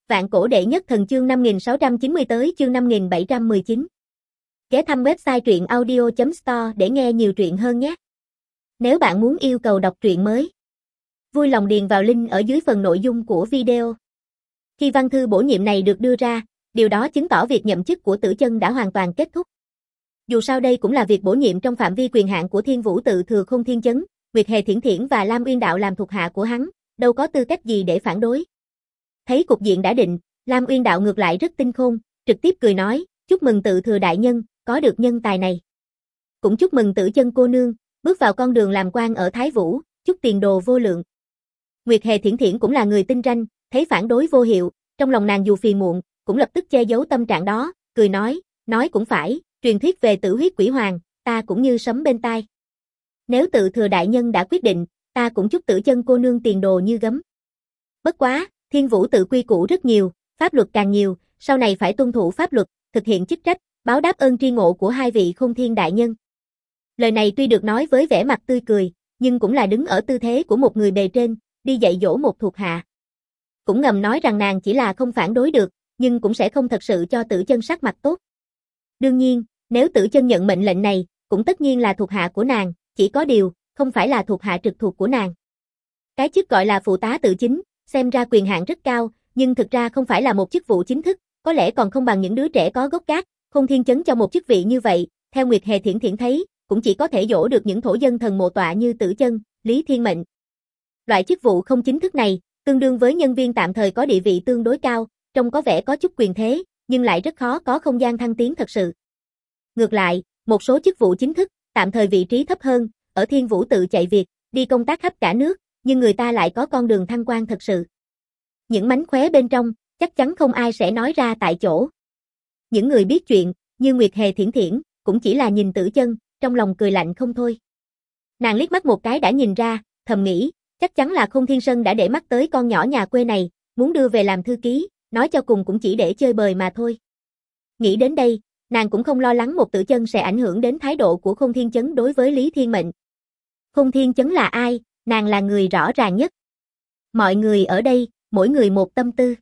Vạn cổ đệ nhất thần chương 5690 tới chương 5719. Ghé thăm website truyện audio.store để nghe nhiều truyện hơn nhé. Nếu bạn muốn yêu cầu đọc truyện mới, vui lòng điền vào link ở dưới phần nội dung của video. Khi văn thư bổ nhiệm này được đưa ra, điều đó chứng tỏ việc nhậm chức của Tử Chân đã hoàn toàn kết thúc. Dù sao đây cũng là việc bổ nhiệm trong phạm vi quyền hạn của Thiên Vũ Tự Thừa Khôn Thiên Chấn, Nguyệt Hề Thiển Thiển và Lam Uyên Đạo làm thuộc hạ của hắn, đâu có tư cách gì để phản đối. Thấy cục diện đã định, Lam Uyên Đạo ngược lại rất tinh khôn, trực tiếp cười nói, chúc mừng Tự Thừa đại nhân, có được nhân tài này. Cũng chúc mừng Tử Chân cô nương, bước vào con đường làm quan ở Thái Vũ, chúc tiền đồ vô lượng. Nguyệt Hề Thiển Thiển cũng là người tinh ranh, thấy phản đối vô hiệu, trong lòng nàng dù phiền muộn, cũng lập tức che giấu tâm trạng đó, cười nói cũng phải, truyền thuyết về Tử Huyết Quỷ Hoàng, ta cũng như sấm bên tai. Nếu Tự Thừa đại nhân đã quyết định, ta cũng chúc Tử Chân cô nương tiền đồ như gấm. Bất quá, Thiên Vũ Tự quy củ rất nhiều, pháp luật càng nhiều, sau này phải tuân thủ pháp luật, thực hiện chức trách, báo đáp ơn tri ngộ của hai vị Khôn Thiên đại nhân. Lời này tuy được nói với vẻ mặt tươi cười, nhưng cũng là đứng ở tư thế của một người bề trên, đi dạy dỗ một thuộc hạ. Cũng ngầm nói rằng nàng chỉ là không phản đối được, nhưng cũng sẽ không thật sự cho Tử Chân sắc mặt tốt. Đương nhiên, nếu Tử Chân nhận mệnh lệnh này, cũng tất nhiên là thuộc hạ của nàng, chỉ có điều, không phải là thuộc hạ trực thuộc của nàng. Cái chức gọi là phụ tá tự chính, xem ra quyền hạn rất cao, nhưng thực ra không phải là một chức vụ chính thức, có lẽ còn không bằng những đứa trẻ có gốc gác, Khôn Thiên Chấn cho một chức vị như vậy, theo Nguyệt Hề Thiển Thiển thấy, cũng chỉ có thể dỗ được những thổ dân thần mộ tọa như Tử Chân, Lý Thiên Mệnh. Loại chức vụ không chính thức này, tương đương với nhân viên tạm thời có địa vị tương đối cao, trông có vẻ có chút quyền thế, nhưng lại rất khó có không gian thăng tiến thật sự. Ngược lại, một số chức vụ chính thức, tạm thời vị trí thấp hơn, ở Thiên Vũ Tự chạy việc, đi công tác khắp cả nước, nhưng người ta lại có con đường thăng quan thật sự. Những mánh khóe bên trong, chắc chắn không ai sẽ nói ra tại chỗ. Những người biết chuyện, như Nguyệt Hề Thiển Thiển, cũng chỉ là nhìn Tử Chân, trong lòng cười lạnh không thôi. Nàng liếc mắt một cái đã nhìn ra, thầm nghĩ, chắc chắn là Khôn Thiên Sơn đã để mắt tới con nhỏ nhà quê này, muốn đưa về làm thư ký, nói cho cùng cũng chỉ để chơi bời mà thôi. Nghĩ đến đây, nàng cũng không lo lắng một Tử Chân sẽ ảnh hưởng đến thái độ của Khôn Thiên Chấn đối với Lý Thiên Mệnh. Khôn Thiên Chấn là ai, nàng là người rõ ràng nhất. Mọi người ở đây, mỗi người một tâm tư.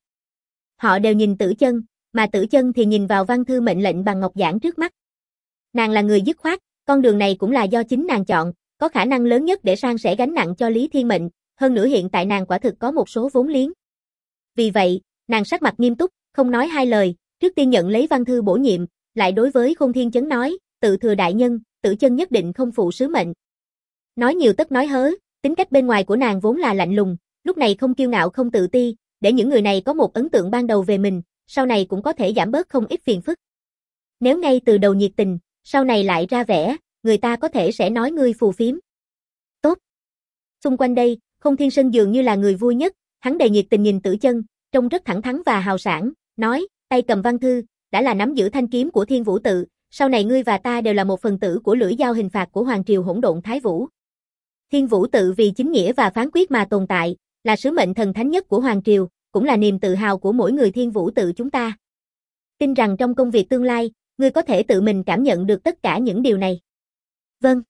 Họ đều nhìn Tử Chân, mà Tử Chân thì nhìn vào văn thư mệnh lệnh bằng ngọc giản trước mắt. Nàng là người dứt khoát, con đường này cũng là do chính nàng chọn, có khả năng lớn nhất để san sẻ gánh nặng cho Lý Thiên Mệnh, hơn nữa hiện tại nàng quả thực có một số vốn liếng. Vì vậy, nàng sắc mặt nghiêm túc, không nói hai lời, trước tiên nhận lấy văn thư bổ nhiệm, lại đối với Khôn Thiên Chấn nói, Tự Thừa đại nhân, Tử Chân nhất định không phụ sứ mệnh. Nói nhiều tất nói hớ, tính cách bên ngoài của nàng vốn là lạnh lùng, lúc này không kiêu ngạo không tự ti, để những người này có một ấn tượng ban đầu về mình, sau này cũng có thể giảm bớt không ít phiền phức. Nếu ngay từ đầu nhiệt tình, sau này lại ra vẻ, người ta có thể sẽ nói ngươi phù phiếm. Tốt. Xung quanh đây, Khôn Thiên Sơn dường như là người vui nhất, hắn đầy nhiệt tình nhìn Tử Chân, trông rất thẳng thắn và hào sảng, nói, tay cầm văn thư, đã là nắm giữ thanh kiếm của Thiên Vũ Tự, sau này ngươi và ta đều là một phần tử của lưỡi dao hình phạt của Hoàng Triều hỗn độn Thái Vũ. Thiên Vũ Tự vì chính nghĩa và phán quyết mà tồn tại, là sứ mệnh thần thánh nhất của Hoàng Triều, cũng là niềm tự hào của mỗi người Thiên Vũ Tự chúng ta. Tin rằng trong công việc tương lai, ngươi có thể tự mình cảm nhận được tất cả những điều này. Vâng.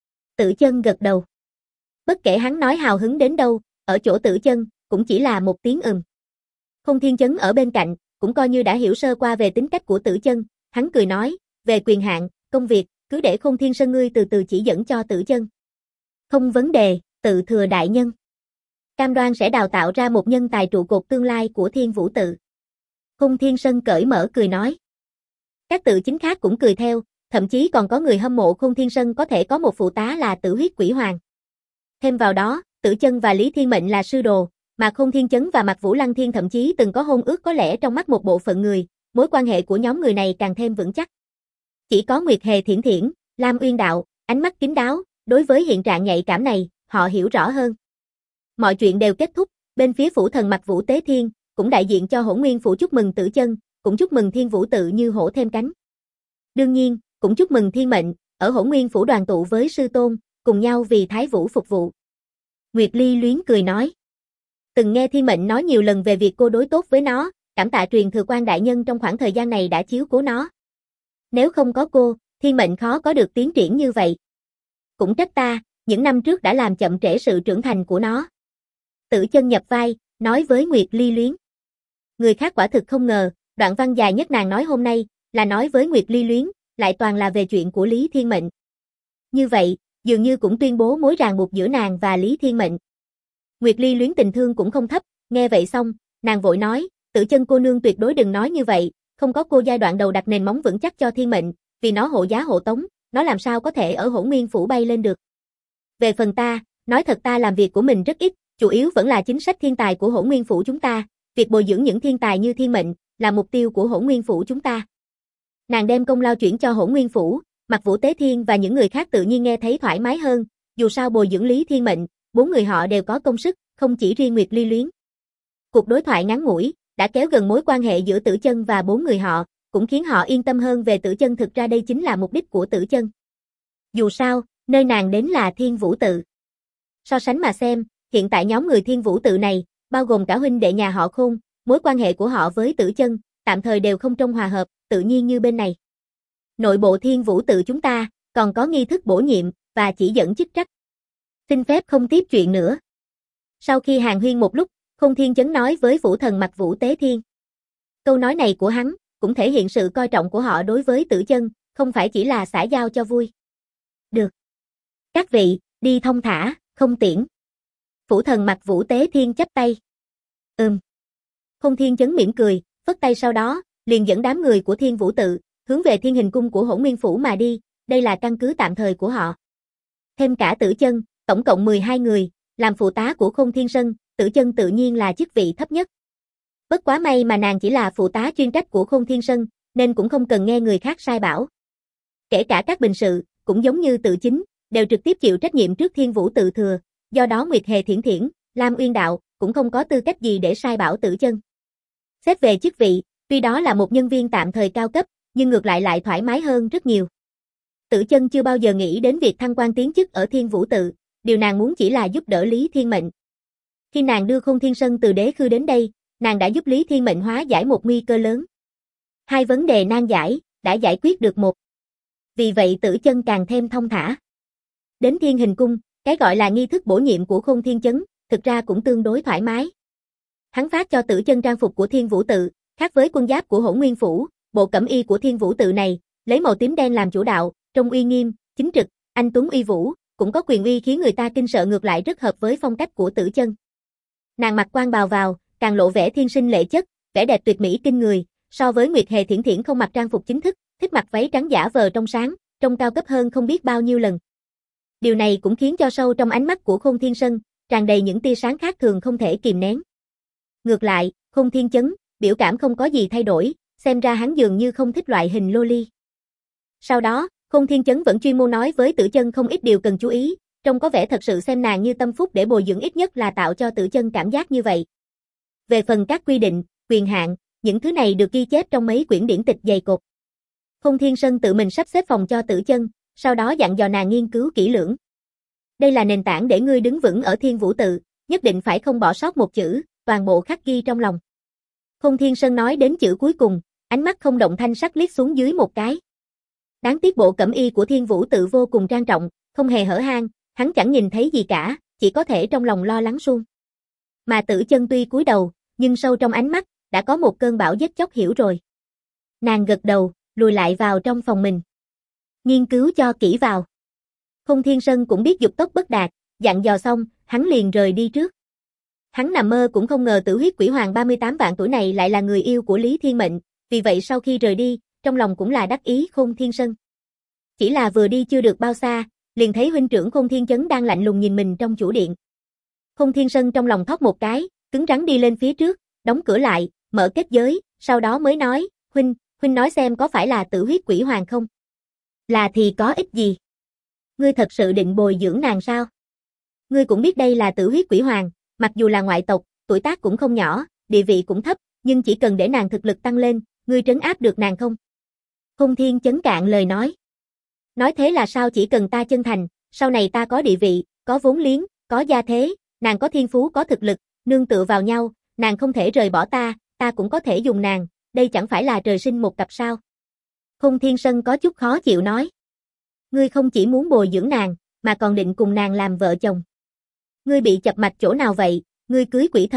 Tử Chân gật đầu. Bất kể hắn nói hào hứng đến đâu, ở chỗ Tử Chân, cũng chỉ là một tiếng Khôn Thiên Chấn ở bên cạnh, cũng coi như đã hiểu sơ qua về tính cách của Tử Chân, hắn cười nói, về quyền hạn, công việc, cứ để Khôn Thiên Sơn ngươi từ từ chỉ dẫn cho Tử Chân. Không vấn đề, Tự Thừa đại nhân. Cam đoan sẽ đào tạo ra một nhân tài trụ cột tương lai của Thiên Vũ Tự. Khôn Thiên Sơn cởi mở cười nói. Các tự chính khác cũng cười theo, thậm chí còn có người hâm mộ Khôn Thiên Sơn có thể có một phụ tá là Tử Huyết Quỷ Hoàng. Thêm vào đó, Tử Chân và Lý Thiên Mệnh là sư đồ, mà Khôn Thiên Chấn và Mạc Vũ Lăng Thiên thậm chí từng có hôn ước, có lẽ trong mắt một bộ phận người, mối quan hệ của nhóm người này càng thêm vững chắc. Chỉ có Nguyệt Hề Thiển Thiển, Lam Uyên Đạo, ánh mắt kín đáo, đối với hiện trạng nhạy cảm này, họ hiểu rõ hơn. Mọi chuyện đều kết thúc, bên phía phủ thần Mạc Vũ Tế Thiên, cũng đại diện cho Hỗn Nguyên phủ chúc mừng Tử Chân, cũng chúc mừng Thiên Vũ Tự như hổ thêm cánh. Đương nhiên, cũng chúc mừng Thiên Mệnh, ở Hỗn Nguyên phủ đoàn tụ với sư tôn, cùng nhau vì Thái Vũ phục vụ. Nguyệt Ly luyến cười nói. Từng nghe Thiên Mệnh nói nhiều lần về việc cô đối tốt với nó, cảm tạ truyền thừa quan đại nhân trong khoảng thời gian này đã chiếu cố nó. Nếu không có cô, Thiên Mệnh khó có được tiến triển như vậy. Cũng trách ta, những năm trước đã làm chậm trễ sự trưởng thành của nó. Tử Chân nhập vai, nói với Nguyệt Ly luyến. Người khác quả thực không ngờ, đoạn văn dài nhất nàng nói hôm nay, là nói với Nguyệt Ly Luyến, lại toàn là về chuyện của Lý Thiên Mệnh. Như vậy, dường như cũng tuyên bố mối ràng buộc giữa nàng và Lý Thiên Mệnh. Nguyệt Ly Luyến tình thương cũng không thấp, nghe vậy xong, nàng vội nói, Tử Chân cô nương tuyệt đối đừng nói như vậy, không có cô giai đoạn đầu đặt nền móng vững chắc cho Thiên Mệnh, vì nó hộ giá hộ tống, nó làm sao có thể ở Hỗn Nguyên phủ bay lên được. Về phần ta, nói thật ta làm việc của mình rất ít, chủ yếu vẫn là chính sách thiên tài của Hỗn Nguyên phủ chúng ta, việc bồi dưỡng những thiên tài như Thiên Mệnh là mục tiêu của Hỗn Nguyên phủ chúng ta. Nàng đem công lao chuyển cho Hỗn Nguyên phủ, Mặc Vũ Tế Thiên và những người khác tự nhiên nghe thấy thoải mái hơn, dù sao bồi dưỡng Lý Thiên Mệnh, 4 người họ đều có công sức, không chỉ riêng Nguyệt Ly Luyến. Cuộc đối thoại ngắn ngủi đã kéo gần mối quan hệ giữa Tử Chân và 4 người họ, cũng khiến họ yên tâm hơn về Tử Chân, thực ra đây chính là mục đích của Tử Chân. Dù sao, nơi nàng đến là Thiên Vũ tự. So sánh mà xem, hiện tại nhóm người Thiên Vũ tự này, bao gồm cả huynh đệ nhà họ Khôn, mối quan hệ của họ với Tử Chân, tạm thời đều không trông hòa hợp, tự nhiên như bên này. Nội bộ Thiên Vũ tự chúng ta, còn có nghi thức bổ nhiệm, và chỉ dẫn chức trách. Xin phép không tiếp chuyện nữa. Sau khi hàn huyên một lúc, Khôn Thiên Chấn nói với Vũ Thần Mặc Vũ Tế Thiên. Câu nói này của hắn, cũng thể hiện sự coi trọng của họ đối với Tử Chân, không phải chỉ là xã giao cho vui. Được. Các vị, đi thông thả, không tiễn. Vũ Thần Mặc Vũ Tế Thiên chắp tay. Khôn Thiên Chấn mỉm cười, phất tay sau đó, liền dẫn đám người của Thiên Vũ tự, hướng về Thiên Hình cung của Hỗn Nguyên phủ mà đi, đây là căn cứ tạm thời của họ. Thêm cả Tử Chân, tổng cộng 12 người, làm phụ tá của Khôn Thiên Sơn, Tử Chân tự nhiên là chức vị thấp nhất. Bất quá may mà nàng chỉ là phụ tá chuyên trách của Khôn Thiên Sơn, nên cũng không cần nghe người khác sai bảo. Kể cả các bình sự, cũng giống như Tự Chính, đều trực tiếp chịu trách nhiệm trước Thiên Vũ tự thừa, do đó Nguyệt Hề Thiển Thiển, Lam Uyên Đạo, cũng không có tư cách gì để sai bảo Tử Chân. Xét về chức vị, tuy đó là một nhân viên tạm thời cao cấp, nhưng ngược lại thoải mái hơn rất nhiều. Tử Chân chưa bao giờ nghĩ đến việc thăng quan tiến chức ở Thiên Vũ tự, điều nàng muốn chỉ là giúp đỡ Lý Thiên Mệnh. Khi nàng đưa Khôn Thiên Sơn từ Đế Khư đến đây, nàng đã giúp Lý Thiên Mệnh hóa giải một nguy cơ lớn. 2 vấn đề nan giải, đã giải quyết được một. Vì vậy Tử Chân càng thêm thong thả. Đến Thiên Hình cung, cái gọi là nghi thức bổ nhiệm của Khôn Thiên Chấn, thực ra cũng tương đối thoải mái. Hắn phát cho Tử Chân trang phục của Thiên Vũ tự, khác với quân giáp của Hỗn Nguyên phủ, bộ cẩm y của Thiên Vũ tự này, lấy màu tím đen làm chủ đạo, trông uy nghiêm, chính trực, anh tuấn uy vũ, cũng có quyền uy khiến người ta kinh sợ, ngược lại rất hợp với phong cách của Tử Chân. Nàng mặc quan bào vào, càng lộ vẻ thiên sinh lệ chất, vẻ đẹp tuyệt mỹ kinh người, so với Nguyệt Hề Thiển Thiển không mặc trang phục chính thức, thích mặc váy trắng giả vờ trong sáng, trông cao cấp hơn không biết bao nhiêu lần. Điều này cũng khiến cho sâu trong ánh mắt của Khôn Thiên Sơn, tràn đầy những tia sáng khác thường không thể kìm nén. Ngược lại, Khôn Thiên Chấn, biểu cảm không có gì thay đổi, xem ra hắn dường như không thích loại hình loli. Sau đó, Khôn Thiên Chấn vẫn chuyên môn nói với Tử Chân không ít điều cần chú ý, trông có vẻ thật sự xem nàng như tâm phúc để bồi dưỡng, ít nhất là tạo cho Tử Chân cảm giác như vậy. Về phần các quy định, quyền hạn, những thứ này được ghi chép trong mấy quyển điển tịch dày cộp. Khôn Thiên Sơn tự mình sắp xếp phòng cho Tử Chân, sau đó dặn dò nàng nghiên cứu kỹ lưỡng. Đây là nền tảng để ngươi đứng vững ở Thiên Vũ tự, nhất định phải không bỏ sót một chữ, toàn bộ khắc ghi trong lòng. Khôn Thiên Sơn nói đến chữ cuối cùng, ánh mắt không động thanh sắc liếc xuống dưới một cái. Đáng tiếc bộ cẩm y của Thiên Vũ tự vô cùng trang trọng, không hề hở hang, hắn chẳng nhìn thấy gì cả, chỉ có thể trong lòng lo lắng suông. Mà Tử Chân tuy cúi đầu, nhưng sâu trong ánh mắt, đã có một cơn bão giết chóc hiểu rồi. Nàng gật đầu, lùi lại vào trong phòng mình. Nghiên cứu cho kỹ vào. Khôn Thiên Sơn cũng biết dục tốc bất đạt, dặn dò xong, hắn liền rời đi trước. Hắn nằm mơ cũng không ngờ Tử Huyết Quỷ Hoàng 38 vạn tuổi này lại là người yêu của Lý Thiên Mệnh, vì vậy sau khi rời đi, trong lòng cũng là đắc ý Khôn Thiên Sơn. Chỉ là vừa đi chưa được bao xa, liền thấy huynh trưởng Khôn Thiên Chấn đang lạnh lùng nhìn mình trong chủ điện. Khôn Thiên Sơn trong lòng thót một cái, cứng rắn đi lên phía trước, đóng cửa lại, mở kết giới, sau đó mới nói, huynh nói xem có phải là Tử Huyết Quỷ Hoàng không? Là thì có ích gì? Ngươi thật sự định bồi dưỡng nàng sao? Ngươi cũng biết đây là Tử Huyết Quỷ Hoàng, mặc dù là ngoại tộc, tuổi tác cũng không nhỏ, địa vị cũng thấp, nhưng chỉ cần để nàng thực lực tăng lên, ngươi trấn áp được nàng không? Khôn Thiên Chấn cạn lời nói. Nói thế là sao? Chỉ cần ta chân thành, sau này ta có địa vị, có vốn liếng, có gia thế, nàng có thiên phú có thực lực, nương tựa vào nhau, nàng không thể rời bỏ ta, ta cũng có thể dùng nàng, đây chẳng phải là trời sinh một cặp sao? Khôn Thiên Sơn có chút khó chịu nói. Ngươi không chỉ muốn bồi dưỡng nàng, mà còn định cùng nàng làm vợ chồng. Ngươi bị chập mạch chỗ nào vậy? Ngươi cưới quỷ thần,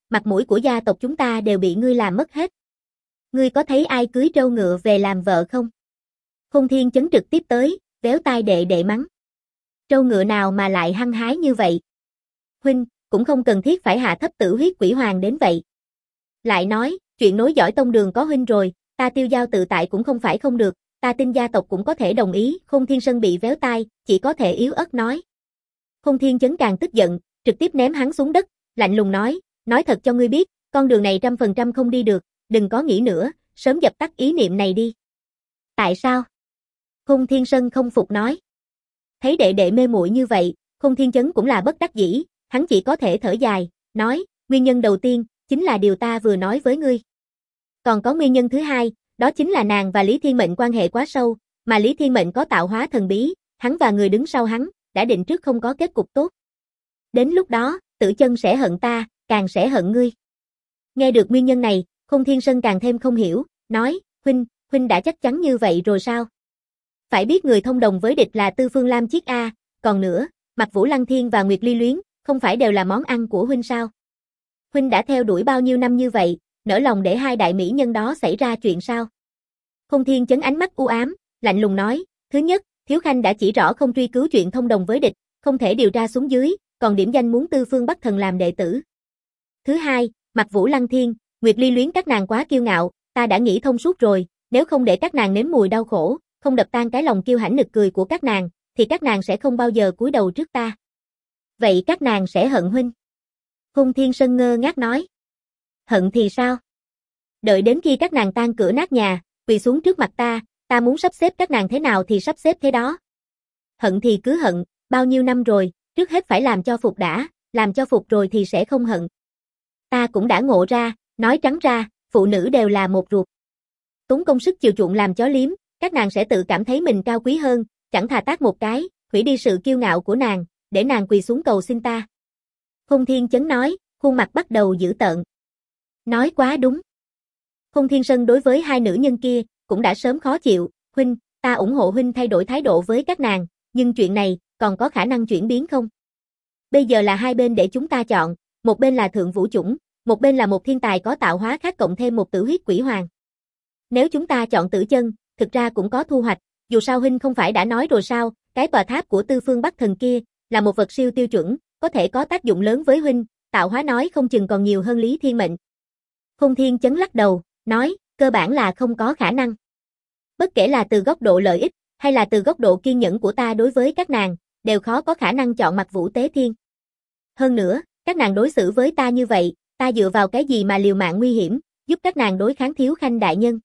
mặt mũi của gia tộc chúng ta đều bị ngươi làm mất hết. Ngươi có thấy ai cưới trâu ngựa về làm vợ không? Khôn Thiên Chấn trực tiếp tới, véo tai đệ đệ mắng. Trâu ngựa nào mà lại hăng hái như vậy? Huynh, cũng không cần thiết phải hạ thấp Tử Huyết Quỷ Hoàng đến vậy. Lại nói, chuyện nối dõi tông đường có huynh rồi, ta Tiêu Giao tự tại cũng không phải không được, ta tin gia tộc cũng có thể đồng ý. Khôn Thiên Sơn bị véo tai, chỉ có thể yếu ớt nói. Khôn Thiên Chấn càng tức giận, trực tiếp ném hắn xuống đất, lạnh lùng nói thật cho ngươi biết, con đường này 100% không đi được, đừng có nghĩ nữa, sớm dập tắt ý niệm này đi. Tại sao? Khôn Thiên Sơn không phục nói. Thấy đệ đệ mê muội như vậy, Khôn Thiên Chấn cũng là bất đắc dĩ, hắn chỉ có thể thở dài, nói, nguyên nhân đầu tiên, chính là điều ta vừa nói với ngươi. Còn có nguyên nhân thứ hai, đó chính là nàng và Lý Thiên Mệnh quan hệ quá sâu, mà Lý Thiên Mệnh có tạo hóa thần bí, hắn và người đứng sau hắn, đã định trước không có kết cục tốt. Đến lúc đó, Tử Chân sẽ hận ta, càng sẽ hận ngươi. Nghe được nguyên nhân này, Khôn Thiên Sơn càng thêm không hiểu, nói, huynh đã chắc chắn như vậy rồi sao? Phải biết người thông đồng với địch là Tư Phương Lam Chiết A, còn nữa, Mặc Vũ Lăng Thiên và Nguyệt Ly Luyến, không phải đều là món ăn của huynh sao? Huynh đã theo đuổi bao nhiêu năm như vậy, nỡ lòng để hai đại mỹ nhân đó xảy ra chuyện sao? Khôn Thiên Chấn ánh mắt u ám, lạnh lùng nói, thứ nhất, Thiếu Khanh đã chỉ rõ không truy cứu chuyện thông đồng với địch, không thể điều tra xuống dưới, còn điểm danh muốn Tư Phương Bắc Thần làm đệ tử. Thứ hai, Mặc Vũ Lăng Thiên, Nguyệt Ly Luyến các nàng quá kiêu ngạo, ta đã nghĩ thông suốt rồi, nếu không để các nàng nếm mùi đau khổ, không đập tan cái lòng kiêu hãnh nực cười của các nàng, thì các nàng sẽ không bao giờ cúi đầu trước ta. Vậy các nàng sẽ hận huynh? Khôn Thiên Sơn ngơ ngác nói. Hận thì sao? Đợi đến khi các nàng tan cửa nát nhà, quỳ xuống trước mặt ta muốn sắp xếp các nàng thế nào thì sắp xếp thế đó. Hận thì cứ hận, bao nhiêu năm rồi, trước hết phải làm cho phục đã, làm cho phục rồi thì sẽ không hận. Ta cũng đã ngộ ra, nói trắng ra, phụ nữ đều là một ruột. Tốn công sức chiều chuộng làm chó liếm, các nàng sẽ tự cảm thấy mình cao quý hơn, chẳng thà tát một cái, hủy đi sự kiêu ngạo của nàng, để nàng quỳ xuống cầu xin ta. Khôn Thiên Chấn nói, khuôn mặt bắt đầu dữ tợn. Nói quá đúng. Khôn Thiên Sơn đối với hai nữ nhân kia, cũng đã sớm khó chịu, huynh, ta ủng hộ huynh thay đổi thái độ với các nàng, nhưng chuyện này, còn có khả năng chuyển biến không? Bây giờ là hai bên để chúng ta chọn, một bên là Thượng Vũ Chủng, một bên là một thiên tài có tạo hóa khác cộng thêm một Tử Huyết Quỷ Hoàng. Nếu chúng ta chọn Tử Chân, thực ra cũng có thu hoạch, dù sao huynh không phải đã nói rồi sao, cái tòa tháp của Tư Phương Bắc Thần kia, là một vật siêu tiêu chuẩn, có thể có tác dụng lớn với huynh, tạo hóa nói không chừng còn nhiều hơn Lý Thiên Mệnh. Khôn Thiên Chấn lắc đầu, nói, cơ bản là không có khả năng. Bất kể là từ góc độ lợi ích, hay là từ góc độ kiên nhẫn của ta đối với các nàng, đều khó có khả năng chọn Mặc Vũ Tế Thiên. Hơn nữa, các nàng đối xử với ta như vậy, ta dựa vào cái gì mà liều mạng nguy hiểm, giúp các nàng đối kháng Thiếu Khanh đại nhân?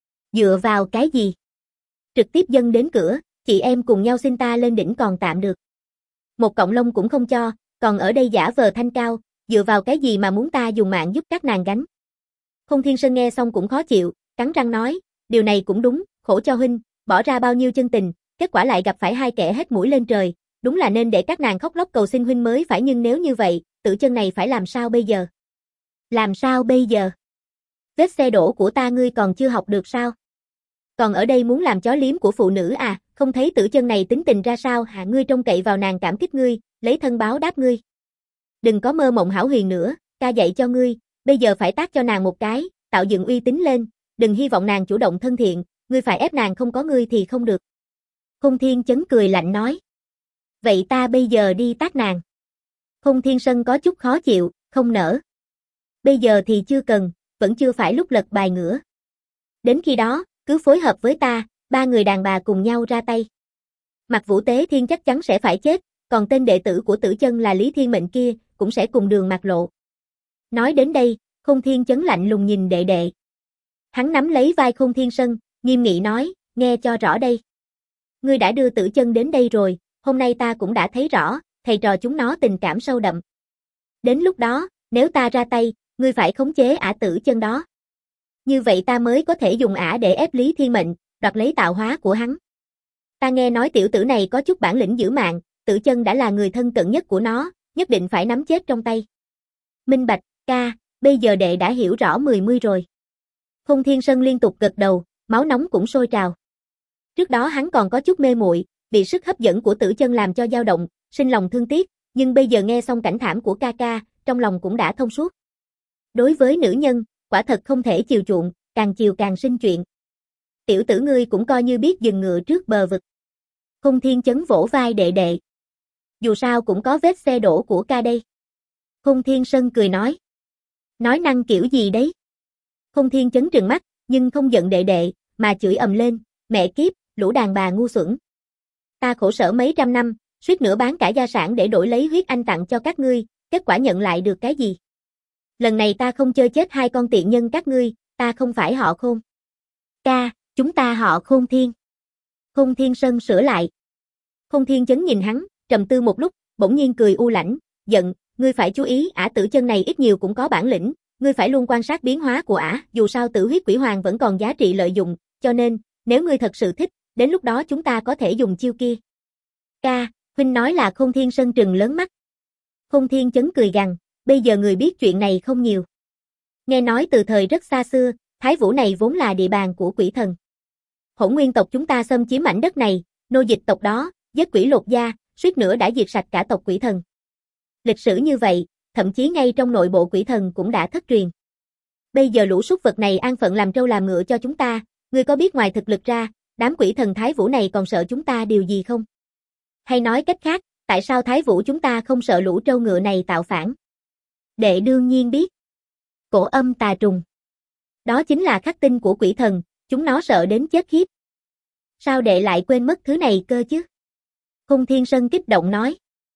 Dựa vào cái gì? Trực tiếp dâng đến cửa, chị em cùng nhau xin ta lên đỉnh còn tạm được. Một cọng lông cũng không cho, còn ở đây giả vờ thanh cao, dựa vào cái gì mà muốn ta dùng mạng giúp các nàng gánh? Khôn Thiên Sơn nghe xong cũng khó chịu, cắn răng nói, điều này cũng đúng, khổ cho huynh, bỏ ra bao nhiêu chân tình, kết quả lại gặp phải hai kẻ hết mũi lên trời, đúng là nên để các nàng khóc lóc cầu xin huynh mới phải, nhưng nếu như vậy, Tử Chân này phải làm sao bây giờ? Làm sao bây giờ? Vết xe đổ của ta ngươi còn chưa học được sao? Còn ở đây muốn làm chó liếm của phụ nữ à, không thấy Tử Chân này tính tình ra sao hả? Ngươi trông cậy vào nàng cảm kích ngươi, lấy thân báo đáp ngươi. Đừng có mơ mộng hão huyền nữa, ca dạy cho ngươi, bây giờ phải tát cho nàng một cái, tạo dựng uy tín lên, đừng hy vọng nàng chủ động thân thiện, ngươi phải ép nàng, không có ngươi thì không được. Khôn Thiên Chấn cười lạnh nói. Vậy ta bây giờ đi tát nàng. Khôn Thiên Sơn có chút khó chịu, không nỡ. Bây giờ thì chưa cần, vẫn chưa phải lúc lật bài ngửa. Đến khi đó, cứ phối hợp với ta, ba người đàn bà cùng nhau ra tay. Mặc Vũ Tế Thiên chắc chắn sẽ phải chết, còn tên đệ tử của Tử Chân là Lý Thiên Mệnh kia, cũng sẽ cùng đường mạt lộ. Nói đến đây, Khôn Thiên Chấn lạnh lùng nhìn đệ đệ. Hắn nắm lấy vai Khôn Thiên Sơn, nghiêm nghị nói, nghe cho rõ đây. Ngươi đã đưa Tử Chân đến đây rồi, hôm nay ta cũng đã thấy rõ, thầy trò chúng nó tình cảm sâu đậm. Đến lúc đó, nếu ta ra tay, ngươi phải khống chế ả Tử Chân đó. Như vậy ta mới có thể dùng ả để ép Lý Thiên Mệnh, đoạt lấy tạo hóa của hắn. Ta nghe nói tiểu tử này có chút bản lĩnh giữ mạng, Tử Chân đã là người thân cận nhất của nó, nhất định phải nắm chết trong tay. Minh bạch, ca, bây giờ đệ đã hiểu rõ mươi rồi. Khôn Thiên Sơn liên tục gật đầu, máu nóng cũng sôi trào. Trước đó hắn còn có chút mê muội, bị sức hấp dẫn của Tử Chân làm cho dao động, sinh lòng thương tiếc, nhưng bây giờ nghe xong cảnh thảm của ca ca, trong lòng cũng đã thông suốt. Đối với nữ nhân, quả thật không thể chiều chuộng, càng chiều càng sinh chuyện. Tiểu tử ngươi cũng coi như biết dừng ngựa trước bờ vực. Khôn Thiên Chấn vỗ vai đệ đệ. Dù sao cũng có vết xe đổ của ca đây. Khôn Thiên Sân cười nói. Nói năng kiểu gì đấy? Khôn Thiên Chấn trừng mắt, nhưng không giận đệ đệ, mà chửi ầm lên, mẹ kiếp, lũ đàn bà ngu xuẩn. Ta khổ sở mấy trăm năm, suýt nữa bán cả gia sản để đổi lấy huyết anh tặng cho các ngươi, kết quả nhận lại được cái gì? Lần này ta không chơi chết hai con tiện nhân các ngươi, ta không phải họ Khôn. Ca, chúng ta họ Khôn Thiên. Khôn Thiên Sân sửa lại. Khôn Thiên Chấn nhìn hắn, trầm tư một lúc, bỗng nhiên cười u lãnh, giận, ngươi phải chú ý, ả tử chân này ít nhiều cũng có bản lĩnh, ngươi phải luôn quan sát biến hóa của ả, dù sao tử huyết quỷ hoàng vẫn còn giá trị lợi dụng, cho nên, nếu ngươi thật sự thích, đến lúc đó chúng ta có thể dùng chiêu kia. Ca, huynh nói là Khôn Thiên Sân trừng lớn mắt. Khôn Thiên Chấn cười gằn, bây giờ người biết chuyện này không nhiều. Nghe nói từ thời rất xa xưa, Thái Vũ này vốn là địa bàn của quỷ thần. Hỗn Nguyên tộc chúng ta xâm chiếm mảnh đất này, nô dịch tộc đó, giết quỷ lột da, suýt nữa đã diệt sạch cả tộc quỷ thần. Lịch sử như vậy, thậm chí ngay trong nội bộ quỷ thần cũng đã thất truyền. Bây giờ lũ súc vật này an phận làm trâu làm ngựa cho chúng ta, ngươi có biết ngoài thực lực ra, đám quỷ thần Thái Vũ này còn sợ chúng ta điều gì không? Hay nói cách khác, tại sao Thái Vũ chúng ta không sợ lũ trâu ngựa này tạo phản? Đệ đương nhiên biết. Cổ âm tà trùng. Đó chính là khắc tinh của quỷ thần, chúng nó sợ đến chết khiếp. Sao đệ lại quên mất thứ này cơ chứ? Khôn Thiên Sân kích động nói.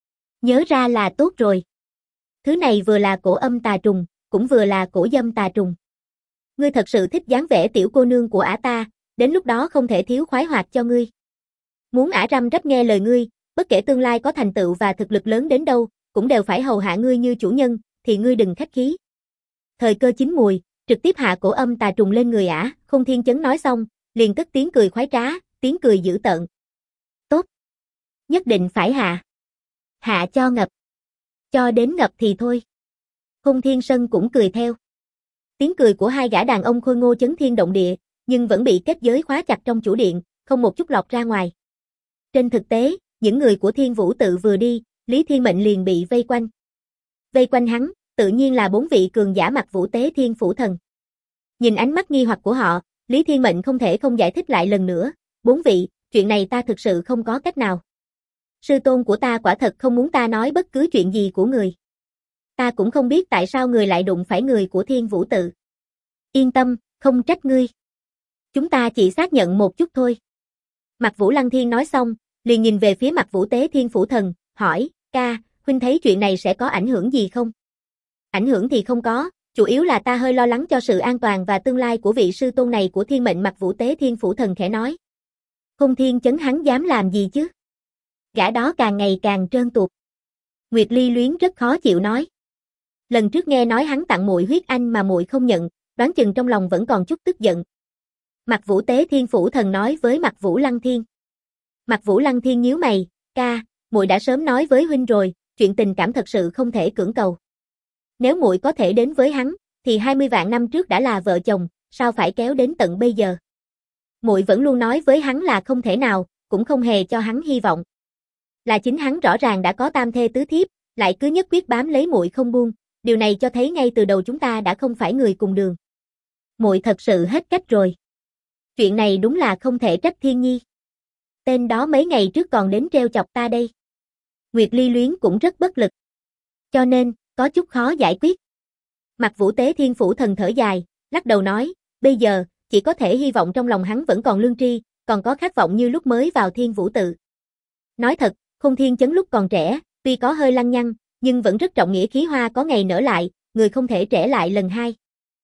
Nhớ ra là tốt rồi. Thứ này vừa là cổ âm tà trùng, cũng vừa là cổ dâm tà trùng. Ngươi thật sự thích dáng vẻ tiểu cô nương của ả ta, đến lúc đó không thể thiếu khoái hoạt cho ngươi. Muốn ả răm rắp nghe lời ngươi, bất kể tương lai có thành tựu và thực lực lớn đến đâu, cũng đều phải hầu hạ ngươi như chủ nhân, thì ngươi đừng khách khí. Thời cơ chín mùi, trực tiếp hạ cổ âm tà trùng lên người ả, Khôn Thiên Chấn nói xong, liền cất tiếng cười khoái trá, tiếng cười dữ tợn. Tốt. Nhất định phải hạ. Hạ cho ngập. Cho đến ngập thì thôi. Khôn Thiên Sân cũng cười theo. Tiếng cười của hai gã đàn ông khôi ngô chấn thiên động địa, nhưng vẫn bị kết giới khóa chặt trong chủ điện, không một chút lọt ra ngoài. Trên thực tế, những người của Thiên Vũ tự vừa đi, Lý Thiên Mệnh liền bị vây quanh. Vây quanh hắn, tự nhiên là 4 vị cường giả mặc vũ tế thiên phủ thần. Nhìn ánh mắt nghi hoặc của họ, Lý Thiên Mệnh không thể không giải thích lại lần nữa, 4 vị, chuyện này ta thực sự không có cách nào. Sư tôn của ta quả thật không muốn ta nói bất cứ chuyện gì của người. Ta cũng không biết tại sao người lại đụng phải người của Thiên Vũ tự. Yên tâm, không trách ngươi. Chúng ta chỉ xác nhận một chút thôi. Mạc Vũ Lăng Thiên nói xong, liền nhìn về phía Mạc Vũ Tế Thiên Phủ Thần, hỏi, ca, huynh thấy chuyện này sẽ có ảnh hưởng gì không? Ảnh hưởng thì không có, chủ yếu là ta hơi lo lắng cho sự an toàn và tương lai của vị sư tôn này của thiên mệnh Mạc Vũ Tế Thiên Phủ Thần khẽ nói. Khôn Thiên Chấn hắn dám làm gì chứ? Gã đó càng ngày càng trơn tuột. Nguyệt Ly Luyến rất khó chịu nói. Lần trước nghe nói hắn tặng muội huyết anh mà muội không nhận, đoán chừng trong lòng vẫn còn chút tức giận. Mạc Vũ Tế Thiên Phủ Thần nói với Mạc Vũ Lăng Thiên. Mạc Vũ Lăng Thiên nhíu mày, ca, muội đã sớm nói với huynh rồi, chuyện tình cảm thật sự không thể cưỡng cầu. Nếu muội có thể đến với hắn, thì 20 vạn năm trước đã là vợ chồng, sao phải kéo đến tận bây giờ? Muội vẫn luôn nói với hắn là không thể nào, cũng không hề cho hắn hy vọng. Là chính hắn rõ ràng đã có tam thê tứ thiếp, lại cứ nhất quyết bám lấy muội không buông, điều này cho thấy ngay từ đầu chúng ta đã không phải người cùng đường. Muội thật sự hết cách rồi. Chuyện này đúng là không thể trách Thiên Nhi. Tên đó mấy ngày trước còn đến treo chọc ta đây. Nguyệt Ly Luyến cũng rất bất lực. Cho nên, có chút khó giải quyết. Mạc Vũ Tế Thiên Phủ Thần thở dài, lắc đầu nói, bây giờ, chỉ có thể hy vọng trong lòng hắn vẫn còn lương tri, còn có khát vọng như lúc mới vào Thiên Vũ tự. Nói thật, Khôn Thiên Chấn lúc còn trẻ, tuy có hơi lăng nhăng, nhưng vẫn rất trọng nghĩa khí hoa có ngày nở lại, người không thể trẻ lại lần hai.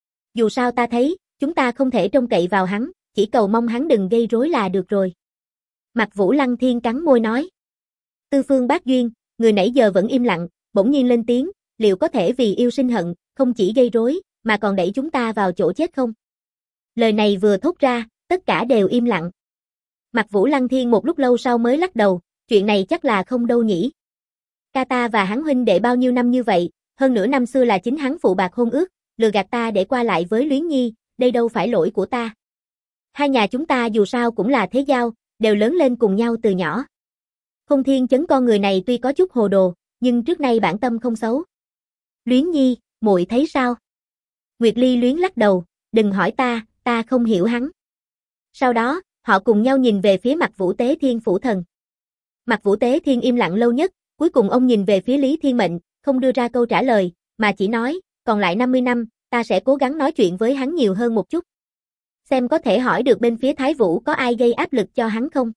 Dù sao ta thấy, chúng ta không thể trông cậy vào hắn, chỉ cầu mong hắn đừng gây rối là được rồi. Mạc Vũ Lăng Thiên cắn môi nói. Tư Phương Bác Duyên, người nãy giờ vẫn im lặng, bỗng nhiên lên tiếng, liệu có thể vì yêu sinh hận, không chỉ gây rối, mà còn đẩy chúng ta vào chỗ chết không? Lời này vừa thốt ra, tất cả đều im lặng. Mạc Vũ Lăng Thiên một lúc lâu sau mới lắc đầu, chuyện này chắc là không đâu nhỉ. Ca ta và hắn huynh đệ bao nhiêu năm như vậy, hơn nữa năm xưa là chính hắn phụ bạc hôn ước, lừa gạt ta để qua lại với Luyến Nhi, đây đâu phải lỗi của ta. Hai nhà chúng ta dù sao cũng là thế giao, đều lớn lên cùng nhau từ nhỏ. Khôn Thiên Chấn con người này tuy có chút hồ đồ, nhưng trước nay bản tâm không xấu. Luyến Nhi, muội thấy sao? Nguyệt Ly Luyến lắc đầu, đừng hỏi ta không hiểu hắn. Sau đó, họ cùng nhau nhìn về phía Mặt Vũ Tế Thiên Phủ Thần. Mặt Vũ Tế Thiên im lặng lâu nhất, cuối cùng ông nhìn về phía Lý Thiên Mệnh, không đưa ra câu trả lời, mà chỉ nói, còn lại 50 năm, ta sẽ cố gắng nói chuyện với hắn nhiều hơn một chút. Xem có thể hỏi được bên phía Thái Vũ có ai gây áp lực cho hắn không?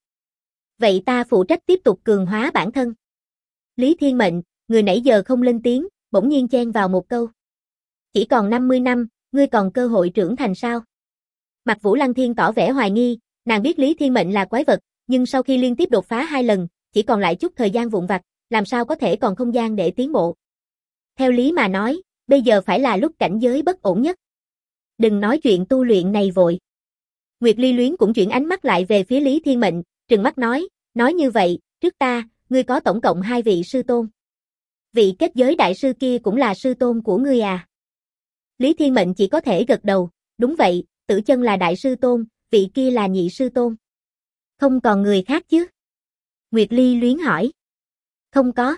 Vậy ta phụ trách tiếp tục cường hóa bản thân. Lý Thiên Mệnh, người nãy giờ không lên tiếng, bỗng nhiên chen vào một câu. Chỉ còn 50 năm, ngươi còn cơ hội trưởng thành sao? Mặt Vũ Lăng Thiên tỏ vẻ hoài nghi, nàng biết Lý Thiên Mệnh là quái vật, nhưng sau khi liên tiếp đột phá 2 lần, chỉ còn lại chút thời gian vụn vặt, làm sao có thể còn không gian để tiến bộ. Theo lý mà nói, bây giờ phải là lúc cảnh giới bất ổn nhất. Đừng nói chuyện tu luyện này vội. Nguyệt Ly Luyến cũng chuyển ánh mắt lại về phía Lý Thiên Mệnh, trừng mắt nói như vậy, trước ta, ngươi có tổng cộng 2 vị sư tôn. Vị kết giới đại sư kia cũng là sư tôn của ngươi à? Lý Thiên Mệnh chỉ có thể gật đầu, đúng vậy, Tử Chân là đại sư tôn, vị kia là nhị sư tôn. Không còn người khác chứ? Nguyệt Ly Luyến hỏi. Không có.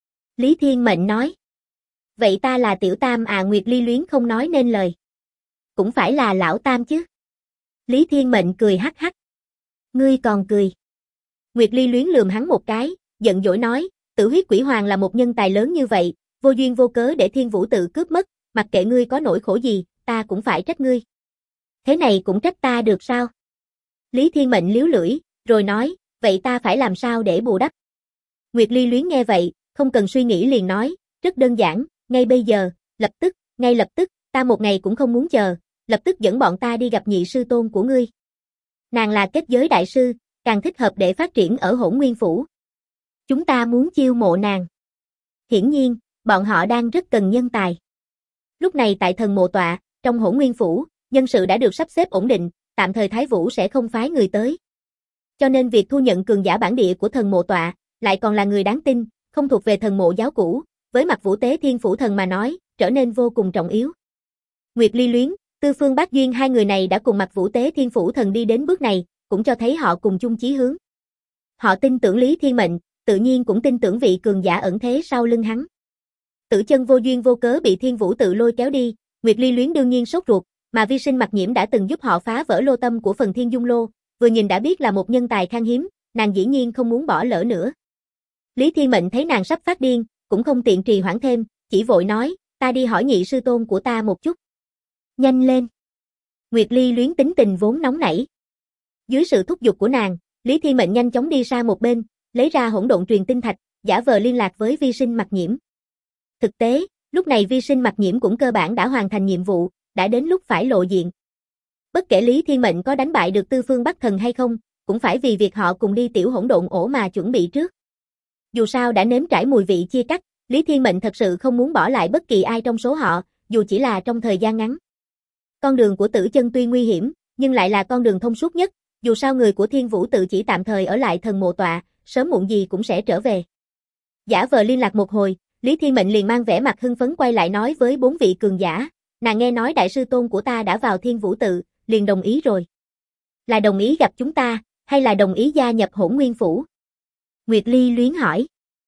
Lý Thiên Mệnh nói. Vậy ta là tiểu tam à? Nguyệt Ly Luyến không nói nên lời. Cũng phải là lão tam chứ. Lý Thiên Mệnh cười hắc hắc. Ngươi còn cười. Nguyệt Ly Luyến lườm hắn một cái, giận dỗi nói, Tử Huyết Quỷ Hoàng là một nhân tài lớn như vậy, vô duyên vô cớ để Thiên Vũ tự cướp mất, mặc kệ ngươi có nỗi khổ gì, ta cũng phải trách ngươi. Thế này cũng trách ta được sao? Lý Thiên Mệnh liếu lưỡi, rồi nói, vậy ta phải làm sao để bù đắp? Nguyệt Ly Luyến nghe vậy, không cần suy nghĩ liền nói, rất đơn giản, ngay bây giờ, ngay lập tức, ta một ngày cũng không muốn chờ, lập tức dẫn bọn ta đi gặp nhị sư tôn của ngươi. Nàng là kết giới đại sư, càng thích hợp để phát triển ở Hỗn Nguyên Phủ. Chúng ta muốn chiêu mộ nàng. Hiển nhiên, bọn họ đang rất cần nhân tài. Lúc này tại thần mộ tọa, trong Hỗn Nguyên Phủ, nhân sự đã được sắp xếp ổn định, tạm thời Thái Vũ sẽ không phái người tới. Cho nên việc thu nhận cường giả bản địa của thần mộ tọa, lại còn là người đáng tin, không thuộc về thần mộ giáo cũ, với Mặt Vũ Tế Thiên Phủ Thần mà nói, trở nên vô cùng trọng yếu. Nguyệt Ly Luyến, Tư Phương Bác Duyên hai người này đã cùng Mặt Vũ Tế Thiên Phủ Thần đi đến bước này, cũng cho thấy họ cùng chung chí hướng. Họ tin tưởng Lý Thiên Mệnh, tự nhiên cũng tin tưởng vị cường giả ẩn thế sau lưng hắn. Tử Chân vô duyên vô cớ bị Thiên Vũ tự lôi kéo đi, Nguyệt Ly Luyến đương nhiên sốt ruột, mà Vi Sinh Mặc Nhiễm đã từng giúp họ phá vỡ lô tâm của phần Thiên Dung Lô, vừa nhìn đã biết là một nhân tài khan hiếm, nàng dĩ nhiên không muốn bỏ lỡ nữa. Lý Thiên Mệnh thấy nàng sắp phát điên, cũng không tiện trì hoãn thêm, chỉ vội nói, ta đi hỏi nhị sư tôn của ta một chút. Nhanh lên. Nguyệt Ly Luyến tính tình vốn nóng nảy. Dưới sự thúc giục của nàng, Lý Thiên Mệnh nhanh chóng đi sang một bên, lấy ra hỗn độn truyền tinh thạch, giả vờ liên lạc với Vi Sinh Mặc Nhiễm. Thực tế, lúc này Vi Sinh Mặc Nhiễm cũng cơ bản đã hoàn thành nhiệm vụ, đã đến lúc phải lộ diện. Bất kể Lý Thiên Mệnh có đánh bại được Tư Phương Bắc Thần hay không, cũng phải vì việc họ cùng đi tiểu hỗn độn ổ mà chuẩn bị trước. Dù sao đã nếm trải mùi vị chia cắt, Lý Thiên Mệnh thật sự không muốn bỏ lại bất kỳ ai trong số họ, dù chỉ là trong thời gian ngắn. Con đường của Tử Chân tuy nguy hiểm, nhưng lại là con đường thông suốt nhất, dù sao người của Thiên Vũ tự chỉ tạm thời ở lại thần mộ tọa, sớm muộn gì cũng sẽ trở về. Giả vờ liên lạc một hồi, Lý Thiên Mệnh liền mang vẻ mặt hưng phấn quay lại nói với 4 vị cường giả, nàng nghe nói đại sư tôn của ta đã vào Thiên Vũ tự, liền đồng ý rồi. Là đồng ý gặp chúng ta, hay là đồng ý gia nhập Hỗn Nguyên Phủ? Nguyệt Ly Luyến hỏi.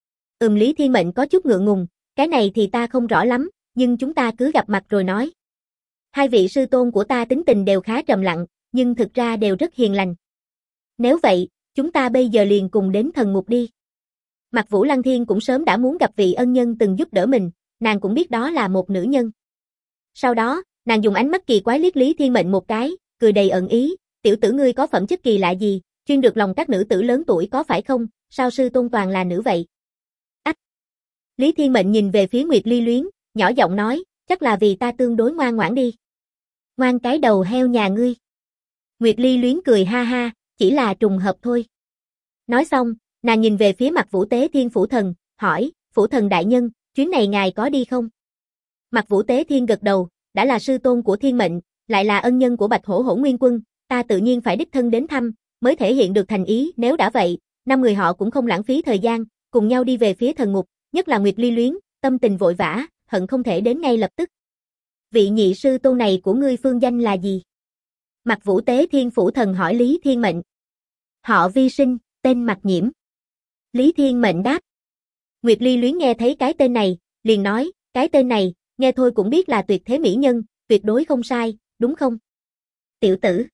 Lý Thiên Mệnh có chút ngượng ngùng, cái này thì ta không rõ lắm, nhưng chúng ta cứ gặp mặt rồi nói. 2 vị sư tôn của ta tính tình đều khá trầm lặng, nhưng thực ra đều rất hiền lành. Nếu vậy, chúng ta bây giờ liền cùng đến thần ngục đi. Mặt Vũ Lăng Thiên cũng sớm đã muốn gặp vị ân nhân từng giúp đỡ mình, nàng cũng biết đó là một nữ nhân. Sau đó, nàng dùng ánh mắt kỳ quái liếc Lý Thiên Mệnh một cái, cười đầy ẩn ý, tiểu tử ngươi có phẩm chất kỳ lạ gì, chuyên được lòng các nữ tử lớn tuổi có phải không, sao sư tôn toàn là nữ vậy? Ách! Lý Thiên Mệnh nhìn về phía Nguyệt Ly Luyến, nhỏ giọng nói, chắc là vì ta tương đối ngoan ngoãn đi. Ngoan cái đầu heo nhà ngươi. Nguyệt Ly Luyến cười ha ha, chỉ là trùng hợp thôi. Nói xong, nàng nhìn về phía Mặt Vũ Tế Thiên Phủ Thần, hỏi, Phủ Thần đại nhân, chuyến này ngài có đi không? Mặt Vũ Tế Thiên gật đầu, đã là sư tôn của Thiên Mệnh, lại là ân nhân của Bạch Hổ Hỗn Nguyên Quân, ta tự nhiên phải đích thân đến thăm, mới thể hiện được thành ý, nếu đã vậy, 5 người họ cũng không lãng phí thời gian, cùng nhau đi về phía thần ngục, nhất là Nguyệt Ly Luyến, tâm tình vội vã, hận không thể đến ngay lập tức. Vị nhị sư tôn này của ngươi phương danh là gì? Mặt Vũ Tế Thiên Phủ Thần hỏi Lý Thiên Mệnh. Họ Vi Sinh, tên Mặc Nhiễm. Lý Thiên Mệnh đáp. Nguyệt Ly Luyến nghe thấy cái tên này, liền nói, cái tên này, nghe thôi cũng biết là tuyệt thế mỹ nhân, tuyệt đối không sai, đúng không? Tiểu tử.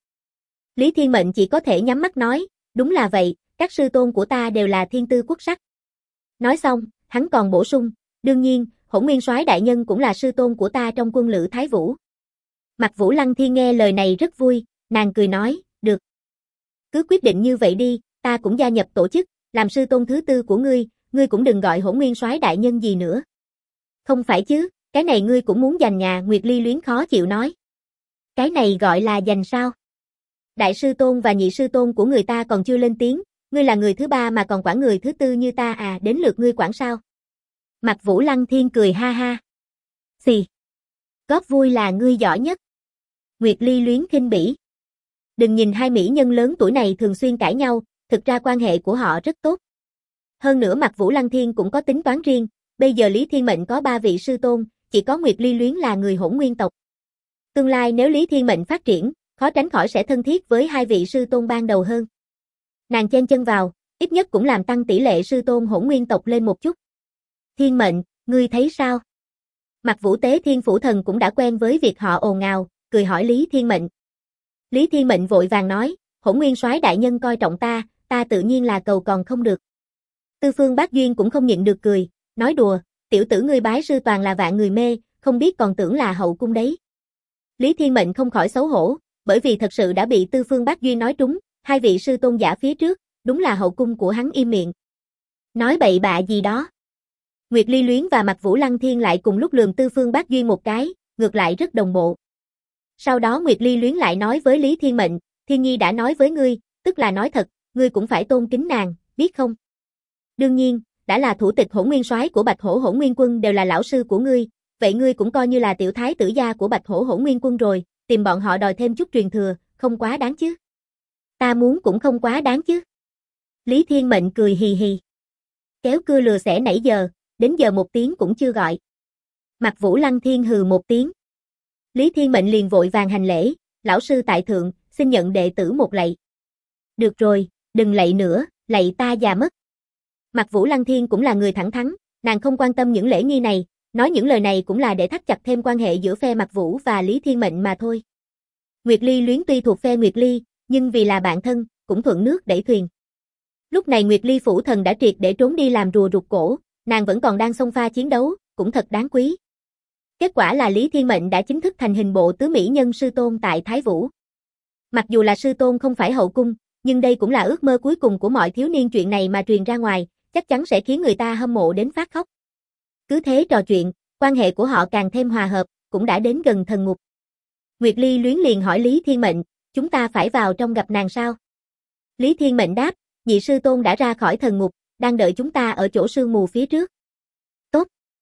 Lý Thiên Mệnh chỉ có thể nhắm mắt nói, đúng là vậy, các sư tôn của ta đều là thiên tư quốc sắc. Nói xong, hắn còn bổ sung, đương nhiên, Hỗn Nguyên Soái đại nhân cũng là sư tôn của ta trong quân lữ Thái Vũ. Mạc Vũ Lăng Thiên nghe lời này rất vui, nàng cười nói, được. Cứ quyết định như vậy đi, ta cũng gia nhập tổ chức, làm sư tôn thứ tư của ngươi cũng đừng gọi Hỗn Nguyên Soái đại nhân gì nữa. Không phải chứ, cái này ngươi cũng muốn giành nhà, Nguyệt Ly Luyến khó chịu nói. Cái này gọi là giành sao? Đại sư tôn và nhị sư tôn của người ta còn chưa lên tiếng, ngươi là người thứ ba mà còn quản người thứ tư như ta à, đến lượt ngươi quản sao? Mạc Vũ Lăng Thiên cười ha ha. Xì. Góp vui là ngươi giỏi nhất. Nguyệt Ly Luyến khinh bỉ. Đừng nhìn hai mỹ nhân lớn tuổi này thường xuyên cãi nhau, thực ra quan hệ của họ rất tốt. Hơn nữa Mạc Vũ Lăng Thiên cũng có tính toán riêng, bây giờ Lý Thiên Mệnh có 3 vị sư tôn, chỉ có Nguyệt Ly Luyến là người Hỗn Nguyên tộc. Tương lai nếu Lý Thiên Mệnh phát triển, khó tránh khỏi sẽ thân thiết với hai vị sư tôn ban đầu hơn. Nàng chen chân vào, ít nhất cũng làm tăng tỷ lệ sư tôn Hỗn Nguyên tộc lên một chút. Thiên Mệnh, ngươi thấy sao? Mạc Vũ Tế Thiên Phủ Thần cũng đã quen với việc họ ồn ào, cười hỏi Lý Thiên Mệnh. Lý Thiên Mệnh vội vàng nói, Hỗn Nguyên Soái đại nhân coi trọng ta tự nhiên là cầu còn không được. Tư Phương Bác Duyên cũng không nhịn được cười, nói đùa, tiểu tử ngươi bái sư toàn là vạn người mê, không biết còn tưởng là hậu cung đấy. Lý Thiên Mệnh không khỏi xấu hổ, bởi vì thật sự đã bị Tư Phương Bác Duyên nói trúng, hai vị sư tôn giả phía trước, đúng là hậu cung của hắn im miệng. Nói bậy bạ gì đó. Nguyệt Ly Luyến và Mạc Vũ Lăng Thiên lại cùng lúc lườm Tư Phương Bác Duyên một cái, ngược lại rất đồng bộ. Sau đó Nguyệt Ly Luyến lại nói với Lý Thiên Mệnh, Thiên Nhi đã nói với ngươi, tức là nói thật, ngươi cũng phải tôn kính nàng, biết không? Đương nhiên, đã là thủ tịch Hỗn Nguyên Soái của Bạch Hổ Hỗn Nguyên Quân đều là lão sư của ngươi, vậy ngươi cũng coi như là tiểu thái tử gia của Bạch Hổ Hỗn Nguyên Quân rồi, tìm bọn họ đòi thêm chút truyền thừa, không quá đáng chứ? Ta muốn cũng không quá đáng chứ? Lý Thiên Mệnh cười hì hì. Kéo cưa lừa xẻ nãy giờ, đến giờ một tiếng cũng chưa gọi. Mạc Vũ Lăng Thiên hừ một tiếng. Lý Thiên Mệnh liền vội vàng hành lễ, lão sư tại thượng, xin nhận đệ tử một lạy. Được rồi, đừng lạy nữa, lạy ta già mất. Mạc Vũ Lăng Thiên cũng là người thẳng thắn, nàng không quan tâm những lễ nghi này, nói những lời này cũng là để thắt chặt thêm quan hệ giữa phe Mạc Vũ và Lý Thiên Mệnh mà thôi. Nguyệt Ly Luyến tuy thuộc phe Nguyệt Ly, nhưng vì là bạn thân, cũng thuận nước đẩy thuyền. Lúc này Nguyệt Ly Phủ Thần đã triệt để trốn đi làm rùa rụt cổ, nàng vẫn còn đang xông pha chiến đấu, cũng thật đáng quý. Kết quả là Lý Thiên Mệnh đã chính thức thành hình bộ tứ mỹ nhân sư tôn tại Thái Vũ. Mặc dù là sư tôn không phải hậu cung, nhưng đây cũng là ước mơ cuối cùng của mọi thiếu niên, chuyện này mà truyền ra ngoài, chắc chắn sẽ khiến người ta hâm mộ đến phát khóc. Cứ thế trò chuyện, quan hệ của họ càng thêm hòa hợp, cũng đã đến gần thần ngục. Nguyệt Ly Luyến liền hỏi Lý Thiên Mệnh, chúng ta phải vào trong gặp nàng sao? Lý Thiên Mệnh đáp, nhị sư tôn đã ra khỏi thần ngục, đang đợi chúng ta ở chỗ sương mù phía trước. Tốt.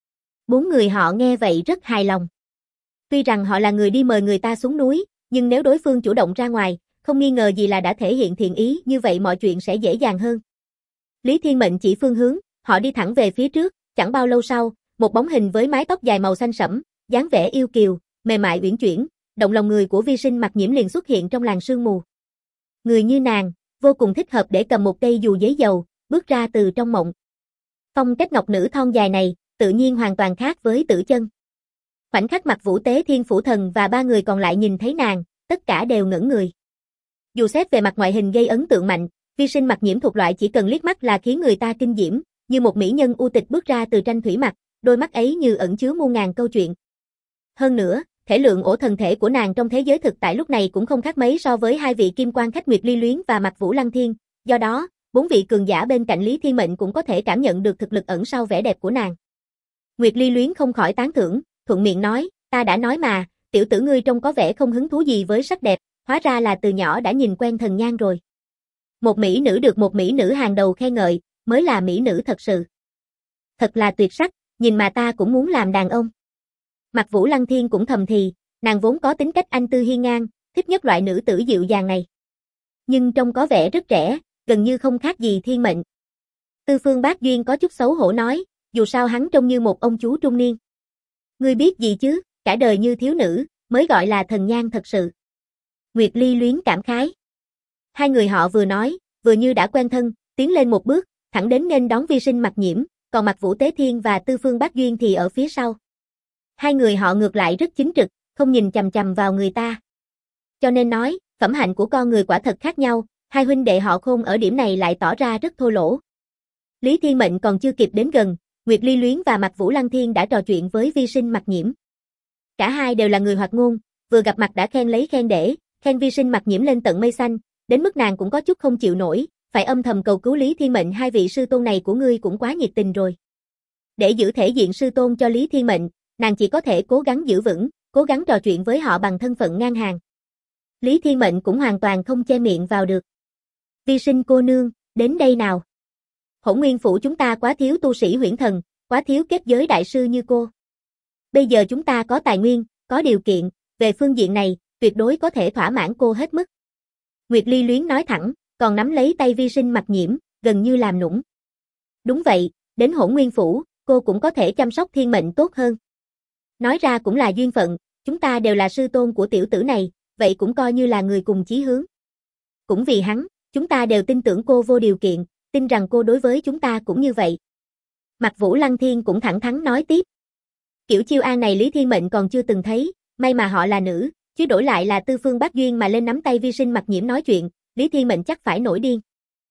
4 người họ nghe vậy rất hài lòng. Tuy rằng họ là người đi mời người ta xuống núi, nhưng nếu đối phương chủ động ra ngoài, không nghi ngờ gì là đã thể hiện thiện ý, như vậy mọi chuyện sẽ dễ dàng hơn. Lý Thiên Mệnh chỉ phương hướng, họ đi thẳng về phía trước, chẳng bao lâu sau, một bóng hình với mái tóc dài màu xanh sẫm, dáng vẻ yêu kiều, mềm mại uyển chuyển, động lòng người của Vi Sinh Mặc Nhiễm liền xuất hiện trong làn sương mù. Người như nàng, vô cùng thích hợp để cầm một cây dù giấy dầu, bước ra từ trong mộng. Phong cách ngọc nữ thon dài này, tự nhiên hoàn toàn khác với Tử Chân. Khoảnh khắc Mạc Vũ Tế Thiên Phủ Thần và 3 người còn lại nhìn thấy nàng, tất cả đều ngẩn người. Dù xét về mặt ngoại hình gây ấn tượng mạnh, Vi Sinh Mặc Nhiễm thuộc loại chỉ cần liếc mắt là khiến người ta kinh diễm, như một mỹ nhân u tịch bước ra từ tranh thủy mặc, đôi mắt ấy như ẩn chứa muôn ngàn câu chuyện. Hơn nữa, thể lượng ổ thần thể của nàng trong thế giới thực tại lúc này cũng không khác mấy so với hai vị kim quan khách Nguyệt Ly Luyến và Mạc Vũ Lăng Thiên, do đó, 4 vị cường giả bên cạnh Lý Thiên Mệnh cũng có thể cảm nhận được thực lực ẩn sau vẻ đẹp của nàng. Nguyệt Ly Luyến không khỏi tán thưởng, thuận miệng nói, ta đã nói mà, tiểu tử ngươi trông có vẻ không hứng thú gì với sắc đẹp, hóa ra là từ nhỏ đã nhìn quen thần nhan rồi. Một mỹ nữ được một mỹ nữ hàng đầu khen ngợi, mới là mỹ nữ thật sự. Thật là tuyệt sắc, nhìn mà ta cũng muốn làm đàn ông. Mạc Vũ Lăng Thiên cũng thầm thì, nàng vốn có tính cách anh tư hiên ngang, thích nhất loại nữ tử dịu dàng này. Nhưng trông có vẻ rất trẻ, gần như không khác gì Thiên Mệnh. Tư Phương Bác Duyên có chút xấu hổ nói, dù sao hắn trông như một ông chú trung niên. Ngươi biết gì chứ, cả đời như thiếu nữ, mới gọi là thần nhan thật sự. Nguyệt Ly Luyến cảm khái. Hai người họ vừa nói, vừa như đã quen thân, tiến lên một bước, thẳng đến nghênh đón Vi Sinh Mặc Nhiễm, còn Mạc Vũ Tế Thiên và Tư Phương Bác Duyên thì ở phía sau. Hai người họ ngược lại rất chính trực, không nhìn chằm chằm vào người ta. Cho nên nói, phẩm hạnh của con người quả thật khác nhau, hai huynh đệ họ Khôn ở điểm này lại tỏ ra rất thô lỗ. Lý Thiên Mệnh còn chưa kịp đến gần, Nguyệt Ly Luyến và Mạc Vũ Lăng Thiên đã trò chuyện với Vi Sinh Mặc Nhiễm. Cả hai đều là người hoạt ngôn, vừa gặp mặt đã khen lấy khen để, khen Vi Sinh Mặc Nhiễm lên tận mây xanh, đến mức nàng cũng có chút không chịu nổi, phải âm thầm cầu cứu Lý Thiên Mệnh, hai vị sư tôn này của ngươi cũng quá nhiệt tình rồi. Để giữ thể diện sư tôn cho Lý Thiên Mệnh, nàng chỉ có thể cố gắng giữ vững, cố gắng trò chuyện với họ bằng thân phận ngang hàng. Lý Thiên Mệnh cũng hoàn toàn không che miệng vào được. Vi Sinh cô nương, đến đây nào. Hỗn Nguyên phủ chúng ta quá thiếu tu sĩ huyễn thần, quá thiếu kết giới đại sư như cô. Bây giờ chúng ta có tài nguyên, có điều kiện, về phương diện này, tuyệt đối có thể thỏa mãn cô hết mức. Nguyệt Ly Luyến nói thẳng, còn nắm lấy tay Vi Sinh Mặc Nhiễm, gần như làm nũng. Đúng vậy, đến Hỗn Nguyên phủ, cô cũng có thể chăm sóc Thiên Mệnh tốt hơn. Nói ra cũng là duyên phận, chúng ta đều là sư tôn của tiểu tử này, vậy cũng coi như là người cùng chí hướng. Cũng vì hắn, chúng ta đều tin tưởng cô vô điều kiện, tin rằng cô đối với chúng ta cũng như vậy. Mạc Vũ Lăng Thiên cũng thẳng thắn nói tiếp. Kiểu chiêu an này Lý Thiên Mệnh còn chưa từng thấy, may mà họ là nữ, chứ đổi lại là Tư Phương Bác Duyên mà lên nắm tay Vi Sinh Mặc Nhiễm nói chuyện, Lý Thiên Mệnh chắc phải nổi điên.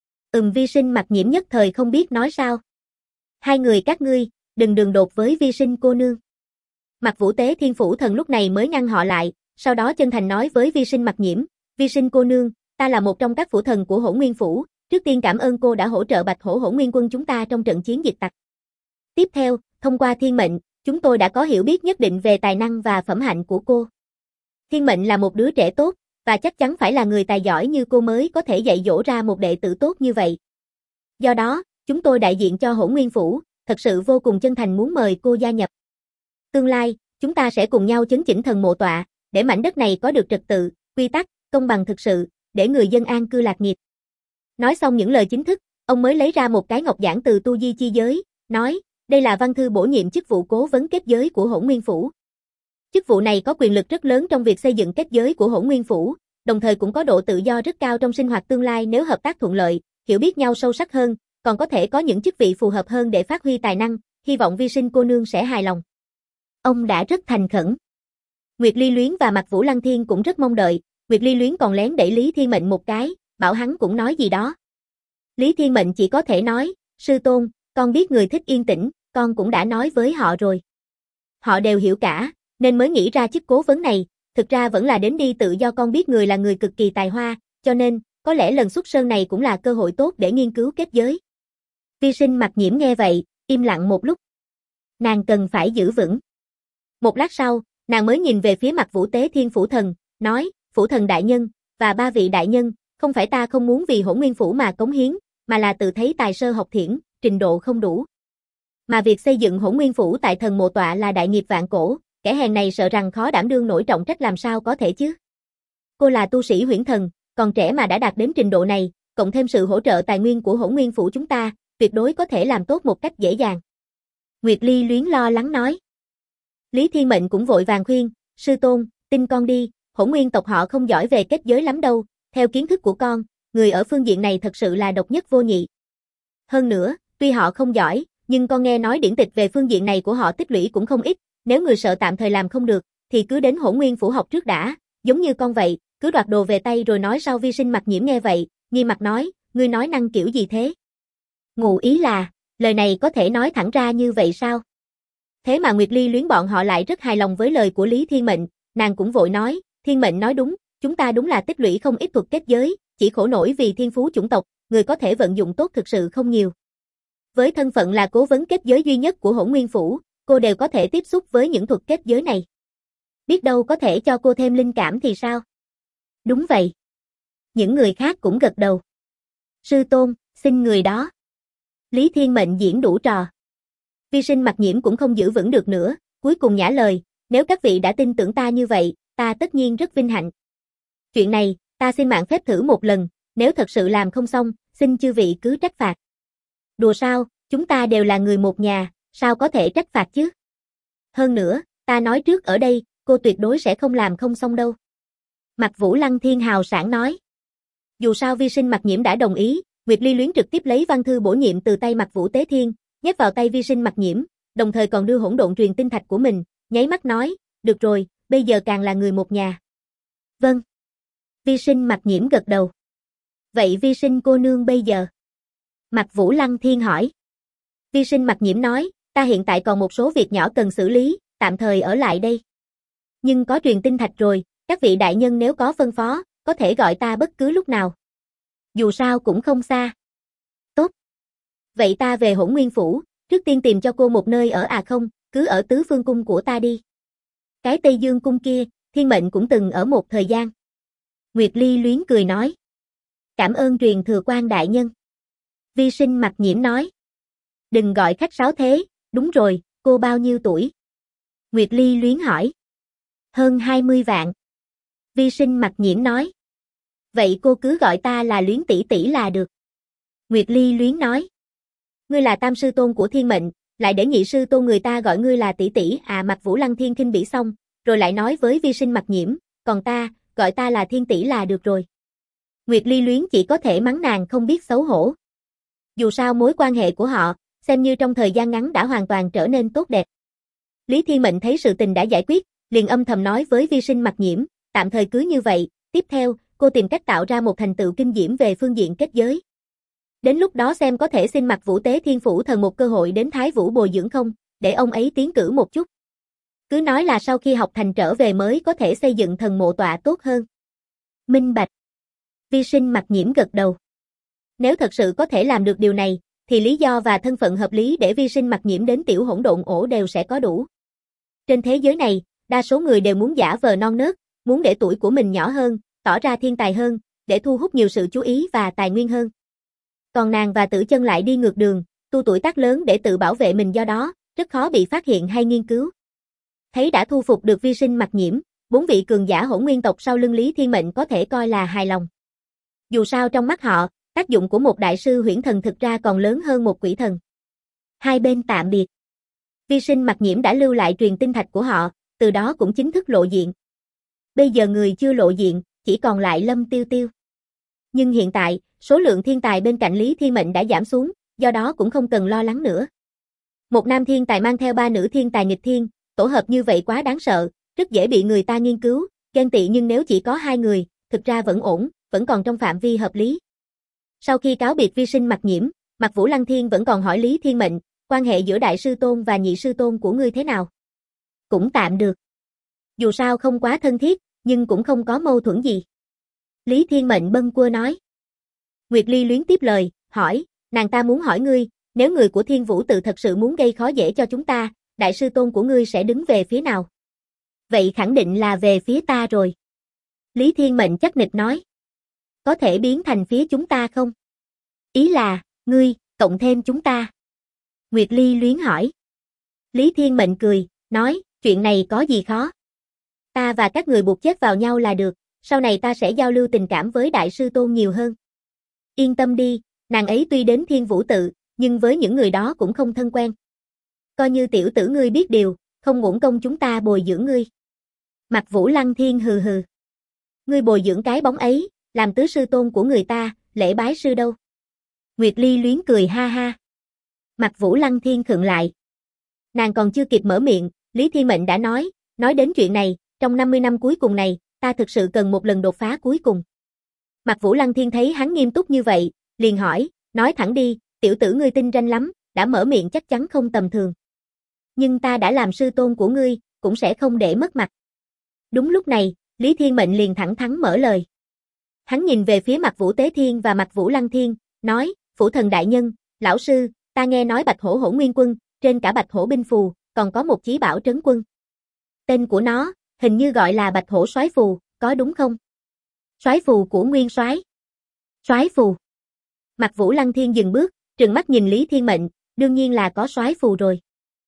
Vi Sinh Mặc Nhiễm nhất thời không biết nói sao. Hai người các ngươi, đừng đường đột với Vi Sinh cô nương. Mạc Vũ Tế Thiên Phủ Thần lúc này mới ngăn họ lại, sau đó chân thành nói với Vi Sinh Mặc Nhiễm, Vi Sinh cô nương, ta là một trong các phủ thần của Hỗn Nguyên phủ, trước tiên cảm ơn cô đã hỗ trợ Bạch Hổ Hỗn Nguyên quân chúng ta trong trận chiến diệt tặc. Tiếp theo, thông qua Thiên Mệnh, chúng tôi đã có hiểu biết nhất định về tài năng và phẩm hạnh của cô. Thiên Mệnh là một đứa trẻ tốt, và chắc chắn phải là người tài giỏi như cô mới có thể dạy dỗ ra một đệ tử tốt như vậy. Do đó, chúng tôi đại diện cho Hỗn Nguyên phủ, thật sự vô cùng chân thành muốn mời cô gia nhập. Tương lai, chúng ta sẽ cùng nhau chấn chỉnh thần mộ tọa, để mảnh đất này có được trật tự, quy tắc, công bằng thực sự, để người dân an cư lạc nghiệp. Nói xong những lời chính thức, ông mới lấy ra một cái ngọc giản từ tu di chi giới, nói, đây là văn thư bổ nhiệm chức vụ cố vấn kết giới của Hỗn Nguyên phủ. Chức vụ này có quyền lực rất lớn trong việc xây dựng kết giới của Hỗn Nguyên phủ, đồng thời cũng có độ tự do rất cao trong sinh hoạt tương lai nếu hợp tác thuận lợi, hiểu biết nhau sâu sắc hơn, còn có thể có những chức vị phù hợp hơn để phát huy tài năng, hy vọng Vi Sinh cô nương sẽ hài lòng. Ông đã rất thành khẩn. Nguyệt Ly Luyến và Mạc Vũ Lăng Thiên cũng rất mong đợi, Nguyệt Ly Luyến còn lén đẩy Lý Thiên Mệnh một cái, bảo hắn cũng nói gì đó. Lý Thiên Mệnh chỉ có thể nói, sư tôn, con biết người thích yên tĩnh, con cũng đã nói với họ rồi. Họ đều hiểu cả, nên mới nghĩ ra chức cố vấn này, thực ra vẫn là đến đi tự do, con biết người là người cực kỳ tài hoa, cho nên, có lẽ lần xuất sơn này cũng là cơ hội tốt để nghiên cứu kết giới. Vi Sinh Mặc Nhiễm nghe vậy, im lặng một lúc. Nàng cần phải giữ vững. Một lát sau, nàng mới nhìn về phía Mạc Vũ Tế Thiên Phủ Thần, nói, Phủ Thần đại nhân, và ba vị đại nhân, không phải ta không muốn vì Hỗn Nguyên phủ mà cống hiến, mà là tự thấy tài sơ học thiển, trình độ không đủ. Mà việc xây dựng Hỗn Nguyên phủ tại thần mộ tọa là đại nghiệp vạn cổ, kẻ hèn này sợ rằng khó đảm đương nổi trọng trách, làm sao có thể chứ. Cô là tu sĩ huyễn thần, còn trẻ mà đã đạt đến trình độ này, cộng thêm sự hỗ trợ tài nguyên của Hỗn Nguyên phủ chúng ta, tuyệt đối có thể làm tốt một cách dễ dàng. Nguyệt Ly Luyến lo lắng nói. Lý Thiên Mệnh cũng vội vàng khuyên, sư tôn, tin con đi, Hỗn Nguyên tộc họ không giỏi về kết giới lắm đâu, theo kiến thức của con, người ở phương diện này thật sự là độc nhất vô nhị. Hơn nữa, tuy họ không giỏi, nhưng con nghe nói điển tịch về phương diện này của họ tích lũy cũng không ít, nếu người sợ tạm thời làm không được, thì cứ đến Hỗn Nguyên phủ học trước đã, giống như con vậy, cứ đoạt đồ về tay rồi nói sau. Vi Sinh Mặc Nhiễm nghe vậy, nghiêm mặt nói, ngươi nói năng kiểu gì thế? Ngụ ý là, lời này có thể nói thẳng ra như vậy sao? Thế mà Nguyệt Ly Luyến bọn họ lại rất hài lòng với lời của Lý Thiên Mệnh, nàng cũng vội nói, Thiên Mệnh nói đúng, chúng ta đúng là tích lũy không ít thuật kết giới, chỉ khổ nổi vì thiên phú chủng tộc, người có thể vận dụng tốt thực sự không nhiều. Với thân phận là cố vấn kết giới duy nhất của Hỗn Nguyên phủ, cô đều có thể tiếp xúc với những thuật kết giới này. Biết đâu có thể cho cô thêm linh cảm thì sao? Đúng vậy. Những người khác cũng gật đầu. Sư tôn, xin người đó. Lý Thiên Mệnh diễn đủ trò. Vi Sinh Mặc Nhiễm cũng không giữ vững được nữa, cuối cùng nhả lời, nếu các vị đã tin tưởng ta như vậy, ta tất nhiên rất vinh hạnh. Chuyện này, ta xin mạn phép thử một lần, nếu thật sự làm không xong, xin chư vị cứ trách phạt. Đùa sao, chúng ta đều là người một nhà, sao có thể trách phạt chứ? Hơn nữa, ta nói trước ở đây, cô tuyệt đối sẽ không làm không xong đâu. Mạc Vũ Lăng Thiên hào sảng nói. Dù sao Vi Sinh Mặc Nhiễm đã đồng ý, Nguyệt Ly Luyến trực tiếp lấy văn thư bổ nhiệm từ tay Mạc Vũ Tế Thiên, nhét vào tay Vi Sinh Mặc Nhiễm, đồng thời còn đưa hỗn độn truyền tinh thạch của mình, nháy mắt nói, được rồi, bây giờ càng là người một nhà. Vâng. Vi Sinh Mặc Nhiễm gật đầu. Vậy Vi Sinh cô nương bây giờ? Mạc Vũ Lăng Thiên hỏi. Vi Sinh Mặc Nhiễm nói, ta hiện tại còn một số việc nhỏ cần xử lý, tạm thời ở lại đây. Nhưng có truyền tinh thạch rồi, các vị đại nhân nếu có phân phó, có thể gọi ta bất cứ lúc nào. Dù sao cũng không xa. Tốt. Vậy ta về Hỗn Nguyên Phủ, trước tiên tìm cho cô một nơi ở không, cứ ở Tứ Phương Cung của ta đi. Cái Tây Dương Cung kia, Thiên Mệnh cũng từng ở một thời gian. Nguyệt Ly luyến cười nói. Cảm ơn truyền thừa quan đại nhân. Vi Sinh Mặc Nhiễm nói. Đừng gọi khách sáo thế, đúng rồi, cô bao nhiêu tuổi? Nguyệt Ly luyến hỏi. Hơn 20 vạn. Vi Sinh Mặc Nhiễm nói. Vậy cô cứ gọi ta là Luyến tỷ tỷ là được. Nguyệt Ly luyến nói. Ngươi là tam sư tôn của Thiên Mệnh, lại để nhị sư tôn người ta gọi ngươi là tỷ tỷ Mạc Vũ Lăng Thiên khinh bỉ xong, rồi lại nói với Vi Sinh Mặc Nhiễm, còn ta, gọi ta là Thiên tỷ là được rồi. Nguyệt Ly luyến chỉ có thể mắng nàng không biết xấu hổ. Dù sao mối quan hệ của họ, xem như trong thời gian ngắn đã hoàn toàn trở nên tốt đẹp. Lý Thiên Mệnh thấy sự tình đã giải quyết, liền âm thầm nói với Vi Sinh Mặc Nhiễm, tạm thời cứ như vậy, tiếp theo, cô tìm cách tạo ra một thành tựu kinh diễm về phương diện kết giới. Đến lúc đó xem có thể xin Mạc Vũ Tế Thiên Phủ Thần một cơ hội đến Thái Vũ bồi dưỡng không, để ông ấy tiến cử một chút. Cứ nói là sau khi học thành trở về mới có thể xây dựng thần mộ tọa tốt hơn. Minh bạch. Vi Sinh Mặc Nhiễm gật đầu. Nếu thật sự có thể làm được điều này, thì lý do và thân phận hợp lý để Vi Sinh Mặc Nhiễm đến Tiểu Hỗn Độn ổ đều sẽ có đủ. Trên thế giới này, đa số người đều muốn giả vờ non nớt, muốn để tuổi của mình nhỏ hơn, tỏ ra thiên tài hơn, để thu hút nhiều sự chú ý và tài nguyên hơn. Còn nàng và Tử Chân lại đi ngược đường, tu tuổi tác lớn để tự bảo vệ mình, do đó, rất khó bị phát hiện hay nghiên cứu. Thấy đã thu phục được Vi Sinh Mặc Nhiễm, 4 vị cường giả Hỗn Nguyên tộc sau lưng Lý Thiên Mệnh có thể coi là hài lòng. Dù sao trong mắt họ, tác dụng của một đại sư huyễn thần thực ra còn lớn hơn một quỷ thần. Hai bên tạm biệt. Vi Sinh Mặc Nhiễm đã lưu lại truyền tinh thạch của họ, từ đó cũng chính thức lộ diện. Bây giờ người chưa lộ diện, chỉ còn lại Lâm Tiêu Tiêu. Nhưng hiện tại, số lượng thiên tài bên cạnh Lý Thiên Mệnh đã giảm xuống, do đó cũng không cần lo lắng nữa. Một nam thiên tài mang theo 3 nữ thiên tài nghịch thiên, tổ hợp như vậy quá đáng sợ, rất dễ bị người ta nghiên cứu, ghen tị, nhưng nếu chỉ có 2 người, thực ra vẫn ổn, vẫn còn trong phạm vi hợp lý. Sau khi cáo biệt Vi Sinh Mặc Nhiễm, Mạc Vũ Lăng Thiên vẫn còn hỏi Lý Thiên Mệnh, quan hệ giữa đại sư tôn và nhị sư tôn của ngươi thế nào? Cũng tạm được. Dù sao không quá thân thiết, nhưng cũng không có mâu thuẫn gì. Lý Thiên Mệnh bâng quơ nói. Nguyệt Ly luyến tiếp lời, hỏi, nàng ta muốn hỏi ngươi, nếu người của Thiên Vũ tự thật sự muốn gây khó dễ cho chúng ta, đại sư tôn của ngươi sẽ đứng về phía nào? Vậy khẳng định là về phía ta rồi. Lý Thiên Mệnh chắc nịch nói. Có thể biến thành phía chúng ta không? Ý là, ngươi, cộng thêm chúng ta. Nguyệt Ly luyến hỏi. Lý Thiên Mệnh cười, nói, chuyện này có gì khó? Ta và các người buộc chết vào nhau là được, sau này ta sẽ giao lưu tình cảm với đại sư tôn nhiều hơn. Yên tâm đi, nàng ấy tuy đến Thiên Vũ tự, nhưng với những người đó cũng không thân quen. Coi như tiểu tử ngươi biết điều, không uổng công chúng ta bồi dưỡng ngươi. Mạc Vũ Lăng Thiên hừ hừ. Ngươi bồi dưỡng cái bóng ấy, làm tứ sư tôn của người ta, lễ bái sư đâu? Nguyệt Ly luyến cười ha ha. Mạc Vũ Lăng Thiên khựng lại. Nàng còn chưa kịp mở miệng, Lý Thiên Mệnh đã nói đến chuyện này, trong 50 năm cuối cùng này, ta thực sự cần một lần đột phá cuối cùng. Mạc Vũ Lăng Thiên thấy hắn nghiêm túc như vậy, liền hỏi, nói thẳng đi, tiểu tử ngươi tinh ranh lắm, đã mở miệng chắc chắn không tầm thường. Nhưng ta đã làm sư tôn của ngươi, cũng sẽ không để mất mặt. Đúng lúc này, Lý Thiên Mệnh liền thẳng thắn mở lời. Hắn nhìn về phía Mạc Vũ Tế Thiên và Mạc Vũ Lăng Thiên, nói, Phủ Thần đại nhân, lão sư, ta nghe nói Bạch Hổ Hỗn Nguyên Quân, trên cả Bạch Hổ binh phù, còn có một chí bảo trấn quân. Tên của nó, hình như gọi là Bạch Hổ Soái phù, có đúng không? Soái phù của Nguyên Soái. Soái phù. Mạc Vũ Lăng Thiên dừng bước, trừng mắt nhìn Lý Thiên Mệnh, đương nhiên là có soái phù rồi.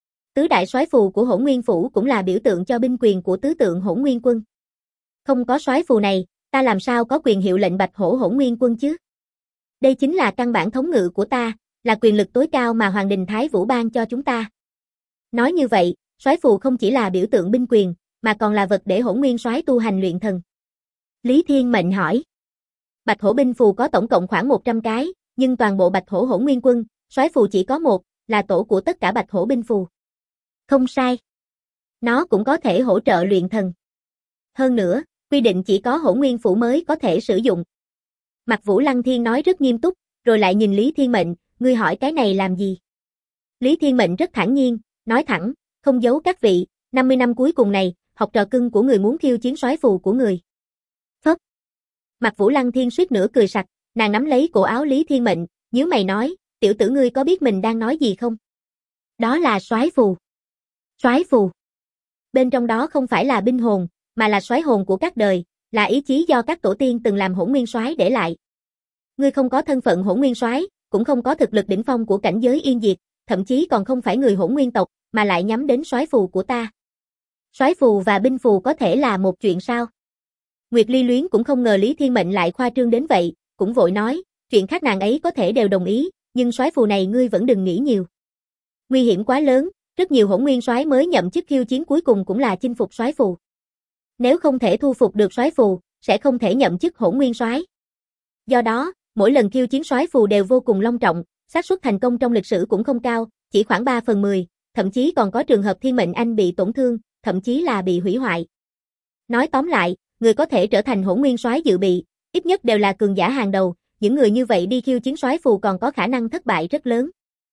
Tứ đại soái phù của Hỗn Nguyên phủ cũng là biểu tượng cho binh quyền của tứ tượng Hỗn Nguyên quân. Không có soái phù này, ta làm sao có quyền hiệu lệnh Bạch Hổ Hỗn Nguyên quân chứ? Đây chính là căn bản thống ngự của ta, là quyền lực tối cao mà Hoàng đình Thái Vũ ban cho chúng ta. Nói như vậy, soái phù không chỉ là biểu tượng binh quyền, mà còn là vật để Hỗn Nguyên soái tu hành luyện thần. Lý Thiên Mệnh hỏi. Bạch Hổ binh phù có tổng cộng khoảng 100 cái, nhưng toàn bộ Bạch Hổ Hỗn Nguyên quân, soái phù chỉ có một, là tổ của tất cả Bạch Hổ binh phù. Không sai. Nó cũng có thể hỗ trợ luyện thần. Hơn nữa, quy định chỉ có Hỗn Nguyên Phủ mới có thể sử dụng. Mạc Vũ Lăng Thiên nói rất nghiêm túc, rồi lại nhìn Lý Thiên Mệnh, ngươi hỏi cái này làm gì? Lý Thiên Mệnh rất thản nhiên, nói thẳng, không giấu các vị, 50 năm cuối cùng này, học trò cưng của người muốn khiêu chiến soái phù của người. Phất. Mạc Vũ Lăng Thiên suýt nữa cười sặc, nàng nắm lấy cổ áo Lý Thiên Mệnh, nhíu mày nói, tiểu tử ngươi có biết mình đang nói gì không? Đó là soái phù. Soái phù. Bên trong đó không phải là binh hồn, mà là soái hồn của các đời, là ý chí do các tổ tiên từng làm Hỗn Nguyên Soái để lại. Ngươi không có thân phận Hỗn Nguyên Soái, cũng không có thực lực đỉnh phong của cảnh giới Yên Diệt, thậm chí còn không phải người Hỗn Nguyên tộc, mà lại nhắm đến soái phù của ta. Soái phù và binh phù có thể là một chuyện sao? Nguyệt Ly Luyến cũng không ngờ Lý Thiên Mệnh lại khoa trương đến vậy, cũng vội nói, chuyện khác nàng ấy có thể đều đồng ý, nhưng soái phù này ngươi vẫn đừng nghĩ nhiều. Nguy hiểm quá lớn, rất nhiều Hỗn Nguyên Soái mới nhậm chức khiêu chiến cuối cùng cũng là chinh phục soái phù. Nếu không thể thu phục được soái phù, sẽ không thể nhậm chức Hỗn Nguyên Soái. Do đó, mỗi lần khiêu chiến soái phù đều vô cùng long trọng, xác suất thành công trong lịch sử cũng không cao, chỉ khoảng 3/10, thậm chí còn có trường hợp Thiên Mệnh Anh bị tổn thương, thậm chí là bị hủy hoại. Nói tóm lại, người có thể trở thành Hỗn Nguyên Soái dự bị, ít nhất đều là cường giả hàng đầu, những người như vậy đi khiêu chiến soái phù còn có khả năng thất bại rất lớn.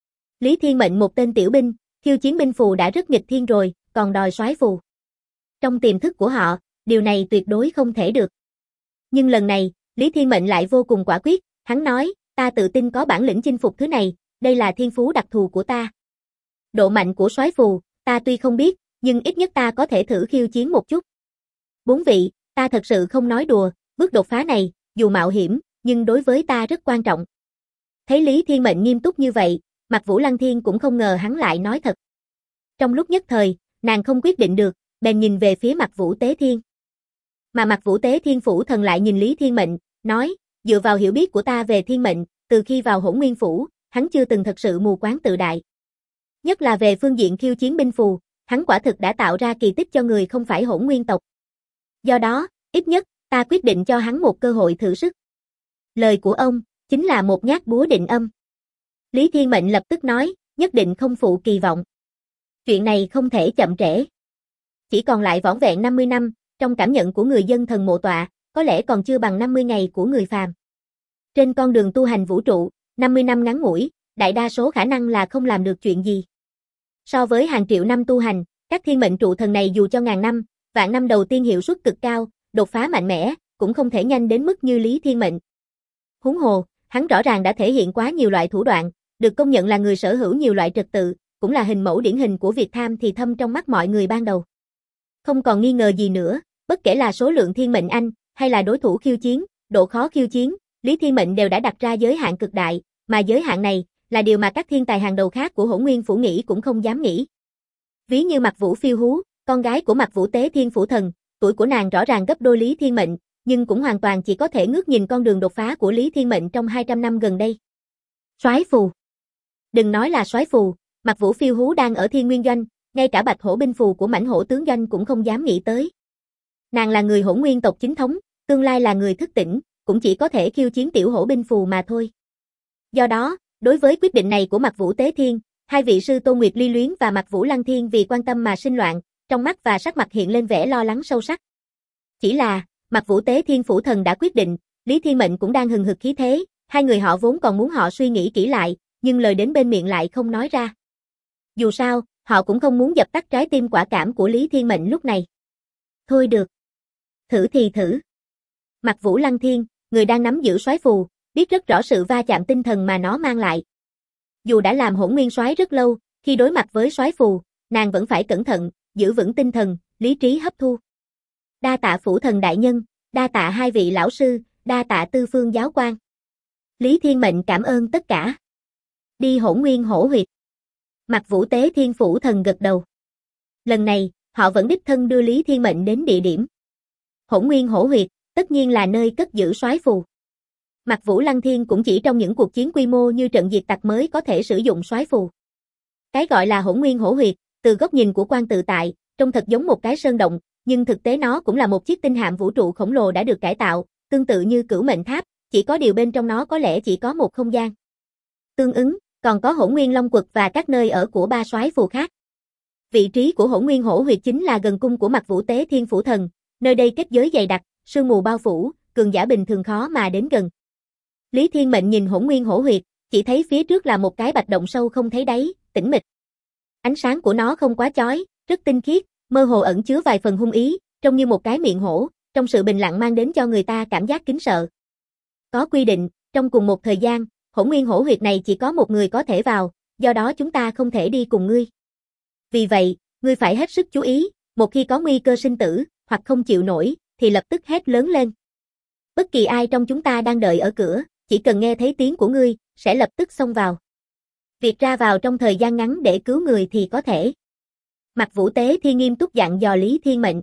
Lý Thiên Mệnh một tên tiểu binh, khiêu chiến binh phù đã rất nghịch thiên rồi, còn đòi soái phù. Trong tiềm thức của họ, điều này tuyệt đối không thể được. Nhưng lần này, Lý Thiên Mệnh lại vô cùng quả quyết, hắn nói, ta tự tin có bản lĩnh chinh phục thứ này, đây là thiên phú đặc thù của ta. Độ mạnh của soái phù, ta tuy không biết, nhưng ít nhất ta có thể thử khiêu chiến một chút. 4 vị, ta thật sự không nói đùa, bước đột phá này, dù mạo hiểm, nhưng đối với ta rất quan trọng. Thấy Lý Thiên Mệnh nghiêm túc như vậy, Mạc Vũ Lăng Thiên cũng không ngờ hắn lại nói thật. Trong lúc nhất thời, nàng không quyết định được, bèn nhìn về phía Mạc Vũ Tế Thiên. Mà Mạc Vũ Tế Thiên Phủ Thần lại nhìn Lý Thiên Mệnh, nói, dựa vào hiểu biết của ta về Thiên Mệnh, từ khi vào Hỗn Nguyên Phủ, hắn chưa từng thật sự mù quáng tự đại. Nhất là về phương diện khiêu chiến binh phù, hắn quả thực đã tạo ra kỳ tích cho người không phải Hỗn Nguyên tộc. Do đó, ít nhất, ta quyết định cho hắn một cơ hội thử sức. Lời của ông, chính là một nhát búa định âm. Lý Thiên Mệnh lập tức nói, nhất định không phụ kỳ vọng. Chuyện này không thể chậm trễ. Chỉ còn lại vỏn vẹn 50 năm, trong cảm nhận của người dân thần mộ tọa, có lẽ còn chưa bằng 50 ngày của người phàm. Trên con đường tu hành vũ trụ, 50 năm ngắn ngủi, đại đa số khả năng là không làm được chuyện gì. So với hàng triệu năm tu hành, các thiên mệnh trụ thần này dù cho ngàn năm, vạn năm đầu tiên hiệu suất cực cao, đột phá mạnh mẽ, cũng không thể nhanh đến mức như Lý Thiên Mệnh. Huống hồ, hắn rõ ràng đã thể hiện quá nhiều loại thủ đoạn, được công nhận là người sở hữu nhiều loại trật tự, cũng là hình mẫu điển hình của việc tham thì thâm trong mắt mọi người ban đầu. Không còn nghi ngờ gì nữa, bất kể là số lượng thiên mệnh anh, hay là đối thủ khiêu chiến, độ khó khiêu chiến, Lý Thiên Mệnh đều đã đặt ra giới hạn cực đại, mà giới hạn này, là điều mà các thiên tài hàng đầu khác của Hỗn Nguyên Phủ nghĩ cũng không dám nghĩ. Ví như Mạc Vũ Phiêu Hú, con gái của Mạc Vũ Tế Thiên Phủ Thần, tuổi của nàng rõ ràng gấp đôi Lý Thiên Mệnh, nhưng cũng hoàn toàn chỉ có thể ngước nhìn con đường đột phá của Lý Thiên Mệnh trong 200 năm gần đây. Soái phù. Đừng nói là soái phù, Mạc Vũ Phiêu Hú đang ở Thiên Nguyên Doanh, ngay cả Bạch Hổ binh phù của Mãnh Hổ tướng doanh cũng không dám nghĩ tới. Nàng là người Hỗn Nguyên tộc chính thống, tương lai là người thức tỉnh, cũng chỉ có thể khiêu chiến tiểu hổ binh phù mà thôi. Do đó, đối với quyết định này của Mạc Vũ Tế Thiên, hai vị sư Tô Nguyệt Ly Luyến và Mạc Vũ Lăng Thiên vì quan tâm mà sinh loạn, trong mắt và sắc mặt hiện lên vẻ lo lắng sâu sắc. Chỉ là, Mạc Vũ Tế Thiên Phủ Thần đã quyết định, Lý Thiên Mệnh cũng đang hừng hực khí thế, hai người họ vốn còn muốn họ suy nghĩ kỹ lại, nhưng lời đến bên miệng lại không nói ra. Dù sao, họ cũng không muốn dập tắt trái tim quả cảm của Lý Thiên Mệnh lúc này. Thôi được. Thử thì thử. Mạc Vũ Lăng Thiên, người đang nắm giữ soái phù, biết rất rõ sự va chạm tinh thần mà nó mang lại. Dù đã làm Hỗn Nguyên soái rất lâu, khi đối mặt với soái phù, nàng vẫn phải cẩn thận, giữ vững tinh thần, lý trí hấp thu. Đa tạ Phủ Thần đại nhân, đa tạ hai vị lão sư, đa tạ Tư Phương giáo quan. Lý Thiên Mệnh cảm ơn tất cả. Đi Hỗn Nguyên hổ huyệt. Mạc Vũ Tế Thiên Phủ Thần gật đầu. Lần này, họ vẫn đích thân đưa Lý Thiên Mệnh đến địa điểm. Hỗn Nguyên hổ huyệt, tất nhiên là nơi cất giữ soái phù. Mạc Vũ Lăng Thiên cũng chỉ trong những cuộc chiến quy mô như trận diệt tặc mới có thể sử dụng soái phù. Cái gọi là Hỗn Nguyên hổ huyệt, từ góc nhìn của Quan Tự Tại, trông thật giống một cái sơn động, nhưng thực tế nó cũng là một chiếc tinh hạm vũ trụ khổng lồ đã được cải tạo, tương tự như Cửu Mệnh Tháp, chỉ có điều bên trong nó có lẽ chỉ có một không gian. Tương ứng, còn có Hỗn Nguyên Long Quật và các nơi ở của ba soái phù khác. Vị trí của Hỗn Nguyên hổ huyệt chính là gần cung của Mạc Vũ Tế Thiên Phủ Thần, nơi đây kết giới dày đặc, sương mù bao phủ, cường giả bình thường khó mà đến gần. Lý Thiên Mệnh nhìn Hỗn Nguyên Hổ Huyệt, chỉ thấy phía trước là một cái bạch động sâu không thấy đáy, tĩnh mịch. Ánh sáng của nó không quá chói, rất tinh khiết, mơ hồ ẩn chứa vài phần hung ý, trông như một cái miệng hổ, trong sự bình lặng mang đến cho người ta cảm giác kính sợ. Có quy định, trong cùng một thời gian, Hỗn Nguyên Hổ Huyệt này chỉ có một người có thể vào, do đó chúng ta không thể đi cùng ngươi. Vì vậy, ngươi phải hết sức chú ý, một khi có nguy cơ sinh tử, hoặc không chịu nổi, thì lập tức hét lớn lên. Bất kỳ ai trong chúng ta đang đợi ở cửa, chỉ cần nghe thấy tiếng của ngươi, sẽ lập tức xông vào. Việc ra vào trong thời gian ngắn để cứu người thì có thể. Mạc Vũ Tế Thiên nghiêm túc dặn dò Lý Thiên Mệnh.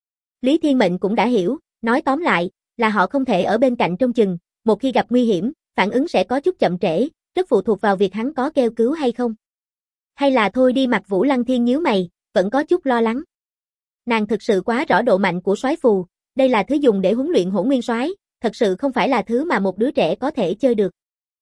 Lý Thiên Mệnh cũng đã hiểu, nói tóm lại, là họ không thể ở bên cạnh trông chừng, một khi gặp nguy hiểm, phản ứng sẽ có chút chậm trễ, rất phụ thuộc vào việc hắn có kêu cứu hay không. Hay là thôi đi. Mạc Vũ Lăng Thiên nhíu mày, vẫn có chút lo lắng. Nàng thực sự quá rõ độ mạnh của soái phù, đây là thứ dùng để huấn luyện Hỗn Nguyên soái, thật sự không phải là thứ mà một đứa trẻ có thể chơi được.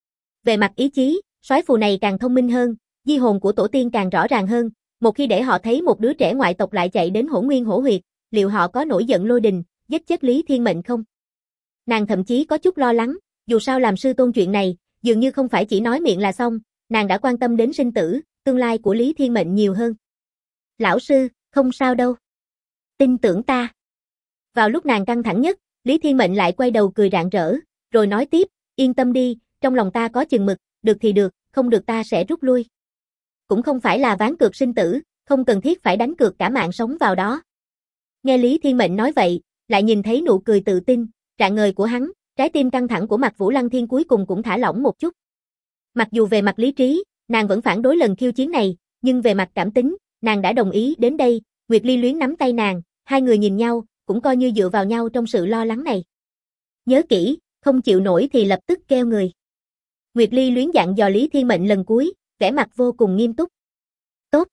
Về mặt ý chí, soái phù này càng thông minh hơn, di hồn của tổ tiên càng rõ ràng hơn, một khi để họ thấy một đứa trẻ ngoại tộc lại chạy đến Hỗn Nguyên Hổ Huyệt, liệu họ có nổi giận lôi đình, giết chết Lý Thiên Mệnh không? Nàng thậm chí có chút lo lắng, dù sao làm sư tôn chuyện này, dường như không phải chỉ nói miệng là xong, nàng đã quan tâm đến sinh tử, tương lai của Lý Thiên Mệnh nhiều hơn. Lão sư, không sao đâu. Tin tưởng ta. Vào lúc nàng căng thẳng nhất, Lý Thiên Mệnh lại quay đầu cười rạng rỡ, rồi nói tiếp, yên tâm đi, trong lòng ta có chừng mực, được thì được, không được ta sẽ rút lui. Cũng không phải là ván cược sinh tử, không cần thiết phải đánh cược cả mạng sống vào đó. Nghe Lý Thiên Mệnh nói vậy, lại nhìn thấy nụ cười tự tin, rạng ngời của hắn, trái tim căng thẳng của Mạc Vũ Lăng Thiên cuối cùng cũng thả lỏng một chút. Mặc dù về mặt lý trí, nàng vẫn phản đối lần khiêu chiến này, nhưng về mặt cảm tính, nàng đã đồng ý đến đây. Nguyệt Ly Luyến nắm tay nàng, hai người nhìn nhau, cũng coi như dựa vào nhau trong sự lo lắng này. Nhớ kỹ, không chịu nổi thì lập tức kêu người. Nguyệt Ly Luyến dặn dò Lý Thiên Mệnh lần cuối, vẻ mặt vô cùng nghiêm túc. Tốt.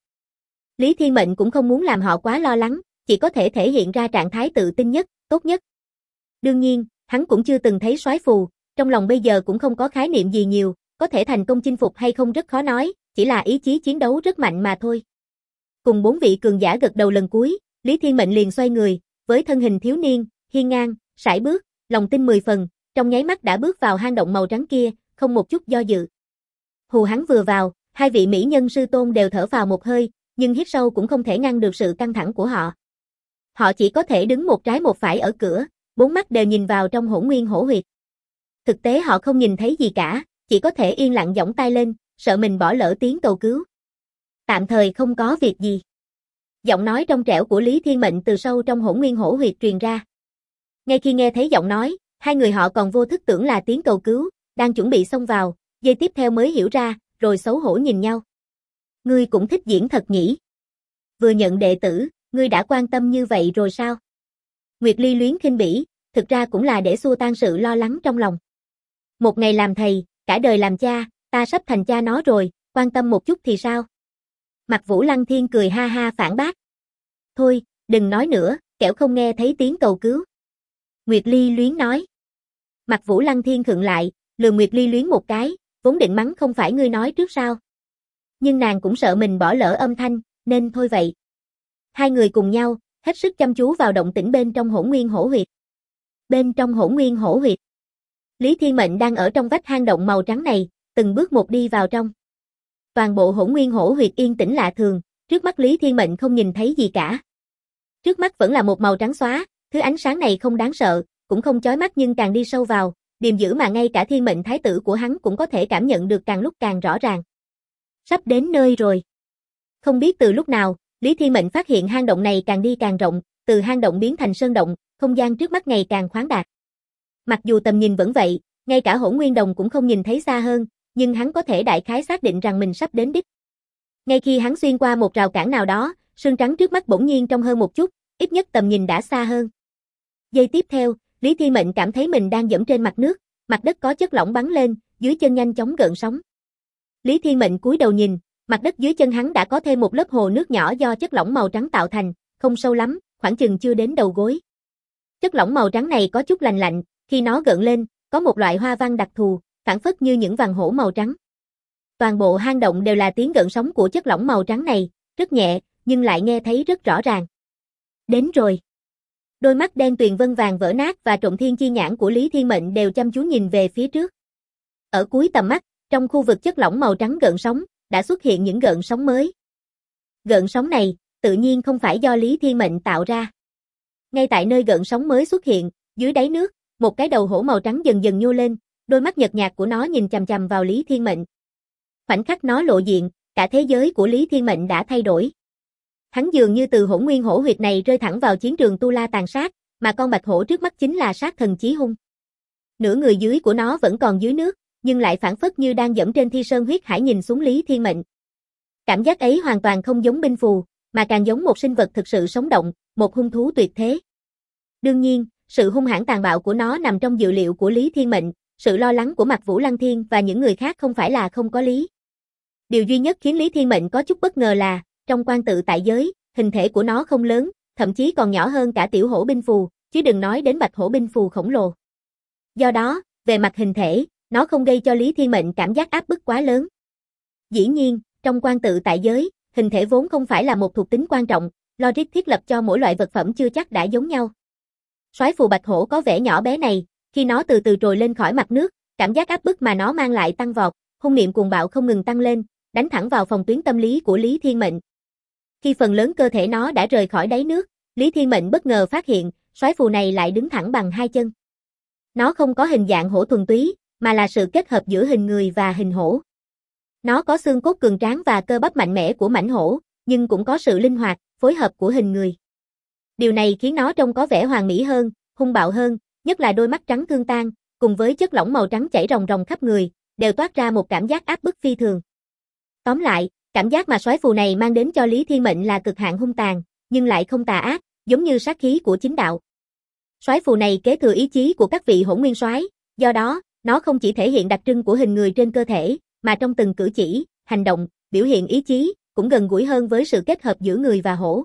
Lý Thiên Mệnh cũng không muốn làm họ quá lo lắng, chỉ có thể thể hiện ra trạng thái tự tin nhất, tốt nhất. Đương nhiên, hắn cũng chưa từng thấy soái phù, trong lòng bây giờ cũng không có khái niệm gì nhiều, có thể thành công chinh phục hay không rất khó nói, chỉ là ý chí chiến đấu rất mạnh mà thôi. Cùng 4 vị cường giả gật đầu lần cuối, Lý Thiên Mệnh liền xoay người, với thân hình thiếu niên, hiên ngang, sải bước, lòng tin 10 phần, trong nháy mắt đã bước vào hang động màu trắng kia, không một chút do dự. Hù hắn vừa vào, hai vị mỹ nhân sư tôn đều thở phào một hơi, nhưng hít sâu cũng không thể ngăn được sự căng thẳng của họ. Họ chỉ có thể đứng một trái một phải ở cửa, 4 mắt đều nhìn vào trong Hỗn Nguyên Hổ Huyệt. Thực tế họ không nhìn thấy gì cả, chỉ có thể yên lặng giỏng tay lên, sợ mình bỏ lỡ tiếng cầu cứu. Tạm thời không có việc gì. Giọng nói trong trẻo của Lý Thiên Mệnh từ sâu trong Hỗn Nguyên Hổ Huyệt truyền ra. Ngay khi nghe thấy giọng nói, hai người họ còn vô thức tưởng là tiếng cầu cứu, đang chuẩn bị xông vào, giây tiếp theo mới hiểu ra, rồi xấu hổ nhìn nhau. Ngươi cũng thích diễn thật nhỉ? Vừa nhận đệ tử, ngươi đã quan tâm như vậy rồi sao? Nguyệt Ly Luyến khinh bỉ, thực ra cũng là để xua tan sự lo lắng trong lòng. Một ngày làm thầy, cả đời làm cha, ta sắp thành cha nó rồi, quan tâm một chút thì sao? Mạc Vũ Lăng Thiên cười ha ha phản bác. Thôi, đừng nói nữa, kẻo không nghe thấy tiếng cầu cứu. Nguyệt Ly Luyến nói. Mạc Vũ Lăng Thiên khựng lại, lườm Nguyệt Ly Luyến một cái, vốn định mắng không phải ngươi nói trước sao? Nhưng nàng cũng sợ mình bỏ lỡ âm thanh, nên thôi vậy. Hai người cùng nhau, hết sức chăm chú vào động tĩnh bên trong Hỗn Nguyên Hổ Huyệt. Bên trong Hỗn Nguyên Hổ Huyệt, Lý Thiên Mệnh đang ở trong vách hang động màu trắng này, từng bước một đi vào trong. Toàn bộ Hỗn Nguyên Hổ Huyệt yên tĩnh lạ thường, trước mắt Lý Thiên Mệnh không nhìn thấy gì cả. Trước mắt vẫn là một màu trắng xóa, thứ ánh sáng này không đáng sợ, cũng không chói mắt nhưng càng đi sâu vào, điềm dữ mà ngay cả Thiên Mệnh Thái tử của hắn cũng có thể cảm nhận được càng lúc càng rõ ràng. Sắp đến nơi rồi. Không biết từ lúc nào, Lý Thiên Mệnh phát hiện hang động này càng đi càng rộng, từ hang động biến thành sơn động, không gian trước mắt ngày càng khoáng đạt. Mặc dù tầm nhìn vẫn vậy, ngay cả Hỗn Nguyên Đồng cũng không nhìn thấy xa hơn, nhưng hắn có thể đại khái xác định rằng mình sắp đến đích. Ngay khi hắn xuyên qua một rào cản nào đó, sương trắng trước mắt bỗng nhiên trong hơn một chút, ít nhất tầm nhìn đã xa hơn. Giây tiếp theo, Lý Thiên Mệnh cảm thấy mình đang dẫm trên mặt nước, mặt đất có chất lỏng bắn lên, dưới chân nhanh chóng gợn sóng. Lý Thiên Mệnh cúi đầu nhìn, mặt đất dưới chân hắn đã có thêm một lớp hồ nước nhỏ do chất lỏng màu trắng tạo thành, không sâu lắm, khoảng chừng chưa đến đầu gối. Chất lỏng màu trắng này có chút lành lạnh, khi nó gợn lên, có một loại hoa văn đặc thù, phản phất như những vàng hổ màu trắng. Toàn bộ hang động đều là tiếng gợn sóng của chất lỏng màu trắng này, rất nhẹ, nhưng lại nghe thấy rất rõ ràng. Đến rồi. Đôi mắt đen tuyền vân vàng vỡ nát và Trộm Thiên Chi Nhãn của Lý Thiên Mệnh đều chăm chú nhìn về phía trước. Ở cuối tầm mắt, trong khu vực chất lỏng màu trắng gợn sóng, đã xuất hiện những gợn sóng mới. Gợn sóng này, tự nhiên không phải do Lý Thiên Mệnh tạo ra. Ngay tại nơi gợn sóng mới xuất hiện, dưới đáy nước, một cái đầu hổ màu trắng dần dần nhô lên, đôi mắt nhợt nhạt của nó nhìn chằm chằm vào Lý Thiên Mệnh. Khoảnh khắc nó lộ diện, cả thế giới của Lý Thiên Mệnh đã thay đổi. Hắn dường như từ hỗn nguyên hổ huyệt này rơi thẳng vào chiến trường tu la tàn sát, mà con bạch hổ trước mắt chính là sát thần chí hung. Nửa người dưới của nó vẫn còn dưới nước, nhưng lại phảng phất như đang dẫm trên thi sơn huyết hải nhìn xuống Lý Thiên Mệnh. Cảm giác ấy hoàn toàn không giống binh phù, mà càng giống một sinh vật thực sự sống động, một hung thú tuyệt thế. Đương nhiên, sự hung hãn tàn bạo của nó nằm trong dự liệu của Lý Thiên Mệnh, sự lo lắng của Mạc Vũ Lăng Thiên và những người khác không phải là không có lý. Điều duy nhất khiến Lý Thiên Mệnh có chút bất ngờ là, trong quan tự tại giới, hình thể của nó không lớn, thậm chí còn nhỏ hơn cả tiểu hổ binh phù, chứ đừng nói đến bạch hổ binh phù khổng lồ. Do đó, về mặt hình thể, nó không gây cho Lý Thiên Mệnh cảm giác áp bức quá lớn. Dĩ nhiên, trong quan tự tại giới, hình thể vốn không phải là một thuộc tính quan trọng, logic thiết lập cho mỗi loại vật phẩm chưa chắc đã giống nhau. Soái phù bạch hổ có vẻ nhỏ bé này, khi nó từ từ trồi lên khỏi mặt nước, cảm giác áp bức mà nó mang lại tăng vọt, hung niệm cuồng bạo không ngừng tăng lên, đánh thẳng vào phòng tuyến tâm lý của Lý Thiên Mệnh. Khi phần lớn cơ thể nó đã rời khỏi đáy nước, Lý Thiên Mệnh bất ngờ phát hiện, soái phù này lại đứng thẳng bằng hai chân. Nó không có hình dạng hổ thuần túy, mà là sự kết hợp giữa hình người và hình hổ. Nó có xương cốt cường tráng và cơ bắp mạnh mẽ của mãnh hổ, nhưng cũng có sự linh hoạt, phối hợp của hình người. Điều này khiến nó trông có vẻ hoàn mỹ hơn, hung bạo hơn, nhất là đôi mắt trắng thương tan, cùng với chất lỏng màu trắng chảy ròng ròng khắp người, đều toát ra một cảm giác áp bức phi thường. Tóm lại, cảm giác mà soái phù này mang đến cho Lý Thiên Mệnh là cực hạn hung tàn, nhưng lại không tà ác, giống như sát khí của chính đạo. Soái phù này kế thừa ý chí của các vị hỗn nguyên soái, do đó, nó không chỉ thể hiện đặc trưng của hình người trên cơ thể, mà trong từng cử chỉ, hành động, biểu hiện ý chí, cũng gần gũi hơn với sự kết hợp giữa người và hổ.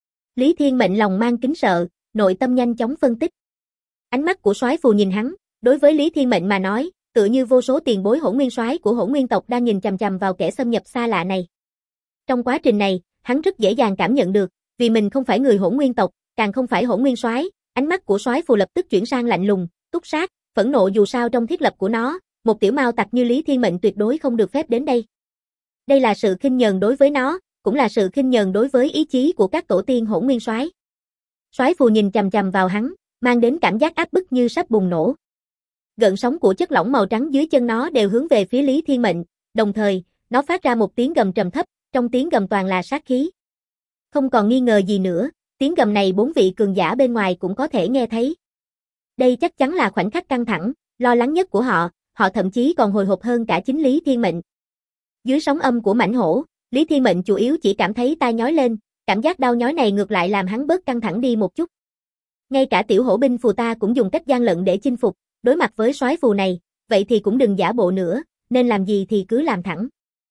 Lý Thiên Mệnh lòng mang kính sợ, nội tâm nhanh chóng phân tích. Ánh mắt của soái phù nhìn hắn, đối với Lý Thiên Mệnh mà nói, tựa như vô số tiền bối hỗn nguyên soái của hỗn nguyên tộc đang nhìn chằm chằm vào kẻ xâm nhập xa lạ này. Trong quá trình này, hắn rất dễ dàng cảm nhận được, vì mình không phải người hỗn nguyên tộc, càng không phải hỗn nguyên soái, ánh mắt của soái phù lập tức chuyển sang lạnh lùng, túc sát, phẫn nộ dù sao trong thiết lập của nó, một tiểu mao tặc như Lý Thiên Mệnh tuyệt đối không được phép đến đây. Đây là sự khinh nhờn đối với nó, cũng là sự khinh nhờn đối với ý chí của các tổ tiên hỗn nguyên soái. Soái phù nhìn chằm chằm vào hắn, mang đến cảm giác áp bức như sắp bùng nổ. Gợn sóng của chất lỏng màu trắng dưới chân nó đều hướng về phía Lý Thiên Mệnh, đồng thời, nó phát ra một tiếng gầm trầm thấp, trong tiếng gầm toàn là sát khí. Không còn nghi ngờ gì nữa, tiếng gầm này 4 vị cường giả bên ngoài cũng có thể nghe thấy. Đây chắc chắn là khoảnh khắc căng thẳng, lo lắng nhất của họ, họ thậm chí còn hồi hộp hơn cả chính Lý Thiên Mệnh. Dưới sóng âm của mãnh hổ, Lý Thiên Mệnh chủ yếu chỉ cảm thấy tai nhói lên, cảm giác đau nhói này ngược lại làm hắn bớt căng thẳng đi một chút. Ngay cả tiểu hổ binh phù ta cũng dùng cách gian lận để chinh phục, đối mặt với soái phù này, vậy thì cũng đừng giả bộ nữa, nên làm gì thì cứ làm thẳng.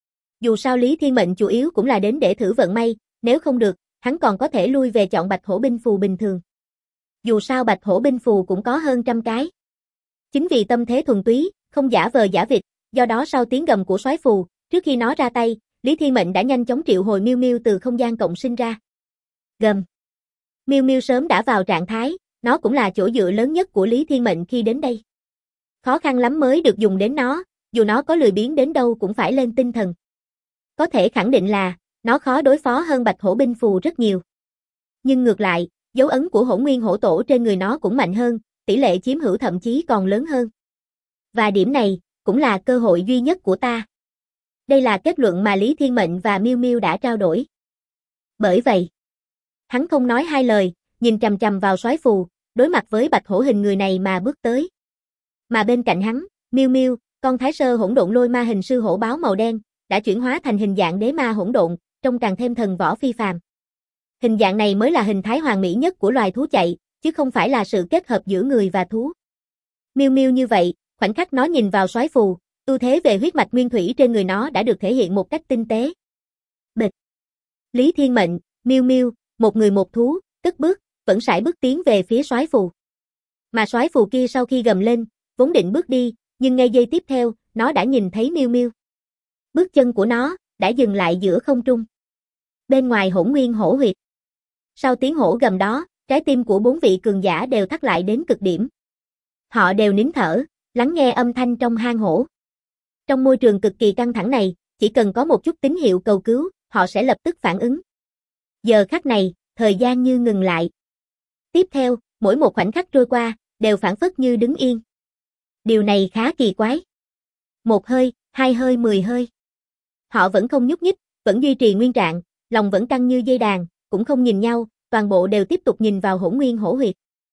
Dù sao Lý Thiên Mệnh chủ yếu cũng là đến để thử vận may, nếu không được, hắn còn có thể lui về chọn bạch hổ binh phù bình thường. Dù sao bạch hổ binh phù cũng có hơn 100 cái. Chính vì tâm thế thuần túy, không giả vờ giả vịt, do đó sau tiếng gầm của soái phù, trước khi nó ra tay, Lý Thiên Mệnh đã nhanh chóng triệu hồi Miêu Miêu từ không gian cộng sinh ra. Gầm. Miêu Miêu sớm đã vào trạng thái, nó cũng là chỗ dựa lớn nhất của Lý Thiên Mệnh khi đến đây. Khó khăn lắm mới được dùng đến nó, dù nó có lười biếng đến đâu cũng phải lên tinh thần. Có thể khẳng định là, nó khó đối phó hơn bạch hổ binh phù rất nhiều. Nhưng ngược lại, dấu ấn của hỗn nguyên hổ tổ trên người nó cũng mạnh hơn, tỷ lệ chiếm hữu thậm chí còn lớn hơn. Và điểm này, cũng là cơ hội duy nhất của ta. Đây là kết luận mà Lý Thiên Mệnh và Miêu Miêu đã trao đổi. Bởi vậy, hắn không nói hai lời, nhìn chằm chằm vào soái phù, đối mặt với bạch hổ hình người này mà bước tới. Mà bên cạnh hắn, Miêu Miêu, con thái sơ hỗn độn lôi ma hình sư hổ báo màu đen, đã chuyển hóa thành hình dạng đế ma hỗn độn, trông càng thêm thần võ phi phàm. Hình dạng này mới là hình thái hoàn mỹ nhất của loài thú chạy, chứ không phải là sự kết hợp giữa người và thú. Miêu Miêu như vậy, khoảnh khắc nó nhìn vào soái phù, ưu thế về huyết mạch nguyên thủy trên người nó đã được thể hiện một cách tinh tế. Bịch. Lý Thiên Mệnh, Miêu Miêu, một người một thú, cất bước, vẫn sải bước tiến về phía soái phù. Mà soái phù kia sau khi gầm lên, vốn định bước đi, nhưng ngay giây tiếp theo, nó đã nhìn thấy Miêu Miêu. Bước chân của nó đã dừng lại giữa không trung. Bên ngoài hỗn nguyên hổ huyệt. Sau tiếng hổ gầm đó, Trái tim của 4 vị cường giả đều thắt lại đến cực điểm. Họ đều nín thở, lắng nghe âm thanh trong hang hổ. Trong môi trường cực kỳ căng thẳng này, chỉ cần có một chút tín hiệu cầu cứu, họ sẽ lập tức phản ứng. Giờ khắc này, thời gian như ngừng lại. Tiếp theo, mỗi một khoảnh khắc trôi qua, đều phảng phất như đứng yên. Điều này khá kỳ quái. 1 hơi, 2 hơi, 10 hơi. Họ vẫn không nhúc nhích, vẫn duy trì nguyên trạng, lòng vẫn căng như dây đàn, cũng không nhìn nhau, toàn bộ đều tiếp tục nhìn vào Hỗn Nguyên Hổ Huyệt.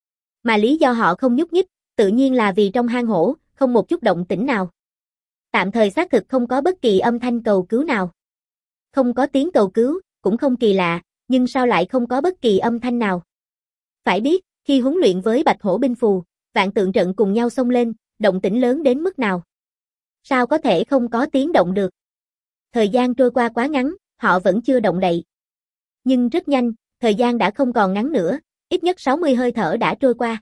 Mà lý do họ không nhúc nhích, tự nhiên là vì trong hang hổ, không một chút động tĩnh nào. Tạm thời xác thực không có bất kỳ âm thanh cầu cứu nào. Không có tiếng cầu cứu, cũng không kỳ lạ, nhưng sao lại không có bất kỳ âm thanh nào? Phải biết, khi huấn luyện với Bạch Hổ binh phù, vạn tượng trận cùng nhau xông lên, động tĩnh lớn đến mức nào? Sao có thể không có tiếng động được? Thời gian trôi qua quá ngắn, họ vẫn chưa động đậy. Nhưng rất nhanh, thời gian đã không còn ngắn nữa, ít nhất 60 hơi thở đã trôi qua.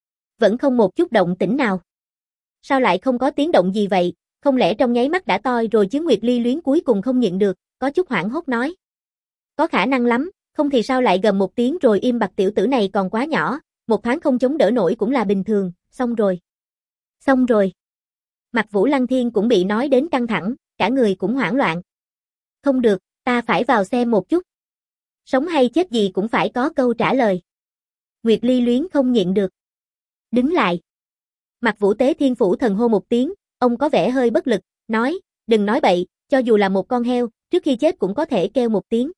Vẫn không một chút động tĩnh nào. Sao lại không có tiếng động gì vậy? Không lẽ trong nháy mắt đã toi rồi chứ? Nguyệt Ly Luyến cuối cùng không nhịn được, có chút hoảng hốt nói. Có khả năng lắm, không thì sao lại gầm một tiếng rồi im bặt, tiểu tử này còn quá nhỏ, một thoáng không chống đỡ nổi cũng là bình thường, xong rồi. Xong rồi. Mặt Vũ Lăng Thiên cũng bị nói đến căng thẳng, cả người cũng hoảng loạn. Không được, ta phải vào xem một chút. Sống hay chết gì cũng phải có câu trả lời. Nguyệt Ly Luyến không nhịn được. Đứng lại. Mặt Vũ Tế Thiên Phủ Thần hô một tiếng, ông có vẻ hơi bất lực, nói, đừng nói bậy, cho dù là một con heo, trước khi chết cũng có thể kêu một tiếng.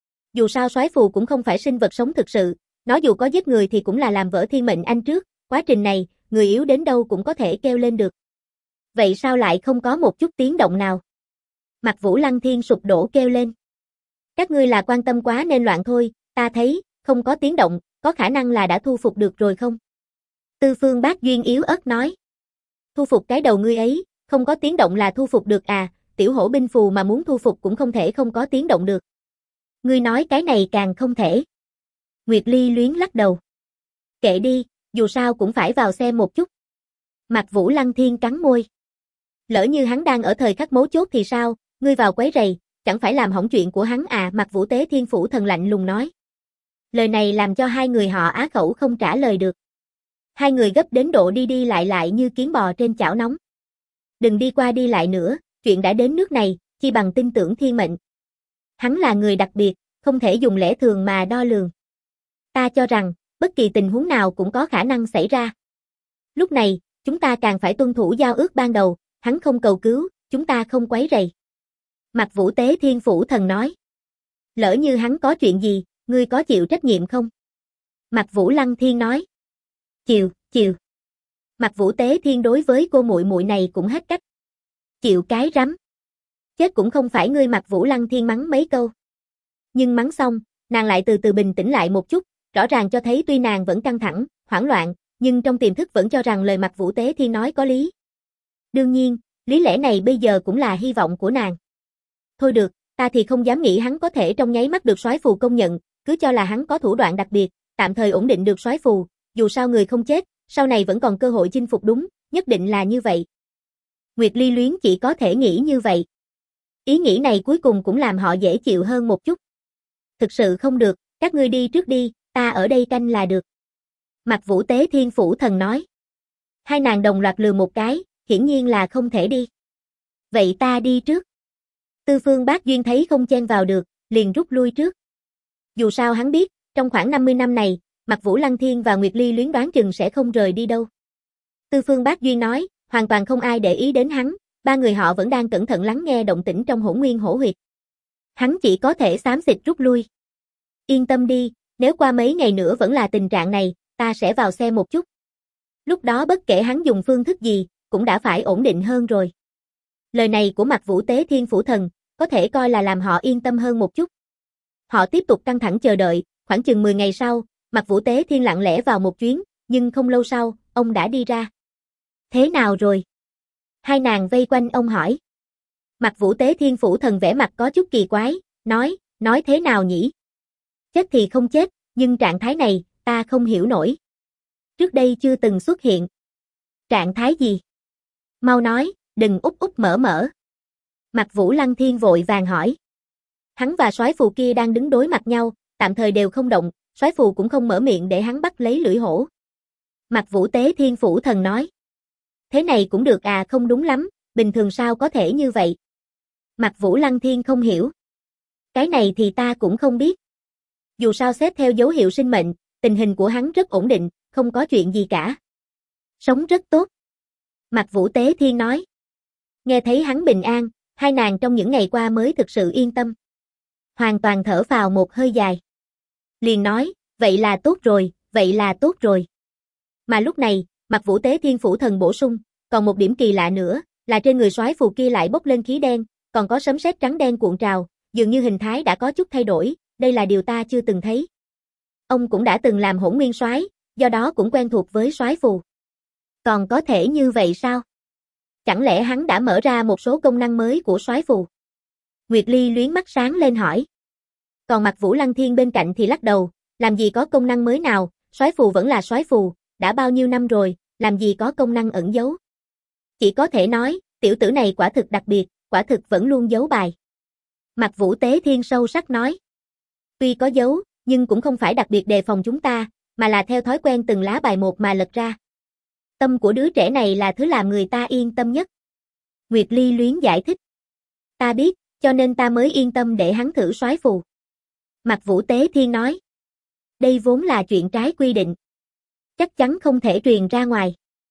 Dù sao soái phù cũng không phải sinh vật sống thực sự, nó dù có giết người thì cũng là làm vỡ thiên mệnh anh trước, quá trình này, người yếu đến đâu cũng có thể kêu lên được. Vậy sao lại không có một chút tiếng động nào? Mặt Vũ Lăng Thiên sụp đổ kêu lên. Các ngươi là quan tâm quá nên loạn thôi, ta thấy, không có tiếng động, có khả năng là đã thu phục được rồi không? Tư Phương Bác Duyên yếu ớt nói. Thu phục cái đầu ngươi ấy, không có tiếng động là thu phục được à, tiểu hổ binh phù mà muốn thu phục cũng không thể không có tiếng động được. Ngươi nói cái này càng không thể. Nguyệt Ly Luyến lắc đầu. Kệ đi, dù sao cũng phải vào xem một chút. Mặt Vũ Lăng Thiên cắn môi. Lỡ như hắn đang ở thời khắc mấu chốt thì sao, ngươi vào quấy rầy, chẳng phải làm hỏng chuyện của hắn à? Mặt Vũ Tế Thiên Phủ Thần lạnh lùng nói. Lời này làm cho hai người họ á khẩu không trả lời được. Hai người gấp đến độ đi đi lại như kiến bò trên chảo nóng. Đừng đi qua đi lại nữa, chuyện đã đến nước này, chi bằng tin tưởng thiên mệnh. Hắn là người đặc biệt, không thể dùng lẽ thường mà đo lường. Ta cho rằng, bất kỳ tình huống nào cũng có khả năng xảy ra. Lúc này, chúng ta càng phải tuân thủ giao ước ban đầu, hắn không cầu cứu, chúng ta không quấy rầy. Mặt Vũ Tế Thiên Phủ Thần nói. Lỡ như hắn có chuyện gì, ngươi có chịu trách nhiệm không? Mặt Vũ Lăng Thiên nói. Chịu. Mặt Vũ Tế Thiên đối với cô muội muội này cũng hết cách. Chịu cái rắm. Chết cũng không phải ngươi. Mặt Vũ Lăng Thiên mắng mấy câu. Nhưng mắng xong, nàng lại từ từ bình tĩnh lại một chút, rõ ràng cho thấy tuy nàng vẫn căng thẳng, hoảng loạn, nhưng trong tiềm thức vẫn cho rằng lời Mặt Vũ Tế Thiên nói có lý. Đương nhiên, lý lẽ này bây giờ cũng là hy vọng của nàng. Thôi được, ta thì không dám nghĩ hắn có thể trong nháy mắt được soái phù công nhận, cứ cho là hắn có thủ đoạn đặc biệt, tạm thời ổn định được soái phù, dù sao người không chết, sau này vẫn còn cơ hội chinh phục đúng, nhất định là như vậy. Nguyệt Ly Luyến chỉ có thể nghĩ như vậy. Ý nghĩ này cuối cùng cũng làm họ dễ chịu hơn một chút. Thực sự không được, các ngươi đi trước đi, ta ở đây canh là được. Mặt Vũ Tế Thiên Phủ Thần nói. Hai nàng đồng loạt lừa một cái, hiển nhiên là không thể đi. Vậy ta đi trước. Tư Phương Bác Duyên thấy không chen vào được, liền rút lui trước. Dù sao hắn biết, trong khoảng 50 năm này, Mặt Vũ Lăng Thiên và Nguyệt Ly Luyến đoán chừng sẽ không rời đi đâu. Tư Phương Bác Duyên nói, hoàn toàn không ai để ý đến hắn, ba người họ vẫn đang cẩn thận lắng nghe động tĩnh trong Hỗn Nguyên Hổ Huyệt. Hắn chỉ có thể xám xịt rút lui. Yên tâm đi, nếu qua mấy ngày nữa vẫn là tình trạng này, ta sẽ vào xem một chút. Lúc đó bất kể hắn dùng phương thức gì, cũng đã phải ổn định hơn rồi. Lời này của Mặt Vũ Tế Thiên Phủ Thần, có thể coi là làm họ yên tâm hơn một chút. Họ tiếp tục căng thẳng chờ đợi, khoảng chừng 10 ngày sau, Mặt Vũ Tế Thiên lặng lẽ vào một chuyến, nhưng không lâu sau, ông đã đi ra. Thế nào rồi? Hai nàng vây quanh ông hỏi. Mặt Vũ Tế Thiên Phủ Thần vẻ mặt có chút kỳ quái, nói thế nào nhỉ? Chết thì không chết, nhưng trạng thái này, ta không hiểu nổi. Trước đây chưa từng xuất hiện. Trạng thái gì? Mau nói, đừng úp úp mở mở. Mặt Vũ Lăng Thiên vội vàng hỏi. Hắn và soái phù kia đang đứng đối mặt nhau, tạm thời đều không động, soái phù cũng không mở miệng để hắn bắt lấy lưỡi hổ. Mặc Vũ Tế Thiên Phủ Thần nói. Thế này cũng được à, không đúng lắm, bình thường sao có thể như vậy? Mặc Vũ Lăng Thiên không hiểu. Cái này thì ta cũng không biết. Dù sao xét theo dấu hiệu sinh mệnh, tình hình của hắn rất ổn định, không có chuyện gì cả. Sống rất tốt. Mặc Vũ Tế Thiên nói. Nghe thấy hắn bình an, hai nàng trong những ngày qua mới thực sự yên tâm. Hoàn toàn thở phào một hơi dài. Liền nói, vậy là tốt rồi, vậy là tốt rồi. Mà lúc này, Mặc Vũ Tế Thiên Phủ Thần bổ sung, còn một điểm kỳ lạ nữa, là trên người soái phù kia lại bốc lên khí đen, còn có sấm sét trắng đen cuộn trào, dường như hình thái đã có chút thay đổi, đây là điều ta chưa từng thấy. Ông cũng đã từng làm Hỗn Nguyên soái, do đó cũng quen thuộc với soái phù. Còn có thể như vậy sao? Chẳng lẽ hắn đã mở ra một số công năng mới của soái phù? Nguyệt Ly luyến mắt sáng lên hỏi. Còn Mặc Vũ Lăng Thiên bên cạnh thì lắc đầu, làm gì có công năng mới nào, soái phù vẫn là soái phù, đã bao nhiêu năm rồi, làm gì có công năng ẩn giấu. Chỉ có thể nói, tiểu tử này quả thực đặc biệt, quả thực vẫn luôn giấu bài. Mặc Vũ Tế Thiên sâu sắc nói. Tuy có giấu, nhưng cũng không phải đặc biệt đề phòng chúng ta, mà là theo thói quen từng lá bài một mà lật ra. Tâm của đứa trẻ này là thứ làm người ta yên tâm nhất. Nguyệt Ly luyến giải thích. Ta biết, cho nên ta mới yên tâm để hắn thử soái phù. Mặc Vũ Tế Thiên nói. Đây vốn là chuyện trái quy định. Chắc chắn không thể truyền ra ngoài.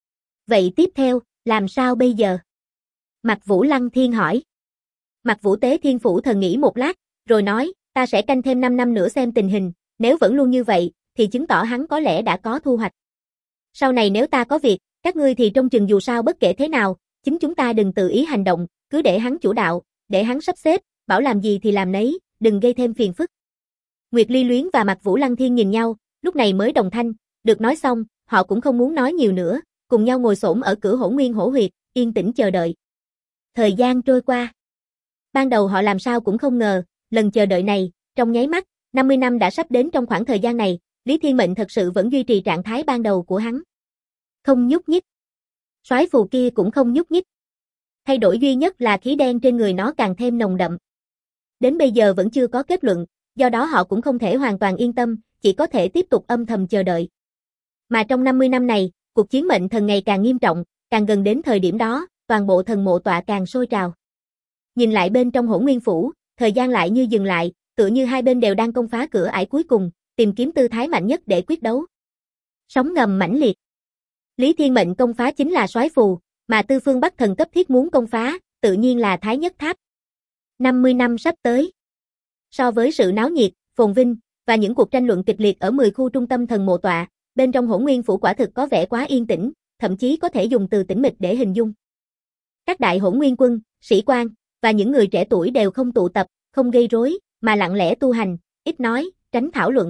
Vậy tiếp theo, làm sao bây giờ? Mặc Vũ Lăng Thiên hỏi. Mặc Vũ Tế Thiên Phủ Thần nghĩ một lát, rồi nói, ta sẽ canh thêm 5 năm nữa xem tình hình, nếu vẫn luôn như vậy, thì chứng tỏ hắn có lẽ đã có thu hoạch. Sau này nếu ta có việc, các ngươi thì trông chừng dù sao bất kể thế nào, chính chúng ta đừng tự ý hành động, cứ để hắn chủ đạo, để hắn sắp xếp, bảo làm gì thì làm nấy, đừng gây thêm phiền phức. Nguyệt Ly Luyến và Mặc Vũ Lăng Thiên nhìn nhau, lúc này mới đồng thanh, được nói xong, họ cũng không muốn nói nhiều nữa, cùng nhau ngồi xổm ở cửa Hỗn Nguyên Hổ Huyệt, yên tĩnh chờ đợi. Thời gian trôi qua. Ban đầu họ làm sao cũng không ngờ, lần chờ đợi này, trong nháy mắt, 50 năm đã sắp đến. Trong khoảng thời gian này, Lý Thiên Mệnh thật sự vẫn duy trì trạng thái ban đầu của hắn. Không nhúc nhích. Soái phù kia cũng không nhúc nhích. Thay đổi duy nhất là khí đen trên người nó càng thêm nồng đậm. Đến bây giờ vẫn chưa có kết luận, do đó họ cũng không thể hoàn toàn yên tâm, chỉ có thể tiếp tục âm thầm chờ đợi. Mà trong 50 năm này, cuộc chiến mệnh thần ngày càng nghiêm trọng, càng gần đến thời điểm đó, toàn bộ thần mộ tọa càng sôi trào. Nhìn lại bên trong Hỗn Nguyên Phủ, thời gian lại như dừng lại, tựa như hai bên đều đang công phá cửa ải cuối cùng, tìm kiếm tư thái mạnh nhất để quyết đấu. Sóng ngầm mãnh liệt. Lý Thiên Mệnh công phá chính là soái phù, mà Tư Phương Bắc Thần cấp thiết muốn công phá, tự nhiên là Thái Nhất Tháp. 50 năm sắp tới. So với sự náo nhiệt, phồn vinh, và những cuộc tranh luận kịch liệt ở 10 khu trung tâm thần mộ tọa, bên trong Hỗn Nguyên Phủ quả thực có vẻ quá yên tĩnh, thậm chí có thể dùng từ tĩnh mịch để hình dung. Các đại Hỗn Nguyên quân, sĩ quan, và những người trẻ tuổi đều không tụ tập, không gây rối, mà lặng lẽ tu hành, ít nói, tránh thảo luận.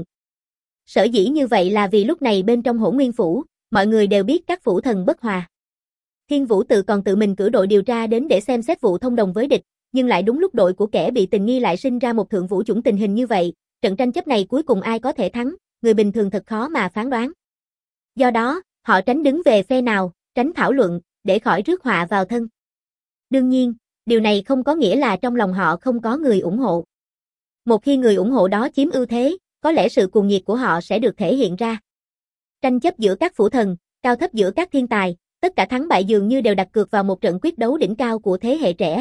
Sở dĩ như vậy là vì lúc này bên trong Hỗn Nguyên Phủ, mọi người đều biết các phủ thần bất hòa. Thiên Vũ Tự còn tự mình cử đội điều tra đến để xem xét vụ thông đồng với địch, nhưng lại đúng lúc đội của kẻ bị tình nghi lại sinh ra một thượng vũ chủng tình hình như vậy, trận tranh chấp này cuối cùng ai có thể thắng, người bình thường thật khó mà phán đoán. Do đó, họ tránh đứng về phe nào, tránh thảo luận, để khỏi rước họa vào thân. Đương nhiên, điều này không có nghĩa là trong lòng họ không có người ủng hộ. Một khi người ủng hộ đó chiếm ưu thế, có lẽ sự cuồng nhiệt của họ sẽ được thể hiện ra. Tranh chấp giữa các phủ thần, cao thấp giữa các thiên tài, tất cả thắng bại dường như đều đặt cược vào một trận quyết đấu đỉnh cao của thế hệ trẻ.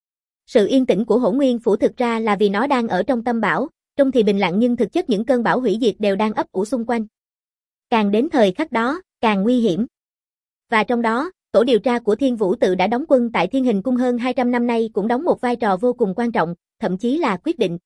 Sự yên tĩnh của Hỗn Nguyên Phủ thực ra là vì nó đang ở trong tâm bão, trông thì bình lặng nhưng thực chất những cơn bão hủy diệt đều đang ấp ủ xung quanh. Càng đến thời khắc đó, càng nguy hiểm. Và trong đó, tổ điều tra của Thiên Vũ Tự đã đóng quân tại Thiên Hình Cung hơn 200 năm nay cũng đóng một vai trò vô cùng quan trọng, thậm chí là quyết định.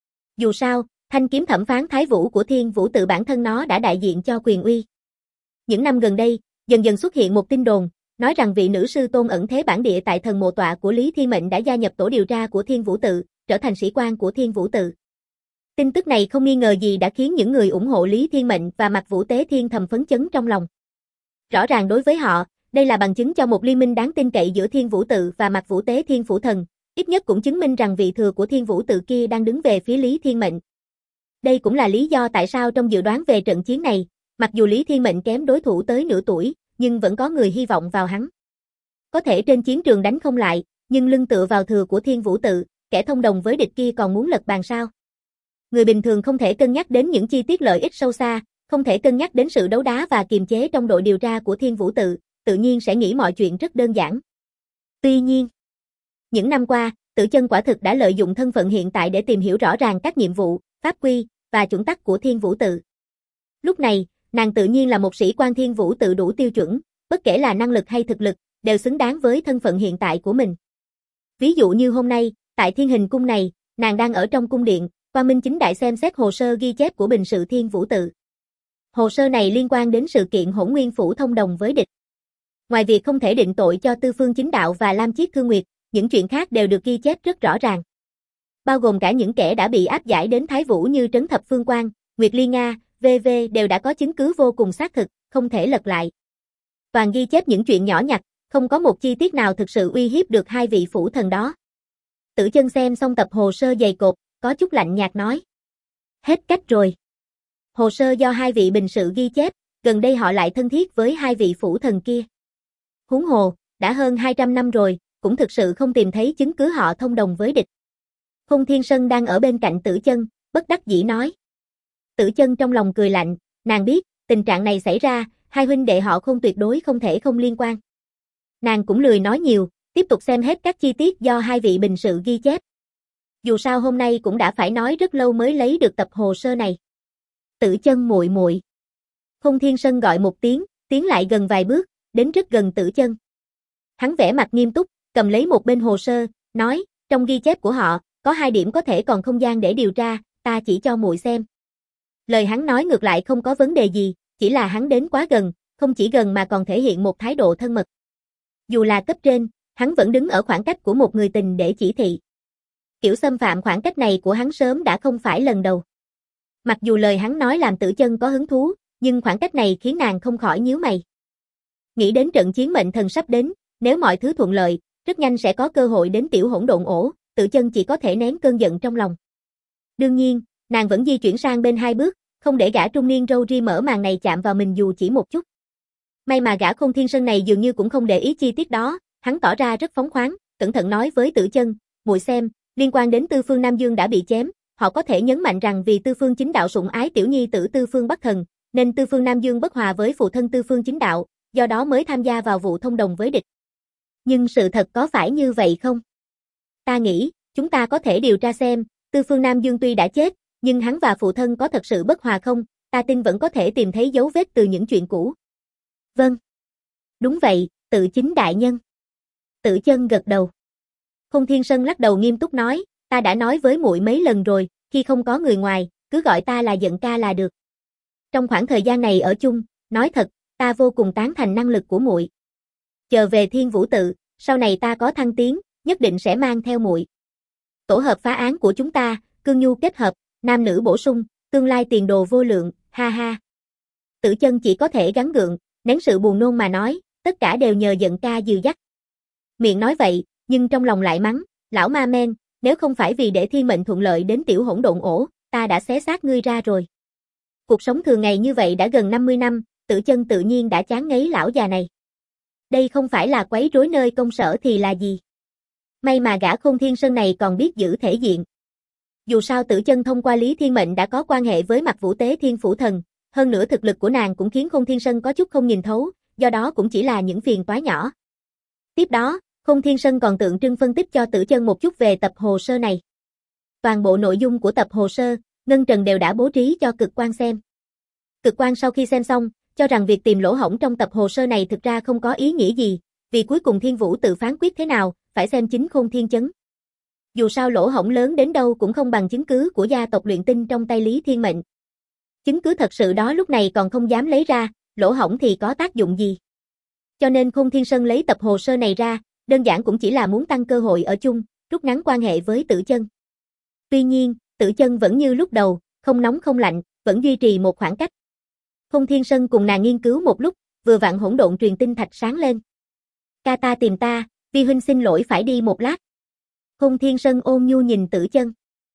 Dù sao, thanh kiếm thẩm phán Thái Vũ của Thiên Vũ Tự bản thân nó đã đại diện cho quyền uy. Những năm gần đây, dần dần xuất hiện một tin đồn, nói rằng vị nữ sư tôn ẩn thế bản địa tại thần mộ tọa của Lý Thiên Mệnh đã gia nhập tổ điều tra của Thiên Vũ Tự, trở thành sĩ quan của Thiên Vũ Tự. Tin tức này không nghi ngờ gì đã khiến những người ủng hộ Lý Thiên Mệnh và Mặc Vũ Tế Thiên thầm phấn chấn trong lòng. Rõ ràng đối với họ, đây là bằng chứng cho một liên minh đáng tin cậy giữa Thiên Vũ Tự và Mặc Vũ Tế Thiên Phủ Thần, ít nhất cũng chứng minh rằng vị thừa của Thiên Vũ Tự kia đang đứng về phía Lý Thiên Mệnh. Đây cũng là lý do tại sao trong dự đoán về trận chiến này, mặc dù Lý Thiên Mệnh kém đối thủ tới nửa tuổi, nhưng vẫn có người hy vọng vào hắn. Có thể trên chiến trường đánh không lại, nhưng lưng tựa vào thừa của Thiên Vũ Tự, kẻ thông đồng với địch kia còn muốn lật bàn sao? Người bình thường không thể cân nhắc đến những chi tiết lợi ích sâu xa, không thể cân nhắc đến sự đấu đá và kiềm chế trong đội điều tra của Thiên Vũ tự nhiên sẽ nghĩ mọi chuyện rất đơn giản. Tuy nhiên, những năm qua, Tử Chân quả thực đã lợi dụng thân phận hiện tại để tìm hiểu rõ ràng các nhiệm vụ, pháp quy và chuẩn tắc của Thiên Vũ tự. Lúc này, nàng tự nhiên là một sĩ quan Thiên Vũ tự đủ tiêu chuẩn, bất kể là năng lực hay thực lực, đều xứng đáng với thân phận hiện tại của mình. Ví dụ như hôm nay, tại Thiên Hình cung này, nàng đang ở trong cung điện, quang minh chính đại xem xét hồ sơ ghi chép của bình sự Thiên Vũ tự. Hồ sơ này liên quan đến sự kiện Hỗn Nguyên phủ thông đồng với địch. Ngoài việc không thể định tội cho Tư Phương Chính Đạo và Lam Chiết Thương Nguyệt, những chuyện khác đều được ghi chép rất rõ ràng. Bao gồm cả những kẻ đã bị áp giải đến Thái Vũ như Trấn Thập Phương Quan, Nguyệt Ly Nga, v.v. đều đã có chứng cứ vô cùng xác thực, không thể lật lại. Toàn ghi chép những chuyện nhỏ nhặt, không có một chi tiết nào thực sự uy hiếp được hai vị phủ thần đó. Tử Chân xem xong tập hồ sơ dày cộp, có chút lạnh nhạt nói. Hết cách rồi. Hồ sơ do hai vị bình sự ghi chép, gần đây họ lại thân thiết với hai vị phủ thần kia. Huống hồ, đã hơn 200 năm rồi, cũng thực sự không tìm thấy chứng cứ họ thông đồng với địch. Khôn Thiên Sân đang ở bên cạnh Tử Chân, bất đắc dĩ nói. Tử Chân trong lòng cười lạnh, nàng biết, tình trạng này xảy ra, hai huynh đệ họ Khôn tuyệt đối không thể không liên quan. Nàng cũng lười nói nhiều, tiếp tục xem hết các chi tiết do hai vị bình sự ghi chép. Dù sao hôm nay cũng đã phải nói rất lâu mới lấy được tập hồ sơ này. Tử Chân muội muội. Khôn Thiên Sân gọi một tiếng, tiến lại gần vài bước, đến rất gần Tử Chân. Hắn vẻ mặt nghiêm túc, cầm lấy một bên hồ sơ, nói, trong ghi chép của họ, có 2 điểm có thể còn không gian để điều tra, ta chỉ cho muội xem. Lời hắn nói ngược lại không có vấn đề gì, chỉ là hắn đến quá gần, không chỉ gần mà còn thể hiện một thái độ thân mật. Dù là cấp trên, hắn vẫn đứng ở khoảng cách của một người tình để chỉ thị. Kiểu xâm phạm khoảng cách này của hắn sớm đã không phải lần đầu. Mặc dù lời hắn nói làm Tử Chân có hứng thú, nhưng khoảng cách này khiến nàng không khỏi nhíu mày. Nghĩ đến trận chiến mệnh thần sắp đến, nếu mọi thứ thuận lợi, rất nhanh sẽ có cơ hội đến tiểu hỗn độn ổ, Tử Chân chỉ có thể nén cơn giận trong lòng. Đương nhiên, nàng vẫn di chuyển sang bên 2 bước, không để gã trung niên râu ria mở màn này chạm vào mình dù chỉ một chút. May mà gã Khôn Thiên Sân này dường như cũng không để ý chi tiết đó, hắn tỏ ra rất phóng khoáng, cẩn thận nói với Tử Chân, muội xem, liên quan đến Tư Phương Nam Dương đã bị chém, họ có thể nhấn mạnh rằng vì Tư Phương Chính Đạo sủng ái tiểu nhi tử Tư Phương Bắc Thần, nên Tư Phương Nam Dương bất hòa với phụ thân Tư Phương Chính Đạo, do đó mới tham gia vào vụ thông đồng với địch. Nhưng sự thật có phải như vậy không? Ta nghĩ, chúng ta có thể điều tra xem, Tư Phương Nam Dương tuy đã chết, nhưng hắn và phụ thân có thật sự bất hòa không? Ta tin vẫn có thể tìm thấy dấu vết từ những chuyện cũ. Vâng. Đúng vậy, Tự Chính đại nhân. Tử Chân gật đầu. Khôn Thiên Sân lắc đầu nghiêm túc nói, ta đã nói với muội mấy lần rồi, khi không có người ngoài, cứ gọi ta là Giận ca là được. Trong khoảng thời gian này ở chung, nói thật, ta vô cùng tán thành năng lực của muội. Chờ về Thiên Vũ tự, sau này ta có thăng tiến, nhất định sẽ mang theo muội. Tổ hợp phá án của chúng ta, cương nhu kết hợp, nam nữ bổ sung, tương lai tiền đồ vô lượng, ha ha. Tử Chân chỉ có thể gắng gượng, nén sự buồn nôn mà nói, tất cả đều nhờ Giận ca dìu dắt. Miệng nói vậy, nhưng trong lòng lại mắng, lão ma men, nếu không phải vì để thiên mệnh thuận lợi đến tiểu hỗn độn ổ, ta đã xé xác ngươi ra rồi. Cuộc sống thường ngày như vậy đã gần 50 năm, Tử Chân tự nhiên đã chán ngấy lão già này. Đây không phải là quấy rối nơi công sở thì là gì? May mà gã Khôn Thiên Sân này còn biết giữ thể diện. Dù sao Tử Chân thông qua Lý Thiên Mệnh đã có quan hệ với Mặc Vũ Tế Thiên Phủ Thần, hơn nữa thực lực của nàng cũng khiến Khôn Thiên Sân có chút không nhìn thấu, do đó cũng chỉ là những phiền toái nhỏ. Tiếp đó, Khôn Thiên Sân còn tượng trưng phân tích cho Tử Chân một chút về tập hồ sơ này. Toàn bộ nội dung của tập hồ sơ, Ngân Trần đều đã bố trí cho Cực Quan xem. Cực Quan sau khi xem xong, cho rằng việc tìm lỗ hổng trong tập hồ sơ này thực ra không có ý nghĩa gì, vì cuối cùng Thiên Vũ tự phán quyết thế nào, phải xem chính Khôn Thiên Chấn. Dù sao lỗ hổng lớn đến đâu cũng không bằng chứng cứ của gia tộc luyện tinh trong tay Lý Thiên Mệnh. Chứng cứ thật sự đó lúc này còn không dám lấy ra, lỗ hổng thì có tác dụng gì. Cho nên Khôn Thiên Sân lấy tập hồ sơ này ra, đơn giản cũng chỉ là muốn tăng cơ hội ở chung, rút ngắn quan hệ với Tử Chân. Tuy nhiên, Tử Chân vẫn như lúc đầu, không nóng không lạnh, vẫn duy trì một khoảng cách. Khôn Thiên Sân cùng nàng nghiên cứu một lúc, vừa vặn hỗn độn truyền tinh thạch sáng lên. Ca ta tìm ta, vi huynh xin lỗi phải đi một lát. Khôn Thiên Sân ôn nhu nhìn Tử Chân.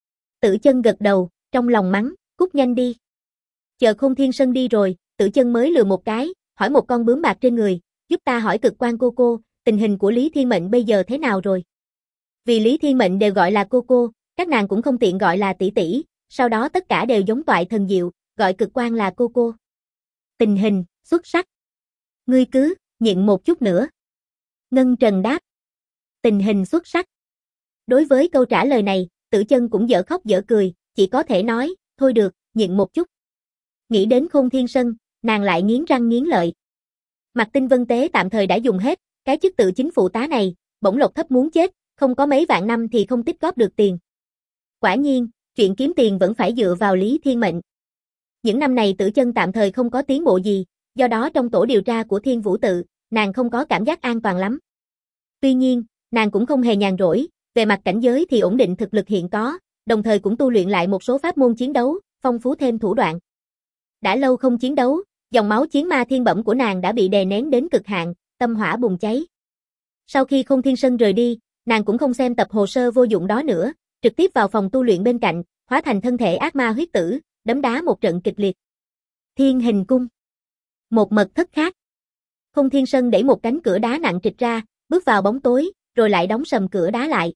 Tử Chân gật đầu, trong lòng mắng, cút nhanh đi. Chờ Khôn Thiên Sân đi rồi, Tử Chân mới lừa một cái, hỏi một con bướm bạc trên người, giúp ta hỏi Cực Quan cô, tình hình của Lý Thiên Mệnh bây giờ thế nào rồi? Vì Lý Thiên Mệnh đều gọi là cô, các nàng cũng không tiện gọi là tỷ tỷ, sau đó tất cả đều giống toại thần diệu, gọi cực quan là cô. Tình hình, xuất sắc. Ngươi cứ, nhịn một chút nữa. Ngân Trần đáp. Tình hình xuất sắc. Đối với câu trả lời này, Tử Chân cũng dở khóc dở cười, chỉ có thể nói, thôi được, nhịn một chút. Nghĩ đến Khôn Thiên Sân, nàng lại nghiến răng nghiến lợi. Mạc Tinh Vân Tế tạm thời đã dùng hết, cái chức tự chính phụ tá này, bổng lộc thấp muốn chết, không có mấy vạn năm thì không tích góp được tiền. Quả nhiên, chuyện kiếm tiền vẫn phải dựa vào Lý Thiên Mệnh. Những năm này Tử Chân tạm thời không có tiến bộ gì, do đó trong tổ điều tra của Thiên Vũ Tự, nàng không có cảm giác an toàn lắm. Tuy nhiên, nàng cũng không hề nhàn rỗi, về mặt cảnh giới thì ổn định thực lực hiện có, đồng thời cũng tu luyện lại một số pháp môn chiến đấu, phong phú thêm thủ đoạn. Đã lâu không chiến đấu, dòng máu chiến ma thiên bẩm của nàng đã bị đè nén đến cực hạn, tâm hỏa bùng cháy. Sau khi Khôn Thiên Sân rời đi, nàng cũng không xem tập hồ sơ vô dụng đó nữa, trực tiếp vào phòng tu luyện bên cạnh, hóa thành thân thể ác ma huyết tử, đấm đá một trận kịch liệt. Thiên Hình Cung. Một mật thất khác. Khôn Thiên Sân đẩy một cánh cửa đá nặng trịch ra, bước vào bóng tối, rồi lại đóng sầm cửa đá lại.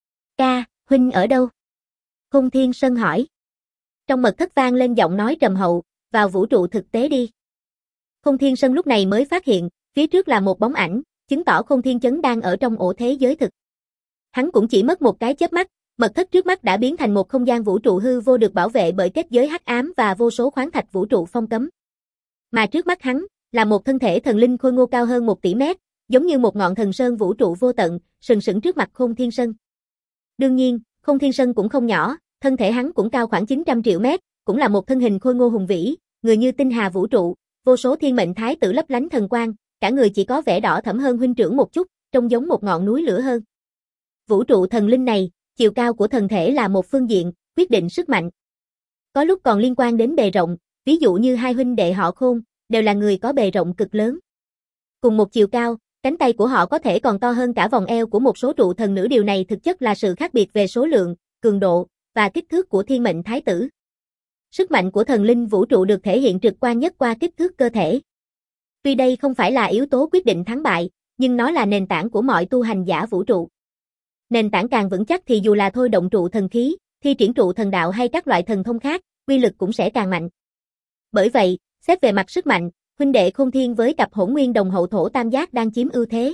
Ca, huynh ở đâu? Khôn Thiên Sân hỏi. Trong mật thất vang lên giọng nói trầm hậu, vào vũ trụ thực tế đi. Khôn Thiên Sân lúc này mới phát hiện, phía trước là một bóng ảnh, chứng tỏ Khôn Thiên Chấn đang ở trong ổ thế giới thực. Hắn cũng chỉ mất một cái chớp mắt, mật thất trước mắt đã biến thành một không gian vũ trụ hư vô được bảo vệ bởi kết giới hắc ám và vô số khoáng thạch vũ trụ phong cấm. Mà trước mắt hắn, là một thân thể thần linh khôi ngô cao hơn 1 tỷ mét, giống như một ngọn thần sơn vũ trụ vô tận, sừng sững trước mặt Khôn Thiên Sân. Đương nhiên, Khôn Thiên Sân cũng không nhỏ, thân thể hắn cũng cao khoảng 900 triệu mét, cũng là một thân hình khôi ngô hùng vĩ, người như tinh hà vũ trụ, vô số thiên mệnh thái tử lấp lánh thần quang, cả người chỉ có vẻ đỏ thẫm hơn huynh trưởng một chút, trông giống một ngọn núi lửa hơn. Vũ trụ thần linh này, chiều cao của thần thể là một phương diện, quyết định sức mạnh. Có lúc còn liên quan đến bề rộng, ví dụ như hai huynh đệ họ Khôn, đều là người có bề rộng cực lớn. Cùng một chiều cao, cánh tay của họ có thể còn to hơn cả vòng eo của một số trụ thần nữ, điều này thực chất là sự khác biệt về số lượng, cường độ và kích thước của thiên mệnh thái tử. Sức mạnh của thần linh vũ trụ được thể hiện trực quan nhất qua kích thước cơ thể. Tuy đây không phải là yếu tố quyết định thắng bại, nhưng nó là nền tảng của mọi tu hành giả vũ trụ. Nền tảng càng vững chắc thì dù là thôi động trụ thần khí, thi triển trụ thần đạo hay các loại thần thông khác, uy lực cũng sẽ càng mạnh. Bởi vậy, xét về mặt sức mạnh, huynh đệ Khôn Thiên với cặp hỗn nguyên đồng hậu thổ tam giác đang chiếm ưu thế.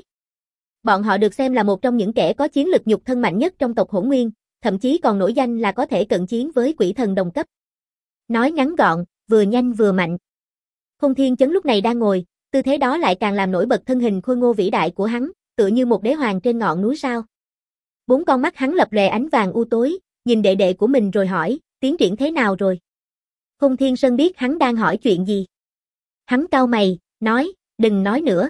Bọn họ được xem là một trong những kẻ có chiến lực nhục thân mạnh nhất trong tộc hỗn nguyên, thậm chí còn nổi danh là có thể cận chiến với quỷ thần đồng cấp. Nói ngắn gọn, vừa nhanh vừa mạnh. Khôn Thiên Chấn lúc này đang ngồi, tư thế đó lại càng làm nổi bật thân hình khôi ngô vĩ đại của hắn, tựa như một đế hoàng trên ngọn núi sao. 4 con mắt hắn lập lòe ánh vàng u tối, nhìn đệ đệ của mình rồi hỏi, tiến triển thế nào rồi? Khôn Thiên Sân biết hắn đang hỏi chuyện gì. Hắn cau mày, nói, đừng nói nữa.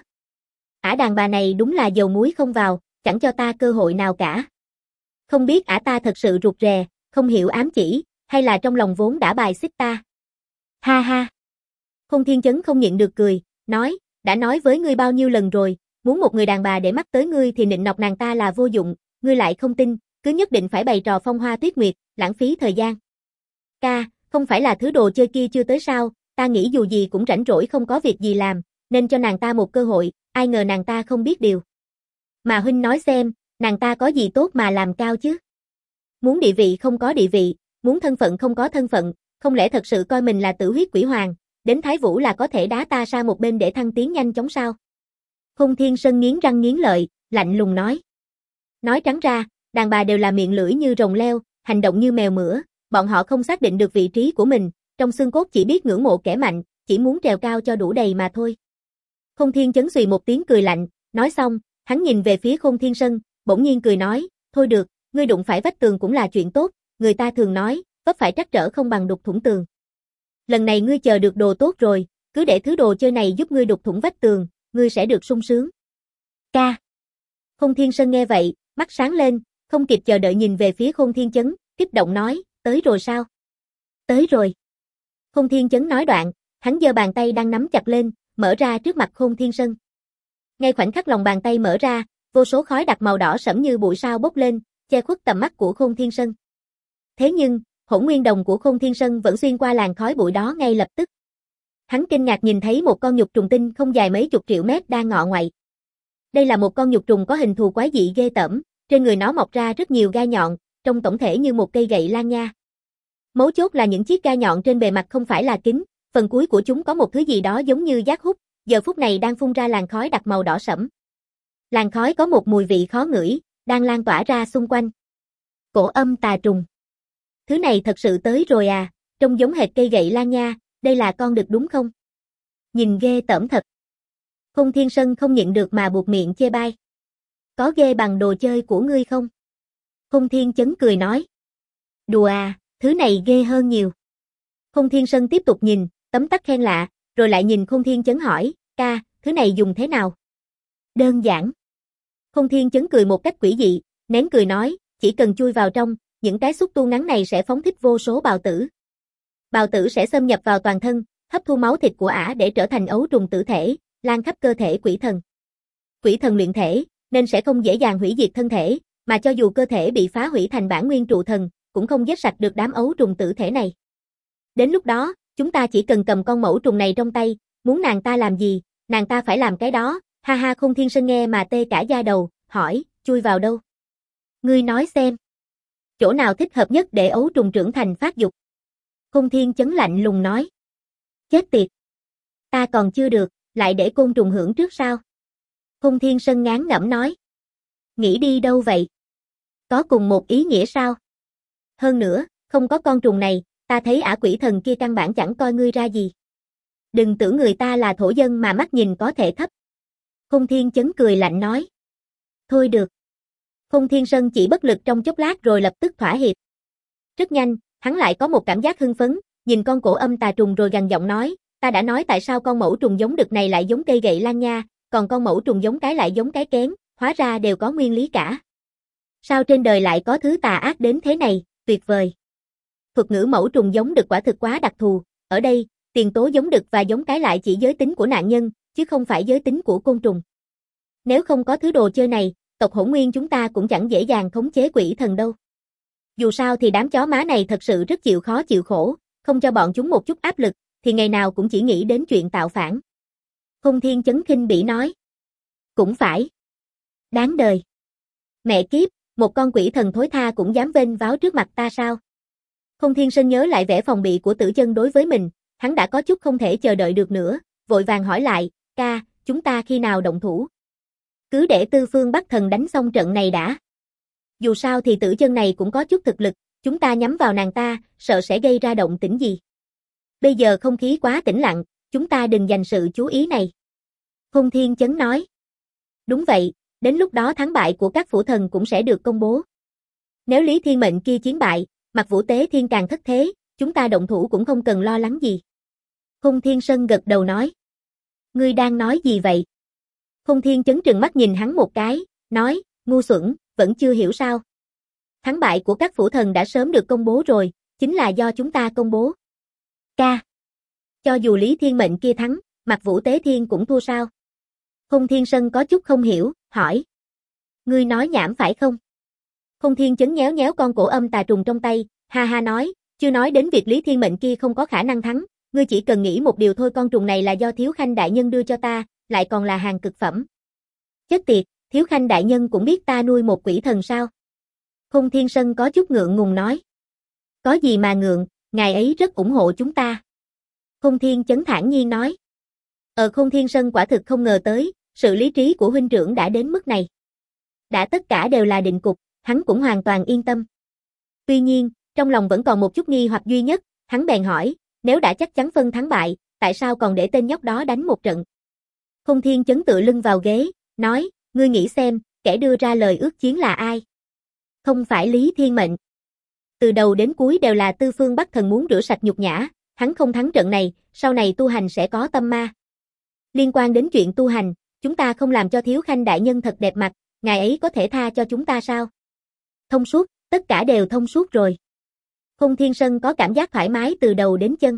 Ả đàn bà này đúng là dầu muối không vào, chẳng cho ta cơ hội nào cả. Không biết ả ta thật sự rụt rè, không hiểu ám chỉ, hay là trong lòng vốn đã bài xích ta. Ha ha. Khôn Thiên Chấn không nhịn được cười, nói, đã nói với ngươi bao nhiêu lần rồi, muốn một người đàn bà để mắt tới ngươi thì nịnh nọt nàng ta là vô dụng, ngươi lại không tin, cứ nhất định phải bày trò phong hoa tuyết nguyệt, lãng phí thời gian. Ca, không phải là thứ đồ chơi kia chưa tới sao, ta nghĩ dù gì cũng rảnh rỗi không có việc gì làm, nên cho nàng ta một cơ hội, ai ngờ nàng ta không biết điều. Mà huynh nói xem, nàng ta có gì tốt mà làm cao chứ? Muốn địa vị không có địa vị, muốn thân phận không có thân phận, không lẽ thật sự coi mình là tử huyết quỷ hoàng, đến Thái Vũ là có thể đá ta sang một bên để thăng tiến nhanh chóng sao? Khôn Thiên Sân nghiến răng nghiến lợi, lạnh lùng nói. Nói trắng ra, đàn bà đều là miệng lưỡi như rồng leo, hành động như mèo mửa, bọn họ không xác định được vị trí của mình, trong xương cốt chỉ biết ngưỡng mộ kẻ mạnh, chỉ muốn trèo cao cho đủ đầy mà thôi. Khôn Thiên Chấn xùy một tiếng cười lạnh, nói xong, hắn nhìn về phía Khôn Thiên Sân, bỗng nhiên cười nói, thôi được, ngươi đụng phải vách tường cũng là chuyện tốt, người ta thường nói, vấp phải trắc trở không bằng đục thủng tường. Lần này ngươi chờ được đồ tốt rồi, cứ để thứ đồ chơi này giúp ngươi đục thủng vách tường, ngươi sẽ được sung sướng. Ca. Khôn Thiên Sân nghe vậy, mắt sáng lên, không kịp chờ đợi nhìn về phía Khôn Thiên Chấn, kích động nói, tới rồi sao? Tới rồi. Khôn Thiên Chấn nói đoạn, hắn giơ bàn tay đang nắm chặt lên, mở ra trước mặt Khôn Thiên Sân. Ngay khoảnh khắc lòng bàn tay mở ra, vô số khói đặc màu đỏ sẫm như bụi sao bốc lên, che khuất tầm mắt của Khôn Thiên Sân. Thế nhưng, hỗn nguyên đồng của Khôn Thiên Sân vẫn xuyên qua làn khói bụi đó ngay lập tức. Hắn kinh ngạc nhìn thấy một con nhục trùng tinh không dài mấy chục triệu mét đang ngọ ngoại. Đây là một con nhục trùng có hình thù quái dị ghê tởm, trên người nó mọc ra rất nhiều gai nhọn, trông tổng thể như một cây gậy lan nha. Mấu chốt là những chiếc gai nhọn trên bề mặt không phải là kính, phần cuối của chúng có một thứ gì đó giống như giác hút, giờ phút này đang phun ra làn khói đặc màu đỏ sẫm. Làn khói có một mùi vị khó ngửi, đang lan tỏa ra xung quanh. Cổ âm tà trùng. Thứ này thật sự tới rồi à, trông giống hệt cây gậy lan nha, đây là con đực đúng không? Nhìn ghê tởm thật. Không Thiên Sân không nhịn được mà buột miệng chê bai. Có ghê bằng đồ chơi của ngươi không? Không Thiên Chấn cười nói. Đùa à, thứ này ghê hơn nhiều. Không Thiên Sân tiếp tục nhìn, tấm tắc khen lạ, rồi lại nhìn Không Thiên Chấn hỏi, ca, thứ này dùng thế nào? Đơn giản. Không Thiên Chấn cười một cách quỷ dị, nén cười nói, chỉ cần chui vào trong, những cái xúc tu ngắn này sẽ phóng thích vô số bào tử. Bào tử sẽ xâm nhập vào toàn thân, hấp thu máu thịt của ả để trở thành ấu trùng tử thể, lan khắp cơ thể quỷ thần. Quỷ thần luyện thể, nên sẽ không dễ dàng hủy diệt thân thể, mà cho dù cơ thể bị phá hủy thành bản nguyên trụ thần, cũng không giết sạch được đám ấu trùng tử thể này. Đến lúc đó, chúng ta chỉ cần cầm con mẫu trùng này trong tay, muốn nàng ta làm gì, nàng ta phải làm cái đó, ha ha. Không Thiên Sân nghe mà tê cả da đầu, hỏi, chui vào đâu? Ngươi nói xem. Chỗ nào thích hợp nhất để ấu trùng trưởng thành phát dục? Không Thiên Chấn lạnh lùng nói. Chết tiệt. Ta còn chưa được, lại để côn trùng hưởng trước sao? Không Thiên Sân ngán ngẩm nói. Nghĩ đi đâu vậy? Có cùng một ý nghĩa sao? Hơn nữa, không có con trùng này, ta thấy ả quỷ thần kia căn bản chẳng coi ngươi ra gì. Đừng tưởng người ta là thổ dân mà mắt nhìn có thể thấp. Không Thiên Chấn cười lạnh nói. Thôi được. Không Thiên Sân chỉ bất lực trong chốc lát rồi lập tức thỏa hiệp. Rất nhanh, hắn lại có một cảm giác hưng phấn, nhìn con cổ âm tà trùng rồi gằn giọng nói, ta đã nói tại sao con mẫu trùng giống đực này lại giống cây gậy lan nha, còn con mẫu trùng giống cái lại giống cái kén, hóa ra đều có nguyên lý cả. Sao trên đời lại có thứ tà ác đến thế này, tuyệt vời. Thuật ngữ mẫu trùng giống đực quả thực quá đặc thù, ở đây, tiền tố giống đực và giống cái lại chỉ giới tính của nạn nhân, chứ không phải giới tính của côn trùng. Nếu không có thứ đồ chơi này, tộc Hỗn Nguyên chúng ta cũng chẳng dễ dàng khống chế quỷ thần đâu. Dù sao thì đám chó má này thật sự rất chịu khó chịu khổ, không cho bọn chúng một chút áp lực, thì ngày nào cũng chỉ nghĩ đến chuyện tạo phản. Không Thiên Chấn khinh bỉ nói. Cũng phải. Đáng đời. Mẹ kiếp, một con quỷ thần thối tha cũng dám vênh váo trước mặt ta sao? Không Thiên Sân nhớ lại vẻ phòng bị của Tử Chân đối với mình, hắn đã có chút không thể chờ đợi được nữa, vội vàng hỏi lại, ca, chúng ta khi nào động thủ? Cứ để Tư Phương Bắc Thần đánh xong trận này đã. Dù sao thì Tử Chân này cũng có chút thực lực, chúng ta nhắm vào nàng ta, sợ sẽ gây ra động tĩnh gì. Bây giờ không khí quá tĩnh lặng, chúng ta đừng dành sự chú ý này. Không Thiên Chấn nói. Đúng vậy, đến lúc đó thắng bại của các phủ thần cũng sẽ được công bố. Nếu Lý Thiên Mệnh kia chiến bại, Mặc Vũ Tế Thiên càng thất thế, chúng ta động thủ cũng không cần lo lắng gì. Không Thiên Sân gật đầu nói. Ngươi đang nói gì vậy? Không Thiên Chấn trừng mắt nhìn hắn một cái, nói, ngu xuẩn, vẫn chưa hiểu sao. Thắng bại của các phủ thần đã sớm được công bố rồi, chính là do chúng ta công bố. Ca. Cho dù Lý Thiên Mệnh kia thắng, Mặc Vũ Tế Thiên cũng thua sao? Không Thiên Sân có chút không hiểu, hỏi. Ngươi nói nhảm phải không? Không Thiên Chấn nhéo nhéo con cổ âm tà trùng trong tay, ha ha nói, chưa nói đến việc Lý Thiên Mệnh kia không có khả năng thắng, ngươi chỉ cần nghĩ một điều thôi, con trùng này là do Thiếu Khanh đại nhân đưa cho ta, lại còn là hàng cực phẩm. Chết tiệt, Thiếu Khanh đại nhân cũng biết ta nuôi một quỷ thần sao? Không Thiên Sân có chút ngượng ngùng nói. Có gì mà ngượng, ngài ấy rất ủng hộ chúng ta. Không Thiên Chấn thản nhiên nói. Không Thiên Sân quả thực không ngờ tới, sự lý trí của huynh trưởng đã đến mức này. Đã tất cả đều là định cục, hắn cũng hoàn toàn yên tâm. Tuy nhiên, trong lòng vẫn còn một chút nghi hoặc duy nhất, hắn bèn hỏi, nếu đã chắc chắn phân thắng bại, tại sao còn để tên nhóc đó đánh một trận? Không Thiên Chấn tựa lưng vào ghế, nói, ngươi nghĩ xem, kẻ đưa ra lời ước chiến là ai? Không phải Lý Thiên Mệnh. Từ đầu đến cuối đều là Tư Phương Bắc Thần muốn rửa sạch nhục nhã, hắn không thắng trận này, sau này tu hành sẽ có tâm ma. Liên quan đến chuyện tu hành, chúng ta không làm cho Thiếu Khanh đại nhân thật đẹp mặt, ngài ấy có thể tha cho chúng ta sao? Thông suốt, tất cả đều thông suốt rồi. Không Thiên Sân có cảm giác thoải mái từ đầu đến chân.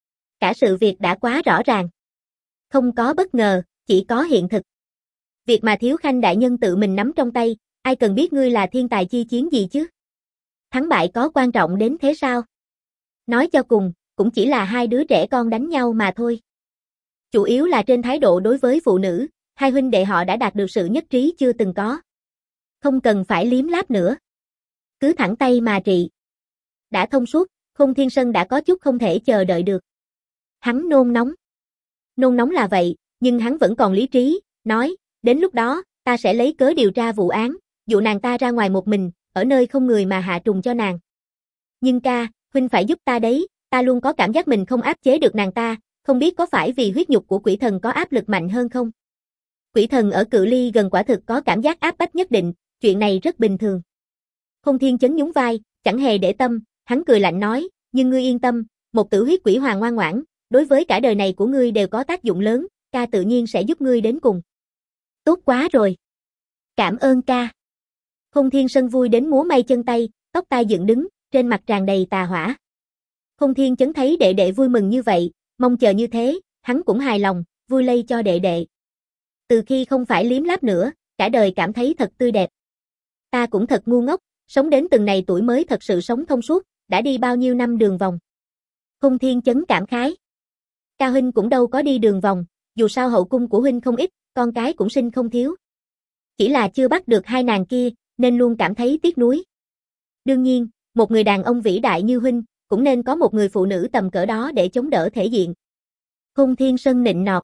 Cả sự việc đã quá rõ ràng. Không có bất ngờ, chỉ có hiện thực. Việc mà Thiếu Khanh đại nhân tự mình nắm trong tay, ai cần biết ngươi là thiên tài chi chiến gì chứ? Thắng bại có quan trọng đến thế sao? Nói cho cùng, cũng chỉ là hai đứa trẻ con đánh nhau mà thôi. Chủ yếu là trên thái độ đối với phụ nữ, hai huynh đệ họ đã đạt được sự nhất trí chưa từng có. Không cần phải liếm láp nữa. Cứ thẳng tay mà trị. Đã thông suốt, Khôn Thiên Sơn đã có chút không thể chờ đợi được. Hắn nôn nóng. Nôn nóng là vậy, nhưng hắn vẫn còn lý trí, nói, đến lúc đó, ta sẽ lấy cớ điều tra vụ án, dụ nàng ta ra ngoài một mình, ở nơi không người mà hạ trùng cho nàng. Nhưng ca, huynh phải giúp ta đấy, ta luôn có cảm giác mình không áp chế được nàng ta, không biết có phải vì huyết nhục của quỷ thần có áp lực mạnh hơn không? Quỷ thần ở cự ly gần quả thực có cảm giác áp bách nhất định, chuyện này rất bình thường. Khôn Thiên Chấn nhún vai, chẳng hề để tâm, hắn cười lạnh nói, nhưng ngươi yên tâm, một tử huyết quỷ hoàng ngoan ngoãn, đối với cả đời này của ngươi đều có tác dụng lớn, ca tự nhiên sẽ giúp ngươi đến cùng. Tốt quá rồi. Cảm ơn ca. Khôn Thiên Sơn vui đến múa may chân tay, tóc tai dựng đứng, trên mặt tràn đầy tà hỏa. Khôn Thiên Chấn thấy đệ đệ vui mừng như vậy, mong chờ như thế, hắn cũng hài lòng, vui lây cho đệ đệ. Từ khi không phải liếm láp nữa, cả đời cảm thấy thật tươi đẹp. Ta cũng thật ngu ngốc, sống đến từng này tuổi mới thật sự sống thông suốt, đã đi bao nhiêu năm đường vòng. Khôn Thiên Chấn cảm khái. Ca huynh cũng đâu có đi đường vòng, dù sao hậu cung của huynh không ít, con cái cũng sinh không thiếu. Chỉ là chưa bắt được hai nàng kia, nên luôn cảm thấy tiếc nuối. Đương nhiên, một người đàn ông vĩ đại như huynh, cũng nên có một người phụ nữ tầm cỡ đó để chống đỡ thể diện. Khôn Thiên Sơn nịnh nọt.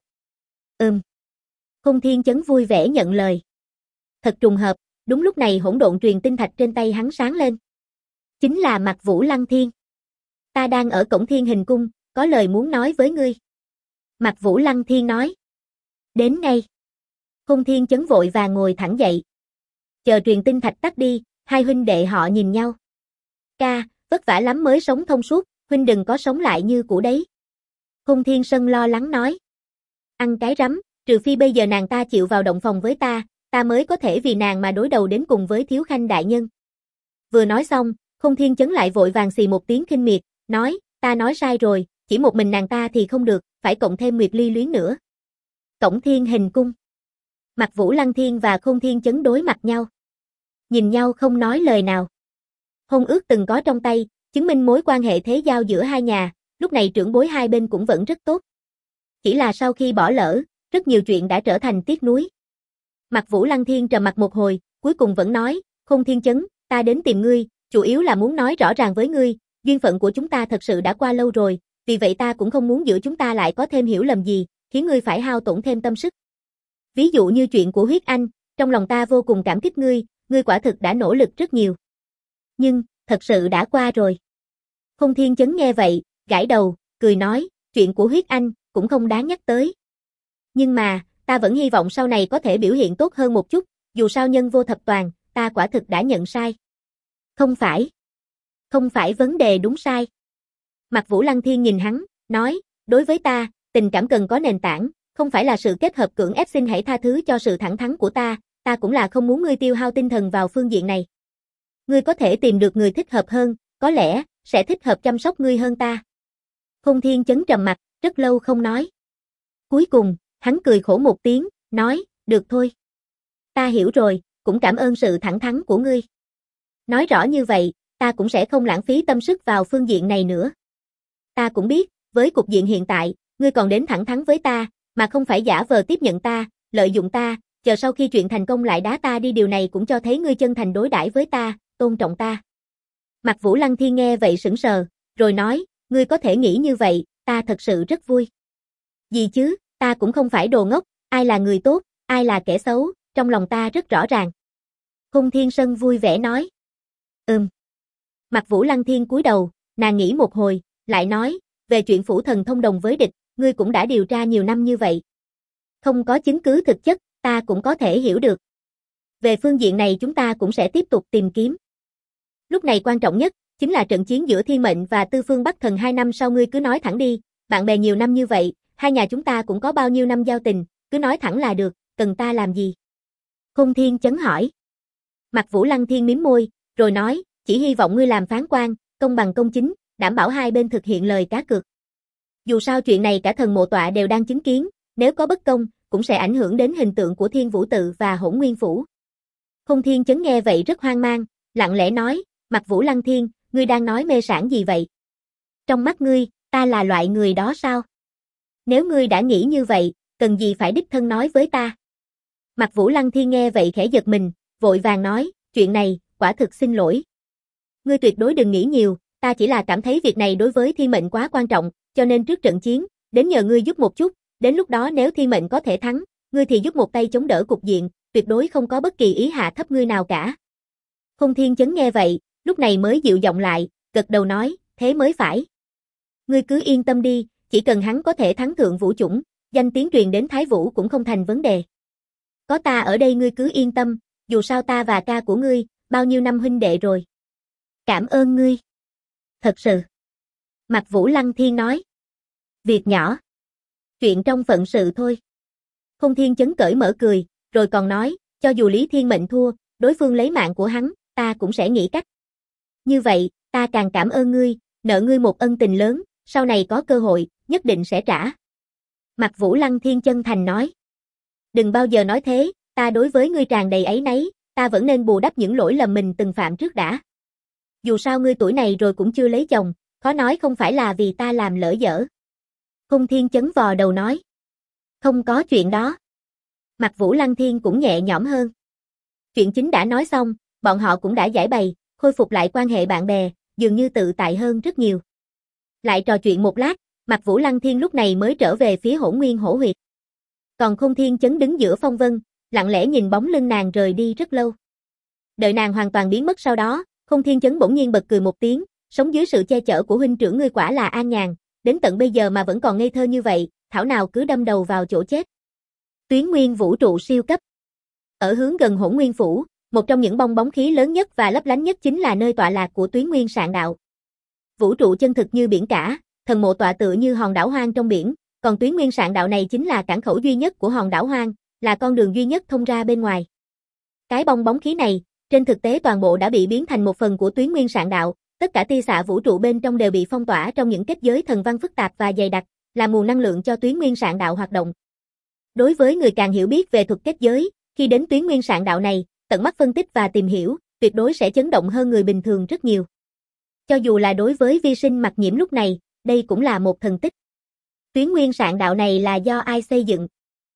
Khôn Thiên Chấn vui vẻ nhận lời. Thật trùng hợp, đúng lúc này hỗn độn truyền tinh thạch trên tay hắn sáng lên. Chính là Mạc Vũ Lăng Thiên. Ta đang ở cổng Thiên Hình Cung, có lời muốn nói với ngươi. Mạc Vũ Lăng Thiên nói. Đến ngay. Khôn Thiên Chấn vội và ngồi thẳng dậy. Chờ truyền tinh thạch tắt đi, hai huynh đệ họ nhìn nhau. Ca, vất vả lắm mới sống thông suốt, huynh đừng có sống lại như cũ đấy. Khôn Thiên Sơn lo lắng nói. Ăn cái rắm, trừ phi bây giờ nàng ta chịu vào động phòng với ta mới có thể vì nàng mà đối đầu đến cùng với Thiếu Khanh đại nhân. Vừa nói xong, Khôn Thiên Chấn lại vội vàng xì một tiếng khinh miệt, nói, ta nói sai rồi, chỉ một mình nàng ta thì không được, phải cộng thêm Nguyệt Ly Luyến nữa. Cổng Thiên Hình Cung. Mạc Vũ Lăng Thiên và Khôn Thiên Chấn đối mặt nhau. Nhìn nhau không nói lời nào. Hôn ước từng có trong tay, chứng minh mối quan hệ thế giao giữa hai nhà, lúc này trưởng bối hai bên cũng vẫn rất tốt. Chỉ là sau khi bỏ lỡ, rất nhiều chuyện đã trở thành tiếc nuối. Mạc Vũ Lăng Thiên trầm mặc một hồi, cuối cùng vẫn nói, Khôn Thiên Chấn, ta đến tìm ngươi, chủ yếu là muốn nói rõ ràng với ngươi, duyên phận của chúng ta thật sự đã qua lâu rồi, vì vậy ta cũng không muốn giữa chúng ta lại có thêm hiểu lầm gì, khiến ngươi phải hao tổn thêm tâm sức. Ví dụ như chuyện của Huyết Anh, trong lòng ta vô cùng cảm kích ngươi quả thực đã nỗ lực rất nhiều. Nhưng, thật sự đã qua rồi. Khôn Thiên Chấn nghe vậy, gãi đầu, cười nói, chuyện của Huyết Anh, cũng không đáng nhắc tới. Nhưng mà, ta vẫn hy vọng sau này có thể biểu hiện tốt hơn một chút, dù sao nhân vô thập toàn, ta quả thực đã nhận sai. Không phải vấn đề đúng sai. Mạc Vũ Lăng Thiên nhìn hắn, nói, đối với ta, tình cảm cần có nền tảng, không phải là sự kết hợp cưỡng ép, xin hãy tha thứ cho sự thẳng thắn của ta cũng là không muốn ngươi tiêu hao tinh thần vào phương diện này. Ngươi có thể tìm được người thích hợp hơn, có lẽ, sẽ thích hợp chăm sóc ngươi hơn ta. Khôn Thiên Chấn trầm mặt, rất lâu không nói. Cuối cùng, hắn cười khổ một tiếng, nói, được thôi. Ta hiểu rồi, cũng cảm ơn sự thẳng thắn của ngươi. Nói rõ như vậy, ta cũng sẽ không lãng phí tâm sức vào phương diện này nữa. Ta cũng biết, với cục diện hiện tại, ngươi còn đến thẳng thắn với ta, mà không phải giả vờ tiếp nhận ta, lợi dụng ta, chờ sau khi chuyện thành công lại đá ta đi, điều này cũng cho thấy ngươi chân thành đối đãi với ta, tôn trọng ta. Mạc Vũ Lăng Thiên nghe vậy sững sờ, rồi nói, ngươi có thể nghĩ như vậy, ta thật sự rất vui. Gì chứ, ta cũng không phải đồ ngốc, ai là người tốt, ai là kẻ xấu, trong lòng ta rất rõ ràng. Khôn Thiên Sơn vui vẻ nói. Mạc Vũ Lăng Thiên cúi đầu, nàng nghĩ một hồi, lại nói, về chuyện phủ thần thông đồng với địch, ngươi cũng đã điều tra nhiều năm như vậy. Không có chứng cứ thực chất, ta cũng có thể hiểu được. Về phương diện này chúng ta cũng sẽ tiếp tục tìm kiếm. Lúc này quan trọng nhất, chính là trận chiến giữa Thiên Mệnh và Tư Phương Bắc Thần 2 năm sau, ngươi cứ nói thẳng đi, bạn bè nhiều năm như vậy, hai nhà chúng ta cũng có bao nhiêu năm giao tình, cứ nói thẳng là được, cần ta làm gì? Khôn Thiên Chấn hỏi. Mạc Vũ Lăng Thiên mím môi, rồi nói, chỉ hy vọng ngươi làm phán quan, công bằng công chính, đảm bảo hai bên thực hiện lời cá cược. Dù sao chuyện này cả thần mộ tọa đều đang chứng kiến, nếu có bất công, cũng sẽ ảnh hưởng đến hình tượng của Thiên Vũ Tự và Hỗn Nguyên Phủ. Khôn Thiên Chấn nghe vậy rất hoang mang, lặng lẽ nói, Mạc Vũ Lăng Thiên, ngươi đang nói mê sảng gì vậy? Trong mắt ngươi, ta là loại người đó sao? Nếu ngươi đã nghĩ như vậy, cần gì phải đích thân nói với ta? Mạc Vũ Lăng Thiên nghe vậy khẽ giật mình, vội vàng nói, chuyện này, quả thực xin lỗi. Ngươi tuyệt đối đừng nghĩ nhiều, ta chỉ là cảm thấy việc này đối với thiên mệnh quá quan trọng, cho nên trước trận chiến, đến nhờ ngươi giúp một chút, đến lúc đó nếu thiên mệnh có thể thắng, ngươi thì giúp một tay chống đỡ cục diện, tuyệt đối không có bất kỳ ý hạ thấp ngươi nào cả. Không Thiên Chấn nghe vậy, lúc này mới dịu giọng lại, gật đầu nói, thế mới phải. Ngươi cứ yên tâm đi, chỉ cần hắn có thể thắng thượng vũ chủng, danh tiếng truyền đến Thái Vũ cũng không thành vấn đề. Có ta ở đây ngươi cứ yên tâm, dù sao ta và ca của ngươi, bao nhiêu năm huynh đệ rồi. Cảm ơn ngươi. Thật sự. Mạc Vũ Lăng Thiên nói. Việc nhỏ. Chuyện trong phận sự thôi. Không Thiên Chấn cởi mở cười, rồi còn nói, cho dù Lý Thiên Mệnh thua, đối phương lấy mạng của hắn, ta cũng sẽ nghĩ cách. Như vậy, ta càng cảm ơn ngươi, nợ ngươi một ân tình lớn, sau này có cơ hội, nhất định sẽ trả. Mạc Vũ Lăng Thiên chân thành nói. Đừng bao giờ nói thế, ta đối với ngươi tràn đầy áy náy, ta vẫn nên bù đắp những lỗi lầm mình từng phạm trước đã. Dù sao ngươi tuổi này rồi cũng chưa lấy chồng, khó nói không phải là vì ta làm lỡ dở. Không Thiên Chấn vò đầu nói. Không có chuyện đó. Mạc Vũ Lăng Thiên cũng nhẹ nhõm hơn. Chuyện chính đã nói xong, bọn họ cũng đã giải bày, khôi phục lại quan hệ bạn bè, dường như tự tại hơn rất nhiều. Lại trò chuyện một lát, Mạc Vũ Lăng Thiên lúc này mới trở về phía Hỗn Nguyên Hổ Huyệt. Còn Không Thiên Chấn đứng giữa phong vân, lặng lẽ nhìn bóng lưng nàng rời đi rất lâu. Đợi nàng hoàn toàn biến mất sau đó, Không Thiên Chấn bỗng nhiên bật cười một tiếng, sống dưới sự che chở của huynh trưởng ngươi quả là an nhàn, đến tận bây giờ mà vẫn còn ngây thơ như vậy, thảo nào cứ đâm đầu vào chỗ chết. Tuyến Nguyên vũ trụ siêu cấp. Ở hướng gần Hỗn Nguyên phủ, một trong những bong bóng khí lớn nhất và lấp lánh nhất chính là nơi tọa lạc của Tuyến Nguyên Sạn Đạo. Vũ trụ chân thực như biển cả, thần mộ tọa tựa như hòn đảo hoang trong biển, còn Tuyến Nguyên Sạn Đạo này chính là cảng khẩu duy nhất của hòn đảo hoang, là con đường duy nhất thông ra bên ngoài. Cái bong bóng khí này, trên thực tế toàn bộ đã bị biến thành một phần của Tuyến Nguyên Sạn Đạo, tất cả tia xạ vũ trụ bên trong đều bị phong tỏa trong những kết giới thần văn phức tạp và dày đặc, là nguồn năng lượng cho Tuyến Nguyên Sạn Đạo hoạt động. Đối với người càng hiểu biết về thuật kết giới, khi đến Tuyến Nguyên Sạn Đạo này, tận mắt phân tích và tìm hiểu, tuyệt đối sẽ chấn động hơn người bình thường rất nhiều. Cho dù là đối với Vi Sinh Mặc Nhiễm lúc này, đây cũng là một thần tích. Tuyến Nguyên Sạn Đạo này là do ai xây dựng?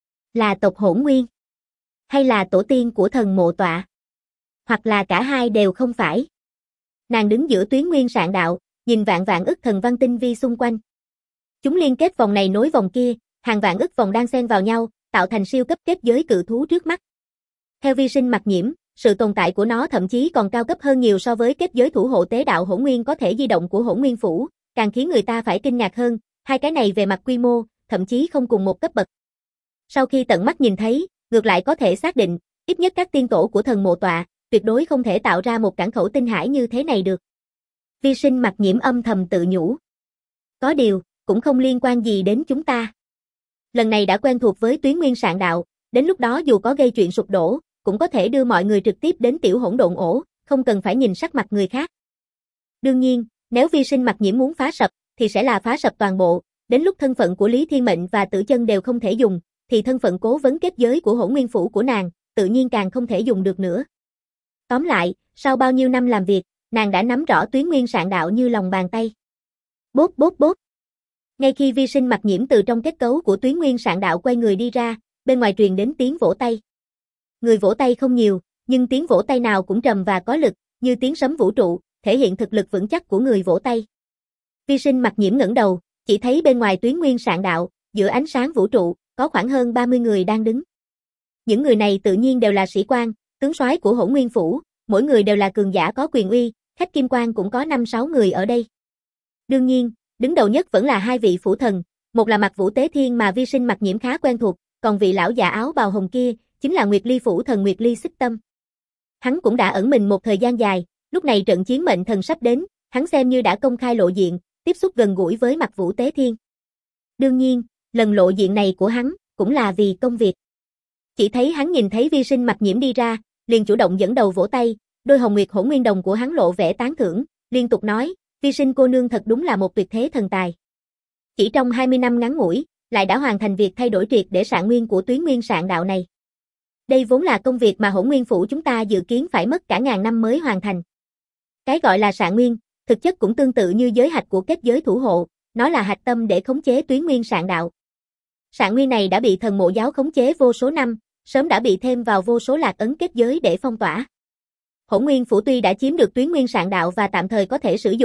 Là tộc Hỗn Nguyên? Hay là tổ tiên của thần mộ tọa? Hoặc là cả hai đều không phải? Nàng đứng giữa Tuyến Nguyên Sạn Đạo, nhìn vạn vạn ức thần văn tinh vi xung quanh. Chúng liên kết vòng này nối vòng kia, hàng vạn ức vòng đang xen vào nhau, tạo thành siêu cấp kết giới cự thú trước mắt. Theo Vi Sinh Mặc Nhiễm, sự tồn tại của nó thậm chí còn cao cấp hơn nhiều so với kết giới thủ hộ tế đạo Hỗn Nguyên có thể di động của Hỗn Nguyên phủ, càng khiến người ta phải kinh ngạc hơn, hai cái này về mặt quy mô, thậm chí không cùng một cấp bậc. Sau khi tận mắt nhìn thấy, ngược lại có thể xác định, ít nhất các tiên tổ của thần mộ tọa, tuyệt đối không thể tạo ra một cảng khẩu tinh hải như thế này được. Vi Sinh Mặc Nhiễm âm thầm tự nhủ. Có điều, cũng không liên quan gì đến chúng ta. Lần này đã quen thuộc với Tuyến Nguyên Sạn Đạo, đến lúc đó dù có gây chuyện sụp đổ, cũng có thể đưa mọi người trực tiếp đến tiểu hỗn độn ổ, không cần phải nhìn sắc mặt người khác. Đương nhiên, nếu Vi Sinh Mặc Nhiễm muốn phá sập, thì sẽ là phá sập toàn bộ, đến lúc thân phận của Lý Thiên Mệnh và Tử Chân đều không thể dùng, thì thân phận cố vấn kết giới của Hỗn Nguyên phủ của nàng, tự nhiên càng không thể dùng được nữa. Tóm lại, sau bao nhiêu năm làm việc, nàng đã nắm rõ Tuyến Nguyên Sạn Đạo như lòng bàn tay. Bốp bốp bốp. Ngay khi Vi Sinh Mặc Nhiễm từ trong kết cấu của Tuyến Nguyên Sạn Đạo quay người đi ra, bên ngoài truyền đến tiếng vỗ tay. Người vỗ tay không nhiều, nhưng tiếng vỗ tay nào cũng trầm và có lực, như tiếng sấm vũ trụ, thể hiện thực lực vững chắc của người vỗ tay. Vi Sinh Mặc Nhiễm ngẩng đầu, chỉ thấy bên ngoài Tuyến Nguyên Sạn Đạo, giữa ánh sáng vũ trụ, có khoảng hơn 30 người đang đứng. Những người này tự nhiên đều là sĩ quan, tướng soái của Hỗn Nguyên phủ, mỗi người đều là cường giả có quyền uy, khách kim quan cũng có 5-6 người ở đây. Đương nhiên, đứng đầu nhất vẫn là hai vị phủ thần, một là Mạc Vũ Tế Thiên mà Vi Sinh Mặc Nhiễm khá quen thuộc, còn vị lão già áo bào hồng kia, chính là Nguyệt Ly phủ thần Nguyệt Ly Xích Tâm. Hắn cũng đã ẩn mình một thời gian dài, lúc này trận chiến mệnh thần sắp đến, hắn xem như đã công khai lộ diện, tiếp xúc gần gũi với Mạc Vũ Tế Thiên. Đương nhiên, lần lộ diện này của hắn, cũng là vì công việc. Chỉ thấy hắn nhìn thấy Vi Sinh Mặc Nhiễm đi ra, liền chủ động dẫn đầu vỗ tay, đôi hồng nguyệt hỗn nguyên đồng của hắn lộ vẻ tán thưởng, liên tục nói, Vi Sinh cô nương thật đúng là một tuyệt thế thần tài. Chỉ trong 20 năm ngắn ngủi, lại đã hoàn thành việc thay đổi triệt để sạn nguyên của Tuyến Nguyên Sạn Đạo này. Đây vốn là công việc mà Hỗn Nguyên phủ chúng ta dự kiến phải mất cả ngàn năm mới hoàn thành. Cái gọi là sạn nguyên, thực chất cũng tương tự như giới hạch của kết giới thủ hộ, nó là hạch tâm để khống chế Tuyến Nguyên Sạn Đạo. Sạn nguyên này đã bị thần mộ giáo khống chế vô số năm, sớm đã bị thêm vào vô số lạc ấn kết giới để phong tỏa. Hỗn Nguyên phủ tuy đã chiếm được Tuyến Nguyên Sạn Đạo và tạm thời có thể sử dụng,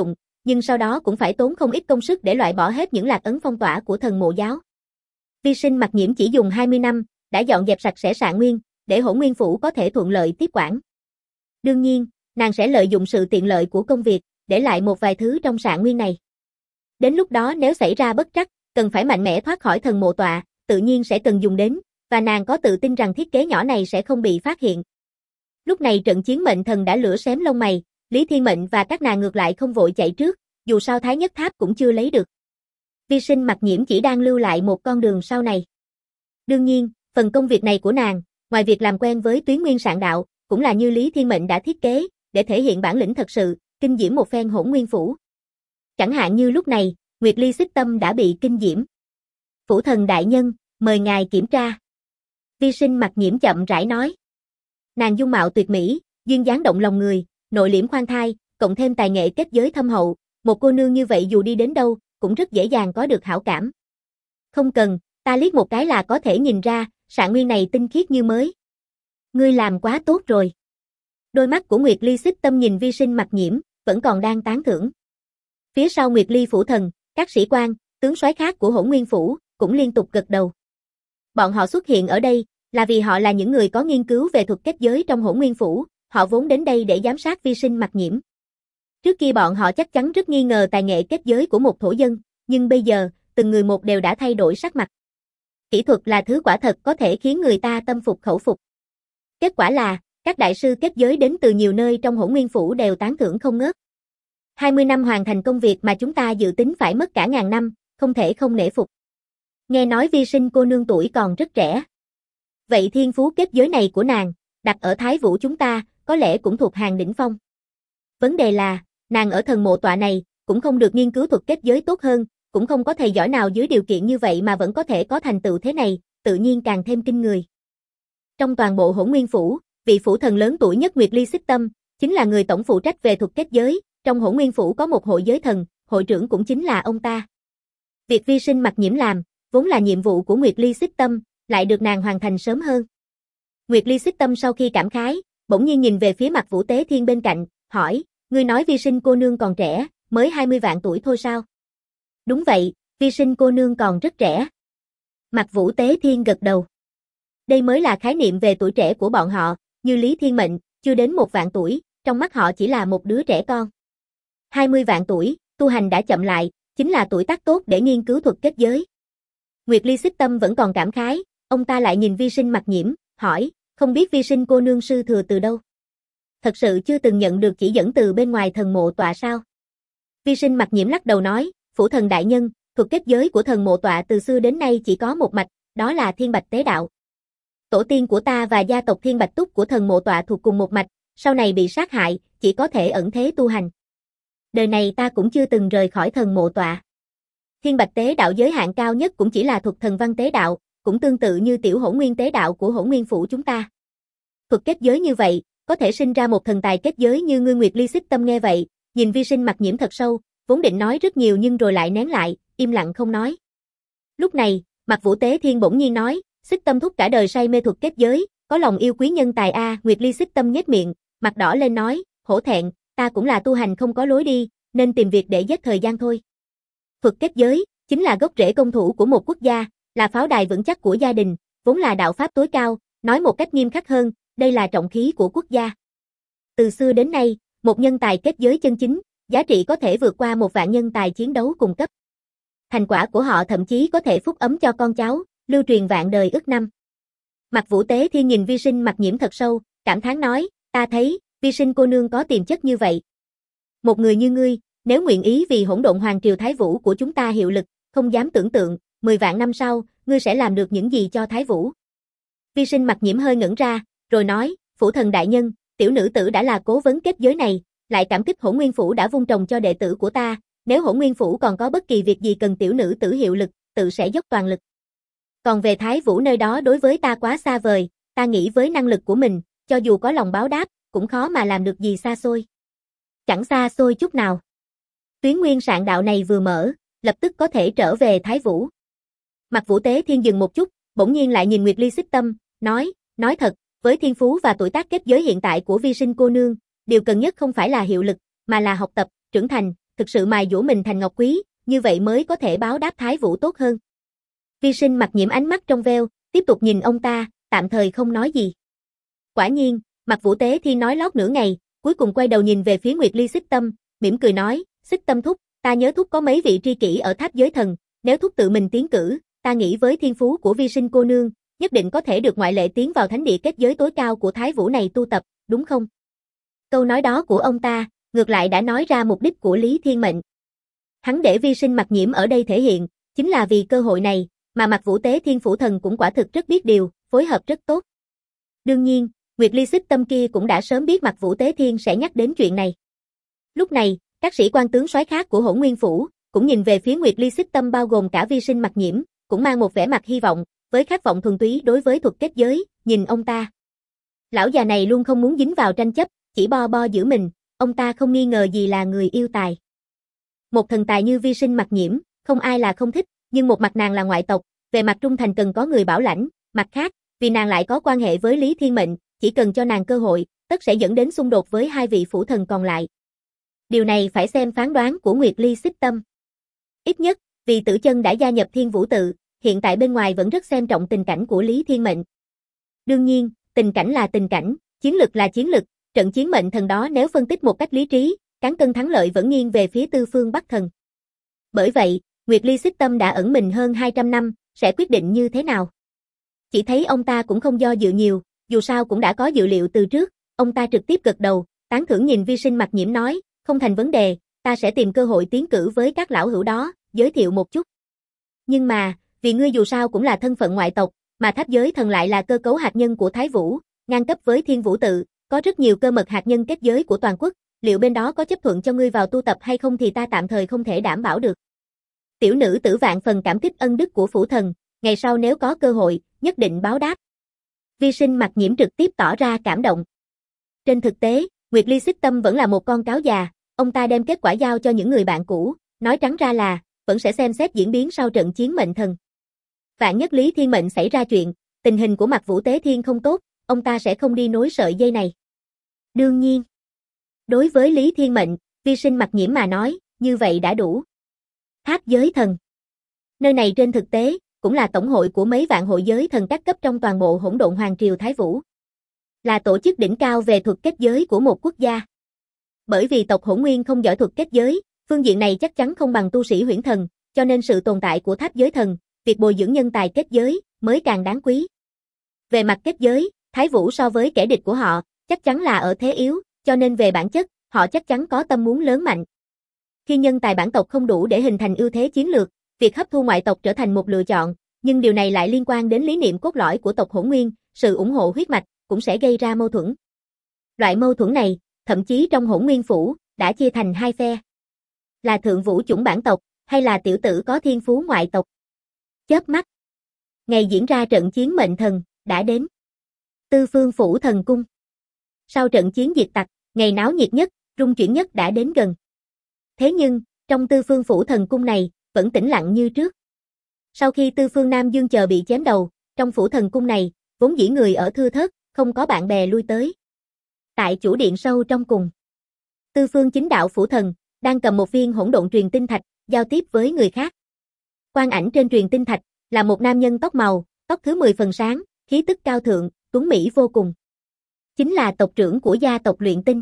nhưng sau đó cũng phải tốn không ít công sức để loại bỏ hết những lạc ấn phong tỏa của thần mộ giáo. Vi Sinh Mặc Nhiễm chỉ dùng 20 năm, đã dọn dẹp sạch sẽ Sạn Nguyên, để Hỗn Nguyên Phủ có thể thuận lợi tiếp quản. Đương nhiên, nàng sẽ lợi dụng sự tiện lợi của công việc, để lại một vài thứ trong Sạn Nguyên này. Đến lúc đó nếu xảy ra bất trắc, cần phải mạnh mẽ thoát khỏi thần mộ tọa, tự nhiên sẽ cần dùng đến, và nàng có tự tin rằng thiết kế nhỏ này sẽ không bị phát hiện. Lúc này trận chiến mệnh thần đã lửa xém lông mày, Lý Thiên Mệnh và các nàng ngược lại không vội chạy trước, dù sao Thái Nhất Tháp cũng chưa lấy được. Vi Sinh Mặc Nhiễm chỉ đang lưu lại một con đường sau này. Đương nhiên, phần công việc này của nàng, ngoài việc làm quen với Tuyến Nguyên Sạn Đạo, cũng là như Lý Thiên Mệnh đã thiết kế, để thể hiện bản lĩnh thật sự, kinh diễm một phen Hỗn Nguyên Phủ. Chẳng hạn như lúc này, Nguyệt Ly Xích Tâm đã bị kinh diễm. Phủ thần đại nhân, mời ngài kiểm tra. Vi Sinh Mặc Nhiễm chậm rãi nói. Nàng dung mạo tuyệt mỹ, duyên dáng động lòng người, nội liễm khoan thai, cộng thêm tài nghệ kết giới thâm hậu, một cô nương như vậy dù đi đến đâu, cũng rất dễ dàng có được hảo cảm. Không cần, ta liếc một cái là có thể nhìn ra, Sạn Nguyên này tinh khiết như mới. Ngươi làm quá tốt rồi. Đôi mắt của Nguyệt Ly Xích Tâm nhìn Vi Sinh Mặc Nhiễm, vẫn còn đang tán thưởng. Phía sau Nguyệt Ly Phủ thần, các sĩ quan, tướng soái khác của Hỗn Nguyên Phủ, cũng liên tục gật đầu. Bọn họ xuất hiện ở đây, là vì họ là những người có nghiên cứu về thuật kết giới trong Hỗn Nguyên Phủ, họ vốn đến đây để giám sát Vi Sinh Mặc Nhiễm. Trước kia bọn họ chắc chắn rất nghi ngờ tài nghệ kết giới của một thổ dân, nhưng bây giờ, từng người một đều đã thay đổi sắc mặt. Kỹ thuật là thứ quả thật có thể khiến người ta tâm phục khẩu phục. Kết quả là, các đại sư kết giới đến từ nhiều nơi trong Hỗn Nguyên Phủ đều tán thưởng không ngớt. 20 năm hoàn thành công việc mà chúng ta dự tính phải mất cả ngàn năm, không thể không nể phục. Nghe nói Vi Sinh cô nương tuổi còn rất trẻ. Vậy thiên phú kết giới này của nàng, đặt ở Thái Vũ chúng ta, có lẽ cũng thuộc hàng đỉnh phong. Vấn đề là, nàng ở thần mộ tọa này, cũng không được nghiên cứu thuật kết giới tốt hơn, cũng không có thầy giỏi nào dưới điều kiện như vậy mà vẫn có thể có thành tựu thế này, tự nhiên càng thêm kinh người. Trong toàn bộ Hỗn Nguyên Phủ, vị phủ thần lớn tuổi nhất Nguyệt Ly Xích Tâm, chính là người tổng phụ trách về thuật kết giới, trong Hỗn Nguyên Phủ có một hội giới thần, hội trưởng cũng chính là ông ta. Việc Vi Sinh Mặc Nhiễm làm, vốn là nhiệm vụ của Nguyệt Ly Xích Tâm, lại được nàng hoàn thành sớm hơn. Nguyệt Ly Xích Tâm sau khi cảm khái, bỗng nhiên nhìn về phía Mặt Vũ Tế Thiên bên cạnh, hỏi, ngươi nói Vi Sinh cô nương còn trẻ, mới 20 vạn tuổi thôi sao? Đúng vậy, Vi Sinh cô nương còn rất trẻ. Mặt Vũ Tế Thiên gật đầu. Đây mới là khái niệm về tuổi trẻ của bọn họ, như Lý Thiên Mệnh, chưa đến 1 vạn tuổi, trong mắt họ chỉ là một đứa trẻ con. 20 vạn tuổi, tu hành đã chậm lại, chính là tuổi tác tốt để nghiên cứu thuật kết giới. Nguyệt Ly Xích Tâm vẫn còn cảm khái, ông ta lại nhìn Vi Sinh Mặc Nhiễm, hỏi, không biết Vi Sinh cô nương sư thừa từ đâu? Thật sự chưa từng nhận được chỉ dẫn từ bên ngoài thần mộ tọa sao? Vi Sinh Mặc Nhiễm lắc đầu nói, phủ thần đại nhân, thuật kết giới của thần mộ tọa từ xưa đến nay chỉ có một mạch, đó là Thiên Bạch Tế Đạo. Tổ tiên của ta và gia tộc Thiên Bạch Túc của thần mộ tọa thuộc cùng một mạch, sau này bị sát hại, chỉ có thể ẩn thế tu hành. Đời này ta cũng chưa từng rời khỏi thần mộ tọa. Thiên Bạch Tế Đạo giới hạn cao nhất cũng chỉ là thuật thần văn tế đạo, cũng tương tự như tiểu Hỗn Nguyên Tế Đạo của Hỗn Nguyên Phủ chúng ta. Thuật kết giới như vậy, có thể sinh ra một thần tài kết giới như ngươi. Nguyệt Ly Xích Tâm nghe vậy, nhìn Vi Sinh Mặc Nhiễm thật sâu, vốn định nói rất nhiều nhưng rồi lại nén lại, im lặng không nói. Lúc này, Mặt Vũ Tế Thiên bỗng nhiên nói, Xích Tâm thúc cả đời say mê thuật kết giới, có lòng yêu quý nhân tài a. Nguyệt Ly Xích Tâm nhếch miệng, mặt đỏ lên nói, hổ thẹn, ta cũng là tu hành không có lối đi, nên tìm việc để giết thời gian thôi. Thuật kết giới, chính là gốc rễ công thủ của một quốc gia, là pháo đài vững chắc của gia đình, vốn là đạo pháp tối cao, nói một cách nghiêm khắc hơn, đây là trọng khí của quốc gia. Từ xưa đến nay, một nhân tài kết giới chân chính, giá trị có thể vượt qua 1 vạn nhân tài chiến đấu cùng cấp. Thành quả của họ thậm chí có thể phúc ấm cho con cháu, lưu truyền vạn đời ức năm. Mặt Vũ Tế Thiên nhìn Vi Sinh Mặc Nhiễm thật sâu, cảm thán nói, ta thấy, Vi Sinh cô nương có tiềm chất như vậy. Một người như ngươi, nếu nguyện ý vì Hỗn Độn Hoàng Triều Thái Vũ của chúng ta hiệu lực, không dám tưởng tượng, 10 vạn năm sau, ngươi sẽ làm được những gì cho Thái Vũ. Vi Sinh Mặc Nhiễm hơi ngẩn ra, rồi nói, phủ thần đại nhân, tiểu nữ tử đã là cố vấn kết giới này, lại cảm kích Hỗn Nguyên Phủ đã vun trồng cho đệ tử của ta, nếu Hỗn Nguyên Phủ còn có bất kỳ việc gì cần tiểu nữ tử hiệu lực, tự sẽ dốc toàn lực. Còn về Thái Vũ nơi đó đối với ta quá xa vời, ta nghĩ với năng lực của mình, cho dù có lòng báo đáp, cũng khó mà làm được gì xa xôi. Chẳng xa xôi chút nào. Tuyến Nguyên Sạn Đạo này vừa mở, lập tức có thể trở về Thái Vũ. Mặt Vũ Tế Thiên dừng một chút, bỗng nhiên lại nhìn Nguyệt Ly Xích Tâm, nói thật, với thiên phú và tuổi tác kết giới hiện tại của Vi Sinh cô nương, điều cần nhất không phải là hiệu lực, mà là học tập, trưởng thành, thực sự mài dũa mình thành ngọc quý, như vậy mới có thể báo đáp Thái Vũ tốt hơn. Vi Sinh Mặc Nhiễm ánh mắt trong veo, tiếp tục nhìn ông ta, tạm thời không nói gì. Quả nhiên, Mặc Vũ Tế Thiên nói lót nửa ngày, cuối cùng quay đầu nhìn về phía Nguyệt Ly Xích Tâm, mỉm cười nói, Xích Tâm thúc, ta nhớ thúc có mấy vị tri kỷ ở Tháp Giới Thần, nếu thúc tự mình tiến cử, ta nghĩ với thiên phú của Vi Sinh cô nương, nhất định có thể được ngoại lệ tiến vào thánh địa kết giới tối cao của Thái Vũ này tu tập, đúng không? Câu nói đó của ông ta, ngược lại đã nói ra mục đích của Lý Thiên Mệnh. Hắn để Vi Sinh Mặc Nhiễm ở đây thể hiện, chính là vì cơ hội này, mà Mặc Vũ Tế Thiên Phủ Thần cũng quả thực rất biết điều, phối hợp rất tốt. Đương nhiên, Nguyệt Ly Xích Tâm kia cũng đã sớm biết Mặc Vũ Tế Thiên sẽ nhắc đến chuyện này. Lúc này, các sĩ quan tướng soái khác của Hỗn Nguyên Phủ cũng nhìn về phía Nguyệt Ly Xích Tâm bao gồm cả Vi Sinh Mặc Nhiễm, cũng mang một vẻ mặt hy vọng, với khát vọng thuần túy đối với thuật kết giới, nhìn ông ta. Lão già này luôn không muốn dính vào tranh chấp, chỉ bo bo giữ mình, ông ta không nghi ngờ gì là người yêu tài. Một thần tài như Vi Sinh Mặc Nhiễm, không ai là không thích, nhưng một mặt nàng là ngoại tộc, về mặt trung thành cần có người bảo lãnh, mặt khác, vì nàng lại có quan hệ với Lý Thiên Mệnh, chỉ cần cho nàng cơ hội, tất sẽ dẫn đến xung đột với hai vị phủ thần còn lại. Điều này phải xem phán đoán của Nguyệt Ly Xích Tâm. Ít nhất, vì Tử Chân đã gia nhập Thiên Vũ Tự, hiện tại bên ngoài vẫn rất xem trọng tình cảnh của Lý Thiên Mệnh. Đương nhiên, tình cảnh là tình cảnh, chiến lực là chiến lực, trận chiến mệnh thần đó nếu phân tích một cách lý trí, cán cân thắng lợi vẫn nghiêng về phía Tư Phương Bắc Thần. Bởi vậy, Nguyệt Ly Xích Tâm đã ẩn mình hơn 200 năm, sẽ quyết định như thế nào? Chỉ thấy ông ta cũng không do dự nhiều, dù sao cũng đã có dự liệu từ trước, ông ta trực tiếp gật đầu, tán thưởng nhìn Vi Sinh Mặc Nhiễm nói, không thành vấn đề, ta sẽ tìm cơ hội tiến cử với các lão hữu đó, giới thiệu một chút. Nhưng mà, vì ngươi dù sao cũng là thân phận ngoại tộc, mà Tháp Giới Thần lại là cơ cấu hạt nhân của Thái Vũ, ngang cấp với Thiên Vũ Tự, có rất nhiều cơ mật hạt nhân kết giới của toàn quốc, liệu bên đó có chấp thuận cho ngươi vào tu tập hay không thì ta tạm thời không thể đảm bảo được. Tiểu nữ tử vạn phần cảm kích ân đức của phủ thần, ngày sau nếu có cơ hội, nhất định báo đáp. Vi Sinh Mặc Nhiễm trực tiếp tỏ ra cảm động. Trên thực tế, Nguyệt Ly Xích Tâm vẫn là một con cáo già, ông ta đem kết quả giao cho những người bạn cũ, nói trắng ra là, vẫn sẽ xem xét diễn biến sau trận chiến mệnh thần. Vạn nhất Lý Thiên Mệnh xảy ra chuyện, tình hình của Mặc Vũ Tế Thiên không tốt, ông ta sẽ không đi nối sợi dây này. Đương nhiên, đối với Lý Thiên Mệnh, Vi Sinh Mặc Nhiễm mà nói, như vậy đã đủ. Tháp Giới Thần. Nơi này trên thực tế, cũng là tổng hội của mấy vạn hội giới thần các cấp trong toàn bộ Hỗn Độn Hoàng Triều Thái Vũ. Là tổ chức đỉnh cao về thuật kết giới của một quốc gia. Bởi vì tộc Hỗn Nguyên không giỏi thuật kết giới, phương diện này chắc chắn không bằng tu sĩ huyễn thần, cho nên sự tồn tại của Tháp Giới Thần, việc bồi dưỡng nhân tài kết giới, mới càng đáng quý. Về mặt kết giới, Thái Vũ so với kẻ địch của họ, chắc chắn là ở thế yếu, cho nên về bản chất, họ chắc chắn có tâm muốn lớn mạnh. Khi nhân tài bản tộc không đủ để hình thành ưu thế chiến lược, việc hấp thu ngoại tộc trở thành một lựa chọn, nhưng điều này lại liên quan đến lý niệm cốt lõi của tộc Hỗn Nguyên, sự ủng hộ huyết mạch, cũng sẽ gây ra mâu thuẫn. Loại mâu thuẫn này, thậm chí trong Hỗn Nguyên Phủ, đã chia thành hai phe. Là thượng vũ chủng bản tộc, hay là tiểu tử có thiên phú ngoại tộc. Chớp mắt. Ngày diễn ra trận chiến mệnh thần, đã đến. Tư Phương Phủ Thần Cung. Sau trận chiến diệt tặc, ngày náo nhiệt nhất, rung chuyển nhất đã đến gần. Thế nhưng, trong Tư Phương Phủ Thần Cung này, vẫn tĩnh lặng như trước. Sau khi Tư Phương Nam Dương chờ bị chém đầu, trong Phủ Thần Cung này, vốn dĩ người ở thưa thớt, không có bạn bè lui tới. Tại chủ điện sâu trong cùng, Tư Phương Chính Đạo Phủ Thần, đang cầm một viên hỗn độn truyền tinh thạch, giao tiếp với người khác. Quang ảnh trên truyền tinh thạch, là một nam nhân tóc màu, tóc thứ 10 phần sáng, khí tức cao thượng, tuấn mỹ vô cùng. Chính là tộc trưởng của gia tộc Luyện Tinh.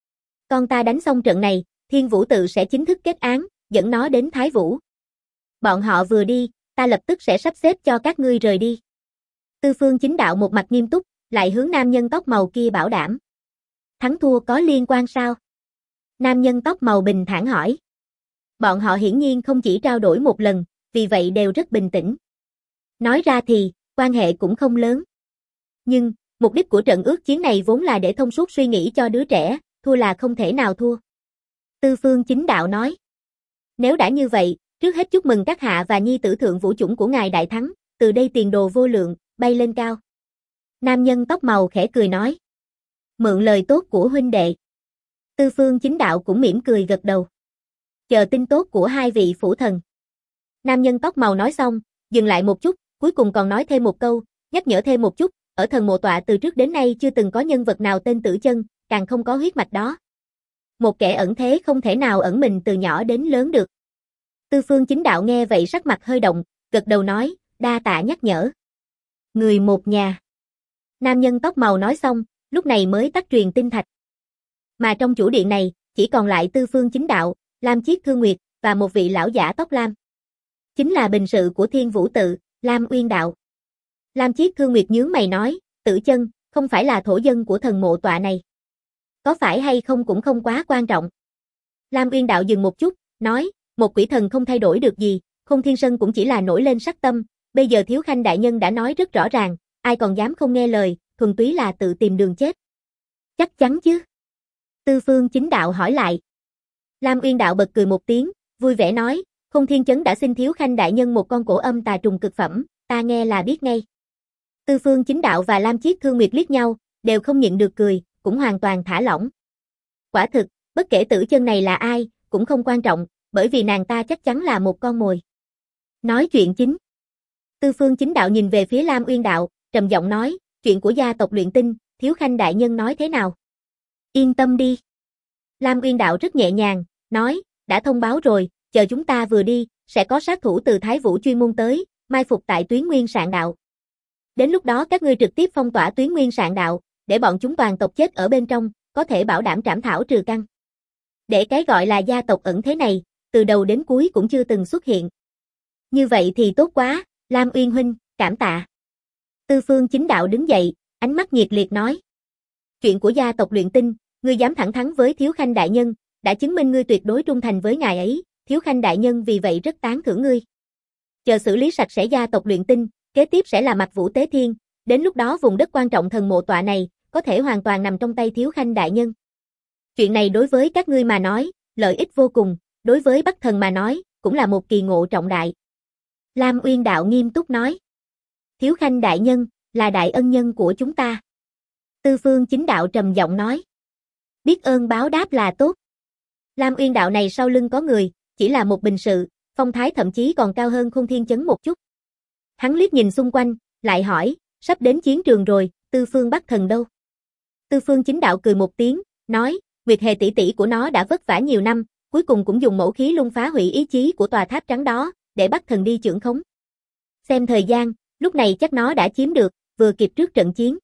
Con ta đánh xong trận này, Thiên Vũ Tự sẽ chính thức kết án, dẫn nó đến Thái Vũ. Bọn họ vừa đi, ta lập tức sẽ sắp xếp cho các ngươi rời đi. Tư Phương Chính Đạo một mặt nghiêm túc, lại hướng nam nhân tóc màu kia bảo đảm. Thắng thua có liên quan sao? Nam nhân tóc màu bình thản hỏi. Bọn họ hiển nhiên không chỉ trao đổi một lần, vì vậy đều rất bình tĩnh. Nói ra thì, quan hệ cũng không lớn. Nhưng, mục đích của trận ước chiến này vốn là để thông suốt suy nghĩ cho đứa trẻ, thua là không thể nào thua. Tư Phương Chính Đạo nói. Nếu đã như vậy, trước hết chúc mừng các hạ và nhi tử thượng vũ chủng của ngài đại thắng, từ đây tiền đồ vô lượng, bay lên cao. Nam nhân tóc màu khẽ cười nói. Mượn lời tốt của huynh đệ. Tư Phương Chính Đạo cũng mỉm cười gật đầu. Chờ tin tốt của hai vị phủ thần. Nam nhân tóc màu nói xong, dừng lại một chút, cuối cùng còn nói thêm một câu, nhắc nhở thêm một chút, ở thần mộ tọa từ trước đến nay chưa từng có nhân vật nào tên Tử Chân, càng không có huyết mạch đó. Một kẻ ẩn thế không thể nào ẩn mình từ nhỏ đến lớn được. Tư Phương Chính Đạo nghe vậy sắc mặt hơi động, gật đầu nói, đa tạ nhắc nhở. Người một nhà. Nam nhân tóc màu nói xong, lúc này mới tắt truyền tinh thạch. Mà trong chủ điện này, chỉ còn lại Tư Phương Chính Đạo, Lam Chiết Thương Nguyệt, và một vị lão giả tóc lam. Chính là bình sự của Thiên Vũ Tự, Lam Uyên Đạo. Lam Chiết Thương Nguyệt nhướng mày nói, Tử Chân, không phải là thổ dân của thần mộ tọa này. Có phải hay không cũng không quá quan trọng. Lam Uyên Đạo dừng một chút, nói, một quỷ thần không thay đổi được gì, Khôn Thiên Sơn cũng chỉ là nổi lên sát tâm, bây giờ Thiếu Khanh đại nhân đã nói rất rõ ràng, ai còn dám không nghe lời, thuần túy là tự tìm đường chết. Chắc chắn chứ? Tư Phương Chính Đạo hỏi lại. Lam Uyên Đạo bật cười một tiếng, vui vẻ nói, Khôn Thiên Chấn đã xin Thiếu Khanh đại nhân một con cổ âm tà trùng cực phẩm, ta nghe là biết ngay. Tư Phương Chính Đạo và Lam Chiết Thương Nguyệt liếc nhau, đều không nhịn được cười, cũng hoàn toàn thả lỏng. Quả thực, bất kể Tử Chân này là ai, cũng không quan trọng, bởi vì nàng ta chắc chắn là một con mồi. Nói chuyện chính. Tư Phương Chính Đạo nhìn về phía Lam Uyên Đạo, trầm giọng nói, chuyện của gia tộc Luyện Tinh, Thiếu Khanh đại nhân nói thế nào? Yên tâm đi. Lam Uyên Đạo rất nhẹ nhàng, nói, đã thông báo rồi, chờ chúng ta vừa đi, sẽ có sát thủ từ Thái Vũ chuyên môn tới, mai phục tại Tuyến Nguyên Sạn Đạo. Đến lúc đó các ngươi trực tiếp phong tỏa Tuyến Nguyên Sạn Đạo, để bọn chúng toàn tộc chết ở bên trong, có thể bảo đảm trảm thảo trừ căn. Để cái gọi là gia tộc ẩn thế này, từ đầu đến cuối cũng chưa từng xuất hiện. Như vậy thì tốt quá, Lam Uyên huynh, cảm tạ. Tư Phương Chính Đạo đứng dậy, ánh mắt nhiệt liệt nói. Chuyện của gia tộc Luyện Tinh, ngươi dám thẳng thắn với Thiếu Khanh đại nhân, đã chứng minh ngươi tuyệt đối trung thành với ngài ấy, Thiếu Khanh đại nhân vì vậy rất tán thưởng ngươi. Chờ xử lý sạch sẽ gia tộc Luyện Tinh, kế tiếp sẽ là Mạch Vũ Tế Thiên, đến lúc đó vùng đất quan trọng thần mộ tọa này, có thể hoàn toàn nằm trong tay Thiếu Khanh đại nhân. Chuyện này đối với các ngươi mà nói, lợi ích vô cùng, đối với Bắc Thần mà nói, cũng là một kỳ ngộ trọng đại. Lam Uyên Đạo nghiêm túc nói. Thiếu Khanh đại nhân, là đại ân nhân của chúng ta. Tư Phương Chính Đạo trầm giọng nói. Biết ơn báo đáp là tốt. Lam Uyên Đạo này sau lưng có người, chỉ là một bình sự, phong thái thậm chí còn cao hơn Khôn Thiên Chấn một chút. Hắn liếc nhìn xung quanh, lại hỏi, sắp đến chiến trường rồi, Tư Phương Bắc Thần đâu? Tư Phương Chính Đạo cười một tiếng, nói, Nguyệt Hề tỷ tỷ của nó đã vất vả nhiều năm, cuối cùng cũng dùng mẫu khí lung phá hủy ý chí của tòa tháp trắng đó, để Bắc Thần đi chưởng khống. Xem thời gian, lúc này chắc nó đã chiếm được, vừa kịp trước trận chiến.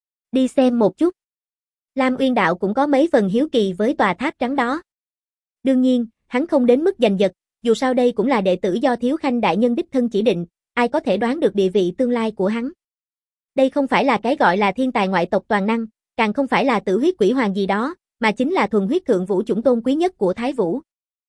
Đi xem một chút. Lam Uyên Đạo cũng có mấy phần hiếu kỳ với tòa tháp trắng đó. Đương nhiên, hắn không đến mức giành giật, dù sao đây cũng là đệ tử do Thiếu Khanh đại nhân đích thân chỉ định, ai có thể đoán được địa vị tương lai của hắn. Đây không phải là cái gọi là thiên tài ngoại tộc toàn năng, càng không phải là tử huyết quỷ hoàng gì đó, mà chính là thuần huyết thượng vũ chủng tôn quý nhất của Thái Vũ.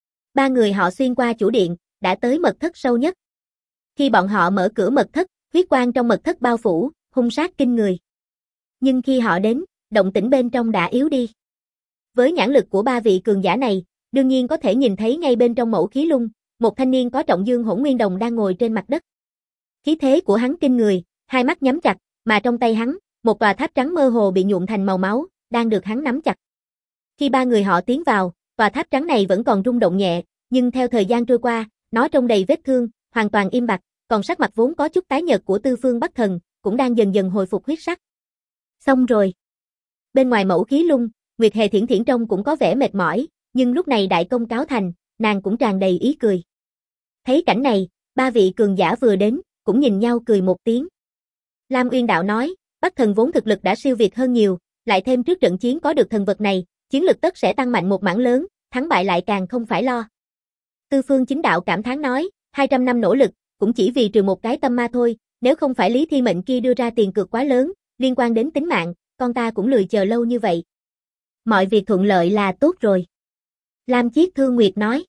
Ba người họ xuyên qua chủ điện, đã tới mật thất sâu nhất. Khi bọn họ mở cửa mật thất, huyết quang trong mật thất bao phủ, hung sát kinh người. Nhưng khi họ đến, động tĩnh bên trong đã yếu đi. Với nhãn lực của ba vị cường giả này, đương nhiên có thể nhìn thấy ngay bên trong mẫu khí lung, một thanh niên có trọng dương hỗn nguyên đồng đang ngồi trên mặt đất. Khí thế của hắn kinh người, hai mắt nhắm chặt, mà trong tay hắn, một tòa tháp trắng mơ hồ bị nhuộm thành màu máu, đang được hắn nắm chặt. Khi ba người họ tiến vào, tòa tháp trắng này vẫn còn rung động nhẹ, nhưng theo thời gian trôi qua, nó trông đầy vết thương, hoàn toàn im bặt, còn sắc mặt vốn có chút tái nhợt của Tư Phương Bắc Thần, cũng đang dần dần hồi phục huyết sắc. Xong rồi. Bên ngoài mẫu khí lung, Nguyệt Hề Thiển Thiển trông cũng có vẻ mệt mỏi, nhưng lúc này đại công cáo thành, nàng cũng tràn đầy ý cười. Thấy cảnh này, ba vị cường giả vừa đến, cũng nhìn nhau cười một tiếng. Lam Uyên Đạo nói, Bắc Thần vốn thực lực đã siêu việt hơn nhiều, lại thêm trước trận chiến có được thần vật này, chiến lực tất sẽ tăng mạnh một mảng lớn, thắng bại lại càng không phải lo. Tư Phương Chính Đạo cảm thán nói, 200 năm nỗ lực, cũng chỉ vì trừ một cái tâm ma thôi, nếu không phải Lý Thi Mệnh kia đưa ra tiền cược quá lớn, liên quan đến tính mạng, con ta cũng lười chờ lâu như vậy. Mọi việc thuận lợi là tốt rồi. Lam Chiết Thương Nguyệt nói.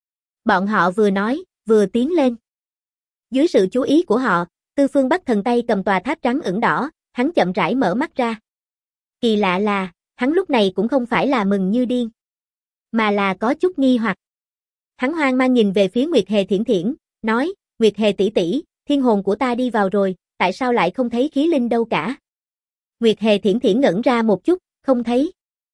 Bọn họ vừa nói, vừa tiến lên. Dưới sự chú ý của họ, Tư Phương Bắc Thần tay cầm tòa tháp trắng ửng đỏ, hắn chậm rãi mở mắt ra. Kỳ lạ là, hắn lúc này cũng không phải là mừng như điên, mà là có chút nghi hoặc. Hắn hoang mang nhìn về phía Nguyệt Hề Thiển Thiển, nói, Nguyệt Hề tỷ tỷ, thiên hồn của ta đi vào rồi, tại sao lại không thấy khí linh đâu cả? Nguyệt Hề Thiển Thiển ngẩn ra một chút, không thấy.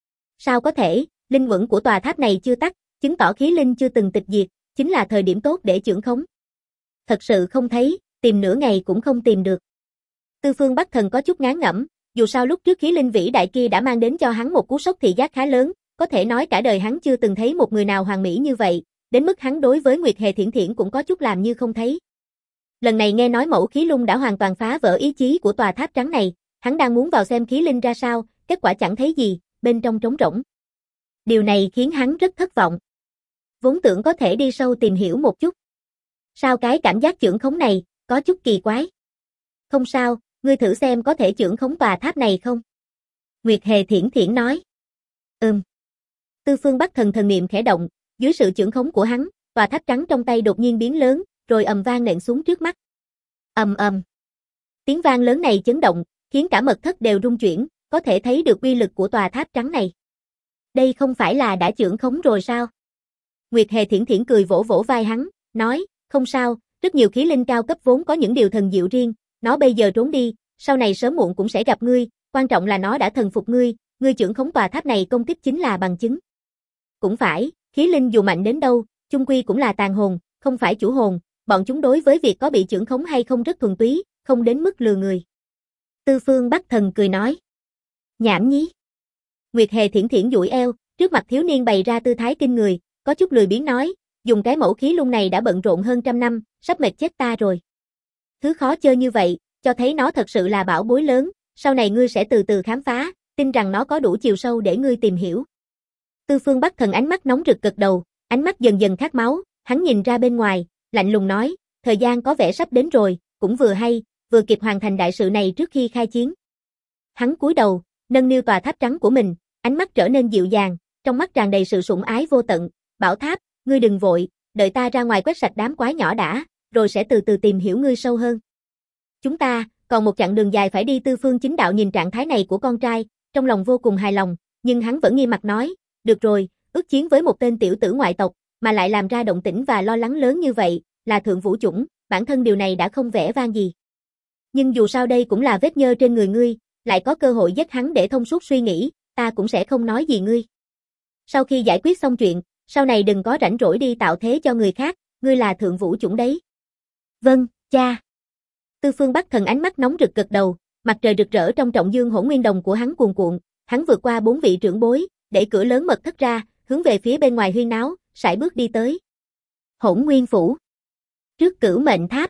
Sao có thể, linh uẩn của tòa tháp này chưa tắt, chứng tỏ khí linh chưa từng tịch diệt, chính là thời điểm tốt để chưởng khống. Thật sự không thấy, tìm nửa ngày cũng không tìm được. Tư Phương Bắc Thần có chút ngán ngẩm, dù sao lúc trước khí linh vĩ đại kia đã mang đến cho hắn một cú sốc thị giác khá lớn, có thể nói cả đời hắn chưa từng thấy một người nào hoàn mỹ như vậy, đến mức hắn đối với Nguyệt Hề Thiển Thiển cũng có chút làm như không thấy. Lần này nghe nói mẫu khí lung đã hoàn toàn phá vỡ ý chí của tòa tháp trắng này, hắn đang muốn vào xem khí linh ra sao, kết quả chẳng thấy gì, bên trong trống rỗng. Điều này khiến hắn rất thất vọng. Vốn tưởng có thể đi sâu tìm hiểu một chút. Sao cái cảm giác chưởng khống này, có chút kỳ quái. Không sao, ngươi thử xem có thể chưởng khống tòa tháp này không? Nguyệt Hề Thiển Thiển nói. Tư Phương Bắc thần thần niệm khẽ động, dưới sự chưởng khống của hắn, tòa tháp trắng trong tay đột nhiên biến lớn, rồi ầm vang nện xuống trước mắt. Ầm ầm. Tiếng vang lớn này chấn động, khiến cả mật thất đều rung chuyển, có thể thấy được uy lực của tòa tháp trắng này. Đây không phải là đã chưởng khống rồi sao? Nguyệt Hề Thiển Thiển cười vỗ vỗ vai hắn, nói, không sao, rất nhiều khí linh cao cấp vốn có những điều thần diệu riêng, nó bây giờ trốn đi, sau này sớm muộn cũng sẽ gặp ngươi, quan trọng là nó đã thần phục ngươi, ngươi chưởng khống tòa tháp này công kích chính là bằng chứng. Cũng phải, khí linh dù mạnh đến đâu, chung quy cũng là tàn hồn, không phải chủ hồn, bọn chúng đối với việc có bị chưởng khống hay không rất thuần túy, không đến mức lừa người. Tư Phương Bắc thần cười nói. Nhảm nhí. Nguyệt Hề Thiển Thiển duỗi eo, trước mặt thiếu niên bày ra tư thái kinh người, có chút lười biếng nói, dùng cái mẫu khí lung này đã bận rộn hơn 100 năm, sắp mệt chết ta rồi. Thứ khó chơi như vậy, cho thấy nó thật sự là bảo bối lớn, sau này ngươi sẽ từ từ khám phá, tin rằng nó có đủ chiều sâu để ngươi tìm hiểu. Tư Phương Bắc thần ánh mắt nóng rực gật đầu, ánh mắt dần dần khát máu, hắn nhìn ra bên ngoài, lạnh lùng nói, thời gian có vẻ sắp đến rồi, cũng vừa hay, vừa kịp hoàn thành đại sự này trước khi khai chiến. Hắn cúi đầu, nâng niu tòa tháp trắng của mình, ánh mắt trở nên dịu dàng, trong mắt tràn đầy sự sủng ái vô tận, bảo tháp, ngươi đừng vội, đợi ta ra ngoài quét sạch đám quái nhỏ đã, rồi sẽ từ từ tìm hiểu ngươi sâu hơn. Chúng ta, còn một chặng đường dài phải đi. Tư Phương Chính Đạo nhìn trạng thái này của con trai, trong lòng vô cùng hài lòng, nhưng hắn vẫn nghiêm mặt nói, được rồi, ước chiến với một tên tiểu tử ngoại tộc, mà lại làm ra động tĩnh và lo lắng lớn như vậy, là thượng vũ chủng, bản thân điều này đã không vẻ vang gì. Nhưng dù sao đây cũng là vết nhơ trên người ngươi, lại có cơ hội giết hắn để thông suốt suy nghĩ, ta cũng sẽ không nói gì ngươi. Sau khi giải quyết xong chuyện, sau này đừng có rảnh rỗi đi tạo thế cho người khác, ngươi là thượng vũ chủng đấy. Vâng, cha. Tư Phương Bắc thần ánh mắt nóng rực gật đầu, mặt trời rực rỡ trong trọng dương hỗn nguyên đồng của hắn cuồn cuộn, hắn vượt qua 4 vị trưởng bối, đẩy cửa lớn mật thất ra, hướng về phía bên ngoài huyên náo, sải bước đi tới. Hỗn Nguyên Phủ. Trước Cửu Mệnh Tháp.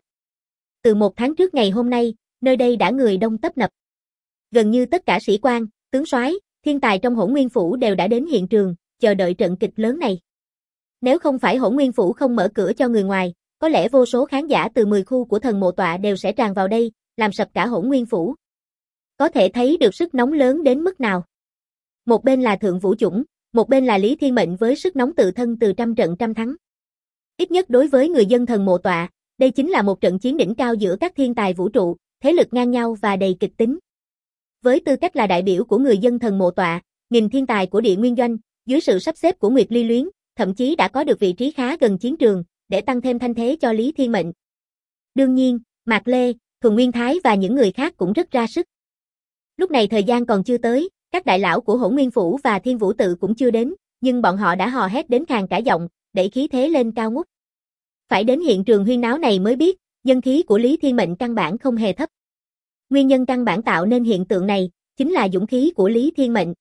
Từ 1 tháng trước ngày hôm nay, nơi đây đã người đông tấp nập. Gần như tất cả sĩ quan, tướng soái, thiên tài trong Hỗn Nguyên Phủ đều đã đến hiện trường, chờ đợi trận kịch lớn này. Nếu không phải Hỗn Nguyên Phủ không mở cửa cho người ngoài, có lẽ vô số khán giả từ 10 khu của thần mộ tọa đều sẽ tràn vào đây, làm sập cả Hỗn Nguyên Phủ. Có thể thấy được sức nóng lớn đến mức nào. Một bên là Thượng Vũ Chủng, một bên là Lý Thiên Mệnh với sức nóng tự thân từ trăm trận trăm thắng. Ít nhất đối với người dân thần mộ tọa, đây chính là một trận chiến đỉnh cao giữa các thiên tài vũ trụ, thế lực ngang nhau và đầy kịch tính. Với tư cách là đại biểu của người dân thần mộ tọa, nghìn thiên tài của Địa Nguyên Doanh, dưới sự sắp xếp của Nguyệt Ly Luyến, thậm chí đã có được vị trí khá gần chiến trường, để tăng thêm thanh thế cho Lý Thiên Mệnh. Đương nhiên, Mạc Lê, Thuần Nguyên Thái và những người khác cũng rất ra sức. Lúc này thời gian còn chưa tới, các đại lão của Hỗn Nguyên Phủ và Thiên Vũ Tự cũng chưa đến, nhưng bọn họ đã hò hét đến khàn cả giọng, đẩy khí thế lên cao ngút. Phải đến hiện trường huyên náo này mới biết, nhân khí của Lý Thiên Mệnh căn bản không hề thấp. Nguyên nhân căn bản tạo nên hiện tượng này, chính là dũng khí của Lý Thiên Mệnh.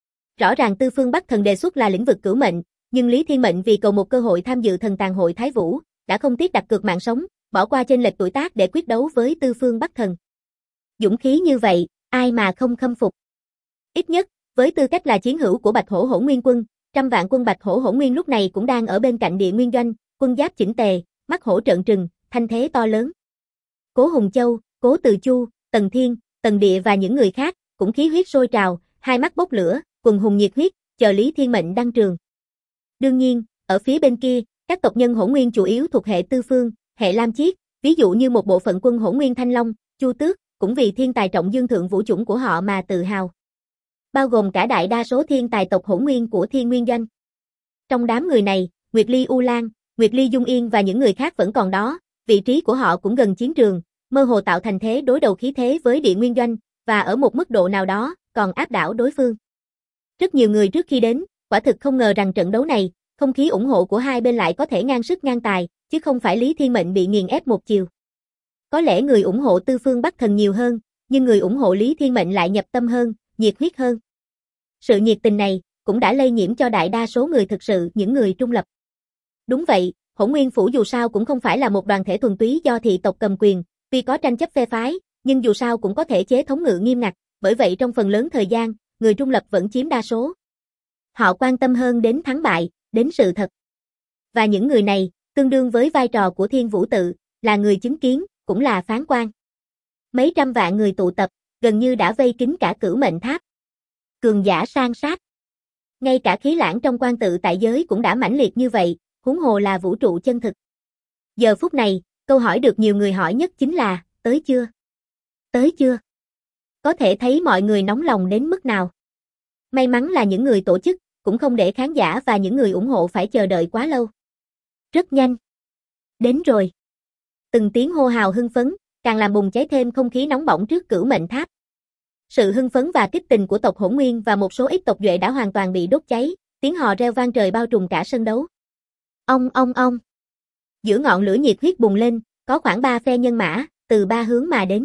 Rõ ràng Tư Phương Bắc thần đề xuất là lĩnh vực cửu mệnh, nhưng Lý Thiên Mệnh vì cầu một cơ hội tham dự thần tàng hội Thái Vũ, đã không tiếc đặt cược mạng sống, bỏ qua chênh lệch tuổi tác để quyết đấu với Tư Phương Bắc thần. Dũng khí như vậy, ai mà không khâm phục. Ít nhất, với tư cách là chiến hữu của Bạch Hổ Hỗn Nguyên quân, trăm vạn quân Bạch Hổ Hỗn Nguyên lúc này cũng đang ở bên cạnh Địa Nguyên Doanh, quân giáp chỉnh tề, mắt hổ trợn trừng, thanh thế to lớn. Cố Hùng Châu, Cố Từ Chu, Tần Thiên, Tần Địa và những người khác cũng khí huyết sôi trào, hai mắt bốc lửa, quần hùng nhiệt huyết, chờ Lý Thiên Mệnh đăng trường. Đương nhiên, ở phía bên kia, các tộc nhân Hỗn Nguyên chủ yếu thuộc hệ Tư Phương, hệ Lam Chiết, ví dụ như một bộ phận quân Hỗn Nguyên Thanh Long, Chu Tước, cũng vì thiên tài trọng dương thượng vũ chủng của họ mà tự hào. Bao gồm cả đại đa số thiên tài tộc Hỗn Nguyên của Thiên Nguyên Doanh. Trong đám người này, Nguyệt Ly U Lan, Nguyệt Ly Dung Yên và những người khác vẫn còn đó, vị trí của họ cũng gần chiến trường, mơ hồ tạo thành thế đối đầu khí thế với Địa Nguyên Doanh, và ở một mức độ nào đó, còn áp đảo đối phương. Rất nhiều người trước khi đến, quả thực không ngờ rằng trận đấu này, không khí ủng hộ của hai bên lại có thể ngang sức ngang tài, chứ không phải Lý Thiên Mệnh bị nghiền ép một chiều. Có lẽ người ủng hộ Tư Phương Bắc thần nhiều hơn, nhưng người ủng hộ Lý Thiên Mệnh lại nhập tâm hơn, nhiệt huyết hơn. Sự nhiệt tình này, cũng đã lây nhiễm cho đại đa số người thực sự những người trung lập. Đúng vậy, Hỗn Nguyên Phủ dù sao cũng không phải là một đoàn thể thuần túy do thị tộc cầm quyền, tuy có tranh chấp phe phái, nhưng dù sao cũng có thể chế thống ngự nghiêm ngặt, bởi vậy trong phần lớn thời gian, người trung lập vẫn chiếm đa số. Họ quan tâm hơn đến thắng bại, đến sự thật. Và những người này, tương đương với vai trò của Thiên Vũ Tự, là người chứng kiến, cũng là phán quan. Mấy trăm vạn người tụ tập, gần như đã vây kín cả Cửu Mệnh Tháp. Cường giả san sát. Ngay cả khí lãng trong quan tự tại giới cũng đã mãnh liệt như vậy, huống hồ là vũ trụ chân thực. Giờ phút này, câu hỏi được nhiều người hỏi nhất chính là, tới chưa? Tới chưa? Có thể thấy mọi người nóng lòng đến mức nào. May mắn là những người tổ chức, cũng không để khán giả và những người ủng hộ phải chờ đợi quá lâu. Rất nhanh. Đến rồi. Từng tiếng hô hào hưng phấn, càng làm bùng cháy thêm không khí nóng bỏng trước Cửu Mệnh Tháp. Sự hưng phấn và kích tình của tộc Hỗn Nguyên và một số ít tộc Duệ đã hoàn toàn bị đốt cháy, tiếng hò reo vang trời bao trùm cả sân đấu. Ong. Giữa ngọn lửa nhiệt huyết bùng lên, có khoảng 3 phe nhân mã, từ 3 hướng mà đến.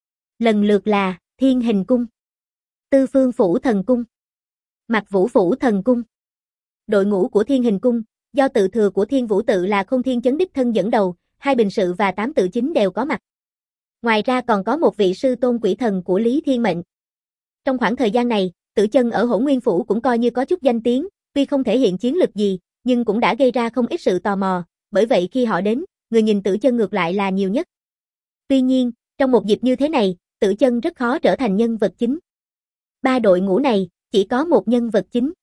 Lần lượt là Thiên Hình Cung, Tư Phương Phủ Thần Cung, Mạc Vũ Phủ Thần Cung. Đội ngũ của Thiên Hình Cung, do tự thừa của Thiên Vũ Tự là Không Thiên Chấn đích thân dẫn đầu, 2 bình sự và 8 tự chính đều có mặt. Ngoài ra còn có một vị sư tôn quỷ thần của Lý Thiên Mệnh. Trong khoảng thời gian này, Tử Chân ở Hỗn Nguyên Phủ cũng coi như có chút danh tiếng, tuy không thể hiện chiến lực gì, nhưng cũng đã gây ra không ít sự tò mò, bởi vậy khi họ đến, người nhìn Tử Chân ngược lại là nhiều nhất. Tuy nhiên, trong một dịp như thế này, Tử Chân rất khó trở thành nhân vật chính. 3 đội ngũ này, chỉ có một nhân vật chính.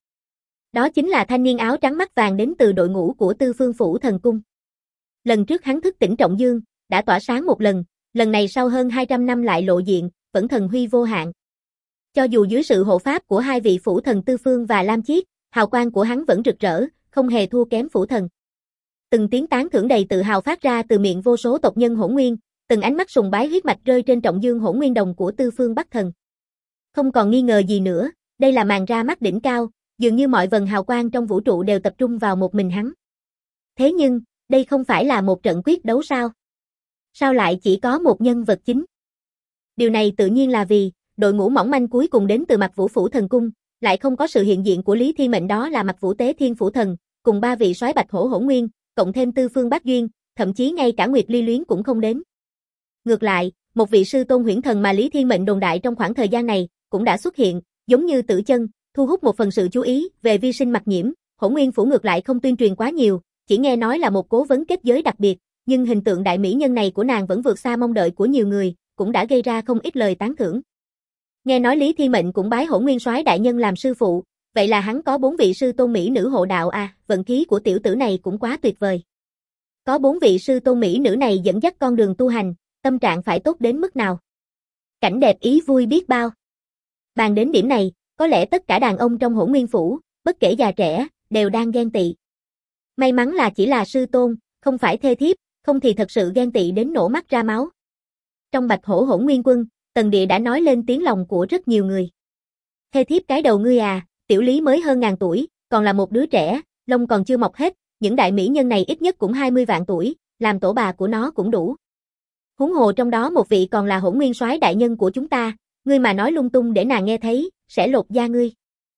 Đó chính là thanh niên áo trắng mắt vàng đến từ đội ngũ của Tư Phương Phủ Thần Cung. Lần trước hắn thức tỉnh Trọng Dương, đã tỏa sáng một lần này sau hơn 200 năm lại lộ diện, vẫn thần huy vô hạn. Cho dù dưới sự hộ pháp của 2 vị phủ thần Tư Phương và Lam Chiết, hào quang của hắn vẫn rực rỡ, không hề thua kém phủ thần. Từng tiếng tán thưởng đầy tự hào phát ra từ miệng vô số tộc nhân Hỗn Nguyên, từng ánh mắt sùng bái huyết mạch rơi trên Trọng Dương Hỗn Nguyên đồng của Tư Phương Bắc Thần. Không còn nghi ngờ gì nữa, đây là màn ra mắt đỉnh cao, dường như mọi vần hào quang trong vũ trụ đều tập trung vào một mình hắn. Thế nhưng, đây không phải là một trận quyết đấu sao? Sao lại chỉ có một nhân vật chính? Điều này tự nhiên là vì, đội ngũ mỏng manh cuối cùng đến từ Mạc Vũ Phủ Thần Cung, lại không có sự hiện diện của Lý Thiên Mệnh, đó là Mạc Vũ Tế Thiên Phủ Thần, cùng 3 vị soái Bạch Hổ Hỗn Nguyên, cộng thêm Tư Phương Bác Duyên, thậm chí ngay cả Nguyệt Ly Luyến cũng không đến. Ngược lại, một vị sư tôn huyễn thần mà Lý Thiên Mệnh đồn đại trong khoảng thời gian này, cũng đã xuất hiện, giống như Tử Chân, thu hút một phần sự chú ý về vi sinh Mặc Nhiễm. Hỗn Nguyên Phủ ngược lại không tuyên truyền quá nhiều, chỉ nghe nói là một cố vấn kết giới đặc biệt, nhưng hình tượng đại mỹ nhân này của nàng vẫn vượt xa mong đợi của nhiều người, cũng đã gây ra không ít lời tán thưởng. Nghe nói Lý Thiên Mệnh cũng bái Hỗn Nguyên Soái đại nhân làm sư phụ, vậy là hắn có 4 vị sư tôn mỹ nữ hộ đạo à, vận khí của tiểu tử này cũng quá tuyệt vời. Có 4 vị sư tôn mỹ nữ này dẫn dắt con đường tu hành, tâm trạng phải tốt đến mức nào. Cảnh đẹp ý vui biết bao. Bàn đến điểm này, có lẽ tất cả đàn ông trong Hỗn Nguyên Phủ, bất kể già trẻ, đều đang ghen tị. May mắn là chỉ là sư tôn, không phải thê thiếp, không thì thật sự ghen tị đến nổ mắt ra máu. Trong Bạch Hổ Hỗn Nguyên Quân, Tần Địa đã nói lên tiếng lòng của rất nhiều người. Thê thiếp cái đầu ngươi à, tiểu Lý mới hơn ngàn tuổi, còn là một đứa trẻ, lông còn chưa mọc hết, những đại mỹ nhân này ít nhất cũng 20 vạn tuổi, làm tổ bà của nó cũng đủ. Huống hồ trong đó một vị còn là Hỗn Nguyên Soái đại nhân của chúng ta, ngươi mà nói lung tung để nàng nghe thấy, sẽ lột da ngươi.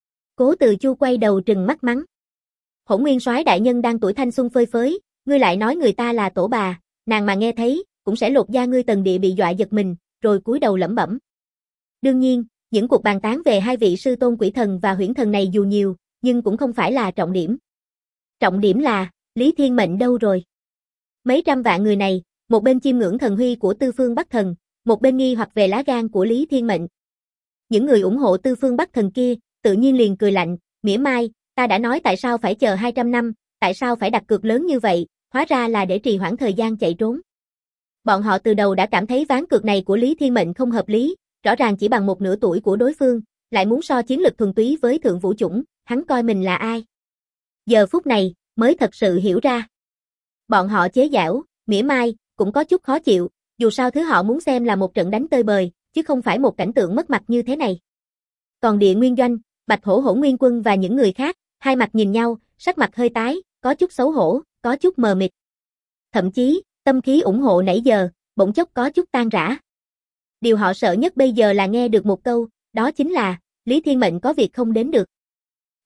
Cố Từ Chu quay đầu trừng mắt mắng. Hỗn Nguyên Soái đại nhân đang tuổi thanh xuân phơi phới, ngươi lại nói người ta là tổ bà, nàng mà nghe thấy, cũng sẽ lột da ngươi. Tần Địa bị dọa giật mình, rồi cúi đầu lẩm bẩm. Đương nhiên, những cuộc bàn tán về 2 vị sư tôn quỷ thần và huyễn thần này dù nhiều, nhưng cũng không phải là trọng điểm. Trọng điểm là, Lý Thiên Mệnh đâu rồi? Mấy trăm vạn người này, một bên chiêm ngưỡng thần huy của Tư Phương Bắc Thần, một bên nghi hoặc về lá gan của Lý Thiên Mệnh. Những người ủng hộ Tư Phương Bắc Thần kia, tự nhiên liền cười lạnh, mỉa mai, ta đã nói tại sao phải chờ 200 năm, tại sao phải đặt cược lớn như vậy, hóa ra là để trì hoãn thời gian chạy trốn. Bọn họ từ đầu đã cảm thấy ván cược này của Lý Thiên Mệnh không hợp lý, rõ ràng chỉ bằng 1/2 tuổi của đối phương, lại muốn so chiến lực thuần túy với thượng vũ chủng, hắn coi mình là ai? Giờ phút này, mới thật sự hiểu ra. Bọn họ chế giễu, mỉa mai, cũng có chút khó chịu, dù sao thứ họ muốn xem là một trận đánh tơi bời, chứ không phải một cảnh tượng mất mặt như thế này. Còn Địa Nguyên Doanh, Bạch Hổ Hỗn Nguyên Quân và những người khác, hai mặt nhìn nhau, sắc mặt hơi tái, có chút xấu hổ, có chút mờ mịt. Thậm chí, tâm khí ủng hộ nãy giờ, bỗng chốc có chút tan rã. Điều họ sợ nhất bây giờ là nghe được một câu, đó chính là, Lý Thiên Mệnh có việc không đến được.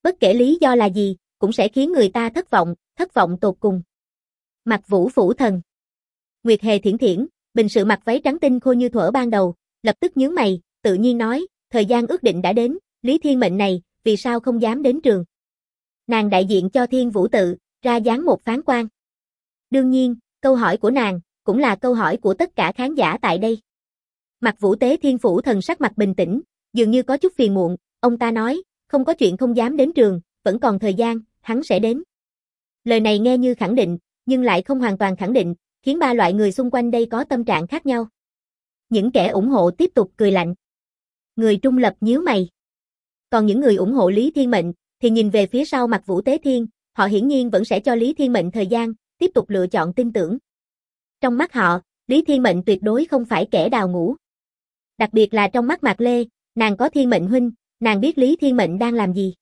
Bất kể lý do là gì, cũng sẽ khiến người ta thất vọng tột cùng. Mặc Vũ phủ thần. Nguyệt Hề thiển thiển, bình sự mặc váy trắng tinh khô như thuở ban đầu, lập tức nhướng mày, tự nhiên nói, thời gian ước định đã đến, Lý Thiên Mệnh này, vì sao không dám đến trường? Nàng đại diện cho Thiên Vũ tự, ra dáng một phán quan. Đương nhiên, câu hỏi của nàng, cũng là câu hỏi của tất cả khán giả tại đây. Mặc Vũ Tế Thiên phủ thần sắc mặt bình tĩnh, dường như có chút phiền muộn, ông ta nói, không có chuyện không dám đến trường, vẫn còn thời gian, hắn sẽ đến. Lời này nghe như khẳng định, nhưng lại không hoàn toàn khẳng định, khiến ba loại người xung quanh đây có tâm trạng khác nhau. Những kẻ ủng hộ tiếp tục cười lạnh. Người trung lập nhíu mày. Còn những người ủng hộ Lý Thiên Mệnh, thì nhìn về phía sau Mặc Vũ Tế Thiên, họ hiển nhiên vẫn sẽ cho Lý Thiên Mệnh thời gian, tiếp tục lựa chọn tin tưởng. Trong mắt họ, Lý Thiên Mệnh tuyệt đối không phải kẻ đào ngũ. Đặc biệt là trong mắt Mạc Lê, nàng có Thiên Mệnh huynh, nàng biết Lý Thiên Mệnh đang làm gì.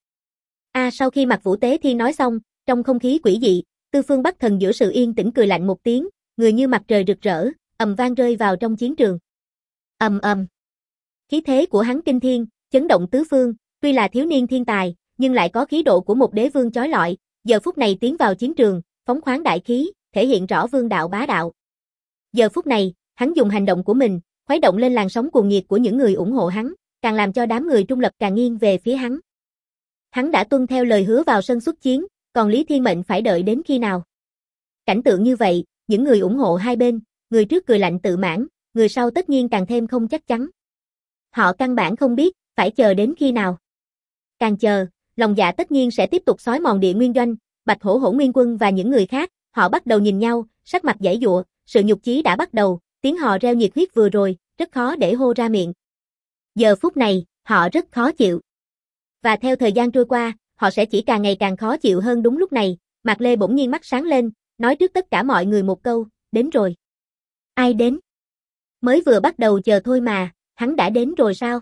Sau khi Mặc Vũ Tế Thiên nói xong, trong không khí quỷ dị, Tư Phương Bắc Thần giữa sự yên tĩnh cười lạnh một tiếng, người như mặt trời rực rỡ, ầm vang rơi vào trong chiến trường. Ầm ầm. Khí thế của hắn kinh thiên, chấn động tứ phương, tuy là thiếu niên thiên tài, nhưng lại có khí độ của một đế vương chói lọi, giờ phút này tiến vào chiến trường, phóng khoáng đại khí, thể hiện rõ vương đạo bá đạo. Giờ phút này, hắn dùng hành động của mình, khuấy động lên làn sóng cuồng nhiệt của những người ủng hộ hắn, càng làm cho đám người trung lập càng nghiêng về phía hắn. Hắn đã tuân theo lời hứa vào sân xuất chiến, còn Lý Thiên Mệnh phải đợi đến khi nào? Cảnh tượng như vậy, những người ủng hộ hai bên, người trước cười lạnh tự mãn, người sau tất nhiên càng thêm không chắc chắn. Họ căn bản không biết, phải chờ đến khi nào. Càng chờ, lòng dạ tất nhiên sẽ tiếp tục xói mòn Địa Nguyên Doanh, Bạch Hổ Hổ Nguyên Quân và những người khác, họ bắt đầu nhìn nhau, sắc mặt giãy giụa, sự nhục chí đã bắt đầu, tiếng hò reo nhiệt huyết vừa rồi, rất khó để hô ra miệng. Giờ phút này, họ rất khó chịu. Và theo thời gian trôi qua, họ sẽ chỉ càng ngày càng khó chịu hơn. Đúng lúc này, Mạc Lê bỗng nhiên mắt sáng lên, nói trước tất cả mọi người một câu, đến rồi. Ai đến? Mới vừa bắt đầu chờ thôi mà, hắn đã đến rồi sao?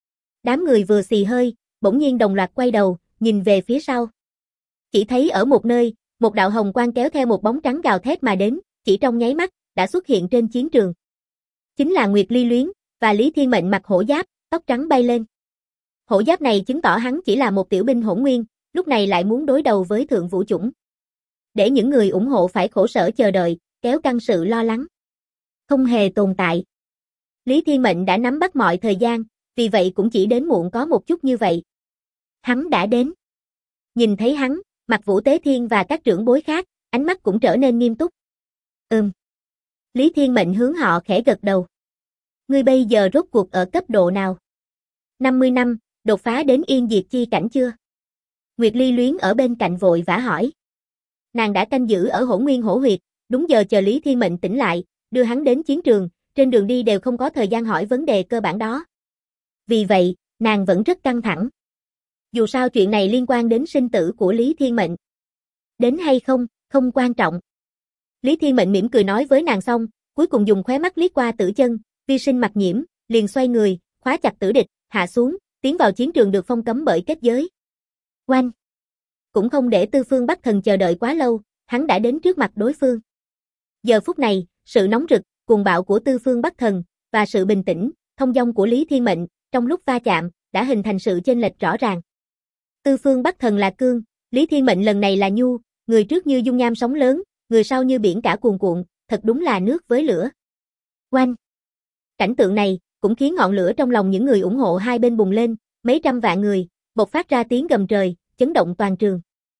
Đám người vừa xì hơi, bỗng nhiên đồng loạt quay đầu, nhìn về phía sau. Chỉ thấy ở một nơi, một đạo hồng quang kéo theo một bóng trắng gào thét mà đến, chỉ trong nháy mắt, đã xuất hiện trên chiến trường. Chính là Nguyệt Ly Luyến, và Lý Thiên Mệnh mặc hổ giáp, tóc trắng bay lên. Hổ giáp này chứng tỏ hắn chỉ là một tiểu binh hỗn nguyên, lúc này lại muốn đối đầu với Thượng Vũ Chủng. Để những người ủng hộ phải khổ sở chờ đợi, kéo căng sự lo lắng. Không hề tồn tại. Lý Thiên Mệnh đã nắm bắt mọi thời gian, vì vậy cũng chỉ đến muộn có một chút như vậy. Hắn đã đến. Nhìn thấy hắn, Mặc Vũ Tế Thiên và các trưởng bối khác, ánh mắt cũng trở nên nghiêm túc. Lý Thiên Mệnh hướng họ khẽ gật đầu. Ngươi bây giờ rốt cuộc ở cấp độ nào? 50 năm, đột phá đến Yên Diệt chi cảnh chưa? Nguyệt Ly Luyến ở bên cạnh vội vã hỏi. Nàng đã canh giữ ở Hỗn Nguyên Hổ Huyệt, đúng giờ chờ Lý Thiên Mệnh tỉnh lại, đưa hắn đến chiến trường, trên đường đi đều không có thời gian hỏi vấn đề cơ bản đó. Vì vậy, nàng vẫn rất căng thẳng. Dù sao chuyện này liên quan đến sinh tử của Lý Thiên Mệnh. Đến hay không, không quan trọng. Lý Thiên Mệnh mỉm cười nói với nàng xong, cuối cùng dùng khóe mắt liếc qua Tử Chân, Vi Sinh Mặc Nhiễm, liền xoay người, khóa chặt tử địch, hạ xuống, tiến vào chiến trường được phong cấm bởi kết giới. Oanh! Cũng không để Tư Phương Bắc Thần chờ đợi quá lâu, hắn đã đến trước mặt đối phương. Giờ phút này, sự nóng rực, cuồng bạo của Tư Phương Bắc Thần, và sự bình tĩnh, thông dong của Lý Thiên Mệnh, trong lúc va chạm, đã hình thành sự chênh lệch rõ ràng. Tư Phương Bắc Thần là cương, Lý Thiên Mệnh lần này là nhu, người trước như dung nham sóng lớn, người sau như biển cả cuồn cuộn, thật đúng là nước với lửa. Oanh! Cảnh tượng này, cũng khiến ngọn lửa trong lòng những người ủng hộ hai bên bùng lên, mấy trăm vạn người, bộc phát ra tiếng gầm trời, chấn động toàn trường.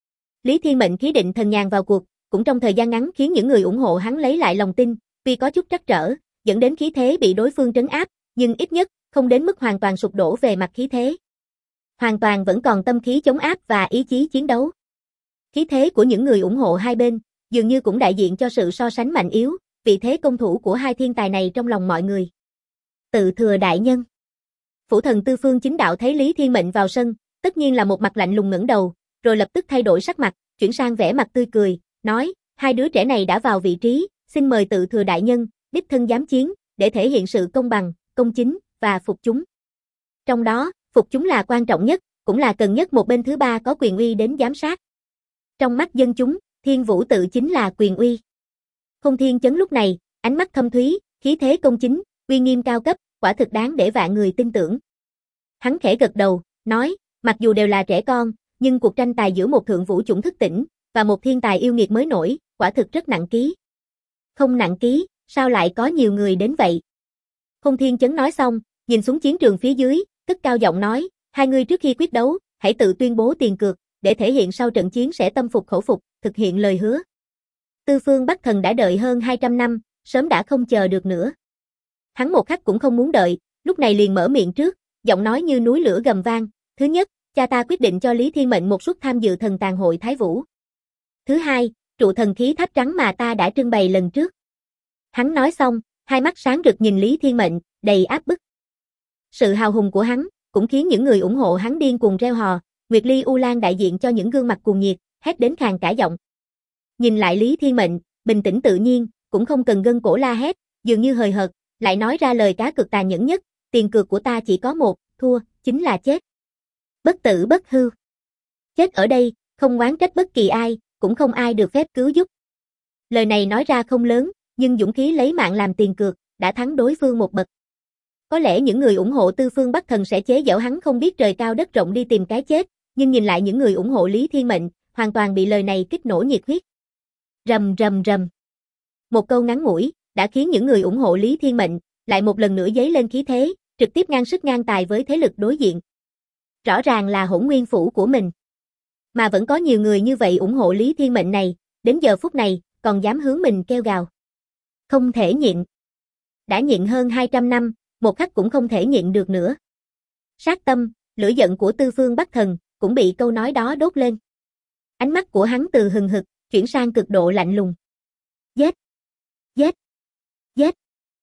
Lý Thiên Mệnh khí định thần nhàn vào cuộc, cũng trong thời gian ngắn khiến những người ủng hộ hắn lấy lại lòng tin, vì có chút trắc trở, dẫn đến khí thế bị đối phương trấn áp, nhưng ít nhất, không đến mức hoàn toàn sụp đổ về mặt khí thế. Hoàn toàn vẫn còn tâm khí chống áp và ý chí chiến đấu. Khí thế của những người ủng hộ hai bên, dường như cũng đại diện cho sự so sánh mạnh yếu, vị thế công thủ của hai thiên tài này trong lòng mọi người. Tự thừa đại nhân. Phủ thần Tư Phương Chính Đạo thấy Lý Thiên Mệnh vào sân, tất nhiên là một mặt lạnh lùng ngẩng đầu, rồi lập tức thay đổi sắc mặt, chuyển sang vẻ mặt tươi cười, nói, hai đứa trẻ này đã vào vị trí, xin mời tự thừa đại nhân, đích thân giám chiến, để thể hiện sự công bằng, công chính, và phục chúng. Trong đó, phục chúng là quan trọng nhất, cũng là cần nhất một bên thứ ba có quyền uy đến giám sát. Trong mắt dân chúng, Thiên Vũ tự chính là quyền uy. Không Thiên Chấn lúc này, ánh mắt thâm thúy, khí thế công chính, uy nghiêm cao cấp, quả thực đáng để vạn người tin tưởng. Hắn khẽ gật đầu, nói, mặc dù đều là trẻ con, Nhưng cuộc tranh tài giữa một thượng vũ chủng thức tỉnh và một thiên tài yêu nghiệt mới nổi, quả thực rất nặng ký. Không nặng ký, sao lại có nhiều người đến vậy? Không Thiên Chấn nói xong, nhìn xuống chiến trường phía dưới, cất cao giọng nói, hai người trước khi quyết đấu, hãy tự tuyên bố tiền cược, để thể hiện sau trận chiến sẽ tâm phục khẩu phục, thực hiện lời hứa. Tư Phương Bắc Thần đã đợi hơn 200 năm, sớm đã không chờ được nữa. Hắn một khắc cũng không muốn đợi, lúc này liền mở miệng trước, giọng nói như núi lửa gầm vang, thứ nhất, cha ta quyết định cho Lý Thiên Mệnh một suất tham dự thần tàng hội Thái Vũ. Thứ hai, trụ thần khí tháp trắng mà ta đã trưng bày lần trước. Hắn nói xong, hai mắt sáng rực nhìn Lý Thiên Mệnh, đầy áp bức. Sự hào hùng của hắn, cũng khiến những người ủng hộ hắn điên cuồng reo hò, Nguyệt Ly U Lan đại diện cho những gương mặt cuồng nhiệt, hét đến khàn cả giọng. Nhìn lại Lý Thiên Mệnh, bình tĩnh tự nhiên, cũng không cần gân cổ la hét, dường như hời hợt, lại nói ra lời cá cược tàn nhẫn nhất, tiền cược của ta chỉ có một, thua, chính là chết. Bất tử bất hư. Chết ở đây, không oán trách bất kỳ ai, cũng không ai được phép cứu giúp. Lời này nói ra không lớn, nhưng dũng khí lấy mạng làm tiền cược, đã thắng đối phương một bậc. Có lẽ những người ủng hộ Tư Phương Bắc Thần sẽ chế giễu hắn không biết trời cao đất rộng đi tìm cái chết, nhưng nhìn lại những người ủng hộ Lý Thiên Mệnh, hoàn toàn bị lời này kích nổ nhiệt huyết. Rầm rầm rầm. Một câu ngắn ngủi, đã khiến những người ủng hộ Lý Thiên Mệnh, lại một lần nữa dấy lên khí thế, trực tiếp ngang sức ngang tài với thế lực đối diện. Rõ ràng là Hỗn Nguyên phủ của mình. Mà vẫn có nhiều người như vậy ủng hộ Lý Thiên Mệnh này, đến giờ phút này, còn dám hướng mình kêu gào. Không thể nhịn. Đã nhịn hơn 200 năm, một khắc cũng không thể nhịn được nữa. Sát tâm, lửa giận của Tư Phương Bắc Thần, cũng bị câu nói đó đốt lên. Ánh mắt của hắn từ hừng hực, chuyển sang cực độ lạnh lùng. Giết! Giết! Giết!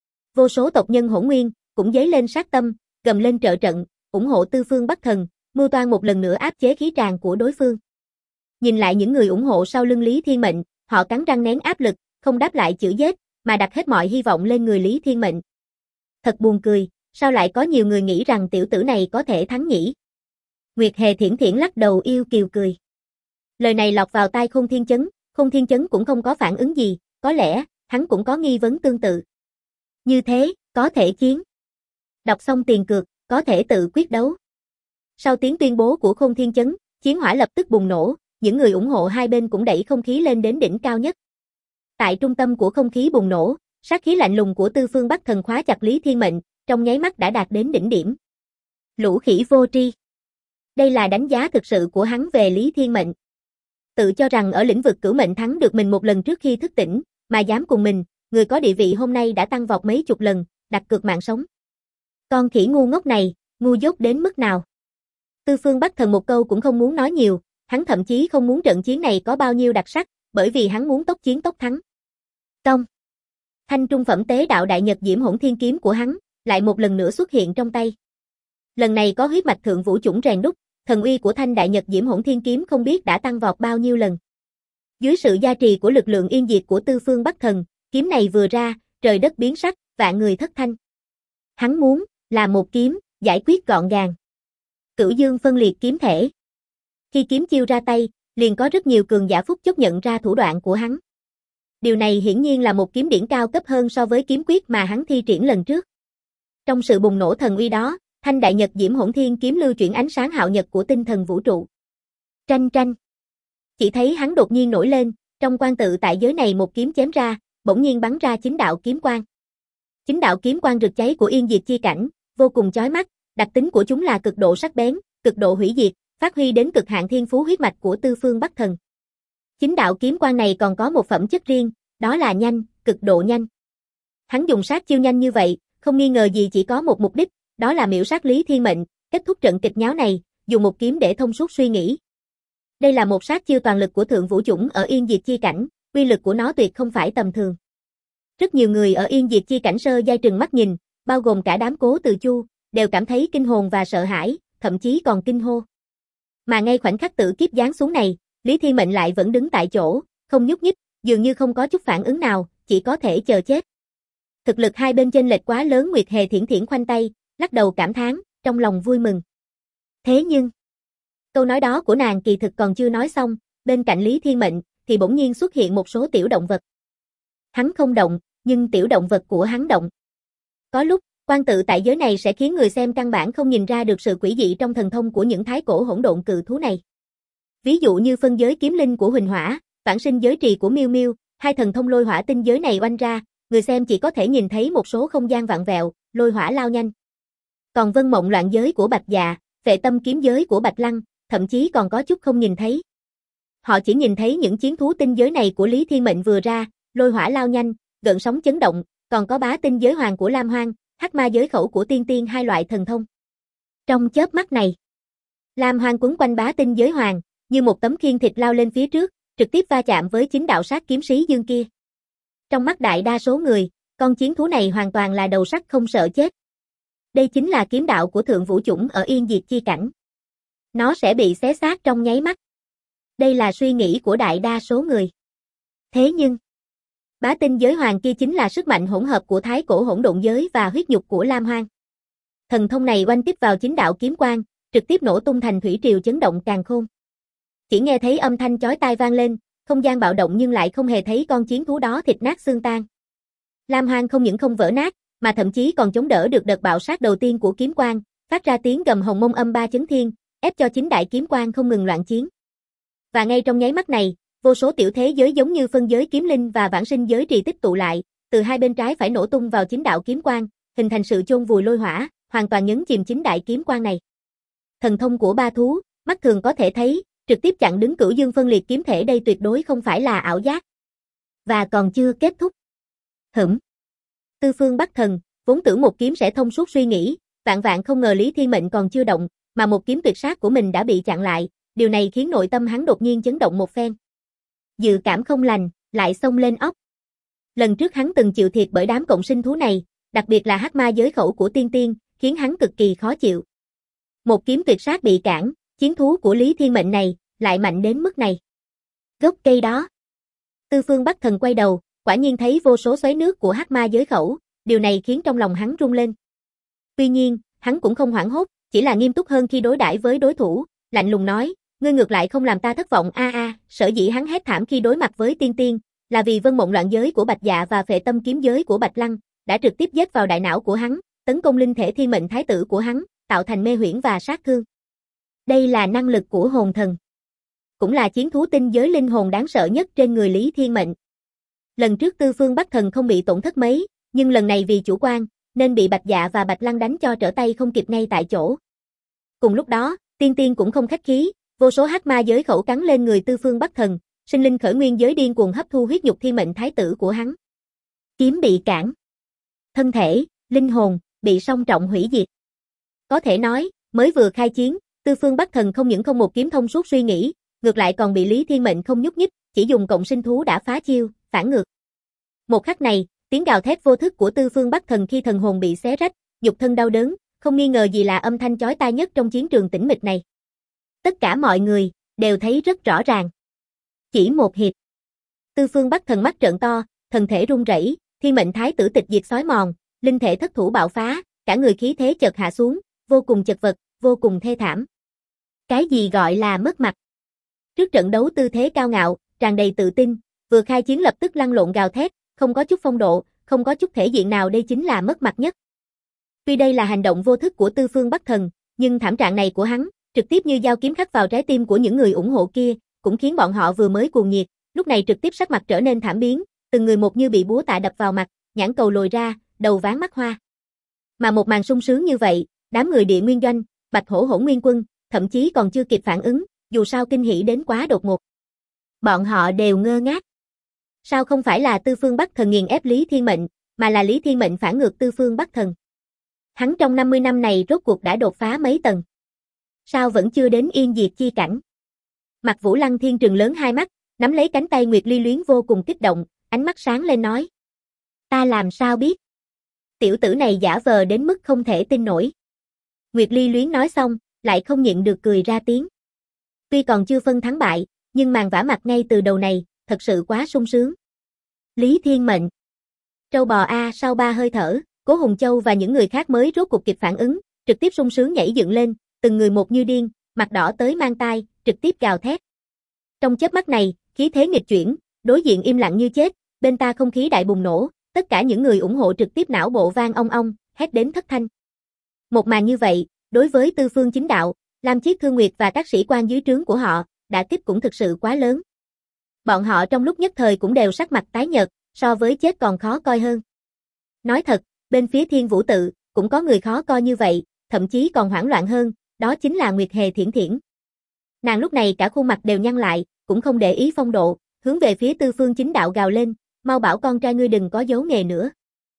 Vô số tộc nhân Hỗn Nguyên, cũng dấy lên sát tâm, gầm lên trợ trận, ủng hộ Tư Phương Bắc Thần, mưu toan một lần nữa áp chế khí tràng của đối phương. Nhìn lại những người ủng hộ sau lưng Lý Thiên Mệnh, họ cắn răng nén áp lực, không đáp lại chữ giết, mà đặt hết mọi hy vọng lên người Lý Thiên Mệnh. Thật buồn cười, sao lại có nhiều người nghĩ rằng tiểu tử này có thể thắng nhỉ? Nguyệt Hề Thiển Thiển lắc đầu yêu kiều cười. Lời này lọt vào tai Không Thiên Chấn cũng không có phản ứng gì, có lẽ, hắn cũng có nghi vấn tương tự. Như thế, có thể chiến. Đọc xong tiền cược, có thể tự quyết đấu. Sau tiếng tuyên bố của Không Thiên Chấn, chiến hỏa lập tức bùng nổ, những người ủng hộ hai bên cũng đẩy không khí lên đến đỉnh cao nhất. Tại trung tâm của không khí bùng nổ, sát khí lạnh lùng của Tư Phương Bắc Thần khóa chặt Lý Thiên Mệnh, trong nháy mắt đã đạt đến đỉnh điểm. Lũ khỉ vô tri. Đây là đánh giá thực sự của hắn về Lý Thiên Mệnh. Tự cho rằng ở lĩnh vực cửu mệnh thắng được mình một lần trước khi thức tỉnh, mà dám cùng mình, người có địa vị hôm nay đã tăng vọt mấy chục lần, đặt cược mạng sống. Con khỉ ngu ngốc này, ngu dốt đến mức nào? Tư Phương Bắc Thần một câu cũng không muốn nói nhiều, hắn thậm chí không muốn trận chiến này có bao nhiêu đặc sắc, bởi vì hắn muốn tốc chiến tốc thắng. Công. Thanh trung phẩm tế đạo đại nhật diễm hỗn thiên kiếm của hắn, lại một lần nữa xuất hiện trong tay. Lần này có huyết mạch thượng vũ chủng rèn đúc, thần uy của thanh đại nhật diễm hỗn thiên kiếm không biết đã tăng vọt bao nhiêu lần. Dưới sự gia trì của lực lượng yên diệt của Tư Phương Bắc Thần, kiếm này vừa ra, trời đất biến sắc, vạn người thất thanh. Hắn muốn là một kiếm, giải quyết gọn gàng. Cửu dương phân liệt kiếm thể. Khi kiếm chiêu ra tay, liền có rất nhiều cường giả phút chốc nhận ra thủ đoạn của hắn. Điều này hiển nhiên là một kiếm điển cao cấp hơn so với kiếm quyết mà hắn thi triển lần trước. Trong sự bùng nổ thần uy đó, thanh đại nhật diễm hỗn thiên kiếm lưu chuyển ánh sáng hạo nhật của tinh thần vũ trụ. Tranh tranh. Chỉ thấy hắn đột nhiên nổi lên, trong quan tự tại giới này một kiếm chém ra, bỗng nhiên bắn ra chính đạo kiếm quang. Chính đạo kiếm quang rực cháy của yên diệt chi cảnh, vô cùng chói mắt, đặc tính của chúng là cực độ sắc bén, cực độ hủy diệt, phát huy đến cực hạn thiên phú huyết mạch của Tư Phương Bắc Thần. Chính đạo kiếm quang này còn có một phẩm chất riêng, đó là nhanh, cực độ nhanh. Hắn dùng sát chiêu nhanh như vậy, không nghi ngờ gì chỉ có một mục đích, đó là miểu sát Lý Thiên Mệnh, kết thúc trận kịch nháo này, dùng một kiếm để thông suốt suy nghĩ. Đây là một sát chiêu toàn lực của thượng vũ chủng ở yên diệt chi cảnh, uy lực của nó tuyệt không phải tầm thường. Rất nhiều người ở yên diệt chi cảnh sơ giai trừng mắt nhìn, bao gồm cả đám Cố Từ Chu, đều cảm thấy kinh hồn và sợ hãi, thậm chí còn kinh hô. Mà ngay khoảnh khắc tử kiếp giáng xuống này, Lý Thiên Mệnh lại vẫn đứng tại chỗ, không nhúc nhích, dường như không có chút phản ứng nào, chỉ có thể chờ chết. Thực lực hai bên chênh lệch quá lớn. Nguyệt Hề Thiển Thiển khoanh tay, lắc đầu cảm thán, trong lòng vui mừng. Thế nhưng, câu nói đó của nàng kỳ thực còn chưa nói xong, bên cạnh Lý Thiên Mệnh thì bỗng nhiên xuất hiện một số tiểu động vật. Hắn không động, nhưng tiểu động vật của hắn động. Có lúc, quan tự tại giới này sẽ khiến người xem căn bản không nhìn ra được sự quỷ dị trong thần thông của những thái cổ hỗn độn cự thú này. Ví dụ như phân giới kiếm linh của Huỳnh Hỏa, vãng sinh giới trì của Miêu Miêu, hai thần thông lôi hỏa tinh giới này oanh ra, người xem chỉ có thể nhìn thấy một số không gian vặn vẹo, lôi hỏa lao nhanh. Còn vân mộng loạn giới của Bạch Dạ, vệ tâm kiếm giới của Bạch Lăng, thậm chí còn có chút không nhìn thấy. Họ chỉ nhìn thấy những chiến thú tinh giới này của Lý Thiên Mệnh vừa ra, lôi hỏa lao nhanh, gợn sóng chấn động, còn có bá tinh giới hoàng của Lam Hoang, hắc ma giới khẩu của Tiên Tiên hai loại thần thông. Trong chớp mắt này, Lam Hoang quấn quanh bá tinh giới hoàng, như một tấm khiên thịt lao lên phía trước, trực tiếp va chạm với chính đạo sát kiếm sĩ dương kia. Trong mắt đại đa số người, con chiến thú này hoàn toàn là đầu sắt không sợ chết. Đây chính là kiếm đạo của Thượng Vũ Chủng ở Yên Diệt Chi Cảnh. Nó sẽ bị xé xác trong nháy mắt. Đây là suy nghĩ của đại đa số người. Thế nhưng, bá tinh giới hoàng kia chính là sức mạnh hỗn hợp của thái cổ hỗn độn giới và huyết nhục của Lam Hoang. Thần thông này oanh kích vào chính đạo kiếm quang, trực tiếp nổ tung thành thủy triều chấn động càn khôn. Chỉ nghe thấy âm thanh chói tai vang lên, không gian bạo động nhưng lại không hề thấy con chiến thú đó thịt nát xương tan. Lam Hoang không những không vỡ nát, mà thậm chí còn chống đỡ được đợt bạo sát đầu tiên của kiếm quang, phát ra tiếng gầm hồng mông âm ba chấn thiên, ép cho chính đại kiếm quang không ngừng loạn chiến. Và ngay trong nháy mắt này, vô số tiểu thế giới giống như phân giới kiếm linh và vãng sinh giới trì tích tụ lại, từ hai bên trái phải nổ tung vào chính đạo kiếm quang, hình thành sự chôn vùi lôi hỏa, hoàn toàn nhấn chìm chính đại kiếm quang này. Thần thông của ba thú, mắt thường có thể thấy, trực tiếp chặn đứng Cửu Dương phân liệt kiếm thể, đây tuyệt đối không phải là ảo giác. Và còn chưa kết thúc. Tư Phương Bắc Thần, vốn tưởng một kiếm sẽ thông suốt suy nghĩ, vạn vạn không ngờ Lý Thiên Mệnh còn chưa động, mà một kiếm tuyệt sát của mình đã bị chặn lại, điều này khiến nội tâm hắn đột nhiên chấn động một phen. Dự cảm không lành, lại xông lên óc. Lần trước hắn từng chịu thiệt bởi đám cộng sinh thú này, đặc biệt là hắc ma giới khẩu của Tiên Tiên, khiến hắn cực kỳ khó chịu. Một kiếm tuyệt sát bị cản, chiến thú của Lý Thiên Mệnh này, lại mạnh đến mức này. Gốc cây đó. Tư Phương Bắc Thần quay đầu, quả nhiên thấy vô số xoáy nước của hắc ma giới khẩu, điều này khiến trong lòng hắn rung lên. Tuy nhiên, hắn cũng không hoảng hốt, chỉ là nghiêm túc hơn khi đối đãi với đối thủ, lạnh lùng nói, ngươi ngược lại không làm ta thất vọng sở dĩ hắn hét thảm khi đối mặt với Tiên Tiên, là vì vân mộng loạn giới của Bạch Dạ và phệ tâm kiếm giới của Bạch Lăng, đã trực tiếp giết vào đại não của hắn, tấn công linh thể thiên mệnh thái tử của hắn, tạo thành mê huyễn và sát thương. Đây là năng lực của hồn thần. Cũng là chiến thú tinh giới linh hồn đáng sợ nhất trên người Lý Thiên Mệnh. Lần trước Tư Phương Bắc Thần không bị tổn thất mấy, nhưng lần này vì chủ quan, nên bị Bạch Dạ và Bạch Lăng đánh cho trở tay không kịp ngay tại chỗ. Cùng lúc đó, Tiên Tiên cũng không khách khí, vô số hắc ma giới khẩu cắn lên người Tư Phương Bắc Thần, sinh linh khởi nguyên giới điên cuồng hấp thu huyết nhục thiên mệnh thái tử của hắn. Kiếm bị cản. Thân thể, linh hồn, bị song trọng hủy diệt. Có thể nói, mới vừa khai chiến, Tư Phương Bắc Thần không những không một kiếm thông suốt suy nghĩ, ngược lại còn bị Lý Thiên Mệnh không nhúc nhích, chỉ dùng cộng sinh thú đã phá chiêu, phản ngược. Một khắc này, tiếng gào thét vô thức của Tư Phương Bắc Thần khi thần hồn bị xé rách, nhục thân đau đớn, không nghi ngờ gì là âm thanh chói tai nhất trong chiến trường tĩnh mịch này. Tất cả mọi người đều thấy rất rõ ràng. Chỉ một hiệp, Tư Phương Bắc Thần mắt trợn to, thân thể run rẩy, thiên mệnh thái tử tịch diệt xói mòn, linh thể thất thủ bạo phá, cả người khí thế chợt hạ xuống, vô cùng chật vật, vô cùng thê thảm. Cái gì gọi là mất mặt? Trước trận đấu tư thế cao ngạo, tràn đầy tự tin, vừa khai chiến lập tức lăn lộn gào thét, không có chút phong độ, không có chút thể diện nào, đây chính là mất mặt nhất. Tuy đây là hành động vô thức của Tư Phương Bắc Thần, nhưng thảm trạng này của hắn, trực tiếp như dao kiếm khắc vào trái tim của những người ủng hộ kia, cũng khiến bọn họ vừa mới cuồng nhiệt, lúc này trực tiếp sắc mặt trở nên thảm biến, từng người một như bị búa tạ đập vào mặt, nhãn cầu lồi ra, đầu váng mắt hoa. Mà một màn sung sướng như vậy, đám người Địa Nguyên Doanh, Bạch Hổ Hỗn Nguyên Quân, thậm chí còn chưa kịp phản ứng, dù sao kinh hỉ đến quá đột ngột. Bọn họ đều ngơ ngác. Sao không phải là Tư Phương Bắc Thần nghiền ép Lý Thiên Mệnh, mà là Lý Thiên Mệnh phản ngược Tư Phương Bắc Thần? Hắn trong 50 năm này rốt cuộc đã đột phá mấy tầng? Sao vẫn chưa đến Yên Diệt Chi Cảnh? Mặt Vũ Lăng Thiên trừng lớn hai mắt, nắm lấy cánh tay Nguyệt Ly Luyến vô cùng kích động, ánh mắt sáng lên nói. Ta làm sao biết? Tiểu tử này giả vờ đến mức không thể tin nổi. Nguyệt Ly Luyến nói xong, lại không nhịn được cười ra tiếng. Tuy còn chưa phân thắng bại, nhưng màn vả mặt ngay từ đầu này, thật sự quá sung sướng. Lý Thiên Mệnh. Trâu bò sau 3 hơi thở, Cố Hùng Châu và những người khác mới rốt cuộc kịp phản ứng, trực tiếp sung sướng nhảy dựng lên, từng người một như điên, mặt đỏ tới mang tai, trực tiếp gào thét. Trong chớp mắt này, khí thế nghịch chuyển, đối diện im lặng như chết, bên ta không khí đại bùng nổ, tất cả những người ủng hộ trực tiếp não bộ vang ong ong, hét đến thất thanh. Một màn như vậy, đối với Tư Phương Chính Đạo, Lam Chiết Thương Nguyệt và các sĩ quan dưới trướng của họ, đả kích cũng thực sự quá lớn. Bọn họ trong lúc nhất thời cũng đều sắc mặt tái nhợt, so với chết còn khó coi hơn. Nói thật, bên phía Thiên Vũ tự, cũng có người khó coi như vậy, thậm chí còn hoảng loạn hơn, đó chính là Nguyệt Hề Thiển Thiển. Nàng lúc này cả khuôn mặt đều nhăn lại, cũng không để ý phong độ, hướng về phía Tư Phương Chính Đạo gào lên, mau bảo con trai ngươi đừng có giấu nghề nữa.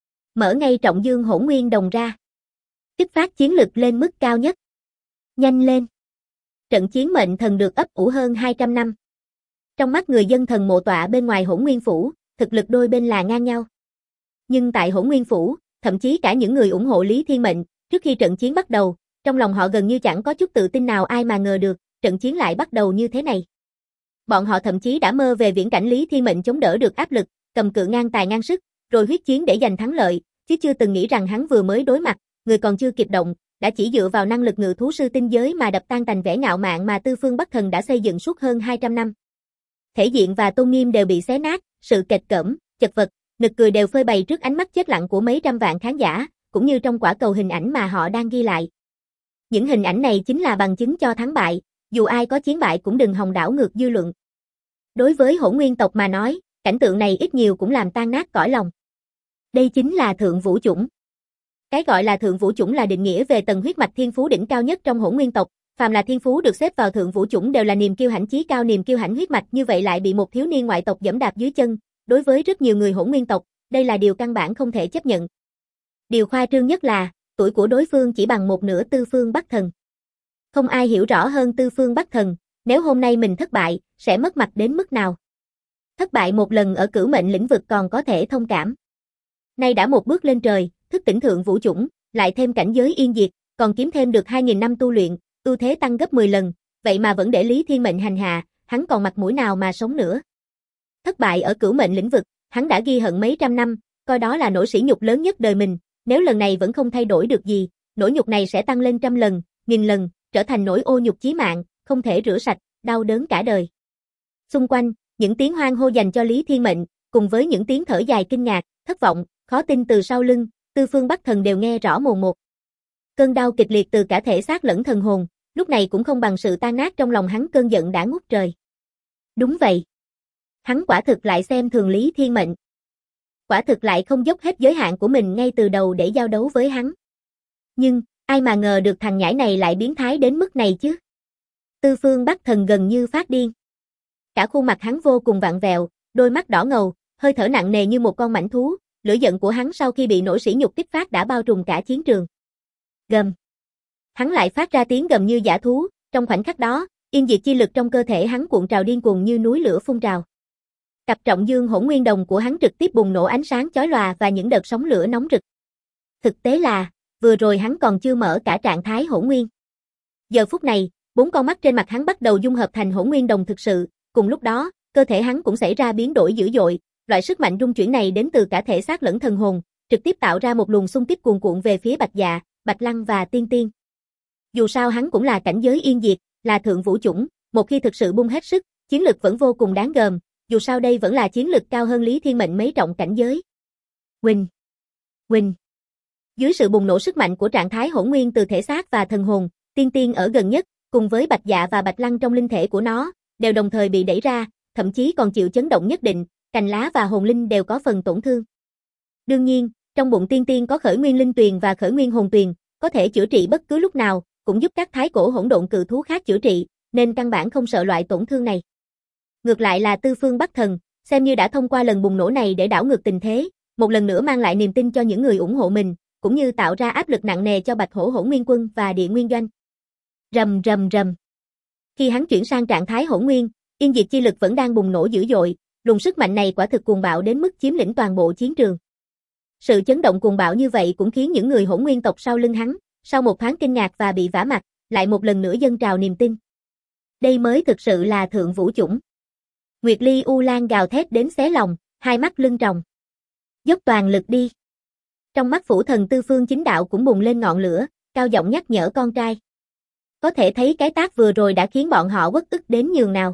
Mở ngay Trọng Dương Hỗn Nguyên Đồng ra. Kích phát chiến lực lên mức cao nhất. Nhanh lên. Trận chiến mệnh thần được ấp ủ hơn 200 năm. Trong mắt người dân thần mộ tọa bên ngoài Hỗn Nguyên Phủ, thực lực đôi bên là ngang nhau. Nhưng tại Hỗn Nguyên Phủ, thậm chí cả những người ủng hộ Lý Thiên Mệnh, trước khi trận chiến bắt đầu, trong lòng họ gần như chẳng có chút tự tin nào, ai mà ngờ được, trận chiến lại bắt đầu như thế này. Bọn họ thậm chí đã mơ về viễn cảnh Lý Thiên Mệnh chống đỡ được áp lực, cầm cự ngang tài ngang sức, rồi huyết chiến để giành thắng lợi, chứ chưa từng nghĩ rằng hắn vừa mới đối mặt, người còn chưa kịp động, đã chỉ dựa vào năng lực ngự thú sư tinh giới mà đập tan tành vẻ ngạo mạn mà Tư Phương Bắc Thần đã xây dựng suốt hơn 200 năm. Thể diện và tôn nghiêm đều bị xé nát, sự kịch cỡm, chật vật, nực cười đều phơi bày trước ánh mắt chết lặng của mấy trăm vạn khán giả, cũng như trong quả cầu hình ảnh mà họ đang ghi lại. Những hình ảnh này chính là bằng chứng cho thắng bại, dù ai có chiến bại cũng đừng hòng đảo ngược dư luận. Đối với Hỗn Nguyên tộc mà nói, cảnh tượng này ít nhiều cũng làm tan nát cõi lòng. Đây chính là Thượng Vũ Chủng. Cái gọi là Thượng Vũ Chủng là định nghĩa về tầng huyết mạch thiên phú đỉnh cao nhất trong Hỗn Nguyên tộc, phàm là thiên phú được xếp vào Thượng Vũ Chủng đều là niềm kiêu hãnh chí cao, niềm kiêu hãnh huyết mạch như vậy lại bị một thiếu niên ngoại tộc giẫm đạp dưới chân, đối với rất nhiều người Hỗn Nguyên tộc, đây là điều căn bản không thể chấp nhận. Điều khoa trương nhất là, tuổi của đối phương chỉ bằng một nửa Tư Phương Bắc Thần. Không ai hiểu rõ hơn Tư Phương Bắc Thần, nếu hôm nay mình thất bại, sẽ mất mặt đến mức nào. Thất bại một lần ở cửu mệnh lĩnh vực còn có thể thông cảm. Nay đã một bước lên trời, thức tỉnh Thượng Vũ Chủng, lại thêm cảnh giới yên diệt, còn kiếm thêm được 2000 năm tu luyện, ưu thế tăng gấp 10 lần, vậy mà vẫn để Lý Thiên Mệnh hành hạ, hắn còn mặt mũi nào mà sống nữa. Thất bại ở cửu mệnh lĩnh vực, hắn đã ghi hận mấy trăm năm, coi đó là nỗi sỉ nhục lớn nhất đời mình, nếu lần này vẫn không thay đổi được gì, nỗi nhục này sẽ tăng lên 100 lần, 1000 lần, trở thành nỗi ô nhục chí mạng, không thể rửa sạch, đau đớn cả đời. Xung quanh, những tiếng hoan hô dành cho Lý Thiên Mệnh, cùng với những tiếng thở dài kinh ngạc, thất vọng, khó tin từ sau lưng, Tư Phương Bắc Thần đều nghe rõ mồn một. Cơn đau kịch liệt từ cả thể xác lẫn thần hồn, lúc này cũng không bằng sự tan nát trong lòng hắn, cơn giận đã ngút trời. Đúng vậy. Hắn quả thực lại xem thường Lý Thiên Mệnh. Quả thực lại không dốc hết giới hạn của mình ngay từ đầu để giao đấu với hắn. Nhưng, ai mà ngờ được thằng nhãi này lại biến thái đến mức này chứ. Tư Phương Bắc Thần gần như phát điên. Cả khuôn mặt hắn vô cùng vặn vẹo, đôi mắt đỏ ngầu, hơi thở nặng nề như một con mãnh thú, lửa giận của hắn sau khi bị nỗi sỉ nhục kích phát đã bao trùm cả chiến trường. Gầm. Hắn lại phát ra tiếng gầm như dã thú, trong khoảnh khắc đó, yên diệt chi lực trong cơ thể hắn cuộn trào điên cuồng như núi lửa phun trào. Cặp Trọng Dương Hỗn Nguyên Đồng của hắn trực tiếp bùng nổ ánh sáng chói lòa và những đợt sóng lửa nóng rực. Thực tế là, vừa rồi hắn còn chưa mở cả trạng thái Hỗn Nguyên. Giờ phút này, 4 con mắt trên mặt hắn bắt đầu dung hợp thành Hỗn Nguyên Đồng thực sự, cùng lúc đó, cơ thể hắn cũng xảy ra biến đổi dữ dội, loại sức mạnh rung chuyển này đến từ cả thể xác lẫn thần hồn, trực tiếp tạo ra một luồng xung kích cuồn cuộn về phía Bạch Dạ, Bạch Lăng và Tiên Tiên. Dù sao hắn cũng là cảnh giới yên diệt, là Thượng Vũ Chủng, một khi thực sự bung hết sức, chiến lực vẫn vô cùng đáng gờm, dù sao đây vẫn là chiến lực cao hơn Lý Thiên Mệnh mấy trọng cảnh giới. Huỳnh, huỳnh. Dưới sự bùng nổ sức mạnh của trạng thái Hỗn Nguyên từ thể xác và thần hồn, Tiên Tiên ở gần nhất, cùng với Bạch Dạ và Bạch Lăng trong linh thể của nó, đều đồng thời bị đẩy ra, thậm chí còn chịu chấn động nhất định, cành lá và hồn linh đều có phần tổn thương. Đương nhiên, trong bụng Tiên Tiên có Khởi Nguyên Linh Tuyền và Khởi Nguyên Hồn Tuyền, có thể chữa trị bất cứ lúc nào, cũng giúp các thái cổ hỗn độn cự thú khác chữa trị, nên căn bản không sợ loại tổn thương này. Ngược lại là Tư Phương Bắc Thần, xem như đã thông qua lần bùng nổ này để đảo ngược tình thế, một lần nữa mang lại niềm tin cho những người ủng hộ mình, cũng như tạo ra áp lực nặng nề cho Bạch Hổ Hỗn Nguyên Quân và Địa Nguyên Doanh. Rầm rầm rầm. Khi hắn chuyển sang trạng thái Hỗn Nguyên, yên diệt chi lực vẫn đang bùng nổ dữ dội, luồng sức mạnh này quả thực cuồng bạo đến mức chiếm lĩnh toàn bộ chiến trường. Sự chấn động cuồng bạo như vậy cũng khiến những người Hỗn Nguyên tộc sau lưng hắn, sau một thoáng kinh ngạc và bị vả mặt, lại một lần nữa dâng trào niềm tin. Đây mới thực sự là Thượng Vũ Chủng. Nguyệt Ly U Lan gào thét đến xé lòng, hai mắt lưng tròng. Dốc toàn lực đi. Trong mắt Phủ Thần Tư Phương Chính Đạo cũng bùng lên ngọn lửa, cao giọng nhắc nhở con trai. Có thể thấy cái tác vừa rồi đã khiến bọn họ uất ức đến nhường nào.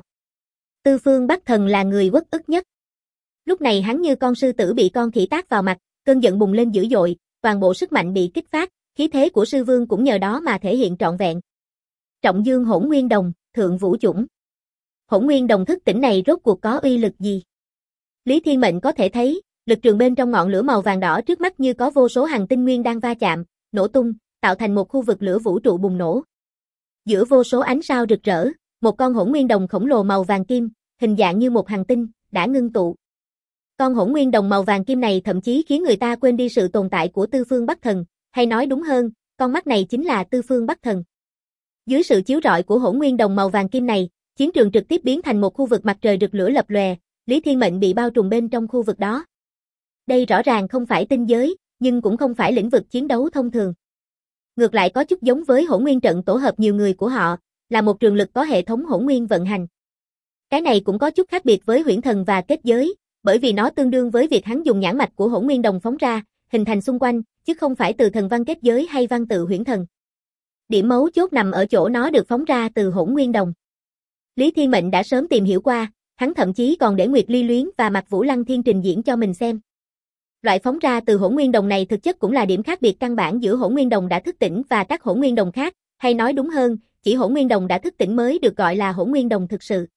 Tư Phương Bắc Thần là người uất ức nhất. Lúc này hắn như con sư tử bị con khỉ tát vào mặt, cơn giận bùng lên dữ dội, toàn bộ sức mạnh bị kích phát, khí thế của sư vương cũng nhờ đó mà thể hiện trọn vẹn. Trọng Dương Hỗn Nguyên Đồng, Thượng Vũ Chủng. Hỗn nguyên đồng thức tỉnh này rốt cuộc có uy lực gì? Lý Thiên Mệnh có thể thấy, lực trường bên trong ngọn lửa màu vàng đỏ trước mắt như có vô số hành tinh nguyên đang va chạm, nổ tung, tạo thành một khu vực lửa vũ trụ bùng nổ. Giữa vô số ánh sao rực rỡ, một con hỗn nguyên đồng khổng lồ màu vàng kim, hình dạng như một hành tinh, đã ngưng tụ. Con hỗn nguyên đồng màu vàng kim này thậm chí khiến người ta quên đi sự tồn tại của Tư Phương Bắc Thần, hay nói đúng hơn, con mắt này chính là Tư Phương Bắc Thần. Dưới sự chiếu rọi của hỗn nguyên đồng màu vàng kim này, chiến trường trực tiếp biến thành một khu vực mặt trời rực lửa lập lòe, Lý Thiên Mệnh bị bao trùm bên trong khu vực đó. Đây rõ ràng không phải tinh giới, nhưng cũng không phải lĩnh vực chiến đấu thông thường. Ngược lại có chút giống với hỗn nguyên trận tổ hợp nhiều người của họ, là một trường lực có hệ thống hỗn nguyên vận hành. Cái này cũng có chút khác biệt với huyễn thần và kết giới, bởi vì nó tương đương với việc hắn dùng nhãn mạch của hỗn nguyên đồng phóng ra, hình thành xung quanh, chứ không phải từ thần văn kết giới hay văn tự huyễn thần. Điểm mấu chốt nằm ở chỗ nó được phóng ra từ hỗn nguyên đồng. Lý Thiên Mệnh đã sớm tìm hiểu qua, hắn thậm chí còn để Nguyệt Ly Luyến và Mạc Vũ Lăng Thiên trình diễn cho mình xem. Loại phóng ra từ hỗn nguyên đồng này thực chất cũng là điểm khác biệt căn bản giữa hỗn nguyên đồng đã thức tỉnh và các hỗn nguyên đồng khác, hay nói đúng hơn, chỉ hỗn nguyên đồng đã thức tỉnh mới được gọi là hỗn nguyên đồng thực sự.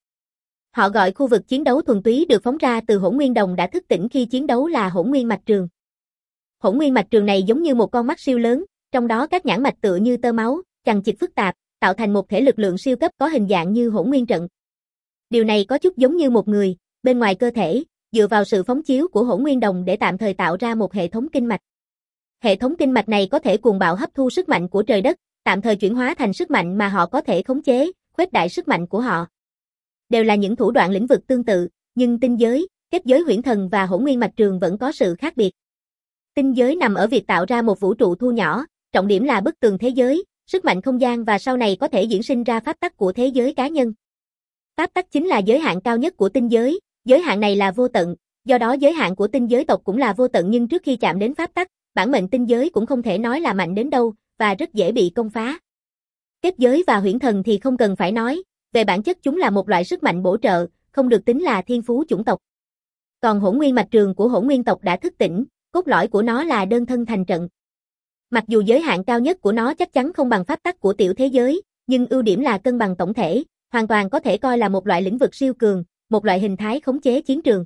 Họ gọi khu vực chiến đấu thuần túy được phóng ra từ hỗn nguyên đồng đã thức tỉnh khi chiến đấu là hỗn nguyên mạch trường. Hỗn nguyên mạch trường này giống như một con mắt siêu lớn, trong đó các nhãn mạch tựa như tơ máu, chằng chịt phức tạp, tạo thành một thể lực lượng siêu cấp có hình dạng như hỗn nguyên trận. Điều này có chút giống như một người, bên ngoài cơ thể, dựa vào sự phóng chiếu của hỗn nguyên đồng để tạm thời tạo ra một hệ thống kinh mạch. Hệ thống kinh mạch này có thể cuồng bạo hấp thu sức mạnh của trời đất, tạm thời chuyển hóa thành sức mạnh mà họ có thể khống chế, khuếch đại sức mạnh của họ. Đều là những thủ đoạn lĩnh vực tương tự, nhưng tinh giới, kết giới huyễn thần và hỗn nguyên mạch trường vẫn có sự khác biệt. Tinh giới nằm ở việc tạo ra một vũ trụ thu nhỏ, trọng điểm là bức tường thế giới, sức mạnh không gian và sau này có thể diễn sinh ra pháp tắc của thế giới cá nhân. Pháp tắc chính là giới hạn cao nhất của tinh giới, giới hạn này là vô tận, do đó giới hạn của tinh giới tộc cũng là vô tận nhưng trước khi chạm đến pháp tắc, bản mệnh tinh giới cũng không thể nói là mạnh đến đâu, và rất dễ bị công phá. Kết giới và huyễn thần thì không cần phải nói, về bản chất chúng là một loại sức mạnh bổ trợ, không được tính là thiên phú chủng tộc. Còn hỗn nguyên mạch trường của hỗn nguyên tộc đã thức tỉnh, cốt lõi của nó là đơn thân thành trận. Mặc dù giới hạn cao nhất của nó chắc chắn không bằng pháp tắc của tiểu thế giới, nhưng ưu điểm là cân bằng tổng thể, hoàn toàn có thể coi là một loại lĩnh vực siêu cường, một loại hình thái khống chế chiến trường.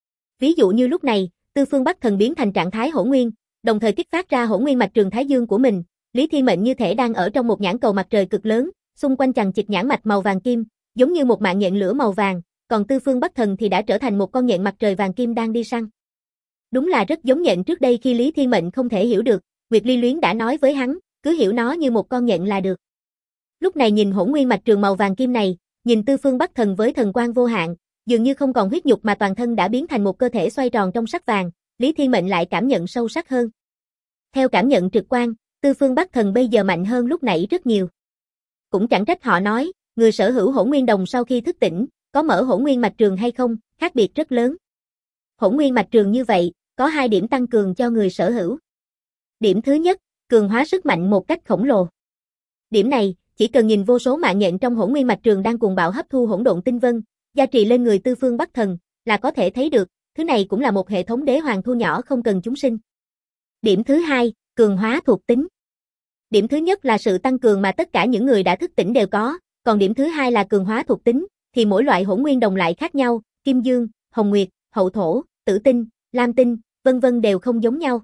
Ví dụ như lúc này, Tư Phương Bắc Thần biến thành trạng thái hỗn nguyên, đồng thời kích phát ra hỗn nguyên mạch trường thái dương của mình, Lý Thiên Mệnh như thể đang ở trong một nhãn cầu mặt trời cực lớn, xung quanh chằng chịt nhãn mạch màu vàng kim, giống như một mạng nhện lửa màu vàng, còn Tư Phương Bắc Thần thì đã trở thành một con nhện mặt trời vàng kim đang đi săn. Đúng là rất giống nhện trước đây khi Lý Thiên Mệnh không thể hiểu được, Nguyệt Ly Luyến đã nói với hắn, cứ hiểu nó như một con nhện là được. Lúc này nhìn hỗn nguyên mạch trường màu vàng kim này, nhìn Tư Phương Bắc Thần với thần quang vô hạn, dường như không còn huyết nhục mà toàn thân đã biến thành một cơ thể xoay tròn trong sắc vàng, Lý Thiên Mệnh lại cảm nhận sâu sắc hơn. Theo cảm nhận trực quan, Tư Phương Bắc Thần bây giờ mạnh hơn lúc nãy rất nhiều. Cũng chẳng trách họ nói, người sở hữu hỗn nguyên đồng sau khi thức tỉnh, có mở hỗn nguyên mạch trường hay không, khác biệt rất lớn. Hỗn nguyên mạch trường như vậy, có 2 điểm tăng cường cho người sở hữu. Điểm thứ nhất, cường hóa sức mạnh một cách khổng lồ. Điểm này, chỉ cần nhìn vô số mạng nhện trong hỗn nguyên mạch trường đang cuồng bạo hấp thu hỗn độn tinh vân, gia trì lên người Tư Phương Bắc Thần, là có thể thấy được, thứ này cũng là một hệ thống đế hoàng thu nhỏ không cần chúng sinh. Điểm thứ hai, cường hóa thuộc tính. Điểm thứ nhất là sự tăng cường mà tất cả những người đã thức tỉnh đều có, còn điểm thứ hai là cường hóa thuộc tính, thì mỗi loại hỗn nguyên đồng lại khác nhau, kim dương, hồng nguyệt, hậu thổ, tử tinh, lam tinh, vân vân đều không giống nhau.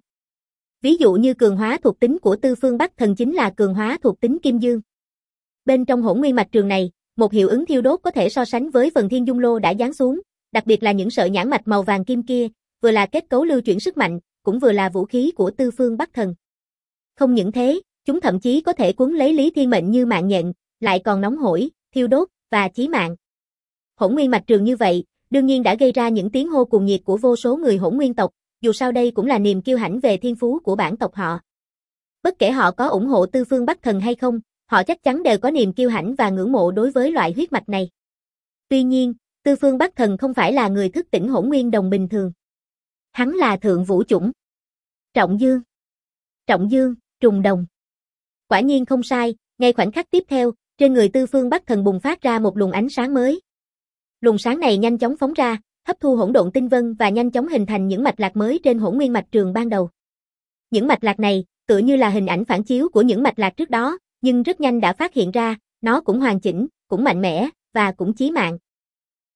Ví dụ như cường hóa thuộc tính của Tư Phương Bắc Thần chính là cường hóa thuộc tính kim dương. Bên trong hỗn nguyên mạch trường này, một hiệu ứng thiêu đốt có thể so sánh với phần thiên dung lô đã giáng xuống, đặc biệt là những sợi nhãn mạch màu vàng kim kia, vừa là kết cấu lưu chuyển sức mạnh, cũng vừa là vũ khí của Tư Phương Bắc Thần. Không những thế, chúng thậm chí có thể cuốn lấy Lý Thiên Mệnh như mạng nhện, lại còn nóng hổi, thiêu đốt và chí mạng. Hỗn nguyên mạch trường như vậy, đương nhiên đã gây ra những tiếng hô cuồng nhiệt của vô số người hỗn nguyên tộc, dù sao đây cũng là niềm kiêu hãnh về thiên phú của bản tộc họ. Bất kể họ có ủng hộ Tư Phương Bắc Thần hay không, họ chắc chắn đều có niềm kiêu hãnh và ngưỡng mộ đối với loại huyết mạch này. Tuy nhiên, Tư Phương Bắc Thần không phải là người thức tỉnh hỗn nguyên đồng bình thường. Hắn là thượng vũ chủng. Trọng dương. Trọng dương, trùng đồng. Quả nhiên không sai, ngay khoảnh khắc tiếp theo, trên người Tư Phương Bắc Thần bùng phát ra một luồng ánh sáng mới. Luồng sáng này nhanh chóng phóng ra, hấp thu hỗn độn tinh vân và nhanh chóng hình thành những mạch lạc mới trên hỗn nguyên mạch trường ban đầu. Những mạch lạc này, tựa như là hình ảnh phản chiếu của những mạch lạc trước đó, nhưng rất nhanh đã phát hiện ra, nó cũng hoàn chỉnh, cũng mạnh mẽ, và cũng chí mạng.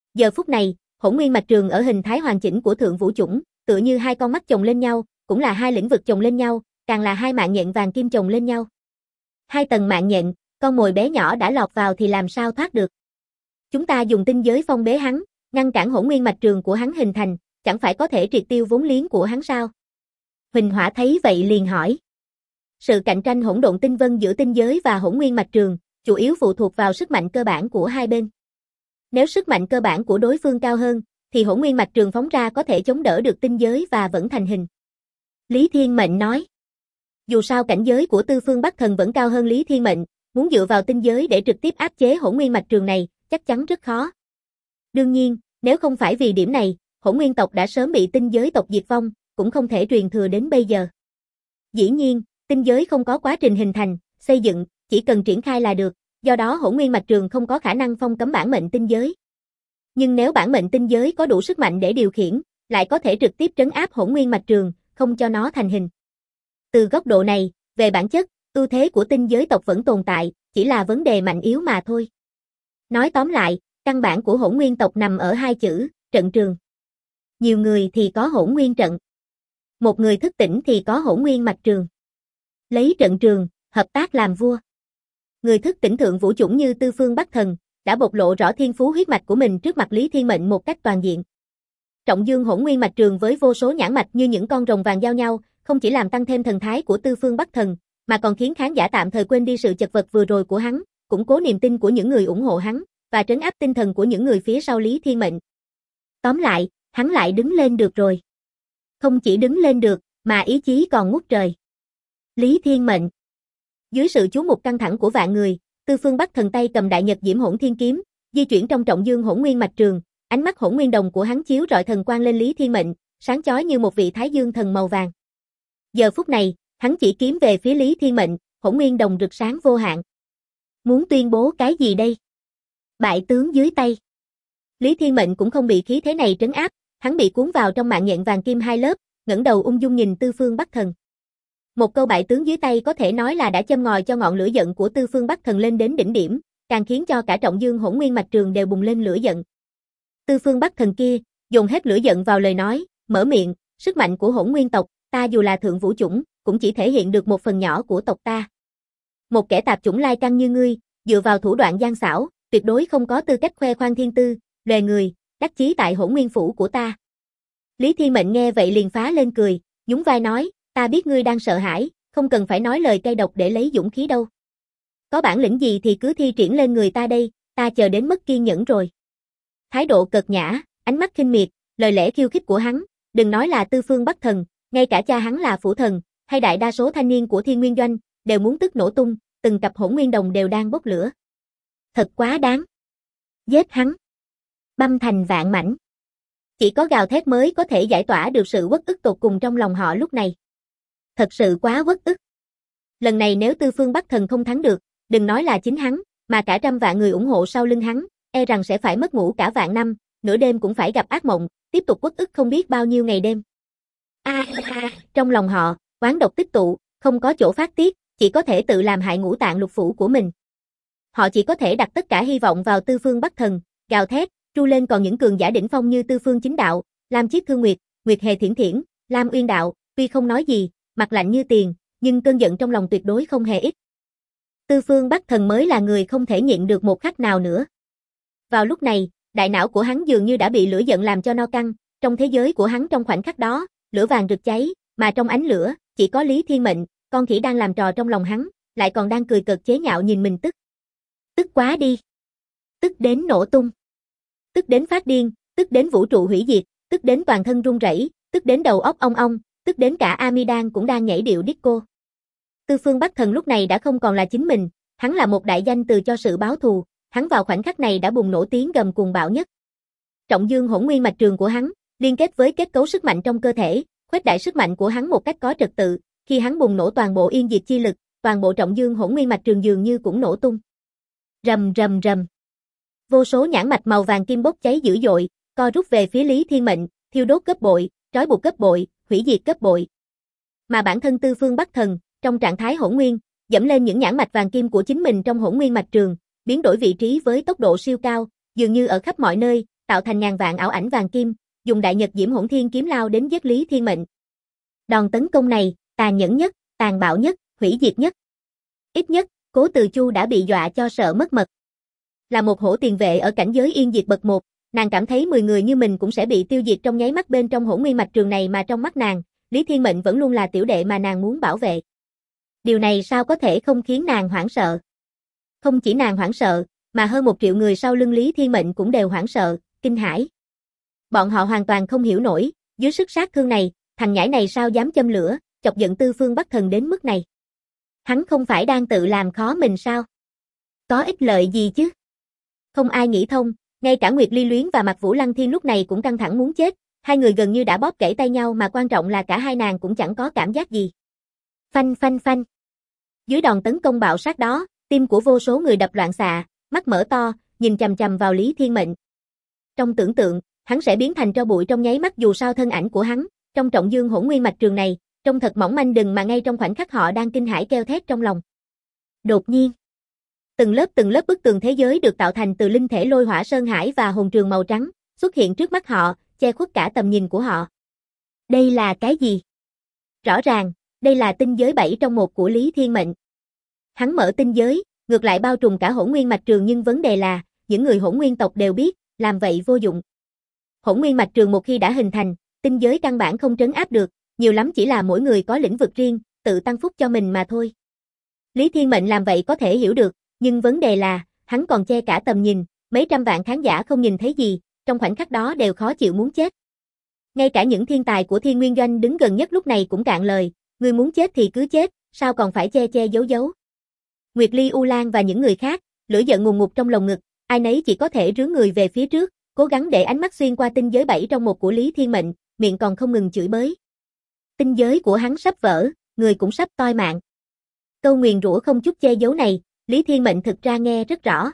Giờ phút này, hỗn nguyên mạch trường ở hình thái hoàn chỉnh của thượng vũ chủng, tựa như hai con mắt chồng lên nhau, cũng là hai lĩnh vực chồng lên nhau, càng là hai mạng nhện vàng kim chồng lên nhau. Hai tầng mạng nhện, con mồi bé nhỏ đã lọt vào thì làm sao thoát được. Chúng ta dùng tinh giới phong bế hắn, ngăn cản hỗn nguyên mạch trường của hắn hình thành, chẳng phải có thể triệt tiêu vốn liếng của hắn sao? Huỳnh Hỏa thấy vậy liền hỏi. Sự cạnh tranh hỗn độn tinh vân giữa tinh giới và hỗn nguyên mạch trường, chủ yếu phụ thuộc vào sức mạnh cơ bản của hai bên. Nếu sức mạnh cơ bản của đối phương cao hơn, thì hỗn nguyên mạch trường phóng ra có thể chống đỡ được tinh giới và vẫn thành hình. Lý Thiên Mệnh nói. Dù sao cảnh giới của Tư Phương Bắc Thần vẫn cao hơn Lý Thiên Mệnh, muốn dựa vào tinh giới để trực tiếp áp chế hỗn nguyên mạch trường này, chắc chắn rất khó. Đương nhiên, nếu không phải vì điểm này, hỗn nguyên tộc đã sớm bị tinh giới tộc diệt vong, cũng không thể truyền thừa đến bây giờ. Dĩ nhiên, tinh giới không có quá trình hình thành, xây dựng, chỉ cần triển khai là được, do đó hỗn nguyên mạch trường không có khả năng phong cấm bản mệnh tinh giới. Nhưng nếu bản mệnh tinh giới có đủ sức mạnh để điều khiển, lại có thể trực tiếp trấn áp hỗn nguyên mạch trường, không cho nó thành hình. Từ góc độ này, về bản chất, ưu thế của tinh giới tộc vẫn tồn tại, chỉ là vấn đề mạnh yếu mà thôi. Nói tóm lại, căn bản của hỗn nguyên tộc nằm ở hai chữ, trận trường. Nhiều người thì có hỗn nguyên trận. Một người thức tỉnh thì có hỗn nguyên mạch trường. Lấy trận trường, hợp tác làm vua. Người thức tỉnh thượng vũ chủng như Tư Phương Bắc Thần, đã bộc lộ rõ thiên phú huyết mạch của mình trước mặt Lý Thiên Mệnh một cách toàn diện. Trọng dương hỗn nguyên mạch trường với vô số nhãn mạch như những con rồng vàng giao nhau, không chỉ làm tăng thêm thần thái của Tư Phương Bắc Thần, mà còn khiến khán giả tạm thời quên đi sự chật vật vừa rồi của hắn, củng cố niềm tin của những người ủng hộ hắn, và trấn áp tinh thần của những người phía sau Lý Thiên Mệnh. Tóm lại, hắn lại đứng lên được rồi. Không chỉ đứng lên được, mà ý chí còn ngút trời. Lý Thiên Mệnh. Dưới sự chú mục căng thẳng của vạn người, Tư Phương Bắc Thần tay cầm đại nhật diễm hỗn thiên kiếm, di chuyển trong trọng dương hỗn nguyên mạch trường, ánh mắt hỗn nguyên đồng của hắn chiếu rọi thần quang lên Lý Thiên Mệnh, sáng chói như một vị thái dương thần màu vàng. Giờ phút này, hắn chỉ kiếm về phía Lý Thiên Mệnh, hỗn nguyên đồng rực sáng vô hạn. Muốn tuyên bố cái gì đây? Bại tướng dưới tay. Lý Thiên Mệnh cũng không bị khí thế này trấn áp, hắn bị cuốn vào trong mạng nhện vàng kim hai lớp, ngẩng đầu ung dung nhìn Tư Phương Bắc Thần. Một câu bại tướng dưới tay có thể nói là đã châm ngòi cho ngọn lửa giận của Tư Phương Bắc Thần lên đến đỉnh điểm, càng khiến cho cả trọng dương hỗn nguyên mạch trường đều bùng lên lửa giận. Tư Phương Bắc Thần kia, dồn hết lửa giận vào lời nói, mở miệng, sức mạnh của hỗn nguyên tộc, ta dù là thượng vũ chủng, cũng chỉ thể hiện được một phần nhỏ của tộc ta. Một kẻ tạp chủng lai căng như ngươi, dựa vào thủ đoạn gian xảo, tuyệt đối không có tư cách khoe khoang thiên tư, lề người, đắc chí tại hỗn nguyên phủ của ta. Lý Thiên Mệnh nghe vậy liền phá lên cười, nhún vai nói, ta biết ngươi đang sợ hãi, không cần phải nói lời cay độc để lấy dũng khí đâu. Có bản lĩnh gì thì cứ thi triển lên người ta đây, ta chờ đến mất kiên nhẫn rồi. Thái độ cợt nhã, ánh mắt khinh miệt, lời lẽ khiêu khích của hắn, đừng nói là Tư Phương Bắc Thần, ngay cả cha hắn là Phủ Thần, hay đại đa số thanh niên của Thiên Nguyên Doanh, đều muốn tức nổ tung, từng cặp hỗn nguyên đồng đều đang bốc lửa. Thật quá đáng. Giết hắn. Băm thành vạn mảnh. Chỉ có gào thét mới có thể giải tỏa được sự uất ức tột cùng trong lòng họ lúc này. Thật sự quá uất ức. Lần này nếu Tư Phương Bắc Thần không thắng được, đừng nói là chính hắn, mà cả trăm vạn người ủng hộ sau lưng hắn, e rằng sẽ phải mất ngủ cả vạn năm, nửa đêm cũng phải gặp ác mộng, tiếp tục uất ức không biết bao nhiêu ngày đêm. Trong lòng họ, oán độc tích tụ, không có chỗ phát tiết, chỉ có thể tự làm hại ngũ tạng lục phủ của mình. Họ chỉ có thể đặt tất cả hy vọng vào Tư Phương Bắc Thần, gào thét, tru lên còn những cường giả đỉnh phong như Tư Phương Chính Đạo, Lam Chiết Thương Nguyệt, Nguyệt Hề Thiển Thiển, Lam Uyên Đạo, tuy không nói gì, mặt lạnh như tiền, nhưng cơn giận trong lòng tuyệt đối không hề ít. Tư Phương Bắc Thần mới là người không thể nhịn được một khắc nào nữa. Vào lúc này, đại não của hắn dường như đã bị lửa giận làm cho no căng, trong thế giới của hắn trong khoảnh khắc đó, lửa vàng rực cháy, mà trong ánh lửa, chỉ có Lý Thiên Mệnh, con khỉ đang làm trò trong lòng hắn, lại còn đang cười cợt chế nhạo nhìn mình tức. Tức quá đi. Tức đến nổ tung. Tức đến phát điên, tức đến vũ trụ hủy diệt, tức đến toàn thân run rẩy, tức đến đầu óc ong ong, tức đến cả Amidan cũng đang nhảy điệu disco. Tư Phương Bắc Thần lúc này đã không còn là chính mình, hắn là một đại danh từ cho sự báo thù, hắn vào khoảnh khắc này đã bùng nổ tiếng gầm cuồng bạo nhất. Trọng dương hỗn nguyên mạch trường của hắn, liên kết với kết cấu sức mạnh trong cơ thể, khuếch đại sức mạnh của hắn một cách có trật tự, khi hắn bùng nổ toàn bộ yên diệt chi lực, toàn bộ trọng dương hỗn nguyên mạch trường dường như cũng nổ tung. Rầm rầm rầm. Vô số nhãn mạch màu vàng kim bốc cháy dữ dội, co rút về phía Lý Thiên Mệnh, thiêu đốt gấp bội, trói buộc gấp bội, hủy diệt gấp bội. Mà bản thân Tư Phương Bắc Thần, trong trạng thái hỗn nguyên, dẫm lên những nhãn mạch vàng kim của chính mình trong hỗn nguyên mạch trường, biến đổi vị trí với tốc độ siêu cao, dường như ở khắp mọi nơi, tạo thành ngàn vạn ảo ảnh vàng kim, dùng Đại Nhật Diễm Hỗn Thiên kiếm lao đến giết Lý Thiên Mệnh. Đòn tấn công này, tàn nhẫn nhất, tàn bạo nhất, hủy diệt nhất. Ít nhất, Cố Từ Chu đã bị dọa cho sợ mất mật. Là một hổ tiền vệ ở cảnh giới yên diệt bậc 1, nàng cảm thấy 10 người như mình cũng sẽ bị tiêu diệt trong nháy mắt bên trong Hỗn Nguyên mạch trường này, mà trong mắt nàng, Lý Thiên Mệnh vẫn luôn là tiểu đệ mà nàng muốn bảo vệ. Điều này sao có thể không khiến nàng hoảng sợ? Không chỉ nàng hoảng sợ, mà hơn 1 triệu người sau lưng Lý Thiên Mệnh cũng đều hoảng sợ, kinh hãi. Bọn họ hoàn toàn không hiểu nổi, dưới sức sát thương này, thằng nhãi này sao dám châm lửa, chọc giận Tư Phương Bắc Thần đến mức này. Hắn không phải đang tự làm khó mình sao? Có ích lợi gì chứ? Không ai nghĩ thông, ngay cả Nguyệt Ly Luyến và Mạc Vũ Lăng Thiên lúc này cũng căng thẳng muốn chết, hai người gần như đã bóp gãy tay nhau, mà quan trọng là cả hai nàng cũng chẳng có cảm giác gì. Phanh phanh phanh. Dưới đòn tấn công bạo sát đó, tim của vô số người đập loạn xạ, mắt mở to, nhìn chằm chằm vào Lý Thiên Mệnh. Trong tưởng tượng, hắn sẽ biến thành tro bụi trong nháy mắt, dù sao thân ảnh của hắn, trong Trọng Dương Hỗn Nguyên mạch trường này, trông thật mỏng manh đừng mà ngay trong khoảnh khắc họ đang kinh hãi kêu thét trong lòng. Đột nhiên, từng lớp bức tường thế giới được tạo thành từ linh thể lôi hỏa sơn hải và hồn trường màu trắng, xuất hiện trước mắt họ, che khuất cả tầm nhìn của họ. Đây là cái gì? Rõ ràng, đây là tinh giới 7 trong 1 của Lý Thiên Mệnh. Hắn mở tinh giới, ngược lại bao trùm cả Hỗn Nguyên mạch trường, nhưng vấn đề là, những người Hỗn Nguyên tộc đều biết, làm vậy vô dụng. Hỗn Nguyên mạch trường một khi đã hình thành, tinh giới căn bản không trấn áp được, nhiều lắm chỉ là mỗi người có lĩnh vực riêng, tự tăng phúc cho mình mà thôi. Lý Thiên Mệnh làm vậy có thể hiểu được, nhưng vấn đề là, hắn còn che cả tầm nhìn, mấy trăm vạn khán giả không nhìn thấy gì, trong khoảnh khắc đó đều khó chịu muốn chết. Ngay cả những thiên tài của Thiên Nguyên Doanh đứng gần nhất lúc này cũng cạn lời, người muốn chết thì cứ chết, sao còn phải che che giấu giấu. Nguyệt Ly, U Lan và những người khác, lửa giận ngùn ngụt trong lồng ngực, ai nấy chỉ có thể rướn người về phía trước, cố gắng để ánh mắt xuyên qua tinh giới 7 trong 1 của Lý Thiên Mệnh, miệng còn không ngừng chửi bới. Tinh giới của hắn sắp vỡ, người cũng sắp toi mạng. Câu nguyền rủa không chút che giấu này, Lý Thiên Mệnh thực ra nghe rất rõ.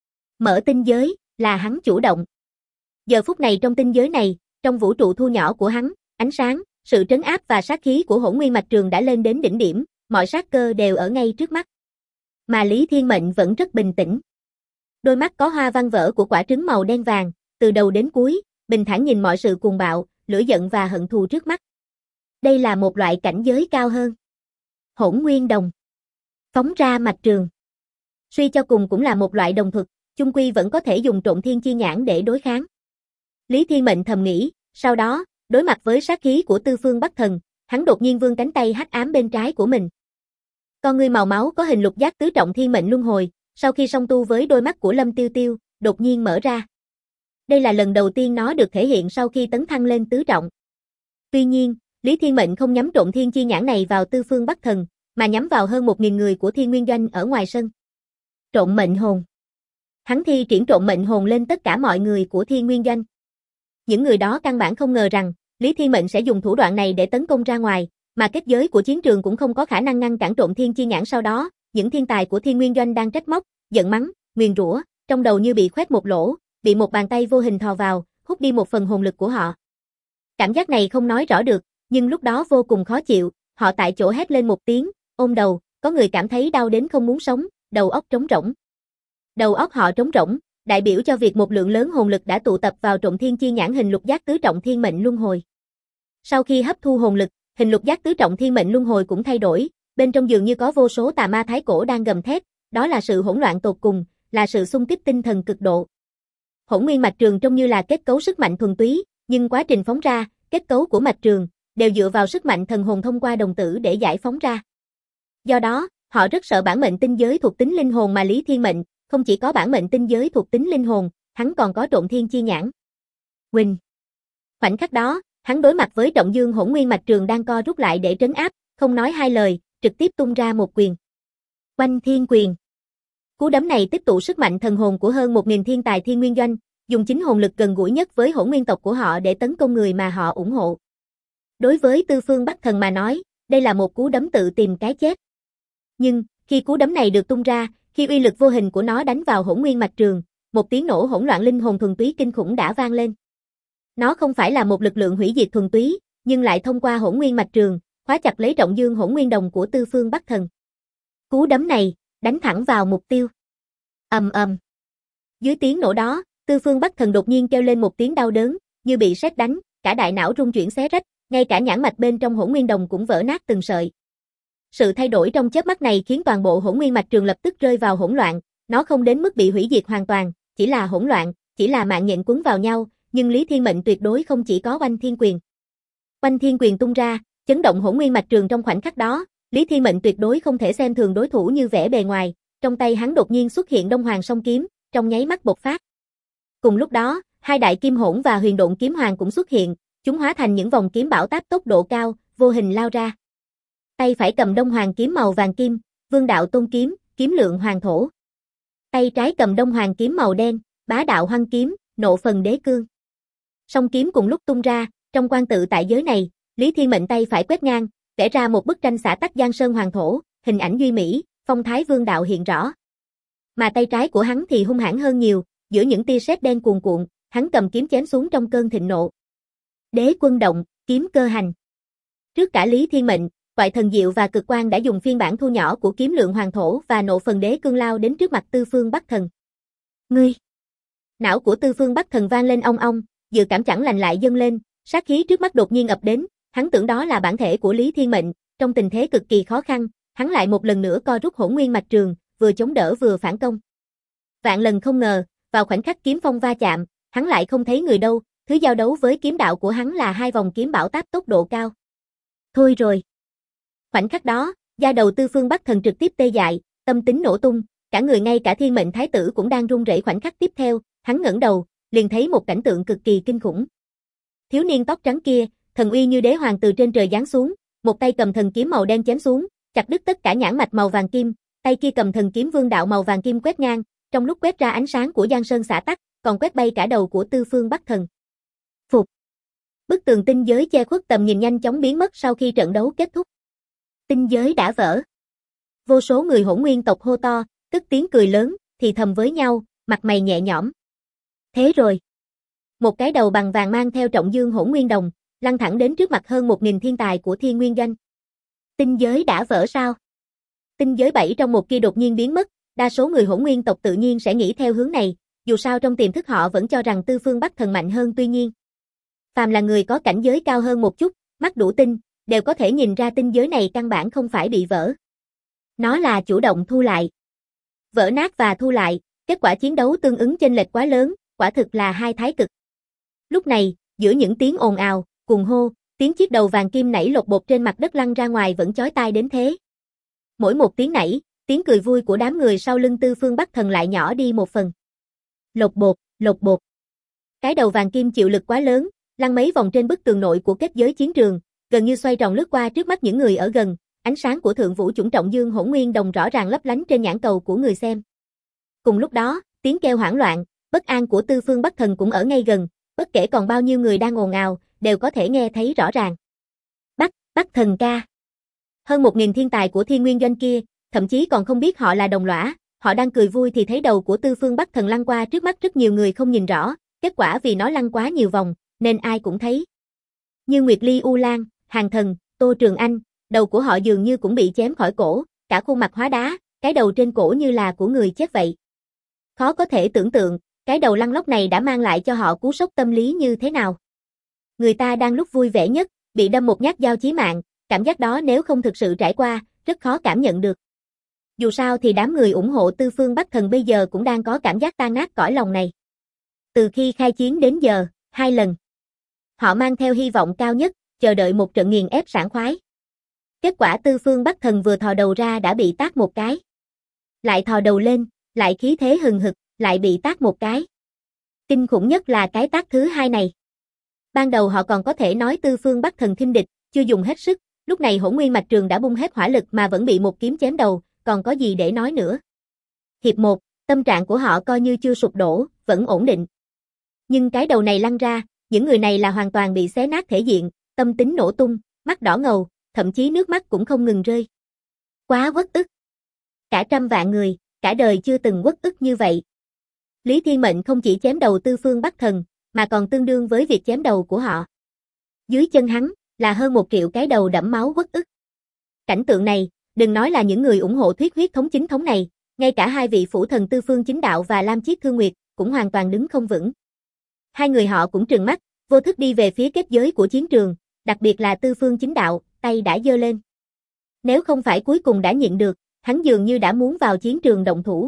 Mở tinh giới, là hắn chủ động. Giờ phút này trong tinh giới này, trong vũ trụ thu nhỏ của hắn, ánh sáng, sự trấn áp và sát khí của Hỗn Nguyên mạch trường đã lên đến đỉnh điểm, mọi sát cơ đều ở ngay trước mắt. Mà Lý Thiên Mệnh vẫn rất bình tĩnh. Đôi mắt có hoa văn vỡ của quả trứng màu đen vàng, từ đầu đến cuối, bình thản nhìn mọi sự cuồng bạo, lửa giận và hận thù trước mắt. Đây là một loại cảnh giới cao hơn. Hỗn Nguyên đồng. Phóng ra mạch trường. Suy cho cùng cũng là một loại đồng thuật, chung quy vẫn có thể dùng Trộn Thiên Chi Nhãn để đối kháng. Lý Thiên Mệnh thầm nghĩ, sau đó, đối mặt với sát khí của Tư Phương Bắc Thần, hắn đột nhiên vươn cánh tay hắc ám bên trái của mình. Con ngươi màu máu có hình lục giác tứ trọng thiên mệnh luân hồi, sau khi song tu với đôi mắt của Lâm Tiêu Tiêu, đột nhiên mở ra. Đây là lần đầu tiên nó được thể hiện sau khi tấn thăng lên tứ trọng. Tuy nhiên, Lý Thiên Mệnh không nhắm Trộn Thiên Chi Nhãn này vào Tư Phương Bắc Thần, mà nhắm vào hơn 1.000 người của Thiên Nguyên Doanh ở ngoài sân. Trộn mệnh hồn. Hắn thi triển trộn mệnh hồn lên tất cả mọi người của Thiên Nguyên Doanh. Những người đó căn bản không ngờ rằng, Lý Thiên Mệnh sẽ dùng thủ đoạn này để tấn công ra ngoài, mà kết giới của chiến trường cũng không có khả năng ngăn cản Trộn Thiên Chi Nhãn. Sau đó, những thiên tài của Thiên Nguyên Doanh đang trách móc, giận mắng, nguyền rủa, trong đầu như bị khoét một lỗ, bị một bàn tay vô hình thò vào, hút đi một phần hồn lực của họ. Cảm giác này không nói rõ được, nhưng lúc đó vô cùng khó chịu, họ tại chỗ hét lên một tiếng, ôm đầu, có người cảm thấy đau đến không muốn sống, đầu óc trống rỗng. Đầu óc họ trống rỗng, đại biểu cho việc một lượng lớn hồn lực đã tụ tập vào Trộn Thiên Chi Nhãn hình lục giác tứ trọng thiên mệnh luân hồi. Sau khi hấp thu hồn lực, hình lục giác tứ trọng thiên mệnh luân hồi cũng thay đổi, bên trong dường như có vô số tà ma thái cổ đang gầm thét, đó là sự hỗn loạn tột cùng, là sự xung kích tinh thần cực độ. Hỗn Nguyên mạch trường trông như là kết cấu sức mạnh thuần túy, nhưng quá trình phóng ra, kết cấu của mạch trường đều dựa vào sức mạnh thần hồn thông qua đồng tử để giải phóng ra. Do đó, họ rất sợ bản mệnh tinh giới thuộc tính linh hồn, mà Lý Thiên Mệnh không chỉ có bản mệnh tinh giới thuộc tính linh hồn, hắn còn có Trộn Thiên Chi Nhãn. Huỳnh. Khoảnh khắc đó, hắn đối mặt với Trọng Dương Hỗn Nguyên mạch trường đang co rút lại để trấn áp, không nói hai lời, trực tiếp tung ra một quyền. Oanh Thiên Quyền. Cú đấm này tích tụ sức mạnh thần hồn của hơn 1.000 thiên tài Thiên Nguyên Doanh, dùng chính hồn lực gần gũi nhất với hỗn nguyên tộc của họ để tấn công người mà họ ủng hộ. Đối với Tư Phương Bắc Thần mà nói, đây là một cú đấm tự tìm cái chết. Nhưng, khi cú đấm này được tung ra, khi uy lực vô hình của nó đánh vào hỗn nguyên mạch trường, một tiếng nổ hỗn loạn linh hồn thuần túy kinh khủng đã vang lên. Nó không phải là một lực lượng hủy diệt thuần túy, nhưng lại thông qua hỗn nguyên mạch trường, khóa chặt lấy Trọng Dương Hỗn Nguyên đồng của Tư Phương Bắc Thần. Cú đấm này đánh thẳng vào mục tiêu. Ầm ầm. Dưới tiếng nổ đó, Tư Phương Bắc Thần đột nhiên kêu lên một tiếng đau đớn, như bị sét đánh, cả đại não rung chuyển xé rách, ngay cả nhãn mạch bên trong Hỗn Nguyên Đồng cũng vỡ nát từng sợi. Sự thay đổi trong chớp mắt này khiến toàn bộ Hỗn Nguyên mạch trường lập tức rơi vào hỗn loạn, nó không đến mức bị hủy diệt hoàn toàn, chỉ là hỗn loạn, chỉ là mạng nhện quấn vào nhau, nhưng Lý Thiên Mệnh tuyệt đối không chỉ có Oanh Thiên Quyền. Oanh Thiên Quyền tung ra, chấn động Hỗn Nguyên mạch trường trong khoảnh khắc đó, Lý Thiên Mệnh tuyệt đối không thể xem thường đối thủ như vẻ bề ngoài, trong tay hắn đột nhiên xuất hiện Đông Hoàng Song Kiếm, trong nháy mắt bộc phát. Cùng lúc đó, hai đại kim hỗn và huyền độn kiếm hoàng cũng xuất hiện, chúng hóa thành những vòng kiếm bão táp tốc độ cao, vô hình lao ra. Tay phải cầm Đông Hoàng kiếm màu vàng kim, Vương Đạo Tôn kiếm, kiếm lượng hoàng thổ. Tay trái cầm Đông Hoàng kiếm màu đen, Bá Đạo Hoăng kiếm, nộ phần đế cương. Song kiếm cùng lúc tung ra, trong quan tự tại giới này, Lý Thiên Mệnh tay phải quét ngang, vẽ ra một bức tranh xả tách Giang Sơn hoàng thổ, hình ảnh duy mỹ, phong thái vương đạo hiện rõ. Mà tay trái của hắn thì hung hãn hơn nhiều, giữa những tia sét đen cuồn cuộn, hắn cầm kiếm chém xuống trong cơn thịnh nộ. Đế quân động, kiếm cơ hành. Trước cả Lý Thiên Mệnh, Toại Thần Diệu và Cực Quang đã dùng phiên bản thu nhỏ của kiếm lượng hoàng thổ và nộ phần đế cương lao đến trước mặt Tư Phương Bắc Thần. Ngươi! Não của Tư Phương Bắc Thần vang lên ong ong, dự cảm chẳng lành lại dâng lên, sát khí trước mắt đột nhiên ập đến, hắn tưởng đó là bản thể của Lý Thiên Mệnh, trong tình thế cực kỳ khó khăn, hắn lại một lần nữa co rút Hỗn Nguyên mạch trường, vừa chống đỡ vừa phản công. Vạn lần không ngờ, vào khoảnh khắc kiếm phong va chạm, hắn lại không thấy người đâu, thứ giao đấu với kiếm đạo của hắn là hai vòng kiếm bão táp tốc độ cao. Thôi rồi. Khoảnh khắc đó, da đầu Tư Phương Bắc Thần trực tiếp tê dại, tâm tính nổ tung, cả người ngay cả Thiên Mệnh Thái tử cũng đang run rẩy khoảnh khắc tiếp theo, hắn ngẩng đầu, liền thấy một cảnh tượng cực kỳ kinh khủng. Thiếu niên tóc trắng kia, thần uy như đế hoàng từ trên trời giáng xuống, một tay cầm thần kiếm màu đen chém xuống, chặt đứt tất cả nhãn mạch màu vàng kim, tay kia cầm thần kiếm vương đạo màu vàng kim quét ngang, trong lúc quét ra ánh sáng của Giang Sơn xả tắc, còn quét bay cả đầu của Tư Phương Bắc Thần. Phục. Bức tường tinh giới che khuất tầm nhìn nhanh chóng biến mất sau khi trận đấu kết thúc. Tinh giới đã vỡ. Vô số người Hỗn Nguyên tộc hô to, cất tiếng cười lớn, thì thầm với nhau, mặt mày nhẹ nhõm. Thế rồi. Một cái đầu bằng vàng mang theo trọng dương Hỗn Nguyên đồng, lăn thẳng đến trước mặt hơn 1000 thiên tài của Thiên Nguyên Doanh. Tinh giới đã vỡ sao? Tinh giới 7 trong một kia đột nhiên biến mất, đa số người Hỗn Nguyên tộc tự nhiên sẽ nghĩ theo hướng này, dù sao trong tiềm thức họ vẫn cho rằng Tư Phương Bắc Thần mạnh hơn, tuy nhiên. Phàm là người có cảnh giới cao hơn một chút, mắt đủ tinh, đều có thể nhìn ra tinh giới này căn bản không phải bị vỡ. Nó là chủ động thu lại. Vỡ nát và thu lại, kết quả chiến đấu tương ứng chênh lệch quá lớn, quả thực là hai thái cực. Lúc này, giữa những tiếng ồn ào, cùng hô, tiếng chiếc đầu vàng kim nảy lột bột trên mặt đất lăn ra ngoài vẫn chói tai đến thế. Mỗi một tiếng nảy, tiếng cười vui của đám người sau lưng Tư Phương Bắc Thần lại nhỏ đi một phần. Lột bột, lột bột. Cái đầu vàng kim chịu lực quá lớn, lăn mấy vòng trên bức tường nội của kết giới chiến trường, gần như xoay tròn lướt qua trước mắt những người ở gần, ánh sáng của Thượng Vũ chủng trọng dương Hỗn Nguyên đồng rõ ràng lấp lánh trên nhãn cầu của người xem. Cùng lúc đó, tiếng kêu hoảng loạn, bất an của Tư Phương Bắc Thần cũng ở ngay gần, bất kể còn bao nhiêu người đang ồn ào, đều có thể nghe thấy rõ ràng. Bắc Thần ca. Hơn 1000 thiên tài của Thiên Nguyên Doanh kia, thậm chí còn không biết họ là đồng lõa, họ đang cười vui thì thấy đầu của Tư Phương Bắc Thần lăn qua trước mắt rất nhiều người không nhìn rõ, kết quả vì nó lăn quá nhiều vòng, nên ai cũng thấy. Như Nguyệt Ly U Lan, Hàng Thần, Tô Trường Anh, đầu của họ dường như cũng bị chém khỏi cổ, cả khuôn mặt hóa đá, cái đầu trên cổ như là của người chết vậy. Khó có thể tưởng tượng, cái đầu lăn lóc này đã mang lại cho họ cú sốc tâm lý như thế nào. Người ta đang lúc vui vẻ nhất, bị đâm một nhát dao chí mạng, cảm giác đó nếu không thực sự trải qua, rất khó cảm nhận được. Dù sao thì đám người ủng hộ Tư Phương Bắc Thần bây giờ cũng đang có cảm giác tan nát cõi lòng này. Từ khi khai chiến đến giờ, 2 lần. Họ mang theo hy vọng cao nhất, chờ đợi một trận nghiền ép sảng khoái. Kết quả Tư Phương Bắc Thần vừa thò đầu ra đã bị tát một cái. Lại thò đầu lên, lại khí thế hừng hực, lại bị tát một cái. Kinh khủng nhất là cái tát thứ hai này. Ban đầu họ còn có thể nói Tư Phương Bắc Thần khinh địch, chưa dùng hết sức, lúc này Hỗn Nguyên mạch trường đã bung hết hỏa lực mà vẫn bị một kiếm chém đầu, còn có gì để nói nữa. Hiệp 1, tâm trạng của họ coi như chưa sụp đổ, vẫn ổn định. Nhưng cái đầu này lăn ra, những người này là hoàn toàn bị xé nát thể diện, tâm tính nổ tung, mắt đỏ ngầu, thậm chí nước mắt cũng không ngừng rơi. Quá uất ức. Cả trăm vạn người, cả đời chưa từng uất ức như vậy. Lý Thiên Mệnh không chỉ chém đầu Tư Phương Bắc Thần, mà còn tương đương với việc chém đầu của họ. Dưới chân hắn, là hơn 1 triệu cái đầu đẫm máu uất ức. Cảnh tượng này, đừng nói là những người ủng hộ thuyết huyết thống chính thống này, ngay cả hai vị phủ thần Tư Phương Chính Đạo và Lam Chiết Thương Nguyệt, cũng hoàn toàn đứng không vững. Hai người họ cũng trừng mắt, vô thức đi về phía kết giới của chiến trường, đặc biệt là Tư Phương Chính Đạo, tay đã giơ lên. Nếu không phải cuối cùng đã nhịn được, hắn dường như đã muốn vào chiến trường động thủ.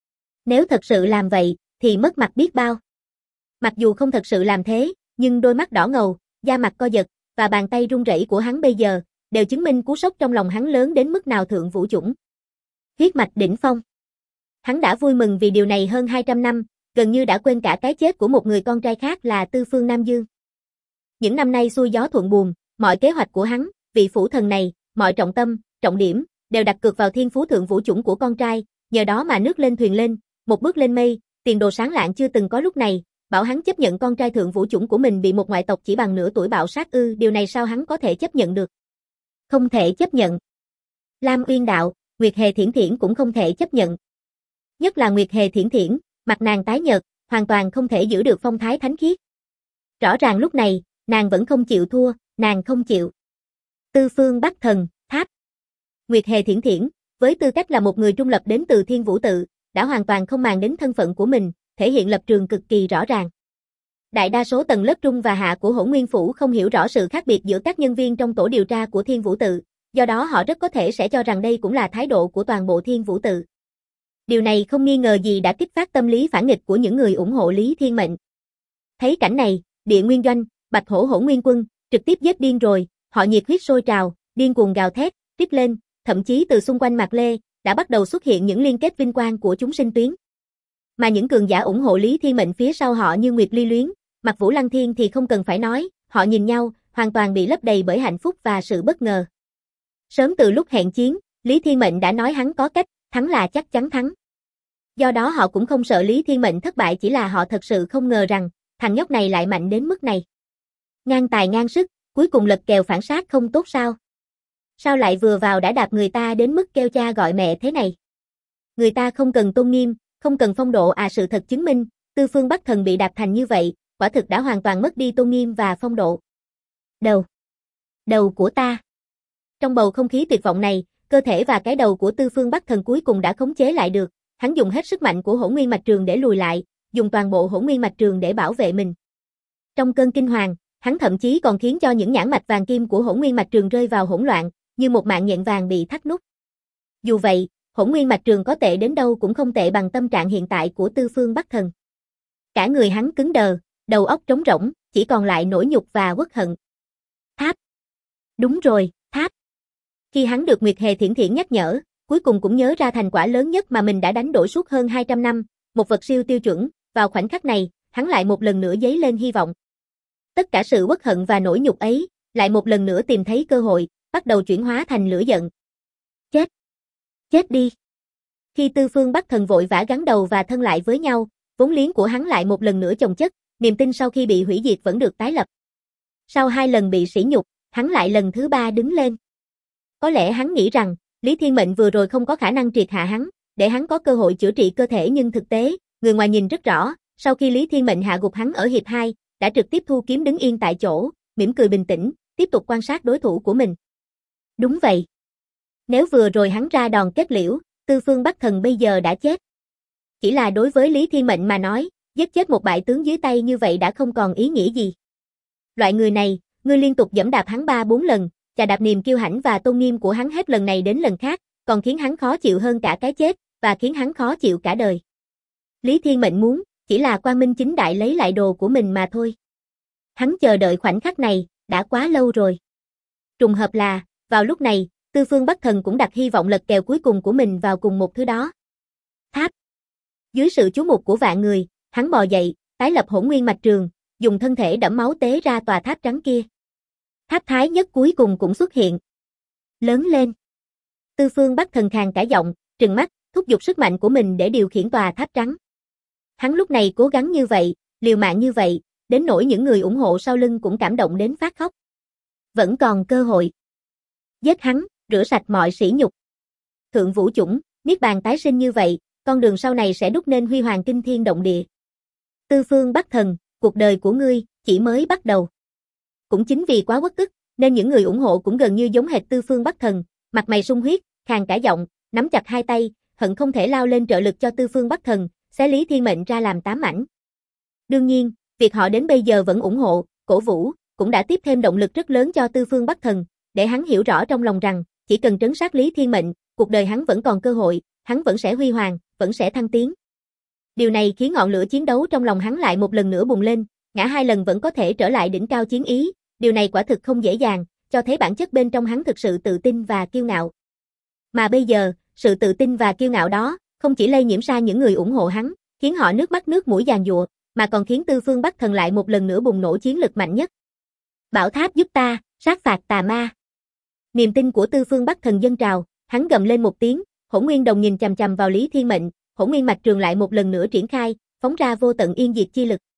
Nếu thật sự làm vậy, thì mất mặt biết bao. Mặc dù không thật sự làm thế, nhưng đôi mắt đỏ ngầu, da mặt co giật, và bàn tay run rẩy của hắn bây giờ, đều chứng minh cú sốc trong lòng hắn lớn đến mức nào thượng vũ chủng. Huyết mạch đỉnh phong. Hắn đã vui mừng vì điều này hơn 200 năm, gần như đã quên cả cái chết của một người con trai khác là Tư Phương Nam Dương. Những năm nay xuôi gió thuận buồm, mọi kế hoạch của hắn, vị phủ thần này, mọi trọng tâm, trọng điểm, đều đặt cược vào thiên phú thượng vũ chủng của con trai, nhờ đó mà nước lên thuyền lên, một bước lên mây, tiền đồ sáng lạng chưa từng có lúc này, bảo hắn chấp nhận con trai thượng vũ chủng của mình bị một ngoại tộc chỉ bằng nửa tuổi bạo sát ư, điều này sao hắn có thể chấp nhận được? Không thể chấp nhận. Lam Uyên Đạo, Nguyệt Hề Thiển Thiển cũng không thể chấp nhận. Nhất là Nguyệt Hề Thiển Thiển, mặt nàng tái nhợt, hoàn toàn không thể giữ được phong thái thánh khiết. Rõ ràng lúc này, nàng vẫn không chịu thua, nàng không chịu. Tư Phương Bắc Thần, Tháp. Nguyệt Hề Thiển Thiển, với tư cách là một người trung lập đến từ Thiên Vũ Tự, đã hoàn toàn không màng đến thân phận của mình, thể hiện lập trường cực kỳ rõ ràng. Đại đa số tầng lớp trung và hạ của Hỗn Nguyên Phủ không hiểu rõ sự khác biệt giữa các nhân viên trong tổ điều tra của Thiên Vũ Tự, do đó họ rất có thể sẽ cho rằng đây cũng là thái độ của toàn bộ Thiên Vũ Tự. Điều này không nghi ngờ gì đã kích phát tâm lý phản nghịch của những người ủng hộ Lý Thiên Mệnh. Thấy cảnh này, Địa Nguyên Doanh, Bạch Hổ Hỗn Nguyên Quân, trực tiếp giết điên rồi, họ nhiệt huyết sôi trào, điên cuồng gào thét, rít lên, thậm chí từ xung quanh Mạc Lê, đã bắt đầu xuất hiện những liên kết vinh quang của chúng sinh tuyến. Mà những cường giả ủng hộ Lý Thiên Mệnh phía sau họ như Nguyệt Ly Luyến, Mạc Vũ Lăng Thiên thì không cần phải nói, họ nhìn nhau, hoàn toàn bị lấp đầy bởi hạnh phúc và sự bất ngờ. Sớm từ lúc hẹn chiến, Lý Thiên Mệnh đã nói hắn có cách, thắng là chắc chắn thắng. Do đó họ cũng không sợ Lý Thiên Mệnh thất bại, chỉ là họ thật sự không ngờ rằng, thằng nhóc này lại mạnh đến mức này. Ngang tài ngang sức, cuối cùng lật kèo phản sát không tốt sao? Sao lại vừa vào đã đạp người ta đến mức kêu cha gọi mẹ thế này? Người ta không cần tôn nghiêm, không cần phong độ à, sự thật chứng minh, Tư Phương Bắc Thần bị đạp thành như vậy, quả thực đã hoàn toàn mất đi tôn nghiêm và phong độ. Đầu của ta. Trong bầu không khí tuyệt vọng này, cơ thể và cái đầu của Tư Phương Bắc Thần cuối cùng đã khống chế lại được, hắn dùng hết sức mạnh của Hỗn Nguyên Mạch Trường để lùi lại, dùng toàn bộ Hỗn Nguyên Mạch Trường để bảo vệ mình. Trong cơn kinh hoàng, hắn thậm chí còn khiến cho những nhãn mạch vàng kim của Hỗn Nguyên Mạch Trường rơi vào hỗn loạn, như một mạng nhện vàng bị thắt nút. Dù vậy, Hỗn Nguyên Mạch Trường có tệ đến đâu cũng không tệ bằng tâm trạng hiện tại của Tư Phương Bắc Thần. Cả người hắn cứng đờ, đầu óc trống rỗng, chỉ còn lại nỗi nhục và uất hận. Tháp. Đúng rồi, tháp. Khi hắn được Nguyệt Hề Thiển Thiển nhắc nhở, cuối cùng cũng nhớ ra thành quả lớn nhất mà mình đã đánh đổi suốt hơn 200 năm, một vật siêu tiêu chuẩn, vào khoảnh khắc này, hắn lại một lần nữa dấy lên hy vọng. Tất cả sự uất hận và nỗi nhục ấy, lại một lần nữa tìm thấy cơ hội, bắt đầu chuyển hóa thành lửa giận. Chết! Chết đi! Khi Tư Phương Bắc Thần vội vã gắn đầu và thân lại với nhau, vốn liếng của hắn lại một lần nữa chồng chất, niềm tin sau khi bị hủy diệt vẫn được tái lập. Sau 2 lần bị sỉ nhục, hắn lại lần thứ 3 đứng lên. Có lẽ hắn nghĩ rằng, Lý Thiên Mệnh vừa rồi không có khả năng triệt hạ hắn, để hắn có cơ hội chữa trị cơ thể, nhưng thực tế, người ngoài nhìn rất rõ, sau khi Lý Thiên Mệnh hạ gục hắn ở hiệp 2, đã trực tiếp thu kiếm đứng yên tại chỗ, mỉm cười bình tĩnh, tiếp tục quan sát đối thủ của mình. Đúng vậy. Nếu vừa rồi hắn ra đòn kết liễu, Tư Phương Bắc Thần bây giờ đã chết. Chỉ là đối với Lý Thiên Mệnh mà nói, giết chết một bại tướng dưới tay như vậy đã không còn ý nghĩa gì. Loại người này, ngươi liên tục giẫm đạp hắn 3-4 lần, chà đạp niềm kiêu hãnh và tôn nghiêm của hắn hết lần này đến lần khác, còn khiến hắn khó chịu hơn cả cái chết, và khiến hắn khó chịu cả đời. Lý Thiên Mệnh muốn, chỉ là quang minh chính đại lấy lại đồ của mình mà thôi. Hắn chờ đợi khoảnh khắc này, đã quá lâu rồi. Trùng hợp là, vào lúc này, Tư Phương Bắc Thần cũng đặt hy vọng lật kèo cuối cùng của mình vào cùng một thứ đó. Tháp. Dưới sự chú mục của vạn người, hắn bò dậy, tái lập Hỗn Nguyên Mạch Trường, dùng thân thể đẫm máu tế ra tòa tháp trắng kia. Tháp thái nhất cuối cùng cũng xuất hiện. Lớn lên. Tư Phương Bắc Thần khàn cả giọng, trừng mắt, thúc giục sức mạnh của mình để điều khiển tòa tháp trắng. Hắn lúc này cố gắng như vậy, liều mạng như vậy, đến nỗi những người ủng hộ sau lưng cũng cảm động đến phát khóc. Vẫn còn cơ hội. Giết hắn, rửa sạch mọi sỉ nhục. Thượng vũ chủng, niết bàn tái sinh như vậy, con đường sau này sẽ đúc nên huy hoàng kinh thiên động địa. Tư Phương Bắc Thần, cuộc đời của ngươi chỉ mới bắt đầu. Cũng chính vì quá uất ức, nên những người ủng hộ cũng gần như giống hệt Tư Phương Bắc Thần, mặt mày sung huyết, khàn cả giọng, nắm chặt hai tay, hận không thể lao lên trợ lực cho Tư Phương Bắc Thần, xé Lý Thiên Mệnh ra làm 8 mảnh. Đương nhiên, việc họ đến bây giờ vẫn ủng hộ, cổ vũ, cũng đã tiếp thêm động lực rất lớn cho Tư Phương Bắc Thần, để hắn hiểu rõ trong lòng rằng, chỉ cần trấn sát Lý Thiên Mệnh, cuộc đời hắn vẫn còn cơ hội, hắn vẫn sẽ huy hoàng, vẫn sẽ thăng tiến. Điều này khiến ngọn lửa chiến đấu trong lòng hắn lại một lần nữa bùng lên, ngã 2 lần vẫn có thể trở lại đỉnh cao chiến ý, điều này quả thực không dễ dàng, cho thấy bản chất bên trong hắn thực sự tự tin và kiêu ngạo. Mà bây giờ, sự tự tin và kiêu ngạo đó, không chỉ lây nhiễm sang những người ủng hộ hắn, khiến họ nước mắt nước mũi giàn giụa, mà còn khiến Tư Phương Bắc Thần lại một lần nữa bùng nổ chiến lực mạnh nhất. Bảo tháp giúp ta, sát phạt tà ma. Niềm tin của Tư Phương Bắc Thần dâng trào, hắn gầm lên một tiếng, Hỗn Nguyên Đồng nhìn chằm chằm vào Lý Thiên Mệnh, Hỗn Nguyên Mạch Trường lại một lần nữa triển khai, phóng ra vô tận yên diệt chi lực.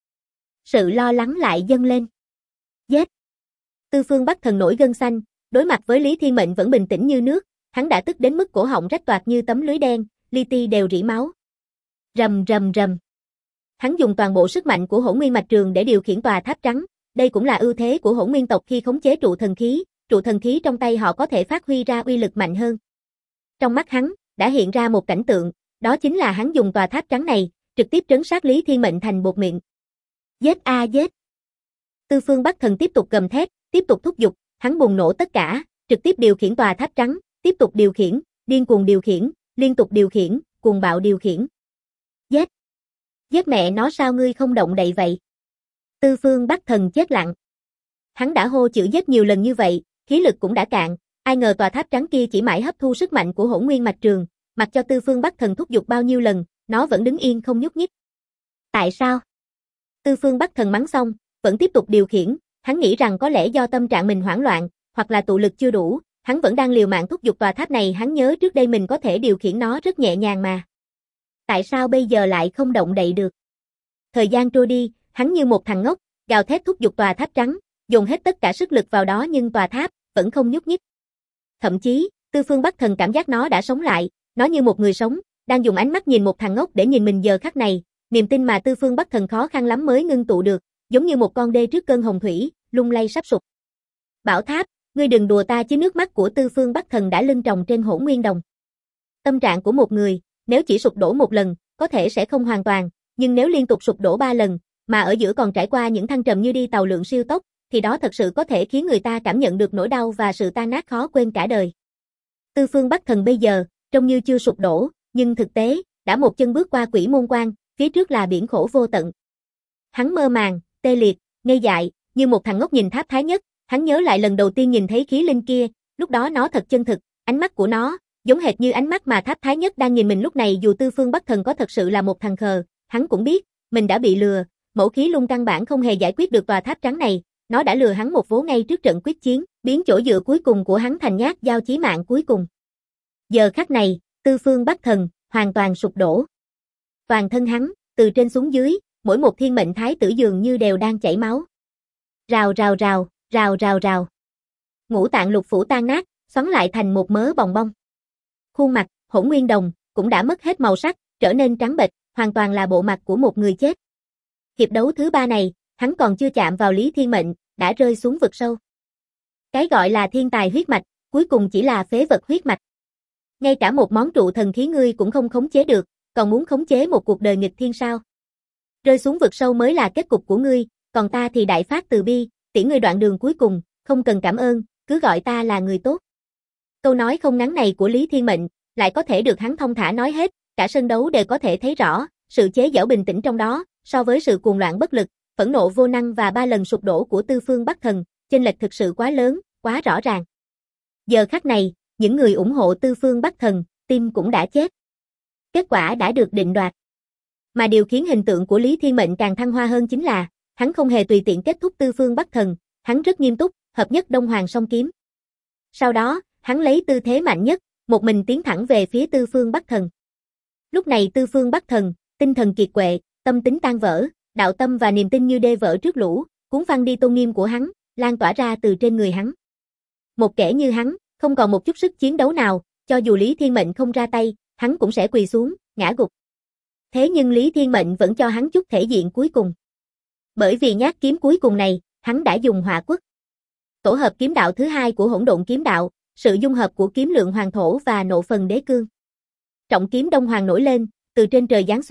Sự lo lắng lại dâng lên. Giết! Tư Phương Bắc Thần nổi gân xanh, đối mặt với Lý Thiên Mệnh vẫn bình tĩnh như nước, hắn đã tức đến mức cổ họng rách toạc như tấm lưới đen, li ti đều rỉ máu. Rầm rầm rầm. Hắn dùng toàn bộ sức mạnh của Hỗn Nguyên Mạch Trường để điều khiển tòa tháp trắng, đây cũng là ưu thế của Hỗn Nguyên tộc khi khống chế trụ thần khí trong tay họ có thể phát huy ra uy lực mạnh hơn. Trong mắt hắn, đã hiện ra một cảnh tượng, đó chính là hắn dùng tòa tháp trắng này, trực tiếp trấn sát Lý Thiên Mệnh thành bột mịn. Giết a giết! Tư Phương Bắc Thần tiếp tục gầm thét, tiếp tục thúc giục, hắn bùng nổ tất cả, trực tiếp điều khiển tòa tháp trắng, tiếp tục điều khiển, điên cuồng điều khiển, liên tục điều khiển, cuồng bạo điều khiển. Giết! Giết mẹ nó, sao ngươi không động đậy vậy? Tư Phương Bắc Thần chết lặng. Hắn đã hô chữ giết nhiều lần như vậy, khí lực cũng đã cạn, ai ngờ tòa tháp trắng kia chỉ mãi hấp thu sức mạnh của Hỗn Nguyên Mạch Trường, mặc cho Tư Phương Bắc Thần thúc giục bao nhiêu lần, nó vẫn đứng yên không nhúc nhích. Tại sao? Tư Phương Bắc Thần mắng xong, vẫn tiếp tục điều khiển, hắn nghĩ rằng có lẽ do tâm trạng mình hoảng loạn, hoặc là tụ lực chưa đủ, hắn vẫn đang liều mạng thúc giục tòa tháp này, hắn nhớ trước đây mình có thể điều khiển nó rất nhẹ nhàng mà. Tại sao bây giờ lại không động đậy được? Thời gian trôi đi, hắn như một thằng ngốc, gào thét thúc giục tòa tháp trắng, dùng hết tất cả sức lực vào đó nhưng tòa tháp vẫn không nhúc nhích. Thậm chí, Tư Phương Bắc Thần cảm giác nó đã sống lại, nó như một người sống, đang dùng ánh mắt nhìn một thằng ngốc để nhìn mình giờ khắc này, niềm tin mà Tư Phương Bắc Thần khó khăn lắm mới ngưng tụ được, giống như một con đê trước cơn hồng thủy, lung lay sắp sụp. Bảo tháp, ngươi đừng đùa ta chứ. Nước mắt của Tư Phương Bắc Thần đã lưng tròng trên Hỗn Nguyên Đồng. Tâm trạng của một người, nếu chỉ sụp đổ một lần, có thể sẽ không hoàn toàn, nhưng nếu liên tục sụp đổ 3 lần, mà ở giữa còn trải qua những thăng trầm như đi tàu lượn siêu tốc, thì đó thật sự có thể khiến người ta cảm nhận được nỗi đau và sự tan nát khó quên cả đời. Tư Phương Bắc Thần bây giờ, trông như chưa sụp đổ, nhưng thực tế, đã một chân bước qua quỷ môn quan, phía trước là biển khổ vô tận. Hắn mơ màng, tê liệt, ngây dại, như một thằng ngốc nhìn tháp Thái Nhất, hắn nhớ lại lần đầu tiên nhìn thấy khí linh kia, lúc đó nó thật chân thực, ánh mắt của nó, giống hệt như ánh mắt mà tháp Thái Nhất đang nhìn mình lúc này. Dù Tư Phương Bắc Thần có thật sự là một thằng khờ, hắn cũng biết, mình đã bị lừa, mẫu khí lung căn bản không hề giải quyết được tòa tháp trắng này, nó đã lừa hắn một vố ngay trước trận quyết chiến, biến chỗ dựa cuối cùng của hắn thành nhát dao chí mạng cuối cùng. Giờ khắc này, Tư Phương Bắc Thần hoàn toàn sụp đổ. Toàn thân hắn, từ trên xuống dưới, mỗi một thiên mệnh thái tử dường như đều đang chảy máu. Rào rào rào, rào rào rào. Ngũ tạng lục phủ tan nát, xoắn lại thành một mớ bòng bong. Khuôn mặt, Hỗn Nguyên Đồng, cũng đã mất hết màu sắc, trở nên trắng bệch, hoàn toàn là bộ mặt của một người chết. Hiệp đấu thứ 3 này, hắn còn chưa chạm vào Lý Thiên Mệnh, đã rơi xuống vực sâu. Cái gọi là thiên tài huyết mạch, cuối cùng chỉ là phế vật huyết mạch. Ngay cả một món trụ thần khí ngươi cũng không khống chế được, còn muốn khống chế một cuộc đời nghịch thiên sao? Rơi xuống vực sâu mới là kết cục của ngươi, còn ta thì đại phát từ bi, tiễn ngươi đoạn đường cuối cùng, không cần cảm ơn, cứ gọi ta là người tốt. Câu nói không ngắn này của Lý Thiên Mệnh, lại có thể được hắn thông thả nói hết, cả sân đấu đều có thể thấy rõ, sự chế giễu bình tĩnh trong đó, so với sự cuồng loạn bất lực, phẫn nộ vô năng và 3 lần sụp đổ của Tư Phương Bắc Thần, chênh lệch thực sự quá lớn, quá rõ ràng. Giờ khắc này, những người ủng hộ Tư Phương Bắc Thần, tim cũng đã chết. Kết quả đã được định đoạt. Mà điều khiến hình tượng của Lý Thiên Mệnh càng thăng hoa hơn chính là, hắn không hề tùy tiện kết thúc Tư Phương Bắc Thần, hắn rất nghiêm túc, hợp nhất Đông Hoàng song kiếm. Sau đó, hắn lấy tư thế mạnh nhất, một mình tiến thẳng về phía Tư Phương Bắc Thần. Lúc này Tư Phương Bắc Thần, tinh thần kiệt quệ, tâm tính tan vỡ, đạo tâm và niềm tin như đê vỡ trước lũ, cuốn phăng đi tôn nghiêm của hắn, lan tỏa ra từ trên người hắn. Một kẻ như hắn, không còn một chút sức chiến đấu nào, cho dù Lý Thiên Mệnh không ra tay, hắn cũng sẽ quỳ xuống, ngã gục. Thế nhưng Lý Thiên Mệnh vẫn cho hắn chút thể diện cuối cùng. Bởi vì nhát kiếm cuối cùng này, hắn đã dùng hỏa quất. Tổ hợp kiếm đạo thứ 2 của Hỗn Độn Kiếm Đạo, sự dung hợp của kiếm lượng hoàng thổ và nộ phần đế cương. Trọng kiếm Đông Hoàng nổi lên, từ trên trời giáng xuống,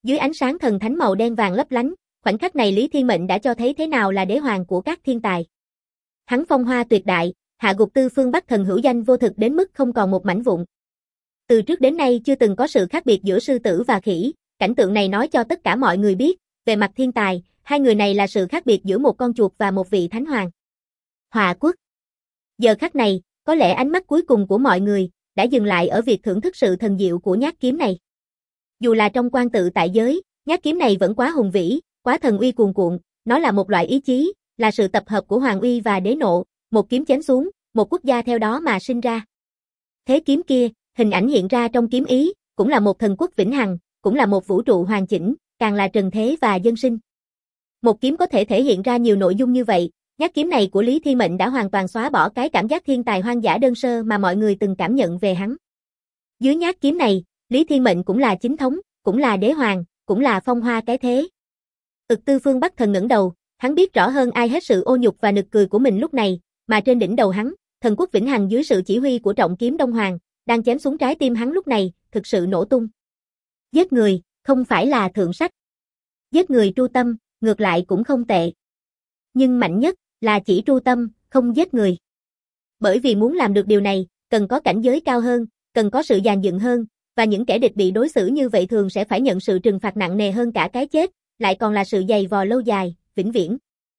Dưới ánh sáng thần thánh màu đen vàng lấp lánh, khoảnh khắc này Lý Thiên Mệnh đã cho thấy thế nào là đế hoàng của các thiên tài. Hắn phong hoa tuyệt đại, hạ gục Tư Phương Bắc Thần hữu danh vô thực đến mức không còn một mảnh vụn. Từ trước đến nay chưa từng có sự khác biệt giữa sư tử và khỉ, cảnh tượng này nói cho tất cả mọi người biết, về mặt thiên tài, hai người này là sự khác biệt giữa một con chuột và một vị thánh hoàng. Họa quốc. Giờ khắc này, có lẽ ánh mắt cuối cùng của mọi người đã dừng lại ở việc thưởng thức sự thần diệu của nhát kiếm này. Dù là trong quan tự tại giới, nhát kiếm này vẫn quá hùng vĩ, quá thần uy cuồn cuộn, nó là một loại ý chí, là sự tập hợp của hoàng uy và đế nộ, một kiếm chém xuống, một quốc gia theo đó mà sinh ra. Thế kiếm kia, hình ảnh hiện ra trong kiếm ý, cũng là một thần quốc vĩnh hằng, cũng là một vũ trụ hoàn chỉnh, càng là trần thế và dân sinh. Một kiếm có thể thể hiện ra nhiều nội dung như vậy, nhát kiếm này của Lý Thiên Mệnh đã hoàn toàn xóa bỏ cái cảm giác thiên tài hoang dã đơn sơ mà mọi người từng cảm nhận về hắn. Dưới nhát kiếm này, Lý Thiên Mệnh cũng là chính thống, cũng là đế hoàng, cũng là phong hoa cái thế. Tư Phương Bắc Thần ngẩng đầu, hắn biết rõ hơn ai hết sự ô nhục và nực cười của mình lúc này, mà trên đỉnh đầu hắn, thần quốc vĩnh hằng dưới sự chỉ huy của trọng kiếm Đông Hoàng, đang chém xuống trái tim hắn lúc này, thực sự nổ tung. Giết người, không phải là thượng sách. Giết người tru tâm, ngược lại cũng không tệ. Nhưng mạnh nhất là chỉ tru tâm, không giết người. Bởi vì muốn làm được điều này, cần có cảnh giới cao hơn, cần có sự dàn dựng hơn, và những kẻ địch bị đối xử như vậy thường sẽ phải nhận sự trừng phạt nặng nề hơn cả cái chết, lại còn là sự dày vò lâu dài, vĩnh viễn.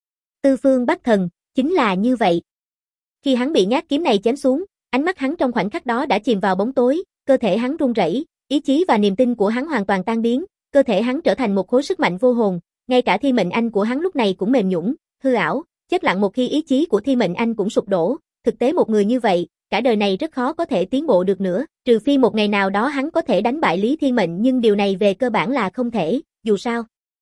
Tư Phương Bắc Thần, chính là như vậy. Khi hắn bị nhát kiếm này chém xuống, ánh mắt hắn trong khoảnh khắc đó đã chìm vào bóng tối, cơ thể hắn run rẩy, ý chí và niềm tin của hắn hoàn toàn tan biến, cơ thể hắn trở thành một khối sức mạnh vô hồn, ngay cả Thiên Mệnh Anh của hắn lúc này cũng mềm nhũn, hư ảo, chết lặng một khi ý chí của Thiên Mệnh Anh cũng sụp đổ, thực tế một người như vậy, cả đời này rất khó có thể tiến bộ được nữa, trừ phi một ngày nào đó hắn có thể đánh bại Lý Thiên Mệnh, nhưng điều này về cơ bản là không thể, dù sao.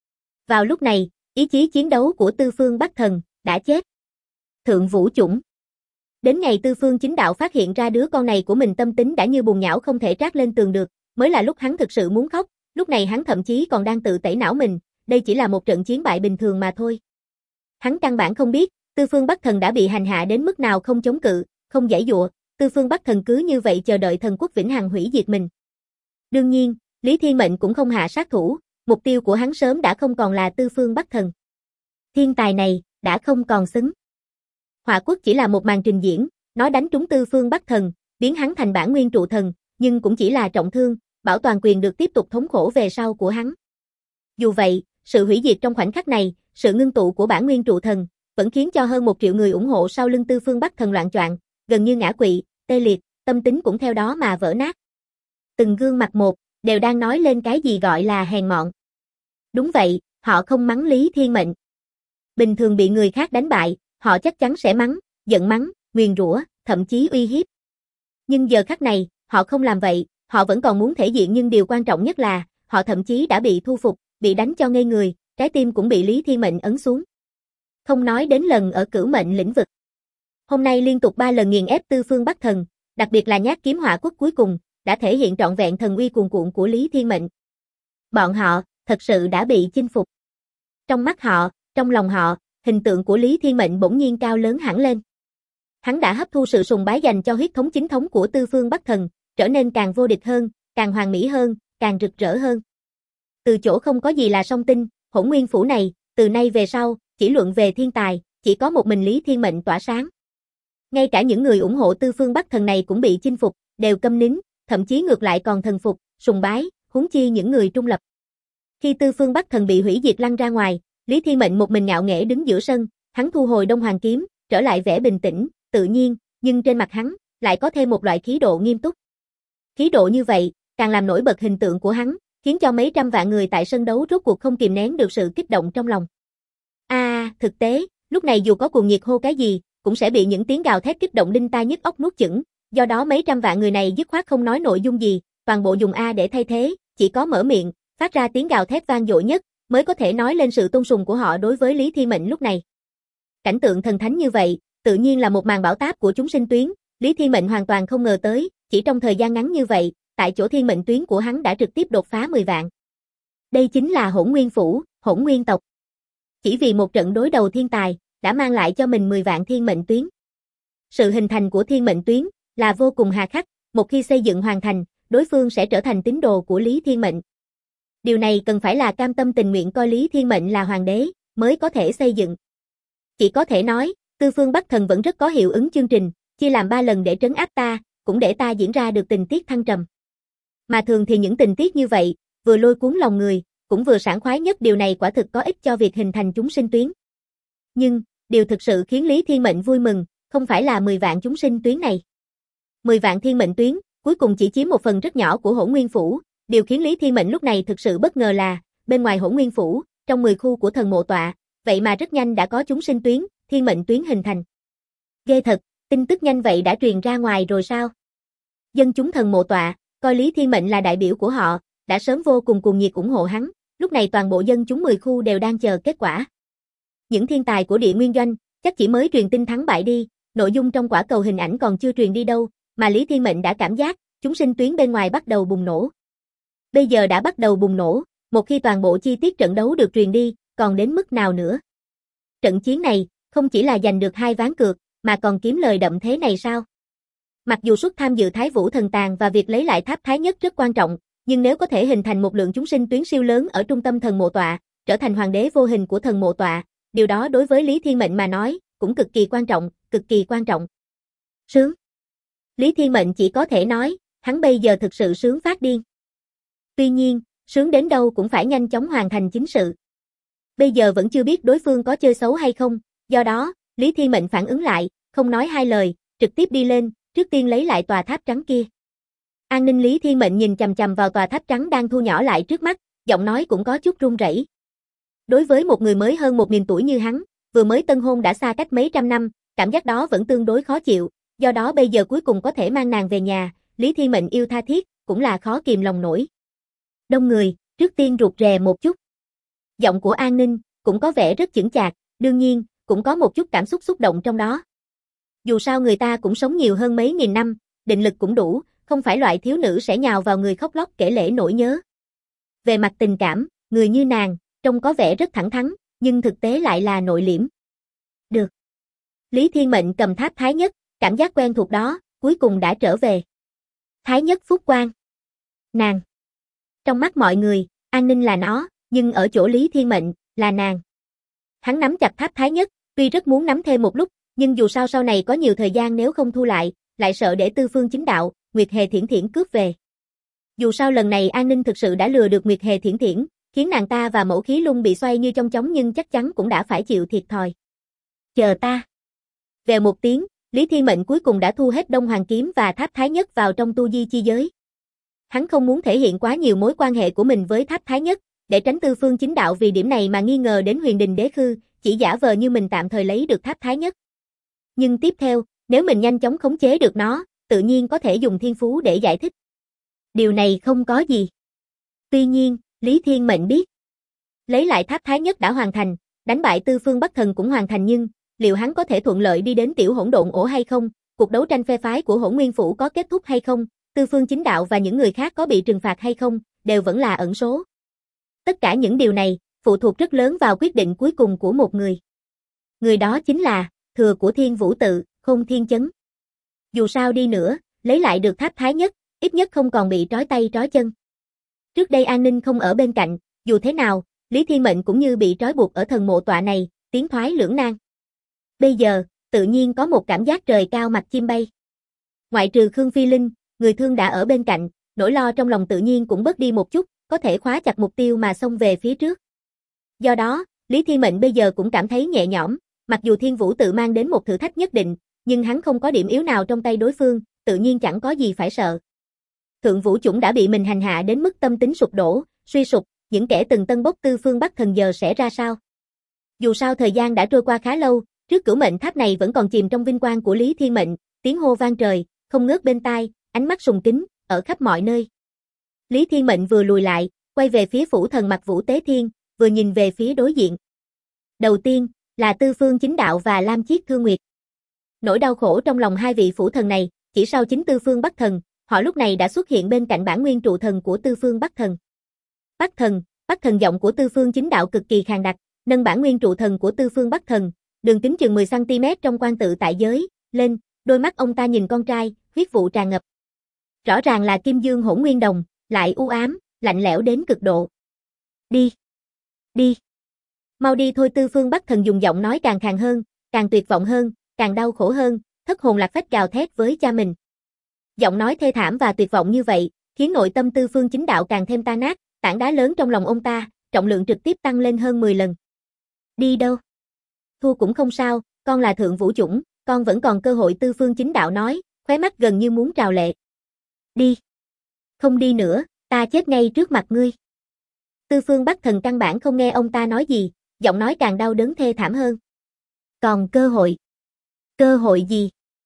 Vào lúc này, ý chí chiến đấu của Tư Phương Bắc Thần đã chết. Thượng Vũ Chủng. Đến ngày Tư Phương Chính Đạo phát hiện ra đứa con này của mình tâm tính đã như bùn nhão không thể trát lên tường được, mới là lúc hắn thực sự muốn khóc, lúc này hắn thậm chí còn đang tự tẩy não mình, đây chỉ là một trận chiến bại bình thường mà thôi. Hắn căn bản không biết, Tư Phương Bắc Thần đã bị hành hạ đến mức nào không chống cự, không giãy giụa, Tư Phương Bắc Thần cứ như vậy chờ đợi thần quốc vĩnh hằng hủy diệt mình. Đương nhiên, Lý Thiên Mệnh cũng không hạ sát thủ, mục tiêu của hắn sớm đã không còn là Tư Phương Bắc Thần. Thiên tài này đã không còn xứng. Họa quốc chỉ là một màn trình diễn, nó đánh trúng Tư Phương Bắc Thần, biến hắn thành bản nguyên trụ thần, nhưng cũng chỉ là trọng thương, bảo toàn quyền được tiếp tục thống khổ về sau của hắn. Dù vậy, sự hủy diệt trong khoảnh khắc này, sự ngưng tụ của bản nguyên trụ thần, vẫn khiến cho hơn 1 triệu người ủng hộ sau lưng Tư Phương Bắc Thần loạng choạng, gần như ngã quỵ, tê liệt, tâm tính cũng theo đó mà vỡ nát. Từng gương mặt một, đều đang nói lên cái gì gọi là hèn mọn. Đúng vậy, họ không mắng Lý Thiên Mệnh. Bình thường bị người khác đánh bại, họ chắc chắn sẽ mắng, giận mắng, nguyền rủa, thậm chí uy hiếp. Nhưng giờ khắc này, họ không làm vậy, họ vẫn còn muốn thể diện, nhưng điều quan trọng nhất là, họ thậm chí đã bị thu phục, bị đánh cho ngây người, trái tim cũng bị Lý Thiên Mệnh ấn xuống. Không nói đến lần ở Cửu Mệnh lĩnh vực. Hôm nay liên tục 3 lần nghiền ép Tư Phương Bắc Thần, đặc biệt là nhát kiếm họa quốc cuối cùng, đã thể hiện trọn vẹn thần uy cuồn cuộn của Lý Thiên Mệnh. Bọn họ, thật sự đã bị chinh phục. Trong mắt họ, trong lòng họ, hình tượng của Lý Thiên Mệnh bỗng nhiên cao lớn hẳn lên. Hắn đã hấp thu sự sùng bái dành cho huyết thống chính thống của Tư Phương Bắc Thần, trở nên càng vô địch hơn, càng hoàn mỹ hơn, càng rực rỡ hơn. Từ chỗ không có gì là song tinh, Hỗn Nguyên phủ này, từ nay về sau, chỉ luận về thiên tài, chỉ có một mình Lý Thiên Mệnh tỏa sáng. Ngay cả những người ủng hộ Tư Phương Bắc Thần này cũng bị chinh phục, đều câm nín, thậm chí ngược lại còn thần phục, sùng bái, huống chi những người trung lập. Khi Tư Phương Bắc Thần bị hủy diệt lăn ra ngoài, Lý Thiên Mệnh một mình ngạo nghễ đứng giữa sân, hắn thu hồi Đông Hoàng kiếm, trở lại vẻ bình tĩnh, tự nhiên, nhưng trên mặt hắn lại có thêm một loại khí độ nghiêm túc. Khí độ như vậy, càng làm nổi bật hình tượng của hắn, khiến cho mấy trăm vạn người tại sân đấu rốt cuộc không kìm nén được sự kích động trong lòng. Thực tế, lúc này dù có cuồng nhiệt hô cái gì, cũng sẽ bị những tiếng gào thét kích động đinh tai nhức óc nuốt chửng, do đó mấy trăm vạn người này dứt khoát không nói nội dung gì, toàn bộ dùng A để thay thế, chỉ có mở miệng, phát ra tiếng gào thét vang dội nhất, mới có thể nói lên sự tôn sùng của họ đối với Lý Thiên Mệnh lúc này. Cảnh tượng thần thánh như vậy, tự nhiên là một màn bão táp của chúng sinh tuyến, Lý Thiên Mệnh hoàn toàn không ngờ tới, chỉ trong thời gian ngắn như vậy, tại chỗ thiên mệnh tuyến của hắn đã trực tiếp đột phá 10 vạn. Đây chính là Hỗn Nguyên phủ, Hỗn Nguyên tộc. Chỉ vì một trận đối đầu thiên tài, đã mang lại cho mình 10 vạn thiên mệnh tuyến. Sự hình thành của thiên mệnh tuyến là vô cùng hà khắc, một khi xây dựng hoàn thành, đối phương sẽ trở thành tín đồ của Lý Thiên Mệnh. Điều này cần phải là cam tâm tình nguyện coi Lý Thiên Mệnh là hoàng đế, mới có thể xây dựng. Chỉ có thể nói, Tư Phương Bắc Thần vẫn rất có hiệu ứng chương trình, chia làm 3 lần để trấn áp ta, cũng để ta diễn ra được tình tiết thăng trầm. Mà thường thì những tình tiết như vậy, vừa lôi cuốn lòng người, cũng vừa sảng khoái nhất, điều này quả thực có ích cho việc hình thành chúng sinh tuyến. Nhưng, điều thực sự khiến Lý Thiên Mệnh vui mừng, không phải là 10 vạn chúng sinh tuyến này. 10 vạn thiên mệnh tuyến, cuối cùng chỉ chiếm một phần rất nhỏ của Hỗn Nguyên Phủ. Điều khiến Lý Thiên Mệnh lúc này thực sự bất ngờ là, bên ngoài Hỗn Nguyên Phủ, trong 10 khu của thần mộ tọa, vậy mà rất nhanh đã có chúng sinh tuyến, thiên mệnh tuyến hình thành. Ghê thật, tin tức nhanh vậy đã truyền ra ngoài rồi sao? Dân chúng thần mộ tọa, coi Lý Thiên Mệnh là đại biểu của họ, đã sớm vô cùng cuồng nhiệt ủng hộ hắn, lúc này toàn bộ dân chúng 10 khu đều đang chờ kết quả. Những thiên tài của Địa Nguyên Doanh, chắc chỉ mới truyền tin thắng bại đi, nội dung trong quả cầu hình ảnh còn chưa truyền đi đâu, mà Lý Thiên Mệnh đã cảm giác, chúng sinh tuyến bên ngoài bắt đầu bùng nổ. Bây giờ đã bắt đầu bùng nổ, một khi toàn bộ chi tiết trận đấu được truyền đi, còn đến mức nào nữa? Trận chiến này, không chỉ là giành được 2 ván cược, mà còn kiếm lời đậm thế này sao? Mặc dù suất tham dự Thái Vũ Thần Tàn và việc lấy lại tháp Thái Nhất rất quan trọng, nhưng nếu có thể hình thành một lượng chúng sinh tuyến siêu lớn ở trung tâm thần mộ tọa, trở thành hoàng đế vô hình của thần mộ tọa, điều đó đối với Lý Thiên Mệnh mà nói, cũng cực kỳ quan trọng, cực kỳ quan trọng. Sướng. Lý Thiên Mệnh chỉ có thể nói, hắn bây giờ thực sự sướng phát điên. Tuy nhiên, sướng đến đâu cũng phải nhanh chóng hoàn thành chính sự. Bây giờ vẫn chưa biết đối phương có chơi xấu hay không, do đó, Lý Thiên Mệnh phản ứng lại, không nói hai lời, trực tiếp đi lên, trước tiên lấy lại tòa tháp trắng kia. An ninh Lý Thiên Mệnh nhìn chằm chằm vào tòa tháp trắng đang thu nhỏ lại trước mắt, giọng nói cũng có chút run rẩy. Đối với một người mới hơn 1000 tuổi như hắn, vừa mới tân hôn đã xa cách mấy trăm năm, cảm giác đó vẫn tương đối khó chịu, do đó bây giờ cuối cùng có thể mang nàng về nhà, Lý Thiên Mệnh yêu tha thiết, cũng là khó kìm lòng nổi. Đông người, trước tiên rụt rè một chút. Giọng của An Ninh, cũng có vẻ rất chững chạc, đương nhiên, cũng có một chút cảm xúc xúc động trong đó. Dù sao người ta cũng sống nhiều hơn mấy nghìn năm, định lực cũng đủ, không phải loại thiếu nữ sẽ nhào vào người khóc lóc kể lể nỗi nhớ. Về mặt tình cảm, người như nàng, trông có vẻ rất thẳng thắn, nhưng thực tế lại là nội liễm. Được. Lý Thiên Mệnh cầm tháp Thái Nhất, cảm giác quen thuộc đó, cuối cùng đã trở về. Thái Nhất Phúc Quang. Nàng. Trong mắt mọi người, An Ninh là nó, nhưng ở chỗ Lý Thiên Mệnh, là nàng. Hắn nắm chặt tháp Thái Nhất, tuy rất muốn nắm thêm một lúc, nhưng dù sao sau này có nhiều thời gian nếu không thu lại sợ để Tư Phương Chính Đạo, Nguyệt Hề Thiển Thiển cướp về. Dù sao lần này An Ninh thực sự đã lừa được Nguyệt Hề Thiển Thiển, khiến nàng ta và Mẫu Khí Lung bị xoay như trong chóng nhưng chắc chắn cũng đã phải chịu thiệt thòi. Chờ ta. Vèo một tiếng, Lý Thiên Mệnh cuối cùng đã thu hết Đông Hoàng Kiếm và tháp Thái Nhất vào trong tu di chi giới. Hắn không muốn thể hiện quá nhiều mối quan hệ của mình với tháp Thái Nhất, để tránh Tư Phương Chính Đạo vì điểm này mà nghi ngờ đến Huyền Đình Đế Khư, chỉ giả vờ như mình tạm thời lấy được tháp Thái Nhất. Nhưng tiếp theo, nếu mình nhanh chóng khống chế được nó, tự nhiên có thể dùng thiên phú để giải thích. Điều này không có gì. Tuy nhiên, Lý Thiên Mệnh biết. Lấy lại tháp Thái Nhất đã hoàn thành, đánh bại Tư Phương Bắc Thần cũng hoàn thành nhưng, liệu hắn có thể thuận lợi đi đến Tiểu Hỗn Độn Ổ hay không? Cuộc đấu tranh phe phái của Hỗn Nguyên Phủ có kết thúc hay không? Tư Phương Chính Đạo và những người khác có bị trừng phạt hay không? Đều vẫn là ẩn số. Tất cả những điều này, phụ thuộc rất lớn vào quyết định cuối cùng của một người. Người đó chính là, thừa của Thiên Vũ Tự, Khôn Thiên Chấn. Dù sao đi nữa, lấy lại được tháp Thái Nhất, ít nhất không còn bị trói tay trói chân. Trước đây An Ninh không ở bên cạnh, dù thế nào, Lý Thiên Mệnh cũng như bị trói buộc ở thần mộ tọa này, tiến thoái lưỡng nan. Bây giờ, tự nhiên có một cảm giác trời cao mặt chim bay. Ngoại trừ Khương Phi Linh, người thương đã ở bên cạnh, nỗi lo trong lòng tự nhiên cũng bớt đi một chút, có thể khóa chặt mục tiêu mà xông về phía trước. Do đó, Lý Thiên Mệnh bây giờ cũng cảm thấy nhẹ nhõm, mặc dù Thiên Vũ Tự mang đến một thử thách nhất định, nhưng hắn không có điểm yếu nào trong tay đối phương, tự nhiên chẳng có gì phải sợ. Thượng Vũ Chủng đã bị mình hành hạ đến mức tâm tính sụp đổ, suy sụp, những kẻ từng tân bốc Tư Phương Bắc Thần giờ sẽ ra sao? Dù sao thời gian đã trôi qua khá lâu, trước Cửu Mệnh Tháp này vẫn còn chìm trong vinh quang của Lý Thiên Mệnh, tiếng hô vang trời, không ngớt bên tai, ánh mắt sùng kính, ở khắp mọi nơi. Lý Thiên Mệnh vừa lùi lại, quay về phía phủ thần Mặc Vũ Tế Thiên, vừa nhìn về phía đối diện. Đầu tiên, là Tư Phương Chính Đạo và Lam Chiết Thương Nguyệt. Nỗi đau khổ trong lòng hai vị phủ thần này, chỉ sau chính Tư Phương Bắc Thần, họ lúc này đã xuất hiện bên cạnh bản nguyên trụ thần của Tư Phương Bắc Thần. Bắc Thần giọng của Tư Phương Chính Đạo cực kỳ khàn đặc, nâng bản nguyên trụ thần của Tư Phương Bắc Thần, đường kính chừng 10 cm trong quan tự tại giới, lên, đôi mắt ông ta nhìn con trai, huyết vụ tràn ngập. Rõ ràng là Kim Dương Hỗn Nguyên Đồng, lại u ám, lạnh lẽo đến cực độ. Đi. Đi. Mau đi thôi, Tư Phương Bắc Thần dùng giọng nói càng khàn hơn, càng tuyệt vọng hơn, càng đau khổ hơn, thất hồn lạc phách gào thét với cha mình. Giọng nói thê thảm và tuyệt vọng như vậy, khiến nội tâm Tư Phương Chính Đạo càng thêm tan nát, tảng đá lớn trong lòng ông ta, trọng lượng trực tiếp tăng lên hơn 10 lần. Đi đâu? Thua cũng không sao, con là thượng vũ chủng, con vẫn còn cơ hội, Tư Phương Chính Đạo nói, khóe mắt gần như muốn trào lệ. Đi. Không đi nữa, ta chết ngay trước mặt ngươi. Tư Phương Bắc Thần căn bản không nghe ông ta nói gì, giọng nói càng đau đớn thê thảm hơn. Còn cơ hội? Cơ hội gì?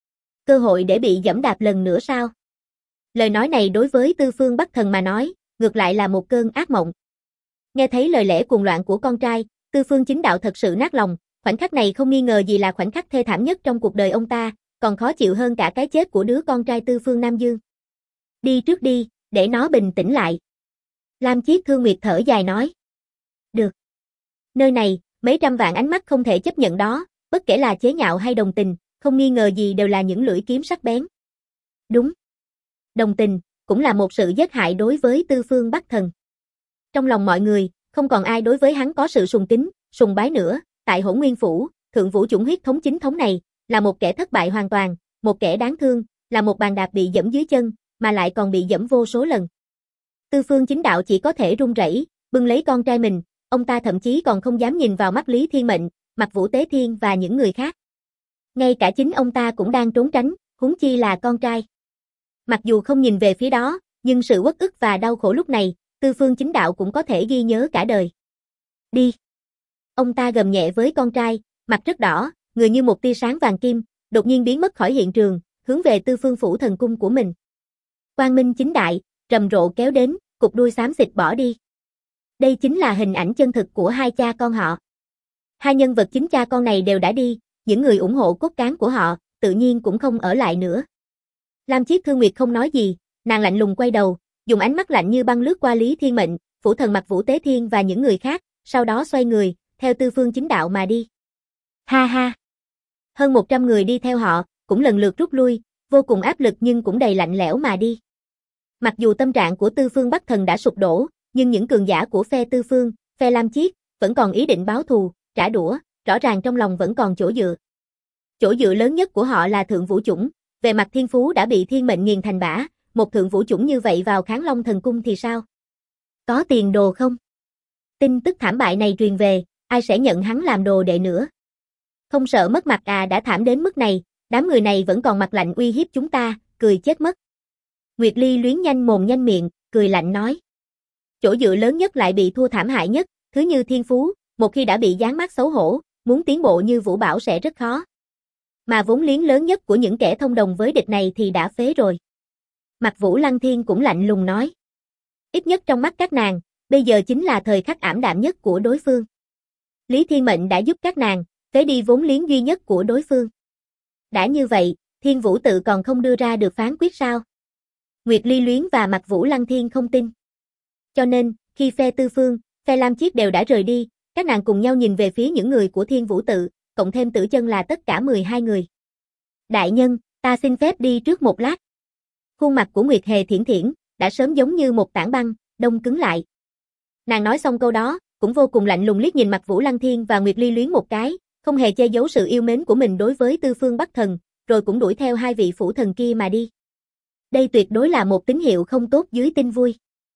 Cơ hội để bị giẫm đạp lần nữa sao? Lời nói này đối với Tư Phương Bắc Thần mà nói, ngược lại là một cơn ác mộng. Nghe thấy lời lẽ cuồng loạn của con trai, Tư Phương Chính Đạo thật sự nát lòng, khoảnh khắc này không nghi ngờ gì là khoảnh khắc thê thảm nhất trong cuộc đời ông ta, còn khó chịu hơn cả cái chết của đứa con trai Tư Phương Nam Dương. Đi trước đi, để nó bình tĩnh lại. Lam Chiết Thương Nguyệt thở dài nói. Được. Nơi này, mấy trăm vạn ánh mắt không thể chấp nhận đó, bất kể là chế nhạo hay đồng tình, không nghi ngờ gì đều là những lưỡi kiếm sắc bén. Đúng. Đồng tình, cũng là một sự giết hại đối với Tư Phương Bắc Thần. Trong lòng mọi người, không còn ai đối với hắn có sự sùng kính, sùng bái nữa, tại Hỗn Nguyên Phủ, thượng vũ chủng huyết thống chính thống này, là một kẻ thất bại hoàn toàn, một kẻ đáng thương, là một bàn đạp bị giẫm dưới chân, mà lại còn bị giẫm vô số lần. Tư Phương Chính Đạo chỉ có thể run rẩy, bưng lấy con trai mình, ông ta thậm chí còn không dám nhìn vào mắt Lý Thiên Mệnh, Mặc Vũ Tế Thiên và những người khác. Ngay cả chính ông ta cũng đang trốn tránh, huống chi là con trai. Mặc dù không nhìn về phía đó, nhưng sự uất ức và đau khổ lúc này, Tư Phương Chính Đạo cũng có thể ghi nhớ cả đời. Đi. Ông ta gầm nhẹ với con trai, mặt rất đỏ, người như một tia sáng vàng kim, đột nhiên biến mất khỏi hiện trường, hướng về Tư Phương Phủ thần cung của mình. Quang Minh Chính Đại, rầm rộ kéo đến, cục đuôi xám xịt bỏ đi. Đây chính là hình ảnh chân thực của hai cha con họ. Hai nhân vật chính cha con này đều đã đi, những người ủng hộ cốt cán của họ, tự nhiên cũng không ở lại nữa. Lam Chiết Thương Nguyệt không nói gì, nàng lạnh lùng quay đầu, dùng ánh mắt lạnh như băng lướt qua Lý Thiên Mệnh, Phủ Thần Mặc Vũ Tế Thiên và những người khác, sau đó xoay người, theo Tư Phương Chính Đạo mà đi. Ha ha! Hơn 100 người đi theo họ, cũng lần lượt rút lui, vô cùng áp lực nhưng cũng đầy lạnh lẽo mà đi. Mặc dù tâm trạng của Tư Phương Bắc Thần đã sụp đổ, nhưng những cường giả của phe Tư Phương, phe Lam Chiết, vẫn còn ý định báo thù, trả đũa, rõ ràng trong lòng vẫn còn chỗ dựa. Chỗ dựa lớn nhất của họ là thượng vũ chủng, về mặt thiên phú đã bị thiên mệnh nghiền thành bã, một thượng vũ chủng như vậy vào Kháng Long Thần Cung thì sao? Có tiền đồ không? Tin tức thảm bại này truyền về, ai sẽ nhận hắn làm đồ đệ nữa? Không sợ mất mặt à, đã thảm đến mức này, đám người này vẫn còn mặt lạnh uy hiếp chúng ta, cười chết mất. Nguyệt Ly Luyến nhanh mồm nhanh miệng, cười lạnh nói. Chỗ dựa lớn nhất lại bị thua thảm hại nhất, thứ như thiên phú, một khi đã bị giáng mắt xấu hổ, muốn tiến bộ như Vũ Bảo sẽ rất khó. Mà vốn liếng lớn nhất của những kẻ thông đồng với địch này thì đã phế rồi. Mặc Vũ Lăng Thiên cũng lạnh lùng nói. Ít nhất trong mắt các nàng, bây giờ chính là thời khắc ảm đạm nhất của đối phương. Lý Thiên Mệnh đã giúp các nàng, phế đi vốn liếng duy nhất của đối phương. Đã như vậy, Thiên Vũ tự còn không đưa ra được phán quyết sao? Nguyệt Ly Luyến và Mặc Vũ Lăng Thiên không tin. Cho nên, khi phe Tư Phương, phe Lam Chiết đều đã rời đi, các nàng cùng nhau nhìn về phía những người của Thiên Vũ tự, cộng thêm Tử Chân là tất cả 12 người. Đại nhân, ta xin phép đi trước một lát. Khuôn mặt của Nguyệt Hề Thiển Thiển, đã sớm giống như một tảng băng, đông cứng lại. Nàng nói xong câu đó, cũng vô cùng lạnh lùng liếc nhìn Mặc Vũ Lăng Thiên và Nguyệt Ly Luyến một cái, không hề che giấu sự yêu mến của mình đối với Tư Phương Bắc Thần, rồi cũng đuổi theo hai vị phủ thần kia mà đi. Đây tuyệt đối là một tín hiệu không tốt dưới tin vui.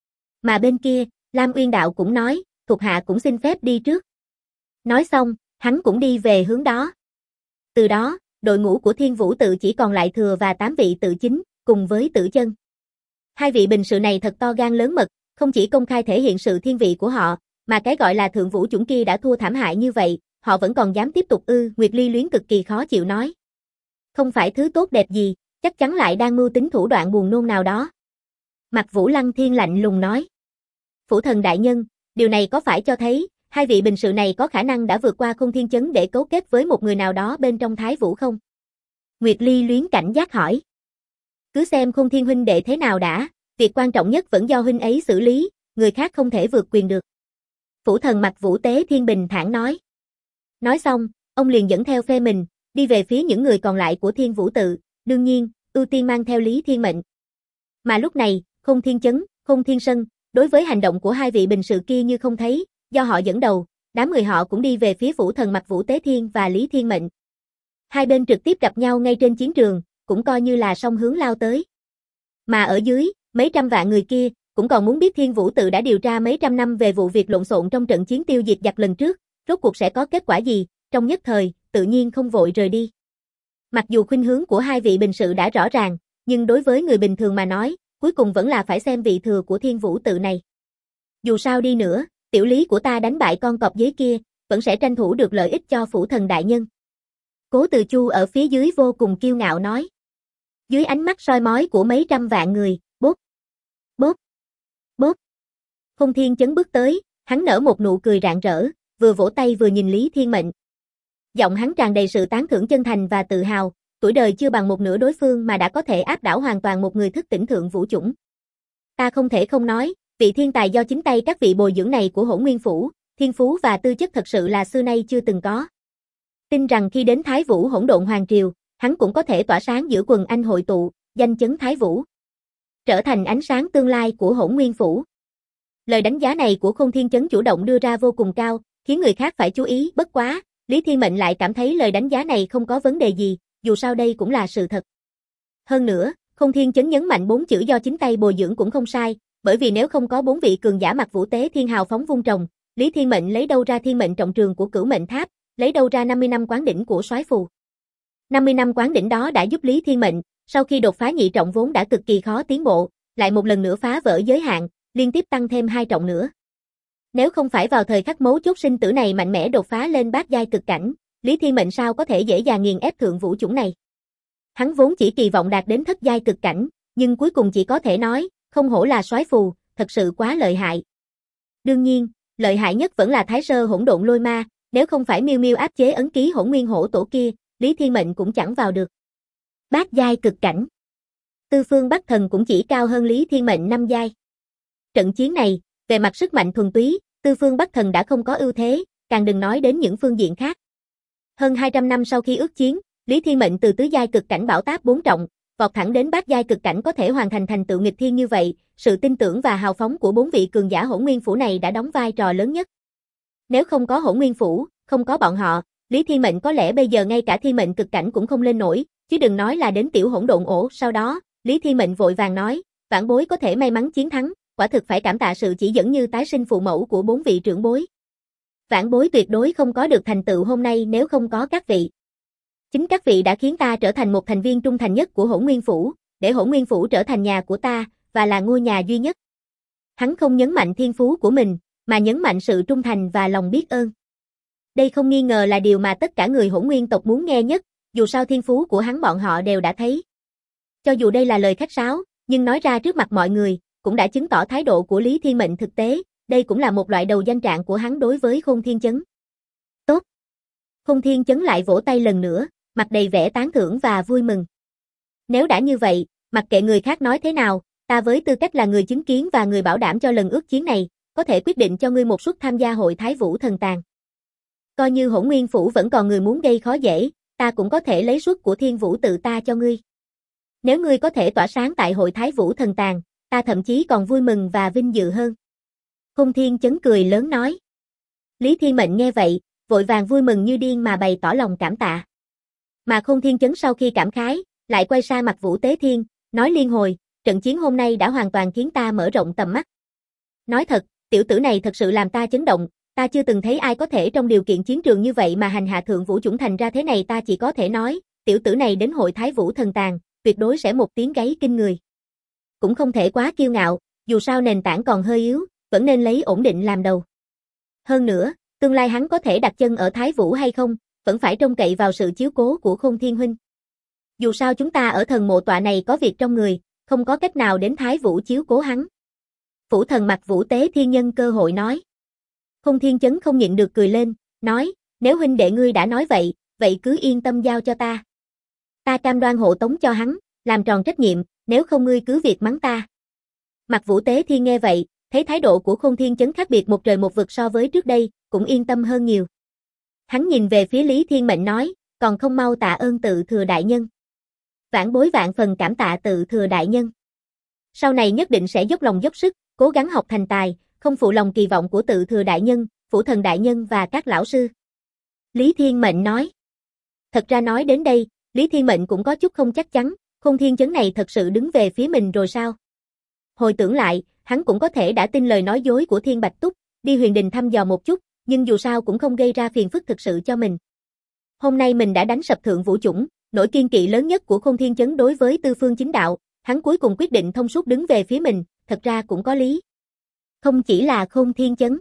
Mà bên kia, Lam Uyên Đạo cũng nói, thuộc hạ cũng xin phép đi trước. Nói xong, hắn cũng đi về hướng đó. Từ đó, đội ngũ của Thiên Vũ tự chỉ còn lại thừa và 8 vị tự chính, cùng với Tử Chân. Hai vị bình sự này thật to gan lớn mật, không chỉ công khai thể hiện sự thiên vị của họ, mà cái gọi là thượng vũ chủng kia đã thua thảm hại như vậy, họ vẫn còn dám tiếp tục ư? Nguyệt Ly Luyến cực kỳ khó chịu nói. Không phải thứ tốt đẹp gì, chắc chắn lại đang mưu tính thủ đoạn buồn nôn nào đó. Mặc Vũ Lăng Thiên lạnh lùng nói. Phủ thần đại nhân, điều này có phải cho thấy, hai vị bình sự này có khả năng đã vượt qua Khôn Thiên Chấn để cấu kết với một người nào đó bên trong Thái Vũ không? Nguyệt Ly Luyến cảnh giác hỏi. Cứ xem Khôn Thiên huynh đệ thế nào đã, việc quan trọng nhất vẫn do huynh ấy xử lý, người khác không thể vượt quyền được. Phủ thần Mặc Vũ Tế Thiên bình thản nói. Nói xong, ông liền dẫn theo phe mình, đi về phía những người còn lại của Thiên Vũ tự, đương nhiên, ưu tiên mang theo Lý Thiên Mệnh. Mà lúc này, Khôn Thiên Chấn, Khôn Thiên Sân, đối với hành động của hai vị bình sự kia như không thấy, do họ dẫn đầu, đám người họ cũng đi về phía phủ thần Mặc Vũ Tế Thiên và Lý Thiên Mệnh. Hai bên trực tiếp gặp nhau ngay trên chiến trường, cũng coi như là song hướng lao tới. Mà ở dưới, mấy trăm vạn người kia, cũng còn muốn biết Thiên Vũ Tự đã điều tra mấy trăm năm về vụ việc lộn xộn trong trận chiến tiêu diệt giặc lần trước, rốt cuộc sẽ có kết quả gì, trong nhất thời, tự nhiên không vội rời đi. Mặc dù khuynh hướng của hai vị bình sự đã rõ ràng, nhưng đối với người bình thường mà nói, cuối cùng vẫn là phải xem vị thừa của Thiên Vũ Tự này. Dù sao đi nữa, tiểu lý của ta đánh bại con cọp dưới kia, vẫn sẽ tranh thủ được lợi ích cho phủ thần đại nhân. Cố Từ Chu ở phía dưới vô cùng kiêu ngạo nói. Dưới ánh mắt soi mói của mấy trăm vạn người, bốp, bốp, bốp. Khôn Thiên Chấn bước tới, hắn nở một nụ cười rạng rỡ, vừa vỗ tay vừa nhìn Lý Thiên Mệnh. Giọng hắn tràn đầy sự tán thưởng chân thành và tự hào, tuổi đời chưa bằng một nửa đối phương mà đã có thể áp đảo hoàn toàn một người thức tỉnh thượng vũ chủng. Ta không thể không nói, vị thiên tài do chính tay các vị bồi dưỡng này của Hỗn Nguyên Phủ, thiên phú và tư chất thật sự là xưa nay chưa từng có. Tin rằng khi đến Thái Vũ Hỗn Độn Hoàng Triều, hắn cũng có thể tỏa sáng giữa quần anh hội tụ, danh chấn Thái Vũ, trở thành ánh sáng tương lai của Hỗn Nguyên Phủ. Lời đánh giá này của Khôn Thiên Chấn chủ động đưa ra vô cùng cao, khiến người khác phải chú ý, bất quá, Lý Thiên Mệnh lại cảm thấy lời đánh giá này không có vấn đề gì, dù sao đây cũng là sự thật. Hơn nữa, Khôn Thiên Chấn nhấn mạnh 4 chữ do chính tay bồi dưỡng cũng không sai, bởi vì nếu không có 4 vị cường giả Mặc Vũ Tế Thiên hào phóng vung trồng, Lý Thiên Mệnh lấy đâu ra thiên mệnh trọng trường của Cửu Mệnh Tháp, lấy đâu ra 50 năm quán đỉnh của Soái Phù. 50 năm quán đỉnh đó đã giúp Lý Thiên Mệnh, sau khi đột phá nhị trọng vốn đã cực kỳ khó tiến bộ, lại một lần nữa phá vỡ giới hạn, liên tiếp tăng thêm 2 trọng nữa. Nếu không phải vào thời khắc mấu chốt sinh tử này mạnh mẽ đột phá lên bát giai cực cảnh, Lý Thiên Mệnh sao có thể dễ dàng nghiền ép thượng vũ chủng này. Hắn vốn chỉ kỳ vọng đạt đến thất giai cực cảnh, nhưng cuối cùng chỉ có thể nói, không hổ là Soái Phù, thật sự quá lợi hại. Đương nhiên, lợi hại nhất vẫn là Thái Sơ Hỗn Độn Lôi Ma, nếu không phải miêu miêu áp chế ấn ký Hỗn Nguyên Hổ Tổ kia, Lý Thiên Mệnh cũng chẳng vào được bát giai cực cảnh. Tư Phương Bắc Thần cũng chỉ cao hơn Lý Thiên Mệnh 5 giai. Trận chiến này, về mặt sức mạnh thuần túy, Tư Phương Bắc Thần đã không có ưu thế, càng đừng nói đến những phương diện khác. Hơn 200 năm sau khi ước chiến, Lý Thiên Mệnh từ tứ giai cực cảnh bảo táp 4 trọng, vọt thẳng đến bát giai cực cảnh có thể hoàn thành thành tựu nghịch thiên như vậy, sự tin tưởng và hào phóng của 4 vị cường giả Hỗn Nguyên Phủ này đã đóng vai trò lớn nhất. Nếu không có Hỗn Nguyên Phủ, không có bọn họ, Lý Thiên Mệnh có lẽ bây giờ ngay cả thiên mệnh cực cảnh cũng không lên nổi, chứ đừng nói là đến tiểu hỗn độn ổ. Sau đó, Lý Thiên Mệnh vội vàng nói, vãn bối có thể may mắn chiến thắng, quả thực phải cảm tạ sự chỉ dẫn như tái sinh phụ mẫu của 4 vị trưởng bối. Vãn bối tuyệt đối không có được thành tựu hôm nay nếu không có các vị. Chính các vị đã khiến ta trở thành một thành viên trung thành nhất của Hỗn Nguyên Phủ, để Hỗn Nguyên Phủ trở thành nhà của ta, và là ngôi nhà duy nhất. Hắn không nhấn mạnh thiên phú của mình, mà nhấn mạnh sự trung thành và lòng biết ơn. Đây không nghi ngờ là điều mà tất cả người Hỗn Nguyên tộc muốn nghe nhất, dù sao thiên phú của hắn bọn họ đều đã thấy. Cho dù đây là lời khách sáo, nhưng nói ra trước mặt mọi người, cũng đã chứng tỏ thái độ của Lý Thiên Mệnh thực tế, đây cũng là một loại đầu danh trạng của hắn đối với Khôn Thiên Chấn. Tốt! Khôn Thiên Chấn lại vỗ tay lần nữa, mặt đầy vẻ tán thưởng và vui mừng. Nếu đã như vậy, mặc kệ người khác nói thế nào, ta với tư cách là người chứng kiến và người bảo đảm cho lần ước chiến này, có thể quyết định cho ngươi một suất tham gia hội Thái Vũ Thần Tàng. Coi như Hỗn Nguyên Phủ vẫn còn người muốn gây khó dễ, ta cũng có thể lấy suất của Thiên Vũ Tự ta cho ngươi. Nếu ngươi có thể tỏa sáng tại hội Thái Vũ Thần Tàng, ta thậm chí còn vui mừng và vinh dự hơn. Khôn Thiên Chấn cười lớn nói. Lý Thiên Mệnh nghe vậy, vội vàng vui mừng như điên mà bày tỏ lòng cảm tạ. Mà Khôn Thiên Chấn sau khi cảm khái, lại quay sang Mặc Vũ Tế Thiên, nói liên hồi, trận chiến hôm nay đã hoàn toàn khiến ta mở rộng tầm mắt. Nói thật, tiểu tử này thật sự làm ta chấn động, ta chưa từng thấy ai có thể trong điều kiện chiến trường như vậy mà hành hạ thượng vũ chủng thành ra thế này, ta chỉ có thể nói, tiểu tử này đến hội Thái Vũ Thần Tàng, tuyệt đối sẽ một tiếng gáy kinh người. Cũng không thể quá kiêu ngạo, dù sao nền tảng còn hơi yếu, vẫn nên lấy ổn định làm đầu. Hơn nữa, tương lai hắn có thể đặt chân ở Thái Vũ hay không, vẫn phải trông cậy vào sự chiếu cố của Khôn Thiên huynh. Dù sao chúng ta ở thần mộ tọa này có việc trong người, không có cách nào đến Thái Vũ chiếu cố hắn. Phủ thần Mặc Vũ Tế Thiên nhân cơ hội nói. Khôn Thiên Chấn không nhịn được cười lên, nói, nếu huynh đệ ngươi đã nói vậy, vậy cứ yên tâm giao cho ta. Ta cam đoan hộ tống cho hắn, làm tròn trách nhiệm, nếu không ngươi cứ việc mắng ta. Mặc Vũ Tế Thiên nghe vậy, thấy thái độ của Khôn Thiên Chấn khác biệt một trời một vực so với trước đây, cũng yên tâm hơn nhiều. Hắn nhìn về phía Lý Thiên Mệnh nói, còn không mau tạ ơn Tự Thừa đại nhân. Vãn bối vạn phần cảm tạ Tự Thừa đại nhân. Sau này nhất định sẽ dốc lòng dốc sức, cố gắng học thành tài, không phụ lòng kỳ vọng của tự thừa đại nhân, Phủ Thần đại nhân và các lão sư. Lý Thiên Mệnh nói. Thật ra nói đến đây, Lý Thiên Mệnh cũng có chút không chắc chắn, Khôn Thiên Chấn này thật sự đứng về phía mình rồi sao? Hồi tưởng lại, hắn cũng có thể đã tin lời nói dối của Thiên Bạch Túc, đi Huyền Đình thăm dò một chút, nhưng dù sao cũng không gây ra phiền phức thực sự cho mình. Hôm nay mình đã đánh sập Thượng Vũ Chủng, nỗi kiên kỵ lớn nhất của Khôn Thiên Chấn đối với Tư Phương Chính Đạo, hắn cuối cùng quyết định thông suốt đứng về phía mình, thật ra cũng có lý. Không chỉ là Khôn Thiên Chấn.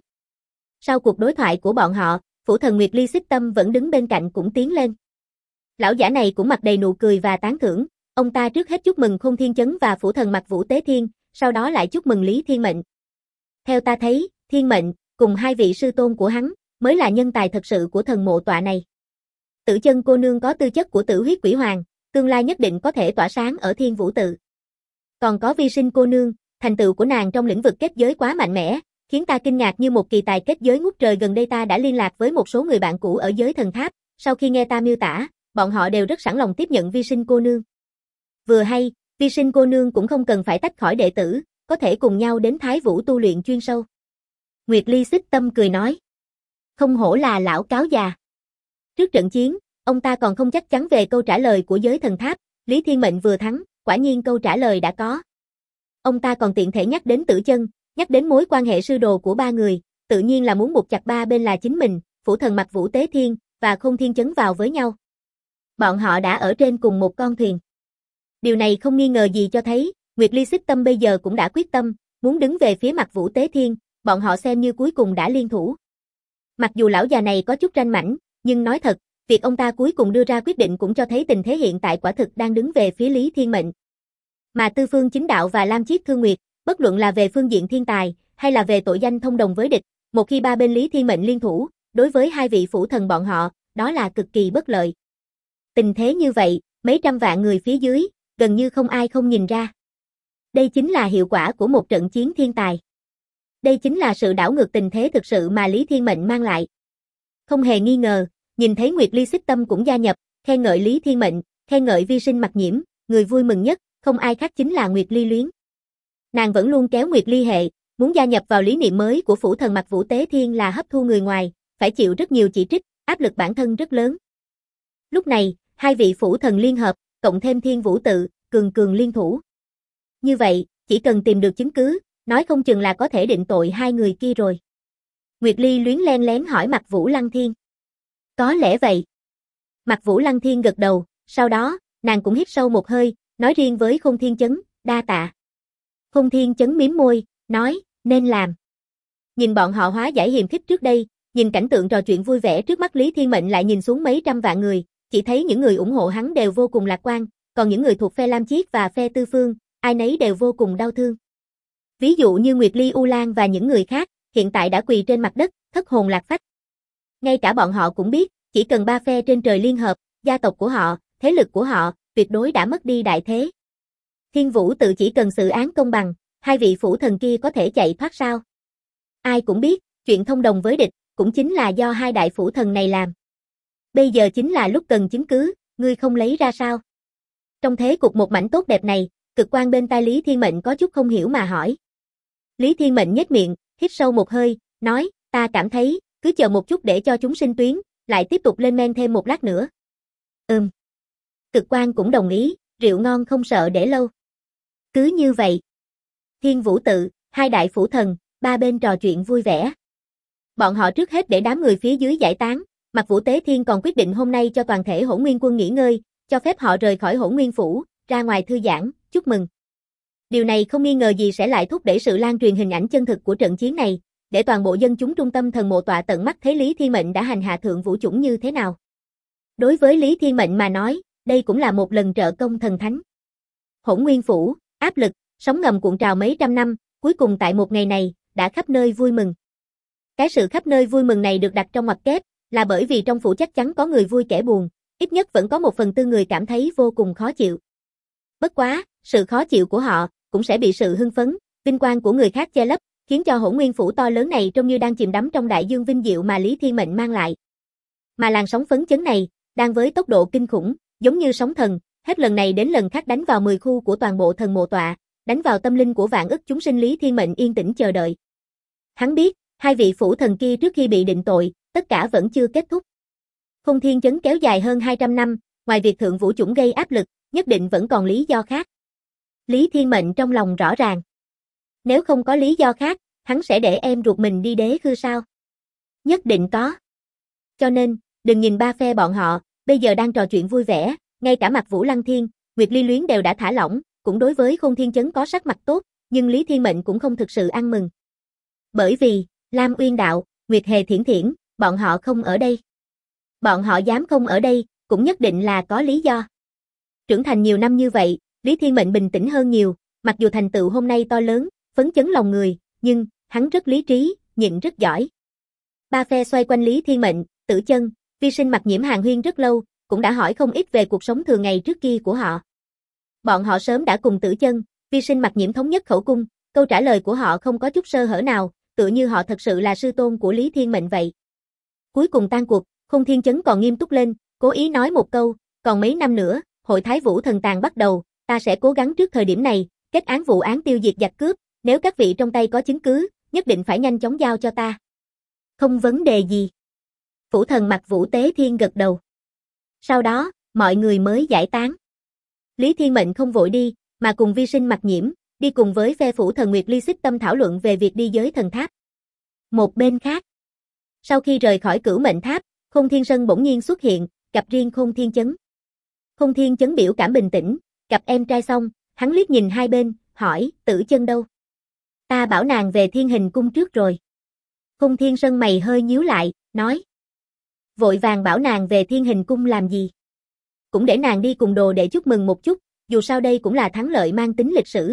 Sau cuộc đối thoại của bọn họ, Phủ Thần Nguyệt Ly Xích Tâm vẫn đứng bên cạnh cũng tiến lên. Lão giả này cũng mặt đầy nụ cười và tán thưởng, ông ta trước hết chúc mừng Khôn Thiên Chấn và Phủ Thần Mặc Vũ Tế Thiên, sau đó lại chúc mừng Lý Thiên Mệnh. Theo ta thấy, Thiên Mệnh, cùng hai vị sư tôn của hắn, mới là nhân tài thật sự của thần mộ tọa này. Tử Chân cô nương có tư chất của Tử Huyết Quỷ Hoàng, tương lai nhất định có thể tỏa sáng ở Thiên Vũ Tự. Còn có Vi Sinh cô nương, thành tựu của nàng trong lĩnh vực kết giới quá mạnh mẽ, khiến ta kinh ngạc như một kỳ tài kết giới ngút trời. Gần đây ta đã liên lạc với một số người bạn cũ ở giới thần tháp, sau khi nghe ta miêu tả, bọn họ đều rất sẵn lòng tiếp nhận Vi Sinh cô nương. Vừa hay, Vi Sinh cô nương cũng không cần phải tách khỏi đệ tử, có thể cùng nhau đến Thái Vũ tu luyện chuyên sâu. Nguyệt Ly Xích Tâm cười nói. Không hổ là lão cáo già. Trước trận chiến, ông ta còn không chắc chắn về câu trả lời của giới thần tháp, Lý Thiên Mệnh vừa thắng, quả nhiên câu trả lời đã có. Ông ta còn tiện thể nhắc đến Tử Chân, nhắc đến mối quan hệ sư đồ của ba người, tự nhiên là muốn buộc chặt ba bên là chính mình, Phủ Thần Mặc Vũ Tế Thiên và Khôn Thiên Chấn vào với nhau. Bọn họ đã ở trên cùng một con thuyền. Điều này không nghi ngờ gì cho thấy, Nguyệt Ly Xích Tâm bây giờ cũng đã quyết tâm, muốn đứng về phía Mặc Vũ Tế Thiên, bọn họ xem như cuối cùng đã liên thủ. Mặc dù lão già này có chút ranh mãnh, nhưng nói thật, việc ông ta cuối cùng đưa ra quyết định cũng cho thấy tình thế hiện tại quả thực đang đứng về phía Lý Thiên Mệnh. Mà Tư Phương Chính Đạo và Lam Chiết Thương Nguyệt, bất luận là về phương diện thiên tài, hay là về tội danh thông đồng với địch, một khi ba bên Lý Thiên Mệnh liên thủ, đối với hai vị phủ thần bọn họ, đó là cực kỳ bất lợi. Tình thế như vậy, mấy trăm vạn người phía dưới, gần như không ai không nhìn ra. Đây chính là hiệu quả của một trận chiến thiên tài. Đây chính là sự đảo ngược tình thế thực sự mà Lý Thiên Mệnh mang lại. Không hề nghi ngờ, nhìn thấy Nguyệt Ly Xích Tâm cũng gia nhập, khen ngợi Lý Thiên Mệnh, khen ngợi Vi Sinh Mặc Nhiễm, người vui mừng nhất, không ai khác chính là Nguyệt Ly Luyến. Nàng vẫn luôn kéo Nguyệt Ly hệ, muốn gia nhập vào lý niệm mới của Phủ Thần Mặc Vũ Tế Thiên là hấp thu người ngoài, phải chịu rất nhiều chỉ trích, áp lực bản thân rất lớn. Lúc này, hai vị phủ thần liên hợp, cộng thêm Thiên Vũ Tự, cường cường liên thủ. Như vậy, chỉ cần tìm được chứng cứ, nói không chừng là có thể định tội hai người kia rồi. Nguyệt Ly Luyến len lén hỏi Mặc Vũ Lăng Thiên. Có lẽ vậy. Mặc Vũ Lăng Thiên gật đầu, sau đó, nàng cũng hít sâu một hơi, nói riêng với Khôn Thiên Chấn, đa tạ. Khôn Thiên Chấn mím môi, nói, nên làm. Nhìn bọn họ hóa giải hiềm khích trước đây, nhìn cảnh tượng trò chuyện vui vẻ trước mắt Lý Thiên Mệnh lại nhìn xuống mấy trăm vạn người, chỉ thấy những người ủng hộ hắn đều vô cùng lạc quan, còn những người thuộc phe Lam Chiết và phe Tư Phương, ai nấy đều vô cùng đau thương. Ví dụ như Nguyệt Ly U Lan và những người khác, hiện tại đã quỳ trên mặt đất, thất hồn lạc phách. Ngay cả bọn họ cũng biết, chỉ cần ba phe trên trời liên hợp, gia tộc của họ, thế lực của họ, tuyệt đối đã mất đi đại thế. Thiên Vũ Tự chỉ cần xử án công bằng, hai vị phủ thần kia có thể chạy thoát sao? Ai cũng biết, chuyện thông đồng với địch, cũng chính là do hai đại phủ thần này làm. Bây giờ chính là lúc cần chứng cứ, ngươi không lấy ra sao? Trong thế cục một mảnh tốt đẹp này, Cực Quan bên tai Lý Thiên Mệnh có chút không hiểu mà hỏi. Lý Thiên Mệnh nhếch miệng, hít sâu một hơi, nói, ta cảm thấy, cứ chờ một chút để cho chúng sinh tuyến, lại tiếp tục lên men thêm một lát nữa. Cực Quan cũng đồng ý, rượu ngon không sợ để lâu. Cứ như vậy. Thiên Vũ Tự, hai đại phủ thần, ba bên trò chuyện vui vẻ. Bọn họ trước hết để đám người phía dưới giải tán, Mặc Vũ Tế Thiên còn quyết định hôm nay cho toàn thể Hỗn Nguyên quân nghỉ ngơi, cho phép họ rời khỏi Hỗn Nguyên phủ, ra ngoài thư giãn, chúc mừng. Điều này không nghi ngờ gì sẽ lại thúc đẩy sự lan truyền hình ảnh chân thực của trận chiến này, để toàn bộ dân chúng trung tâm thần mộ tọa tận mắt thấy Lý Thiên Mệnh đã hành hạ Thượng Vũ Chủng như thế nào. Đối với Lý Thiên Mệnh mà nói, đây cũng là một lần trợ công thần thánh. Hỗn Nguyên phủ, áp lực, sóng ngầm cuộn trào mấy trăm năm, cuối cùng tại một ngày này, đã khắp nơi vui mừng. Cái sự khắp nơi vui mừng này được đặt trong ngoặc kép, là bởi vì trong phủ chắc chắn có người vui kẻ buồn, ít nhất vẫn có 1/4 người cảm thấy vô cùng khó chịu. Bất quá, sự khó chịu của họ, cũng sẽ bị sự hưng phấn, vinh quang của người khác che lấp, khiến cho Hỗn Nguyên phủ to lớn này trông như đang chìm đắm trong đại dương vinh diệu mà Lý Thiên Mệnh mang lại. Mà làn sóng phấn chấn này, đang với tốc độ kinh khủng, giống như sóng thần, hết lần này đến lần khác đánh vào 10 khu của toàn bộ thần mộ tọa, đánh vào tâm linh của vạn ức chúng sinh. Lý Thiên Mệnh yên tĩnh chờ đợi. Hắn biết, hai vị phủ thần kia trước khi bị định tội, tất cả vẫn chưa kết thúc. Không Thiên Chấn kéo dài hơn 200 năm, ngoài việc thượng vũ chủng gây áp lực, nhất định vẫn còn lý do khác. Lý Thiên Mệnh trong lòng rõ ràng. Nếu không có lý do khác, hắn sẽ để em ruột mình đi đế khư sao? Nhất định có. Cho nên, đừng nhìn ba phe bọn họ, bây giờ đang trò chuyện vui vẻ, ngay cả mặt Vũ Lăng Thiên, Nguyệt Ly Luyến đều đã thả lỏng, cũng đối với Không Thiên Chấn có sắc mặt tốt, nhưng Lý Thiên Mệnh cũng không thực sự ăn mừng. Bởi vì, Lam Uyên Đạo, Nguyệt Hề Thiển Thiển, bọn họ không ở đây. Bọn họ dám không ở đây, cũng nhất định là có lý do. Trưởng thành nhiều năm như vậy, Lý Thiên Mệnh bình tĩnh hơn nhiều, mặc dù thành tựu hôm nay to lớn, phấn chấn lòng người, nhưng, hắn rất lý trí, nhịn rất giỏi. Ba phe xoay quanh Lý Thiên Mệnh, Tử Chân, Vi Sinh Mặc Nhiễm hàn huyên rất lâu, cũng đã hỏi không ít về cuộc sống thường ngày trước kia của họ. Bọn họ sớm đã cùng Tử Chân, Vi Sinh Mặc Nhiễm thống nhất khẩu cung, câu trả lời của họ không có chút sơ hở nào, tựa như họ thật sự là sư tôn của Lý Thiên Mệnh vậy. Cuối cùng tan cuộc, Không Thiên Chấn còn nghiêm túc lên, cố ý nói một câu, còn mấy năm nữa, hội Thái Vũ Thần Tàng bắt đầu, ta sẽ cố gắng trước thời điểm này, kết án vụ án tiêu diệt giặc cướp, nếu các vị trong tay có chứng cứ, nhất định phải nhanh chóng giao cho ta. Không vấn đề gì. Phủ thần mặt Vũ Tế Thiên gật đầu. Sau đó, mọi người mới giải tán. Lý Thiên Mệnh không vội đi, mà cùng Vi Sinh Mặc Nhiễm, đi cùng với phe phủ thần Nguyệt Ly Xích Tâm thảo luận về việc đi giới thần tháp. Một bên khác, sau khi rời khỏi Cửu Mệnh Tháp, Không Thiên Sơn bỗng nhiên xuất hiện, gặp riêng Không Thiên Chấn. Không Thiên Chấn biểu cảm bình tĩnh, gặp em trai xong, hắn liếc nhìn hai bên, hỏi, Tử Chân đâu? Ta bảo nàng về Thiên Hình Cung trước rồi. Không Thiên Sơn mày hơi nhíu lại, nói. Vội vàng bảo nàng về Thiên Hình Cung làm gì? Cũng để nàng đi cùng Đồ để chúc mừng một chút, dù sao đây cũng là thắng lợi mang tính lịch sử.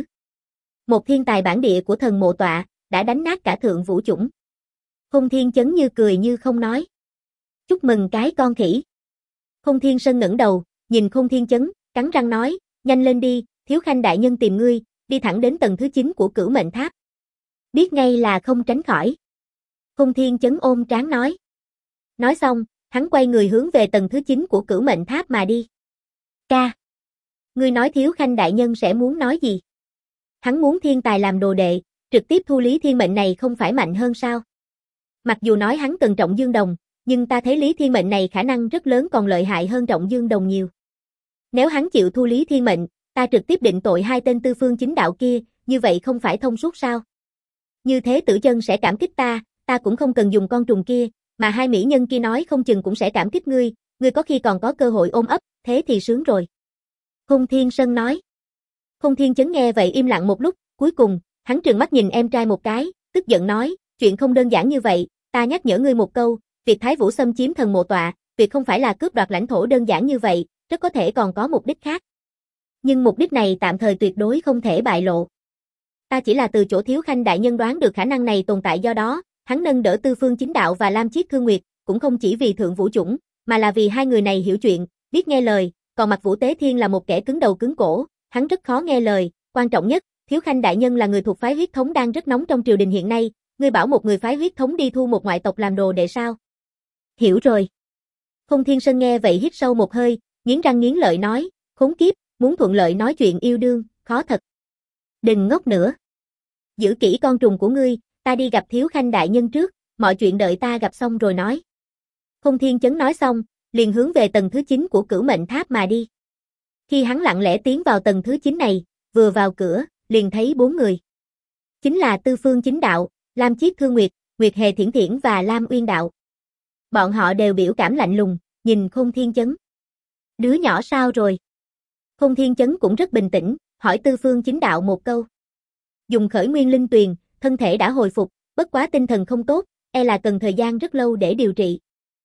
Một thiên tài bản địa của thần mộ tọa, đã đánh nát cả thượng vũ chủng. Không Thiên Chấn như cười như không nói. Chúc mừng cái con khỉ. Không Thiên Sơn ngẩng đầu, nhìn Không Thiên Chấn, cắn răng nói, nhanh lên đi, Thiếu Khanh đại nhân tìm ngươi, đi thẳng đến tầng thứ 9 của Cửu Mệnh Tháp. Biết ngay là không tránh khỏi. Không Thiên Chấn ôm trán nói. Nói xong, hắn quay người hướng về tầng thứ 9 của Cửu Mệnh Tháp mà đi. Ca. Ngươi nói Thiếu Khanh đại nhân sẽ muốn nói gì? Hắn muốn thiên tài làm đồ đệ, trực tiếp thu Lý Thiên Mệnh này không phải mạnh hơn sao? Mặc dù nói hắn cần Trọng Dương Đồng, nhưng ta thấy Lý Thiên Mệnh này khả năng rất lớn còn lợi hại hơn Trọng Dương Đồng nhiều. Nếu hắn chịu thu Lý Thiên Mệnh, ta trực tiếp định tội hai tên tư phương chính đạo kia, như vậy không phải thông suốt sao? Như thế Tử Chân sẽ cảm kích ta cũng không cần dùng con trùng kia, mà hai mỹ nhân kia nói không chừng cũng sẽ cảm kích ngươi có khi còn có cơ hội ôm ấp, thế thì sướng rồi. Không Thiên Sơn nói. Không Thiên Chấn nghe vậy im lặng một lúc, cuối cùng, hắn trừng mắt nhìn em trai một cái, tức giận nói, chuyện không đơn giản như vậy, ta nhắc nhở ngươi một câu, việc Thái Vũ xâm chiếm thần mộ tọa, việc không phải là cướp đoạt lãnh thổ đơn giản như vậy, rất có thể còn có mục đích khác. Nhưng mục đích này tạm thời tuyệt đối không thể bại lộ. Ta chỉ là từ chỗ Thiếu Khanh đại nhân đoán được khả năng này tồn tại, do đó, hắn nâng đỡ Tư Phương Chính Đạo và Lam Chiết Thương Nguyệt, cũng không chỉ vì thượng vũ chủng, mà là vì hai người này hiểu chuyện, biết nghe lời, còn mặt Vũ Tế Thiên là một kẻ cứng đầu cứng cổ, hắn rất khó nghe lời, quan trọng nhất, Thiếu Khanh đại nhân là người thuộc phái huyết thống đang rất nóng trong triều đình hiện nay, ngươi bảo một người phái huyết thống đi thu một ngoại tộc làm đồ đệ sao? Hiểu rồi. Không Thiên Sơn nghe vậy hít sâu một hơi, nghiến răng nghiến lợi nói, khốn kiếp, muốn thuận lợi nói chuyện yêu đương, khó thật. Đừng ngốc nữa. Giữ kỹ con trùng của ngươi, ta đi gặp Thiếu Khanh đại nhân trước, mọi chuyện đợi ta gặp xong rồi nói. Không Thiên Chấn nói xong, liền hướng về tầng thứ 9 của Cửu Mệnh Tháp mà đi. Khi hắn lặng lẽ tiến vào tầng thứ 9 này, vừa vào cửa, liền thấy 4 người. Chính là Tư Phương Chính Đạo, Lam Chiết Thương Nguyệt, Nguyệt Hề Thiển Thiển và Lam Uyên Đạo. Bọn họ đều biểu cảm lạnh lùng, nhìn Không Thiên Chấn. Đứa nhỏ sao rồi? Không Thiên Chấn cũng rất bình tĩnh, hỏi Tư Phương Chính Đạo một câu. Dùng Khởi Nguyên Linh Tuyền, thân thể đã hồi phục, bất quá tinh thần không tốt, e là cần thời gian rất lâu để điều trị.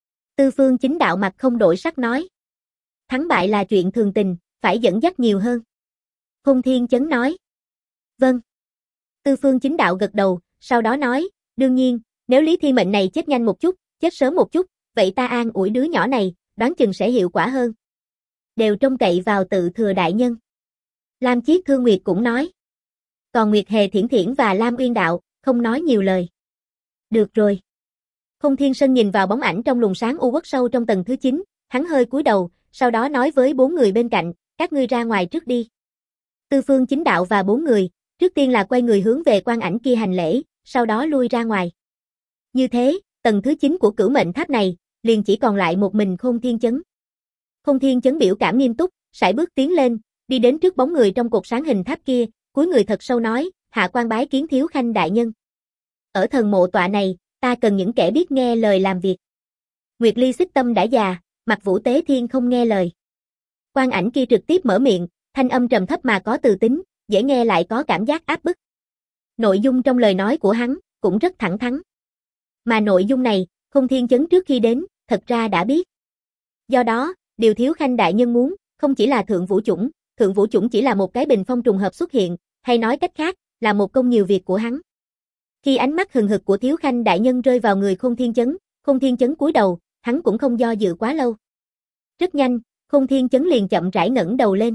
Tư Phương Chính Đạo mặt không đổi sắc nói. Thắng bại là chuyện thường tình, phải dẫn dắt nhiều hơn. Không Thiên Chấn nói. Vâng. Tư Phương Chính Đạo gật đầu, sau đó nói, đương nhiên, nếu Lý Thiên Mệnh này chết nhanh một chút, chết sớm một chút, vậy ta an ủi đứa nhỏ này, đoán chừng sẽ hiệu quả hơn. Đều trông cậy vào Tự Thừa đại nhân. Lam Chiết Thương Nguyệt cũng nói. Còn Nguyệt Hề Thiển Thiển và Lam Uyên Đạo, không nói nhiều lời. Được rồi. Không Thiên Sơn nhìn vào bóng ảnh trong luồng sáng u uất sâu trong tầng thứ 9, hắn hơi cúi đầu, sau đó nói với 4 người bên cạnh, các ngươi ra ngoài trước đi. Tư Phương Chính Đạo và 4 người, Trước tiên là quay người hướng về quan ảnh kia hành lễ, sau đó lui ra ngoài. Như thế, tầng thứ 9 của Cửu Mệnh Tháp này, liền chỉ còn lại một mình Khôn Thiên Chấn. Khôn Thiên Chấn biểu cảm nghiêm túc, sải bước tiến lên, đi đến trước bóng người trong cột sáng hình tháp kia, cúi người thật sâu nói, hạ quan bái kiến Thiếu Khanh đại nhân. Ở thần mộ tọa này, ta cần những kẻ biết nghe lời làm việc. Nguyệt Ly Xích Tâm đã già, mặt Vũ Tế Thiên không nghe lời. Quan ảnh kia trực tiếp mở miệng, thanh âm trầm thấp mà có từ tính, dễ nghe lại có cảm giác áp bức. Nội dung trong lời nói của hắn cũng rất thẳng thắn. Mà nội dung này, Khôn Thiên Chấn trước khi đến, thật ra đã biết. Do đó, điều Thiếu Khanh đại nhân muốn, không chỉ là Thượng Vũ Chủng chỉ là một cái bình phong trùng hợp xuất hiện, hay nói cách khác, là một công nhiều việc của hắn. Khi ánh mắt hừng hực của Thiếu Khanh đại nhân rơi vào người Khôn Thiên Chấn cúi đầu, hắn cũng không do dự quá lâu. Rất nhanh, Khôn Thiên Chấn liền chậm rãi ngẩng đầu lên.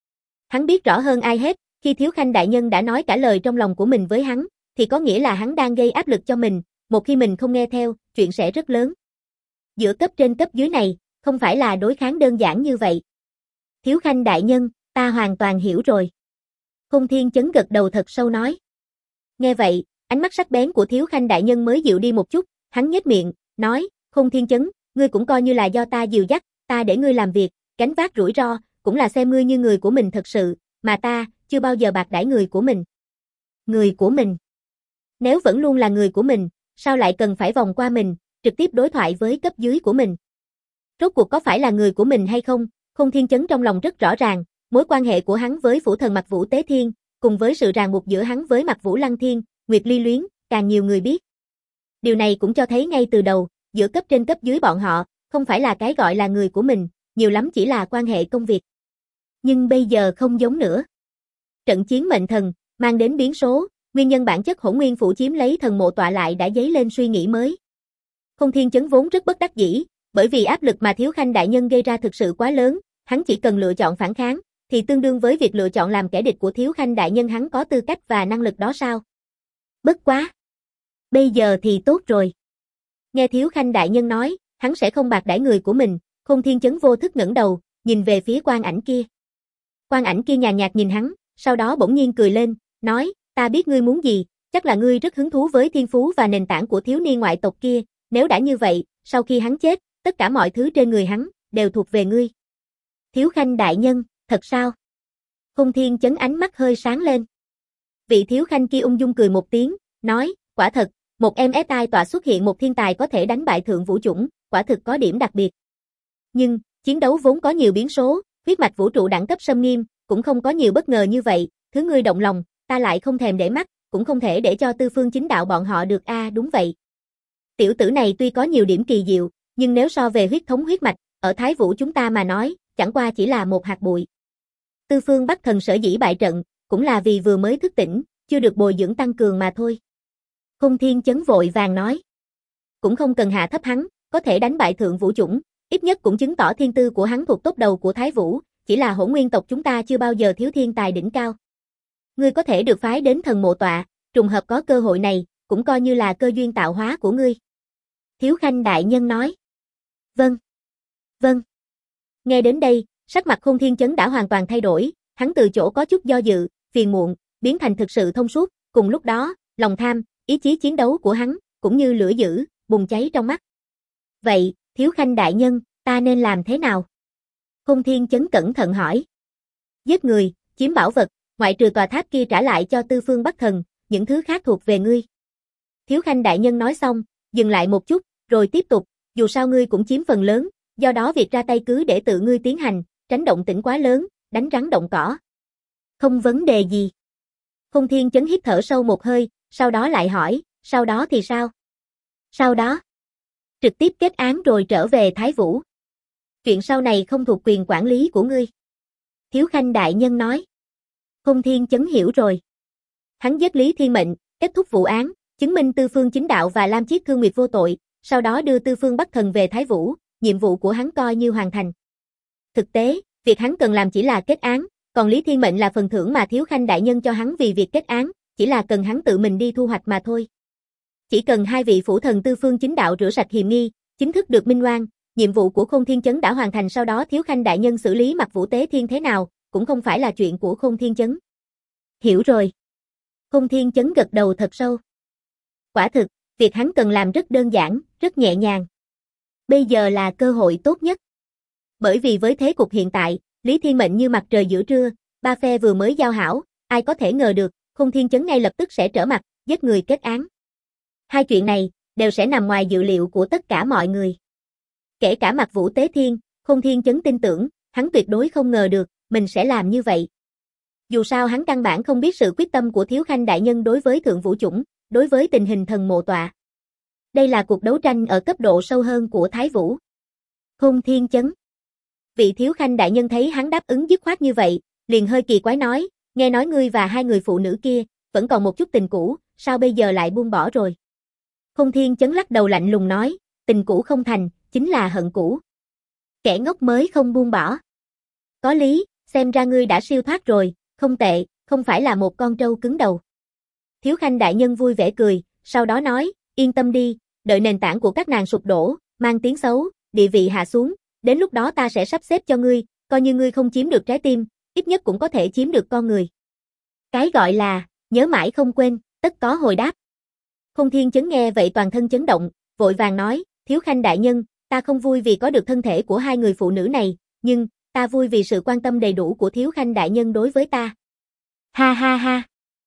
Hắn biết rõ hơn ai hết, khi Thiếu Khanh đại nhân đã nói cả lời trong lòng của mình với hắn, thì có nghĩa là hắn đang gây áp lực cho mình, một khi mình không nghe theo, chuyện sẽ rất lớn. Giữa cấp trên cấp dưới này, không phải là đối kháng đơn giản như vậy. Thiếu Khanh đại nhân, ta hoàn toàn hiểu rồi. Khôn Thiên Chấn gật đầu thật sâu nói. Nghe vậy, ánh mắt sắc bén của Thiếu Khanh đại nhân mới dịu đi một chút, hắn nhếch miệng, nói, Khôn Thiên Chấn, ngươi cũng coi như là do ta dìu dắt, ta để ngươi làm việc, gánh vác rủi ro, cũng là xem ngươi như người của mình thật sự, mà ta, chưa bao giờ bạc đãi người của mình. Người của mình? Nếu vẫn luôn là người của mình, sao lại cần phải vòng qua mình, trực tiếp đối thoại với cấp dưới của mình? Rốt cuộc có phải là người của mình hay không? Khôn Thiên Chấn trong lòng rất rõ ràng, mối quan hệ của hắn với Phủ Thần Mặc Vũ Tế Thiên, cùng với sự ràng buộc giữa hắn với Mặc Vũ Lăng Thiên, Nguyệt Ly Luyến, càng nhiều người biết. Điều này cũng cho thấy ngay từ đầu, giữa cấp trên cấp dưới bọn họ, không phải là cái gọi là người của mình, nhiều lắm chỉ là quan hệ công việc. Nhưng bây giờ không giống nữa. Trận chiến mệnh thần, mang đến biến số, nguyên nhân bản chất Hỗn Nguyên Phủ chiếm lấy thần mộ tọa lại đã dấy lên suy nghĩ mới. Khôn Thiên Chấn vốn rất bất đắc dĩ, bởi vì áp lực mà Thiếu Khanh đại nhân gây ra thực sự quá lớn, hắn chỉ cần lựa chọn phản kháng, thì tương đương với việc lựa chọn làm kẻ địch của Thiếu Khanh đại nhân. Hắn có tư cách và năng lực đó sao? Bất quá. Bây giờ thì tốt rồi. Nghe Thiếu Khanh đại nhân nói, hắn sẽ không bạc đãi người của mình, Khôn Thiên Chấn vô thức ngẩng đầu, nhìn về phía quan ảnh kia. Quan ảnh kia nhàn nhạt nhìn hắn, sau đó bỗng nhiên cười lên, nói, ta biết ngươi muốn gì, chắc là ngươi rất hứng thú với thiên phú và nền tảng của thiếu niên ngoại tộc kia, nếu đã như vậy, sau khi hắn chết, tất cả mọi thứ trên người hắn, đều thuộc về ngươi. Thiếu Khanh đại nhân, thật sao? Khôn Thiên Chấn ánh mắt hơi sáng lên. Vị Thiếu Khanh kia ung dung cười một tiếng, nói, quả thật, một MSI tọa xuất hiện một thiên tài có thể đánh bại Thượng Vũ Chủng, quả thực có điểm đặc biệt. Nhưng, chiến đấu vốn có nhiều biến số, huyết mạch vũ trụ đẳng cấp xâm nghiêm, cũng không có nhiều bất ngờ như vậy, thứ ngươi động lòng, ta lại không thèm để mắt, cũng không thể để cho Tư Phương Chính Đạo bọn họ được đúng vậy. Tiểu tử này tuy có nhiều điểm kỳ diệu, nhưng nếu so về huyết thống huyết mạch, ở Thái Vũ chúng ta mà nói, chẳng qua chỉ là một hạt bụi. Tư Phương Bắc Thần sở dĩ bại trận, cũng là vì vừa mới thức tỉnh, chưa được bồi dưỡng tăng cường mà thôi. Khôn Thiên Chấn vội vàng nói. Cũng không cần hạ thấp hắn, có thể đánh bại Thượng Vũ Chủng, ít nhất cũng chứng tỏ thiên tư của hắn thuộc top đầu của Thái Vũ, chỉ là Hỗn Nguyên tộc chúng ta chưa bao giờ thiếu thiên tài đỉnh cao. Ngươi có thể được phái đến thần mộ tọa, trùng hợp có cơ hội này, cũng coi như là cơ duyên tạo hóa của ngươi. Thiếu Khanh đại nhân nói. Vâng. Vâng. Nghe đến đây, sắc mặt Khôn Thiên Chấn đã hoàn toàn thay đổi, hắn từ chỗ có chút do dự, phiền muộn, biến thành thực sự thông suốt, cùng lúc đó, lòng tham, ý chí chiến đấu của hắn, cũng như lửa dữ, bùng cháy trong mắt. Vậy, Thiếu Khanh đại nhân, ta nên làm thế nào? Khôn Thiên Chấn cẩn thận hỏi. Giết người, chiếm bảo vật, ngoại trừ tòa tháp kia trả lại cho Tư Phương Bắc Thần, những thứ khác thuộc về ngươi. Thiếu Khanh đại nhân nói xong, dừng lại một chút, rồi tiếp tục, dù sao ngươi cũng chiếm phần lớn, do đó việc ra tay cứ để tự ngươi tiến hành, tránh động tĩnh quá lớn, đánh rắn động cỏ. Không vấn đề gì. Khôn Thiên Chấn hít thở sâu một hơi, sau đó lại hỏi, sau đó thì sao? Sau đó, trực tiếp kết án rồi trở về Thái Vũ. Chuyện sau này không thuộc quyền quản lý của ngươi. Thiếu Khanh đại nhân nói. Khôn Thiên Chấn hiểu rồi. Hắn giết Lý Thiên Mệnh, kết thúc vụ án, chứng minh Tư Phương Chính Đạo và Lam Chiết Thương Nguyệt vô tội, sau đó đưa Tư Phương Bắc Thần về Thái Vũ, nhiệm vụ của hắn coi như hoàn thành. Thực tế, việc hắn cần làm chỉ là kết án, còn Lý Thiên Mệnh là phần thưởng mà Thiếu Khanh đại nhân cho hắn vì việc kết án, chỉ là cần hắn tự mình đi thu hoạch mà thôi. Chỉ cần hai vị phủ thần Tư Phương Chính Đạo rửa sạch hiềm nghi, chính thức được minh oan, nhiệm vụ của Khôn Thiên Chấn đã hoàn thành, sau đó Thiếu Khanh đại nhân xử lý Mặc Vũ Tế Thiên thế nào, cũng không phải là chuyện của Khôn Thiên Chấn. Hiểu rồi. Khôn Thiên Chấn gật đầu thật sâu. Quả thực, việc hắn cần làm rất đơn giản, rất nhẹ nhàng. Bây giờ là cơ hội tốt nhất. Bởi vì với thế cục hiện tại, Lý Thiên Mệnh như mặt trời giữa trưa, ba phe vừa mới giao hảo, ai có thể ngờ được, Khôn Thiên Chấn ngay lập tức sẽ trở mặt, giết người kết án. Hai chuyện này, đều sẽ nằm ngoài dự liệu của tất cả mọi người. Kể cả Mạc Vũ Tế Thiên, Khôn Thiên Chấn tin tưởng, hắn tuyệt đối không ngờ được, mình sẽ làm như vậy. Dù sao hắn căn bản không biết sự quyết tâm của Thiếu Khanh đại nhân đối với Thượng Vũ Chủng, đối với tình hình thần mộ tọa. Đây là cuộc đấu tranh ở cấp độ sâu hơn của Thái Vũ. Khôn Thiên Chấn. Vị Thiếu Khanh đại nhân thấy hắn đáp ứng dứt khoát như vậy, liền hơi kỳ quái nói, nghe nói ngươi và hai người phụ nữ kia, vẫn còn một chút tình cũ, sao bây giờ lại buông bỏ rồi? Khôn Thiên Chấn lắc đầu lạnh lùng nói, tình cũ không thành, chính là hận cũ. Kẻ ngốc mới không buông bỏ. Có lý, xem ra ngươi đã siêu thoát rồi, không tệ, không phải là một con trâu cứng đầu. Thiếu Khanh đại nhân vui vẻ cười, sau đó nói, yên tâm đi, đợi nền tảng của các nàng sụp đổ, mang tiếng xấu, địa vị hạ xuống, đến lúc đó ta sẽ sắp xếp cho ngươi, coi như ngươi không chiếm được trái tim, ít nhất cũng có thể chiếm được con người. Cái gọi là, nhớ mãi không quên, tất có hồi đáp. Khôn Thiên Chấn nghe vậy toàn thân chấn động, vội vàng nói, Thiếu Khanh đại nhân, ta không vui vì có được thân thể của hai người phụ nữ này, nhưng, ta vui vì sự quan tâm đầy đủ của Thiếu Khanh đại nhân đối với ta. Ha ha ha.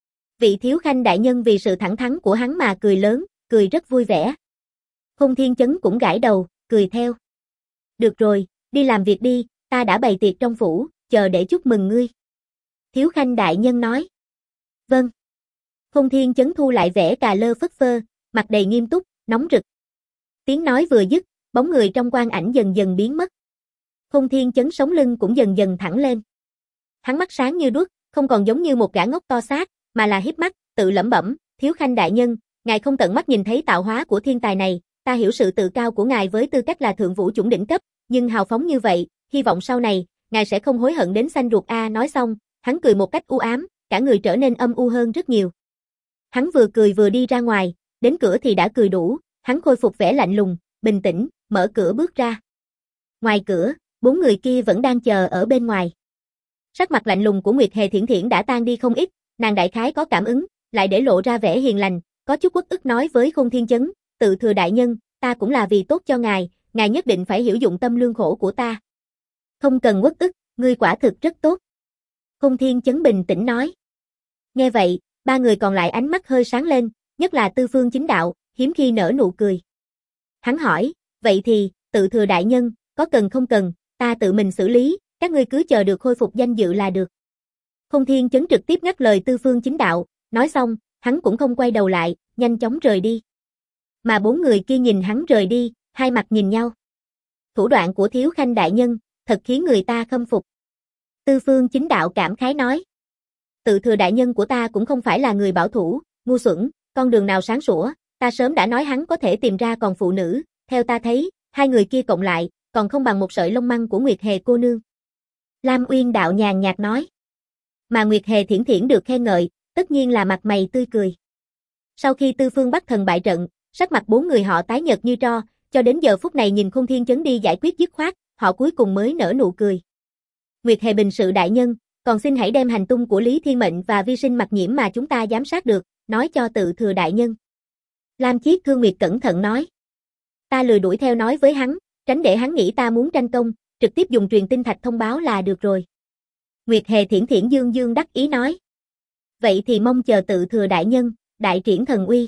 Vị Thiếu Khanh đại nhân vì sự thẳng thắn của hắn mà cười lớn, cười rất vui vẻ. Khôn Thiên Chấn cũng gãi đầu, cười theo. Được rồi, đi làm việc đi, ta đã bày tiệc trong phủ, chờ để chúc mừng ngươi. Thiếu Khanh đại nhân nói. Vâng. Khôn Thiên Chấn thu lại vẻ cà lơ phất phơ, mặt đầy nghiêm túc, nóng rực. Tiếng nói vừa dứt, bóng người trong quang ảnh dần dần biến mất. Khôn Thiên Chấn sống lưng cũng dần dần thẳng lên. Hắn mắt sáng như đuốc, không còn giống như một gã ngốc to xác, mà là híp mắt, tự lẩm bẩm, Thiếu Khanh đại nhân, ngài không tận mắt nhìn thấy tạo hóa của thiên tài này, ta hiểu sự tự cao của ngài với tư cách là Thượng Vũ Chủng đỉnh cấp, nhưng hào phóng như vậy, hy vọng sau này, ngài sẽ không hối hận đến xanh ruột a. Nói xong, hắn cười một cách u ám, cả người trở nên âm u hơn rất nhiều. Hắn vừa cười vừa đi ra ngoài, đến cửa thì đã cười đủ, hắn khôi phục vẻ lạnh lùng, bình tĩnh, mở cửa bước ra. Ngoài cửa, bốn người kia vẫn đang chờ ở bên ngoài. Sắc mặt lạnh lùng của Nguyệt Hề Thiển Thiển đã tan đi không ít, nàng đại khái có cảm ứng, lại để lộ ra vẻ hiền lành, có chút uất ức nói với Khôn Thiên Chấn, Tự Thừa đại nhân, ta cũng là vì tốt cho ngài nhất định phải hiểu dụng tâm lương khổ của ta. Không cần uất ức, ngươi quả thực rất tốt. Khôn Thiên Chấn bình tĩnh nói. Nghe vậy, ba người còn lại ánh mắt hơi sáng lên, nhất là Tư Phương Chính Đạo, hiếm khi nở nụ cười. Hắn hỏi, vậy thì, Tự Thừa đại nhân, có cần không cần, ta tự mình xử lý, các ngươi cứ chờ được khôi phục danh dự là được. Khôn Thiên Chấn trực tiếp ngắt lời Tư Phương Chính Đạo, nói xong, hắn cũng không quay đầu lại, nhanh chóng rời đi. Mà bốn người kia nhìn hắn rời đi, hai mặt nhìn nhau. Thủ đoạn của Thiếu Khanh đại nhân, thật khiến người ta khâm phục. Tư Phương Chính Đạo cảm khái nói. Tự Thừa đại nhân của ta cũng không phải là người bảo thủ, ngu xuẩn, con đường nào sáng sủa, ta sớm đã nói hắn có thể tìm ra còn phụ nữ, theo ta thấy, hai người kia cộng lại, còn không bằng một sợi lông măng của Nguyệt Hề cô nương. Lam Uyên Đạo nhàn nhạt nói. Mà Nguyệt Hề Thiển Thiển được khen ngợi, tất nhiên là mặt mày tươi cười. Sau khi Tư Phương Bắc Thần bại trận, sắc mặt bốn người họ tái nhợt như tro, cho đến giờ phút này nhìn Khôn Thiên Chấn đi giải quyết dứt khoát, họ cuối cùng mới nở nụ cười. Nguyệt Hề Bình sự đại nhân, còn xin hãy đem hành tung của Lý Thiên Mệnh và vi sinh Mặc Nhiễm mà chúng ta giám sát được, nói cho Tự Thừa đại nhân. Lam Chiết Thương Nguyệt cẩn thận nói. Ta lười đuổi theo nói với hắn, tránh để hắn nghĩ ta muốn tranh công, trực tiếp dùng truyền tin thạch thông báo là được rồi. Nguyệt Hề Thiển Thiển dương dương đắc ý nói. Vậy thì mong chờ Tự Thừa đại nhân, đại triển thần uy.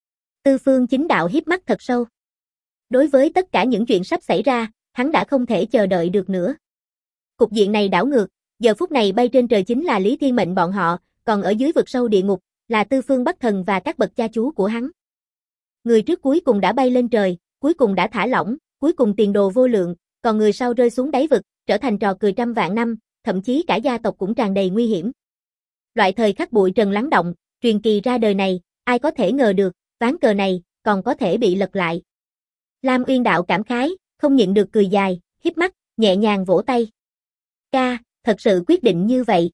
Tư Phương Chính Đạo híp mắt thật sâu. Đối với tất cả những chuyện sắp xảy ra, hắn đã không thể chờ đợi được nữa. Cục diện này đảo ngược, giờ phút này bay trên trời chính là Lý Thiên Mệnh bọn họ, còn ở dưới vực sâu địa ngục, là Tư Phương Bắc Thần và các bậc cha chú của hắn. Người trước cuối cùng đã bay lên trời, cuối cùng đã thả lỏng, cuối cùng tiền đồ vô lượng, còn người sau rơi xuống đáy vực, trở thành trò cười trăm vạn năm, thậm chí cả gia tộc cũng tràn đầy nguy hiểm. Loại thời khắc bụi trần lắng động, truyền kỳ ra đời này, ai có thể ngờ được, ván cờ này, còn có thể bị lật lại. Lam Uyên Đạo cảm khái, không nhịn được cười dài, híp mắt, nhẹ nhàng vỗ tay. Ca, thật sự quyết định như vậy.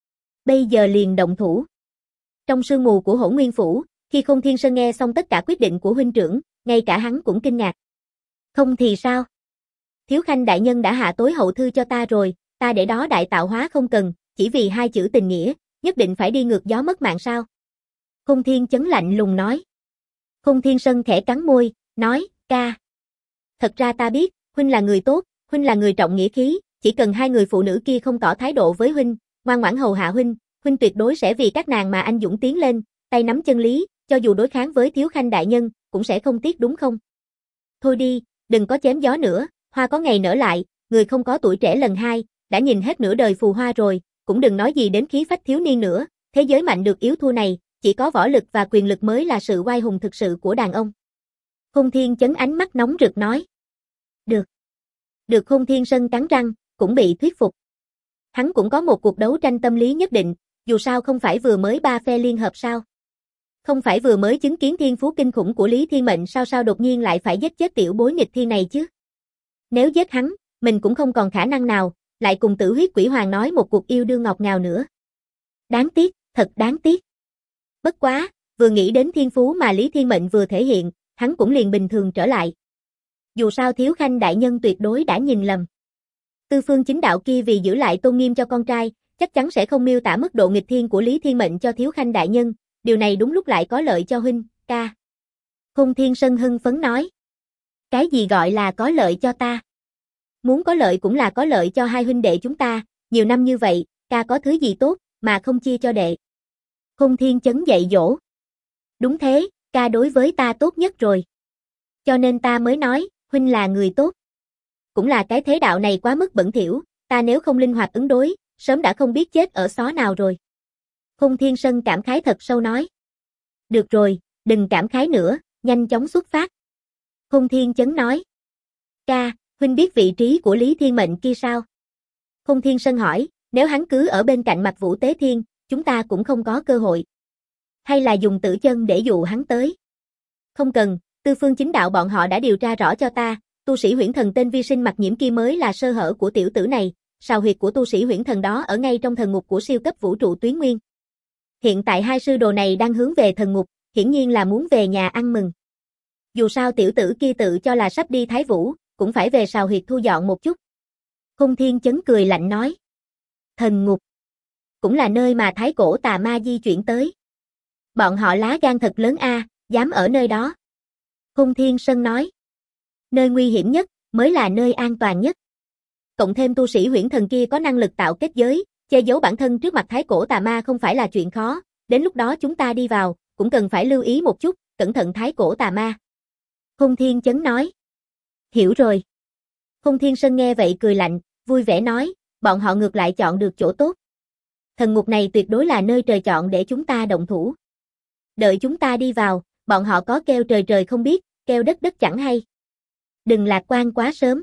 Bây giờ liền động thủ. Trong sương mù của Hỗn Nguyên Phủ, khi Khôn Thiên Sơn nghe xong tất cả quyết định của huynh trưởng, ngay cả hắn cũng kinh ngạc. Không thì sao? Thiếu Khanh đại nhân đã hạ tối hậu thư cho ta rồi, ta để đó đại tạo hóa không cần, chỉ vì hai chữ tình nghĩa, nhất định phải đi ngược gió mất mạng sao? Khôn Thiên Chấn lạnh lùng nói. Khôn Thiên Sơn khẽ cắn môi, nói, ca. Thật ra ta biết, huynh là người tốt, huynh là người trọng nghĩa khí, chỉ cần hai người phụ nữ kia không tỏ thái độ với huynh, ngoan ngoãn hầu hạ huynh, huynh tuyệt đối sẽ vì các nàng mà anh dũng tiến lên, tay nắm chân lý, cho dù đối kháng với Thiếu Khanh đại nhân, cũng sẽ không tiếc đúng không? Thôi đi, đừng có chém gió nữa, hoa có ngày nở lại, người không có tuổi trẻ lần hai, đã nhìn hết nửa đời phù hoa rồi, cũng đừng nói gì đến khí phách thiếu niên nữa, thế giới mạnh được yếu thua này, chỉ có võ lực và quyền lực mới là sự oai hùng thực sự của đàn ông. Khôn Thiên Chấn ánh mắt nóng rực nói. Được. Được. Khôn Thiên Sơn cắn răng, cũng bị thuyết phục. Hắn cũng có một cuộc đấu tranh tâm lý nhất định, dù sao không phải vừa mới ba phe liên hợp sao. Không phải vừa mới chứng kiến thiên phú kinh khủng của Lý Thiên Mệnh sao đột nhiên lại phải giết chết tiểu bối nghịch thiên này chứ. Nếu giết hắn, mình cũng không còn khả năng nào, lại cùng Tử Huyết Quỷ Hoàng nói một cuộc yêu đương ngọt ngào nữa. Đáng tiếc, thật đáng tiếc. Bất quá, vừa nghĩ đến thiên phú mà Lý Thiên Mệnh vừa thể hiện, hắn cũng liền bình thường trở lại. Dù sao Thiếu Khanh đại nhân tuyệt đối đã nhìn lầm. Tư Phương Chính Đạo kia vì giữ lại tôn nghiêm cho con trai, chắc chắn sẽ không miêu tả mức độ nghịch thiên của Lý Thiên Mệnh cho Thiếu Khanh đại nhân, điều này đúng lúc lại có lợi cho huynh, ca. Khôn Thiên Sơn hưng phấn nói. Cái gì gọi là có lợi cho ta? Muốn có lợi cũng là có lợi cho hai huynh đệ chúng ta, nhiều năm như vậy, ca có thứ gì tốt, mà không chia cho đệ. Khôn Thiên Chấn dạy dỗ. Đúng thế, ca đối với ta tốt nhất rồi. Cho nên ta mới nói, huynh là người tốt. Cũng là cái thế đạo này quá mức bẩn thỉu, ta nếu không linh hoạt ứng đối, sớm đã không biết chết ở xó nào rồi. Khôn Thiên Sơn cảm khái thật sâu nói. Được rồi, đừng cảm khái nữa, nhanh chóng xuất phát. Khôn Thiên Chấn nói. Ca, huynh biết vị trí của Lý Thiên Mệnh kia sao? Khôn Thiên Sơn hỏi, nếu hắn cứ ở bên cạnh Mạc Vũ Tế Thiên, chúng ta cũng không có cơ hội. Hay là dùng tử chân để dụ hắn tới? Không cần, Tư Phương Chính Đạo bọn họ đã điều tra rõ cho ta, tu sĩ Huyễn Thần tên Vi Sinh Mặc Nhiễm kia mới là sơ hở của tiểu tử này, sào huyệt của tu sĩ Huyễn Thần đó ở ngay trong thần ngục của siêu cấp vũ trụ Tuyến Nguyên. Hiện tại hai sư đồ này đang hướng về thần ngục, hiển nhiên là muốn về nhà ăn mừng. Dù sao tiểu tử kia tự cho là sắp đi Thái Vũ, cũng phải về sào huyệt thu dọn một chút. Khôn Thiên Chấn cười lạnh nói. Thần ngục. Cũng là nơi mà Thái Cổ Tà Ma di chuyển tới. Bọn họ lá gan thật lớn a, dám ở nơi đó. Khôn Thiên Sơn nói. Nơi nguy hiểm nhất, mới là nơi an toàn nhất. Cộng thêm tu sĩ Huyễn Thần kia có năng lực tạo kết giới, che giấu bản thân trước mặt Thái Cổ Tà Ma không phải là chuyện khó, đến lúc đó chúng ta đi vào, cũng cần phải lưu ý một chút, cẩn thận Thái Cổ Tà Ma. Khôn Thiên Chấn nói. Hiểu rồi. Khôn Thiên Sơn nghe vậy cười lạnh, vui vẻ nói, bọn họ ngược lại chọn được chỗ tốt. Thần ngục này tuyệt đối là nơi trời chọn để chúng ta động thủ. Đợi chúng ta đi vào, bọn họ có kêu trời trời không biết, kêu đất đất chẳng hay. Đừng lạc quan quá sớm.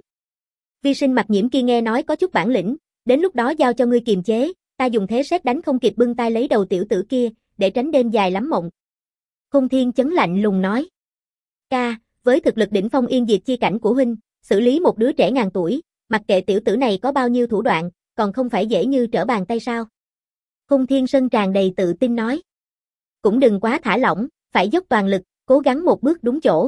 Vi Sinh Mặc Nhiễm kia nghe nói có chút bản lĩnh, đến lúc đó giao cho ngươi kiềm chế, ta dùng thế sét đánh không kịp bưng tay lấy đầu tiểu tử kia, để tránh đêm dài lắm mộng. Khôn Thiên Chấn lạnh lùng nói. Ca, với thực lực đỉnh phong yên diệt chi cảnh của huynh, xử lý một đứa trẻ ngàn tuổi, mặc kệ tiểu tử này có bao nhiêu thủ đoạn, còn không phải dễ như trở bàn tay sao? Khôn Thiên Sơn tràn đầy tự tin nói. Cũng đừng quá thả lỏng, phải dốc toàn lực, cố gắng một bước đúng chỗ.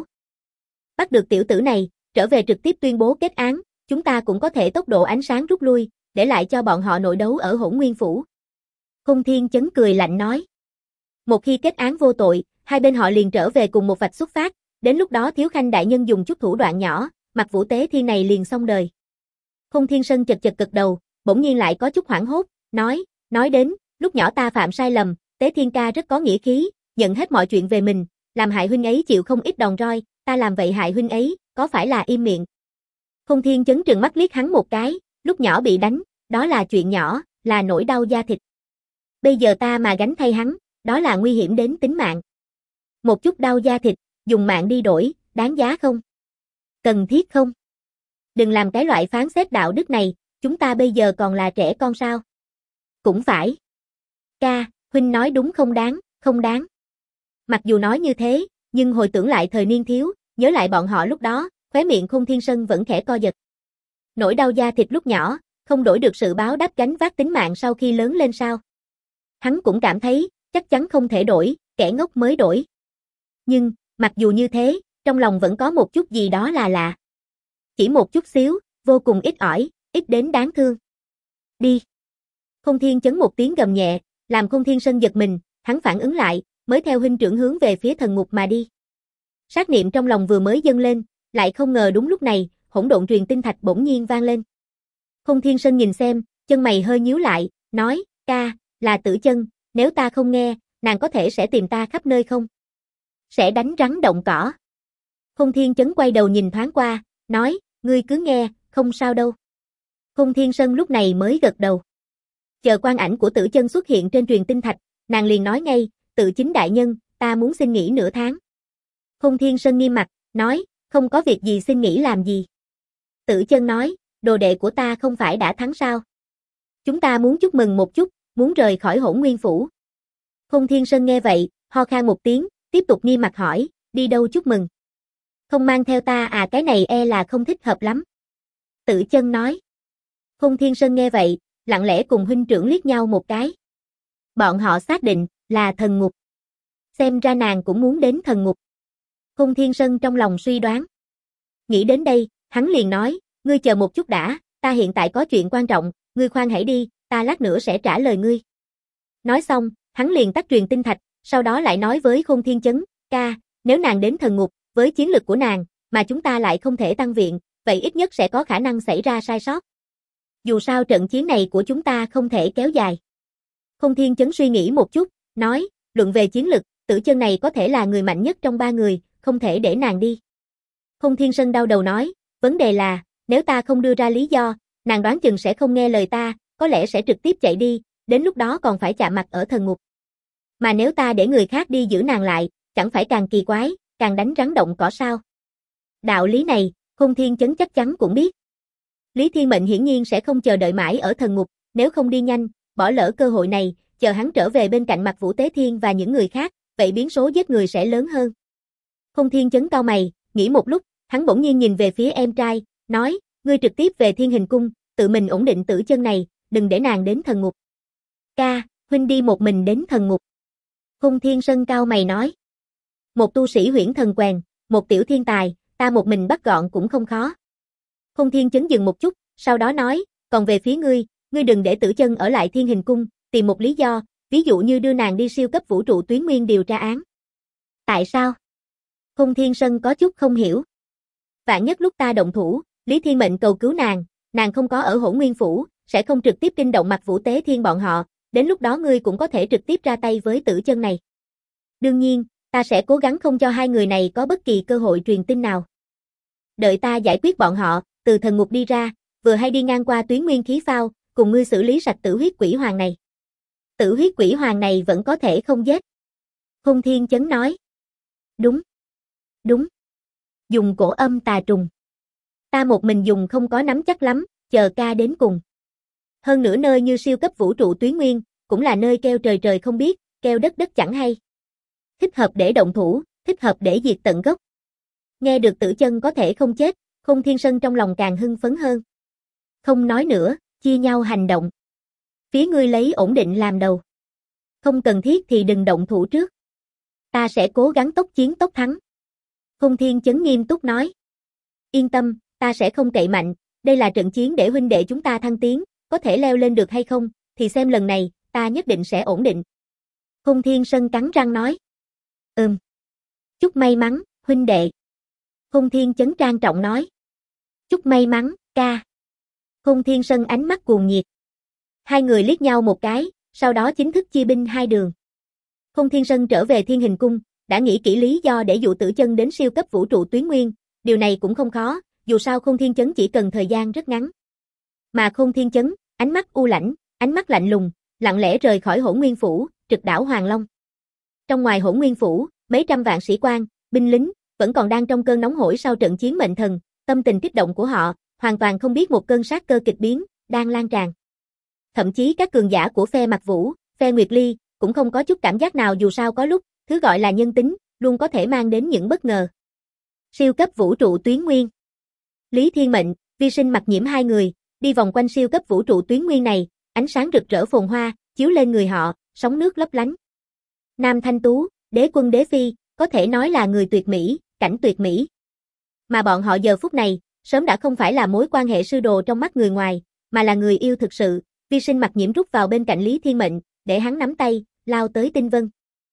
Bắt được tiểu tử này, trở về trực tiếp tuyên bố kết án, chúng ta cũng có thể tốc độ ánh sáng rút lui, để lại cho bọn họ nội đấu ở Hỗn Nguyên Phủ. Khôn Thiên Chấn cười lạnh nói. Một khi kết án vô tội, hai bên họ liền trở về cùng một vạch xuất phát, đến lúc đó Thiếu Khanh đại nhân dùng chút thủ đoạn nhỏ, Mạc Vũ Tế Thiên này liền xong đời. Khôn Thiên Sơn chật chật gật đầu, bỗng nhiên lại có chút hoảng hốt, nói đến, lúc nhỏ ta phạm sai lầm, Tế Thiên ca rất có nghĩa khí, nhận hết mọi chuyện về mình, làm hại huynh ấy chịu không ít đòn roi, ta làm vậy hại huynh ấy, có phải là im miệng? Khôn Thiên Chấn trừng mắt liếc hắn một cái, lúc nhỏ bị đánh, đó là chuyện nhỏ, là nỗi đau da thịt. Bây giờ ta mà gánh thay hắn, đó là nguy hiểm đến tính mạng. Một chút đau da thịt, dùng mạng đi đổi, đáng giá không? Cần thiết không? Đừng làm cái loại phán xét đạo đức này, chúng ta bây giờ còn là trẻ con sao? Cũng phải. Ca, huynh nói đúng không đáng. Mặc dù nói như thế, nhưng hồi tưởng lại thời niên thiếu, nhớ lại bọn họ lúc đó, khóe miệng Khôn Thiên Sơn vẫn khẽ co giật. Nỗi đau da thịt lúc nhỏ, không đổi được sự báo đáp gánh vác tính mạng sau khi lớn lên sao? Hắn cũng cảm thấy, chắc chắn không thể đổi, kẻ ngốc mới đổi. Nhưng, mặc dù như thế, trong lòng vẫn có một chút gì đó là lạ. Chỉ một chút xíu, vô cùng ít ỏi, ít đến đáng thương. Đi. Khôn Thiên Chấn một tiếng gầm nhẹ, làm Khôn Thiên Sơn giật mình, hắn phản ứng lại, mới theo huynh trưởng hướng về phía thần ngục mà đi. Sát niệm trong lòng vừa mới dâng lên, lại không ngờ đúng lúc này, hỗn độn truyền tinh thạch bỗng nhiên vang lên. Không Thiên Sơn nhìn xem, chân mày hơi nhíu lại, nói, ca, là Tử Chân, nếu ta không nghe, nàng có thể sẽ tìm ta khắp nơi không? Sẽ đánh rắn động cỏ. Không Thiên Chấn quay đầu nhìn thoáng qua, nói, ngươi cứ nghe, không sao đâu. Không Thiên Sơn lúc này mới gật đầu. Chờ quan ảnh của Tử Chân xuất hiện trên truyền tinh thạch, nàng liền nói ngay, Tự Chính đại nhân, ta muốn xin nghỉ nửa tháng. Không Thiên Sơn nghiêm mặt, nói, không có việc gì xin nghỉ làm gì. Tử Chân nói, đồ đệ của ta không phải đã thắng sao? Chúng ta muốn chúc mừng một chút, muốn rời khỏi Hỗn Nguyên Phủ. Không Thiên Sơn nghe vậy, ho khan một tiếng, tiếp tục nghiêm mặt hỏi, đi đâu chúc mừng? Không mang theo ta à, cái này e là không thích hợp lắm. Tử Chân nói. Không Thiên Sơn nghe vậy, lặng lẽ cùng huynh trưởng liếc nhau một cái. Bọn họ xác định là thần ngục. Xem ra nàng cũng muốn đến thần ngục. Không Thiên Sơn trong lòng suy đoán. Nghĩ đến đây, hắn liền nói, ngươi chờ một chút đã, ta hiện tại có chuyện quan trọng, ngươi khoan hãy đi, ta lát nữa sẽ trả lời ngươi. Nói xong, hắn liền tắt truyền tinh thạch, sau đó lại nói với Không Thiên Chấn, ca, nếu nàng đến thần ngục, với chiến lực của nàng, mà chúng ta lại không thể tăng viện, vậy ít nhất sẽ có khả năng xảy ra sai sót. Dù sao trận chiến này của chúng ta không thể kéo dài. Không Thiên Chấn suy nghĩ một chút, nói, luận về chiến lực, Tử Chân này có thể là người mạnh nhất trong ba người, không thể để nàng đi. Không Thiên Sơn đau đầu nói, vấn đề là, nếu ta không đưa ra lý do, nàng đoán chừng sẽ không nghe lời ta, có lẽ sẽ trực tiếp chạy đi, đến lúc đó còn phải chạm mặt ở thần ngục. Mà nếu ta để người khác đi giữ nàng lại, chẳng phải càng kỳ quái, càng đánh rắn động cỏ sao. Đạo lý này, Không Thiên Chấn chắc chắn cũng biết. Lý Thiên Mệnh hiển nhiên sẽ không chờ đợi mãi ở thần ngục, nếu không đi nhanh, bỏ lỡ cơ hội này, chờ hắn trở về bên cạnh Mạc Vũ Tế Thiên và những người khác, vậy biến số giết người sẽ lớn hơn. Không Thiên Chấn cau mày, nghĩ một lúc, hắn bỗng nhiên nhìn về phía em trai, nói, ngươi trực tiếp về Thiên Hình Cung, tự mình ổn định Tử Chân này, đừng để nàng đến thần ngục. Ca, huynh đi một mình đến thần ngục. Không Thiên Sơn cau mày nói. Một tu sĩ huyễn thần quèn, một tiểu thiên tài, ta một mình bắt gọn cũng không khó. Không Thiên Chấn dừng một chút, sau đó nói, còn về phía ngươi, ngươi đừng để Tử Chân ở lại Thiên Hình Cung, tìm một lý do, ví dụ như đưa nàng đi siêu cấp vũ trụ tuyến nguyên điều tra án. Tại sao? Không Thiên Sơn có chút không hiểu. Vạn nhất lúc ta động thủ, Lý Thiên Mệnh cầu cứu nàng không có ở Hỗn Nguyên Phủ, sẽ không trực tiếp kinh động Mạc Vũ Tế Thiên bọn họ, đến lúc đó ngươi cũng có thể trực tiếp ra tay với Tử Chân này. Đương nhiên, ta sẽ cố gắng không cho hai người này có bất kỳ cơ hội truyền tin nào. Đợi ta giải quyết bọn họ, từ thần ngục đi ra, vừa hay đi ngang qua tuyến nguyên khí phao, cùng ngươi xử lý sạch Tử Huyết Quỷ Hoàng này. Tử Huyết Quỷ Hoàng này vẫn có thể không giết. Không Thiên Chấn nói. Đúng. Đúng. Dùng cổ âm tà trùng. Ta một mình dùng không có nắm chắc lắm, chờ ca đến cùng. Hơn nữa nơi như siêu cấp vũ trụ tuyến nguyên, cũng là nơi kêu trời trời không biết, kêu đất đất chẳng hay. Thích hợp để động thủ, thích hợp để diệt tận gốc. Nghe được Tử Chân có thể không chết, Không Thiên Sơn trong lòng càng hưng phấn hơn. Không nói nữa, chia nhau hành động. Phía ngươi lấy ổn định làm đầu. Không cần thiết thì đừng động thủ trước. Ta sẽ cố gắng tốc chiến tốc thắng. Không Thiên Chấn nghiêm túc nói. Yên tâm, ta sẽ không cậy mạnh, đây là trận chiến để huynh đệ chúng ta thăng tiến, có thể leo lên được hay không, thì xem lần này, ta nhất định sẽ ổn định. Không Thiên Sơn cắn răng nói. Chúc may mắn, huynh đệ. Không Thiên Chấn trang trọng nói. Chúc may mắn, ca. Không Thiên Sơn ánh mắt cuồng nhiệt. Hai người liếc nhau một cái, sau đó chính thức chia binh hai đường. Không Thiên Sơn trở về Thiên Hình Cung, đã nghĩ kỹ lý do để dụ Tử Chân đến siêu cấp vũ trụ tuyến nguyên, điều này cũng không khó, dù sao Không Thiên Chấn chỉ cần thời gian rất ngắn. Mà Không Thiên Chấn, ánh mắt u lãnh, ánh mắt lạnh lùng, lặng lẽ rời khỏi Hỗn Nguyên Phủ, trực đảo Hoàng Long. Trong ngoài Hỗn Nguyên Phủ, mấy trăm vạn sĩ quan, binh lính, vẫn còn đang trong cơn nóng hổi sau trận chiến mệnh thần, tâm tình kích động của họ, hoàn toàn không biết một cơn sát cơ kịch biến, đang lan tràn. Thậm chí các cường giả của phe Mạc Vũ, phe Nguyệt Ly, cũng không có chút cảm giác nào dù sao có lúc, thứ gọi là nhân tính, luôn có thể mang đến những bất ngờ. Siêu cấp vũ trụ tuyến nguyên. Lý Thiên Mệnh, Vi Sinh Mặc Nhiễm hai người, đi vòng quanh siêu cấp vũ trụ tuyến nguyên này, ánh sáng rực rỡ phồn hoa, chiếu lên người họ, sóng nước lấp lánh. Nam Thanh Tú, Đế Quân Đế Phi, có thể nói là người tuyệt mỹ, cảnh tuyệt mỹ. Mà bọn họ giờ phút này, sớm đã không phải là mối quan hệ sư đồ trong mắt người ngoài, mà là người yêu thực sự. Vi Sinh Mặc Nhiễm rút vào bên cạnh Lý Thiên Mệnh, để hắn nắm tay, lao tới Tinh Vân.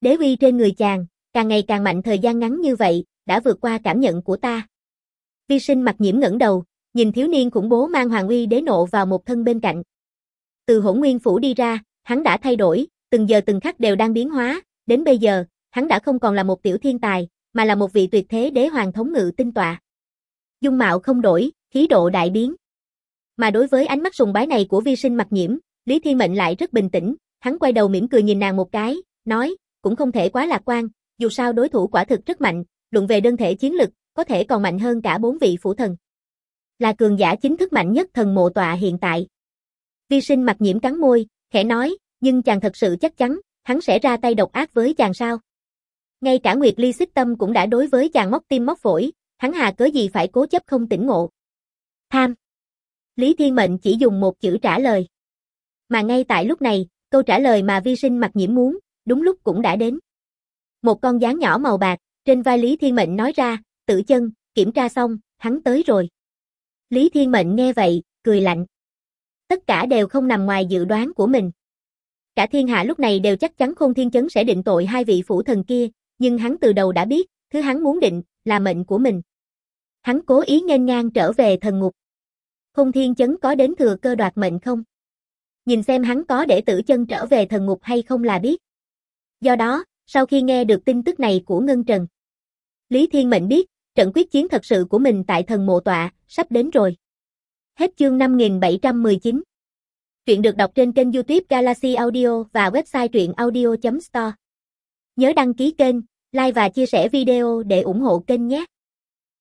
Đế uy trên người chàng, càng ngày càng mạnh thời gian ngắn như vậy, đã vượt qua cảm nhận của ta. Vi Sinh Mặc Nhiễm ngẩng đầu, nhìn thiếu niên khủng bố mang hoàng uy đế nộ vào một thân bên cạnh. Từ Hỗn Nguyên Phủ đi ra, hắn đã thay đổi, từng giờ từng khắc đều đang biến hóa, đến bây giờ, hắn đã không còn là một tiểu thiên tài, mà là một vị tuyệt thế đế hoàng thống ngự tinh tọa. Dung mạo không đổi, khí độ đại biến. Mà đối với ánh mắt sùng bái này của Vi Sinh Mặc Nhiễm, Lý Thiên Mệnh lại rất bình tĩnh, hắn quay đầu mỉm cười nhìn nàng một cái, nói, cũng không thể quá lạc quan, dù sao đối thủ quả thực rất mạnh, luận về đơn thể chiến lực, có thể còn mạnh hơn cả 4 vị phủ thần. Là cường giả chính thức mạnh nhất thần mộ tọa hiện tại. Vi Sinh Mặc Nhiễm cắn môi, khẽ nói, nhưng chàng thật sự chắc chắn, hắn sẽ ra tay độc ác với chàng sao? Ngay cả Nguyệt Ly Xích Tâm cũng đã đối với chàng móc tim móc phổi, hắn hà cớ gì phải cố chấp không tỉnh ngộ. Tham. Lý Thiên Mệnh chỉ dùng một chữ trả lời. Mà ngay tại lúc này, câu trả lời mà Vi Sinh Mặc Nhiễm muốn, đúng lúc cũng đã đến. Một con gián nhỏ màu bạc, trên vai Lý Thiên Mệnh nói ra, Tử Chân, kiểm tra xong, hắn tới rồi. Lý Thiên Mệnh nghe vậy, cười lạnh. Tất cả đều không nằm ngoài dự đoán của mình. Cả thiên hạ lúc này đều chắc chắn Khôn Thiên Chấn sẽ định tội 2 vị phủ thần kia, nhưng hắn từ đầu đã biết, thứ hắn muốn định, là mệnh của mình. Hắn cố ý nghênh ngang trở về thần ngục. Khôn Thiên Chấn có đến thừa cơ đoạt mệnh không? Nhìn xem hắn có để Tử Chân trở về thần ngục hay không là biết. Do đó, sau khi nghe được tin tức này của Ngân Trần, Lý Thiên Mệnh biết, trận quyết chiến thật sự của mình tại thần mộ tọa, sắp đến rồi. Hết chương 5719. Truyện được đọc trên kênh YouTube Galaxy Audio và website truyệnaudio.store. Nhớ đăng ký kênh, like và chia sẻ video để ủng hộ kênh nhé.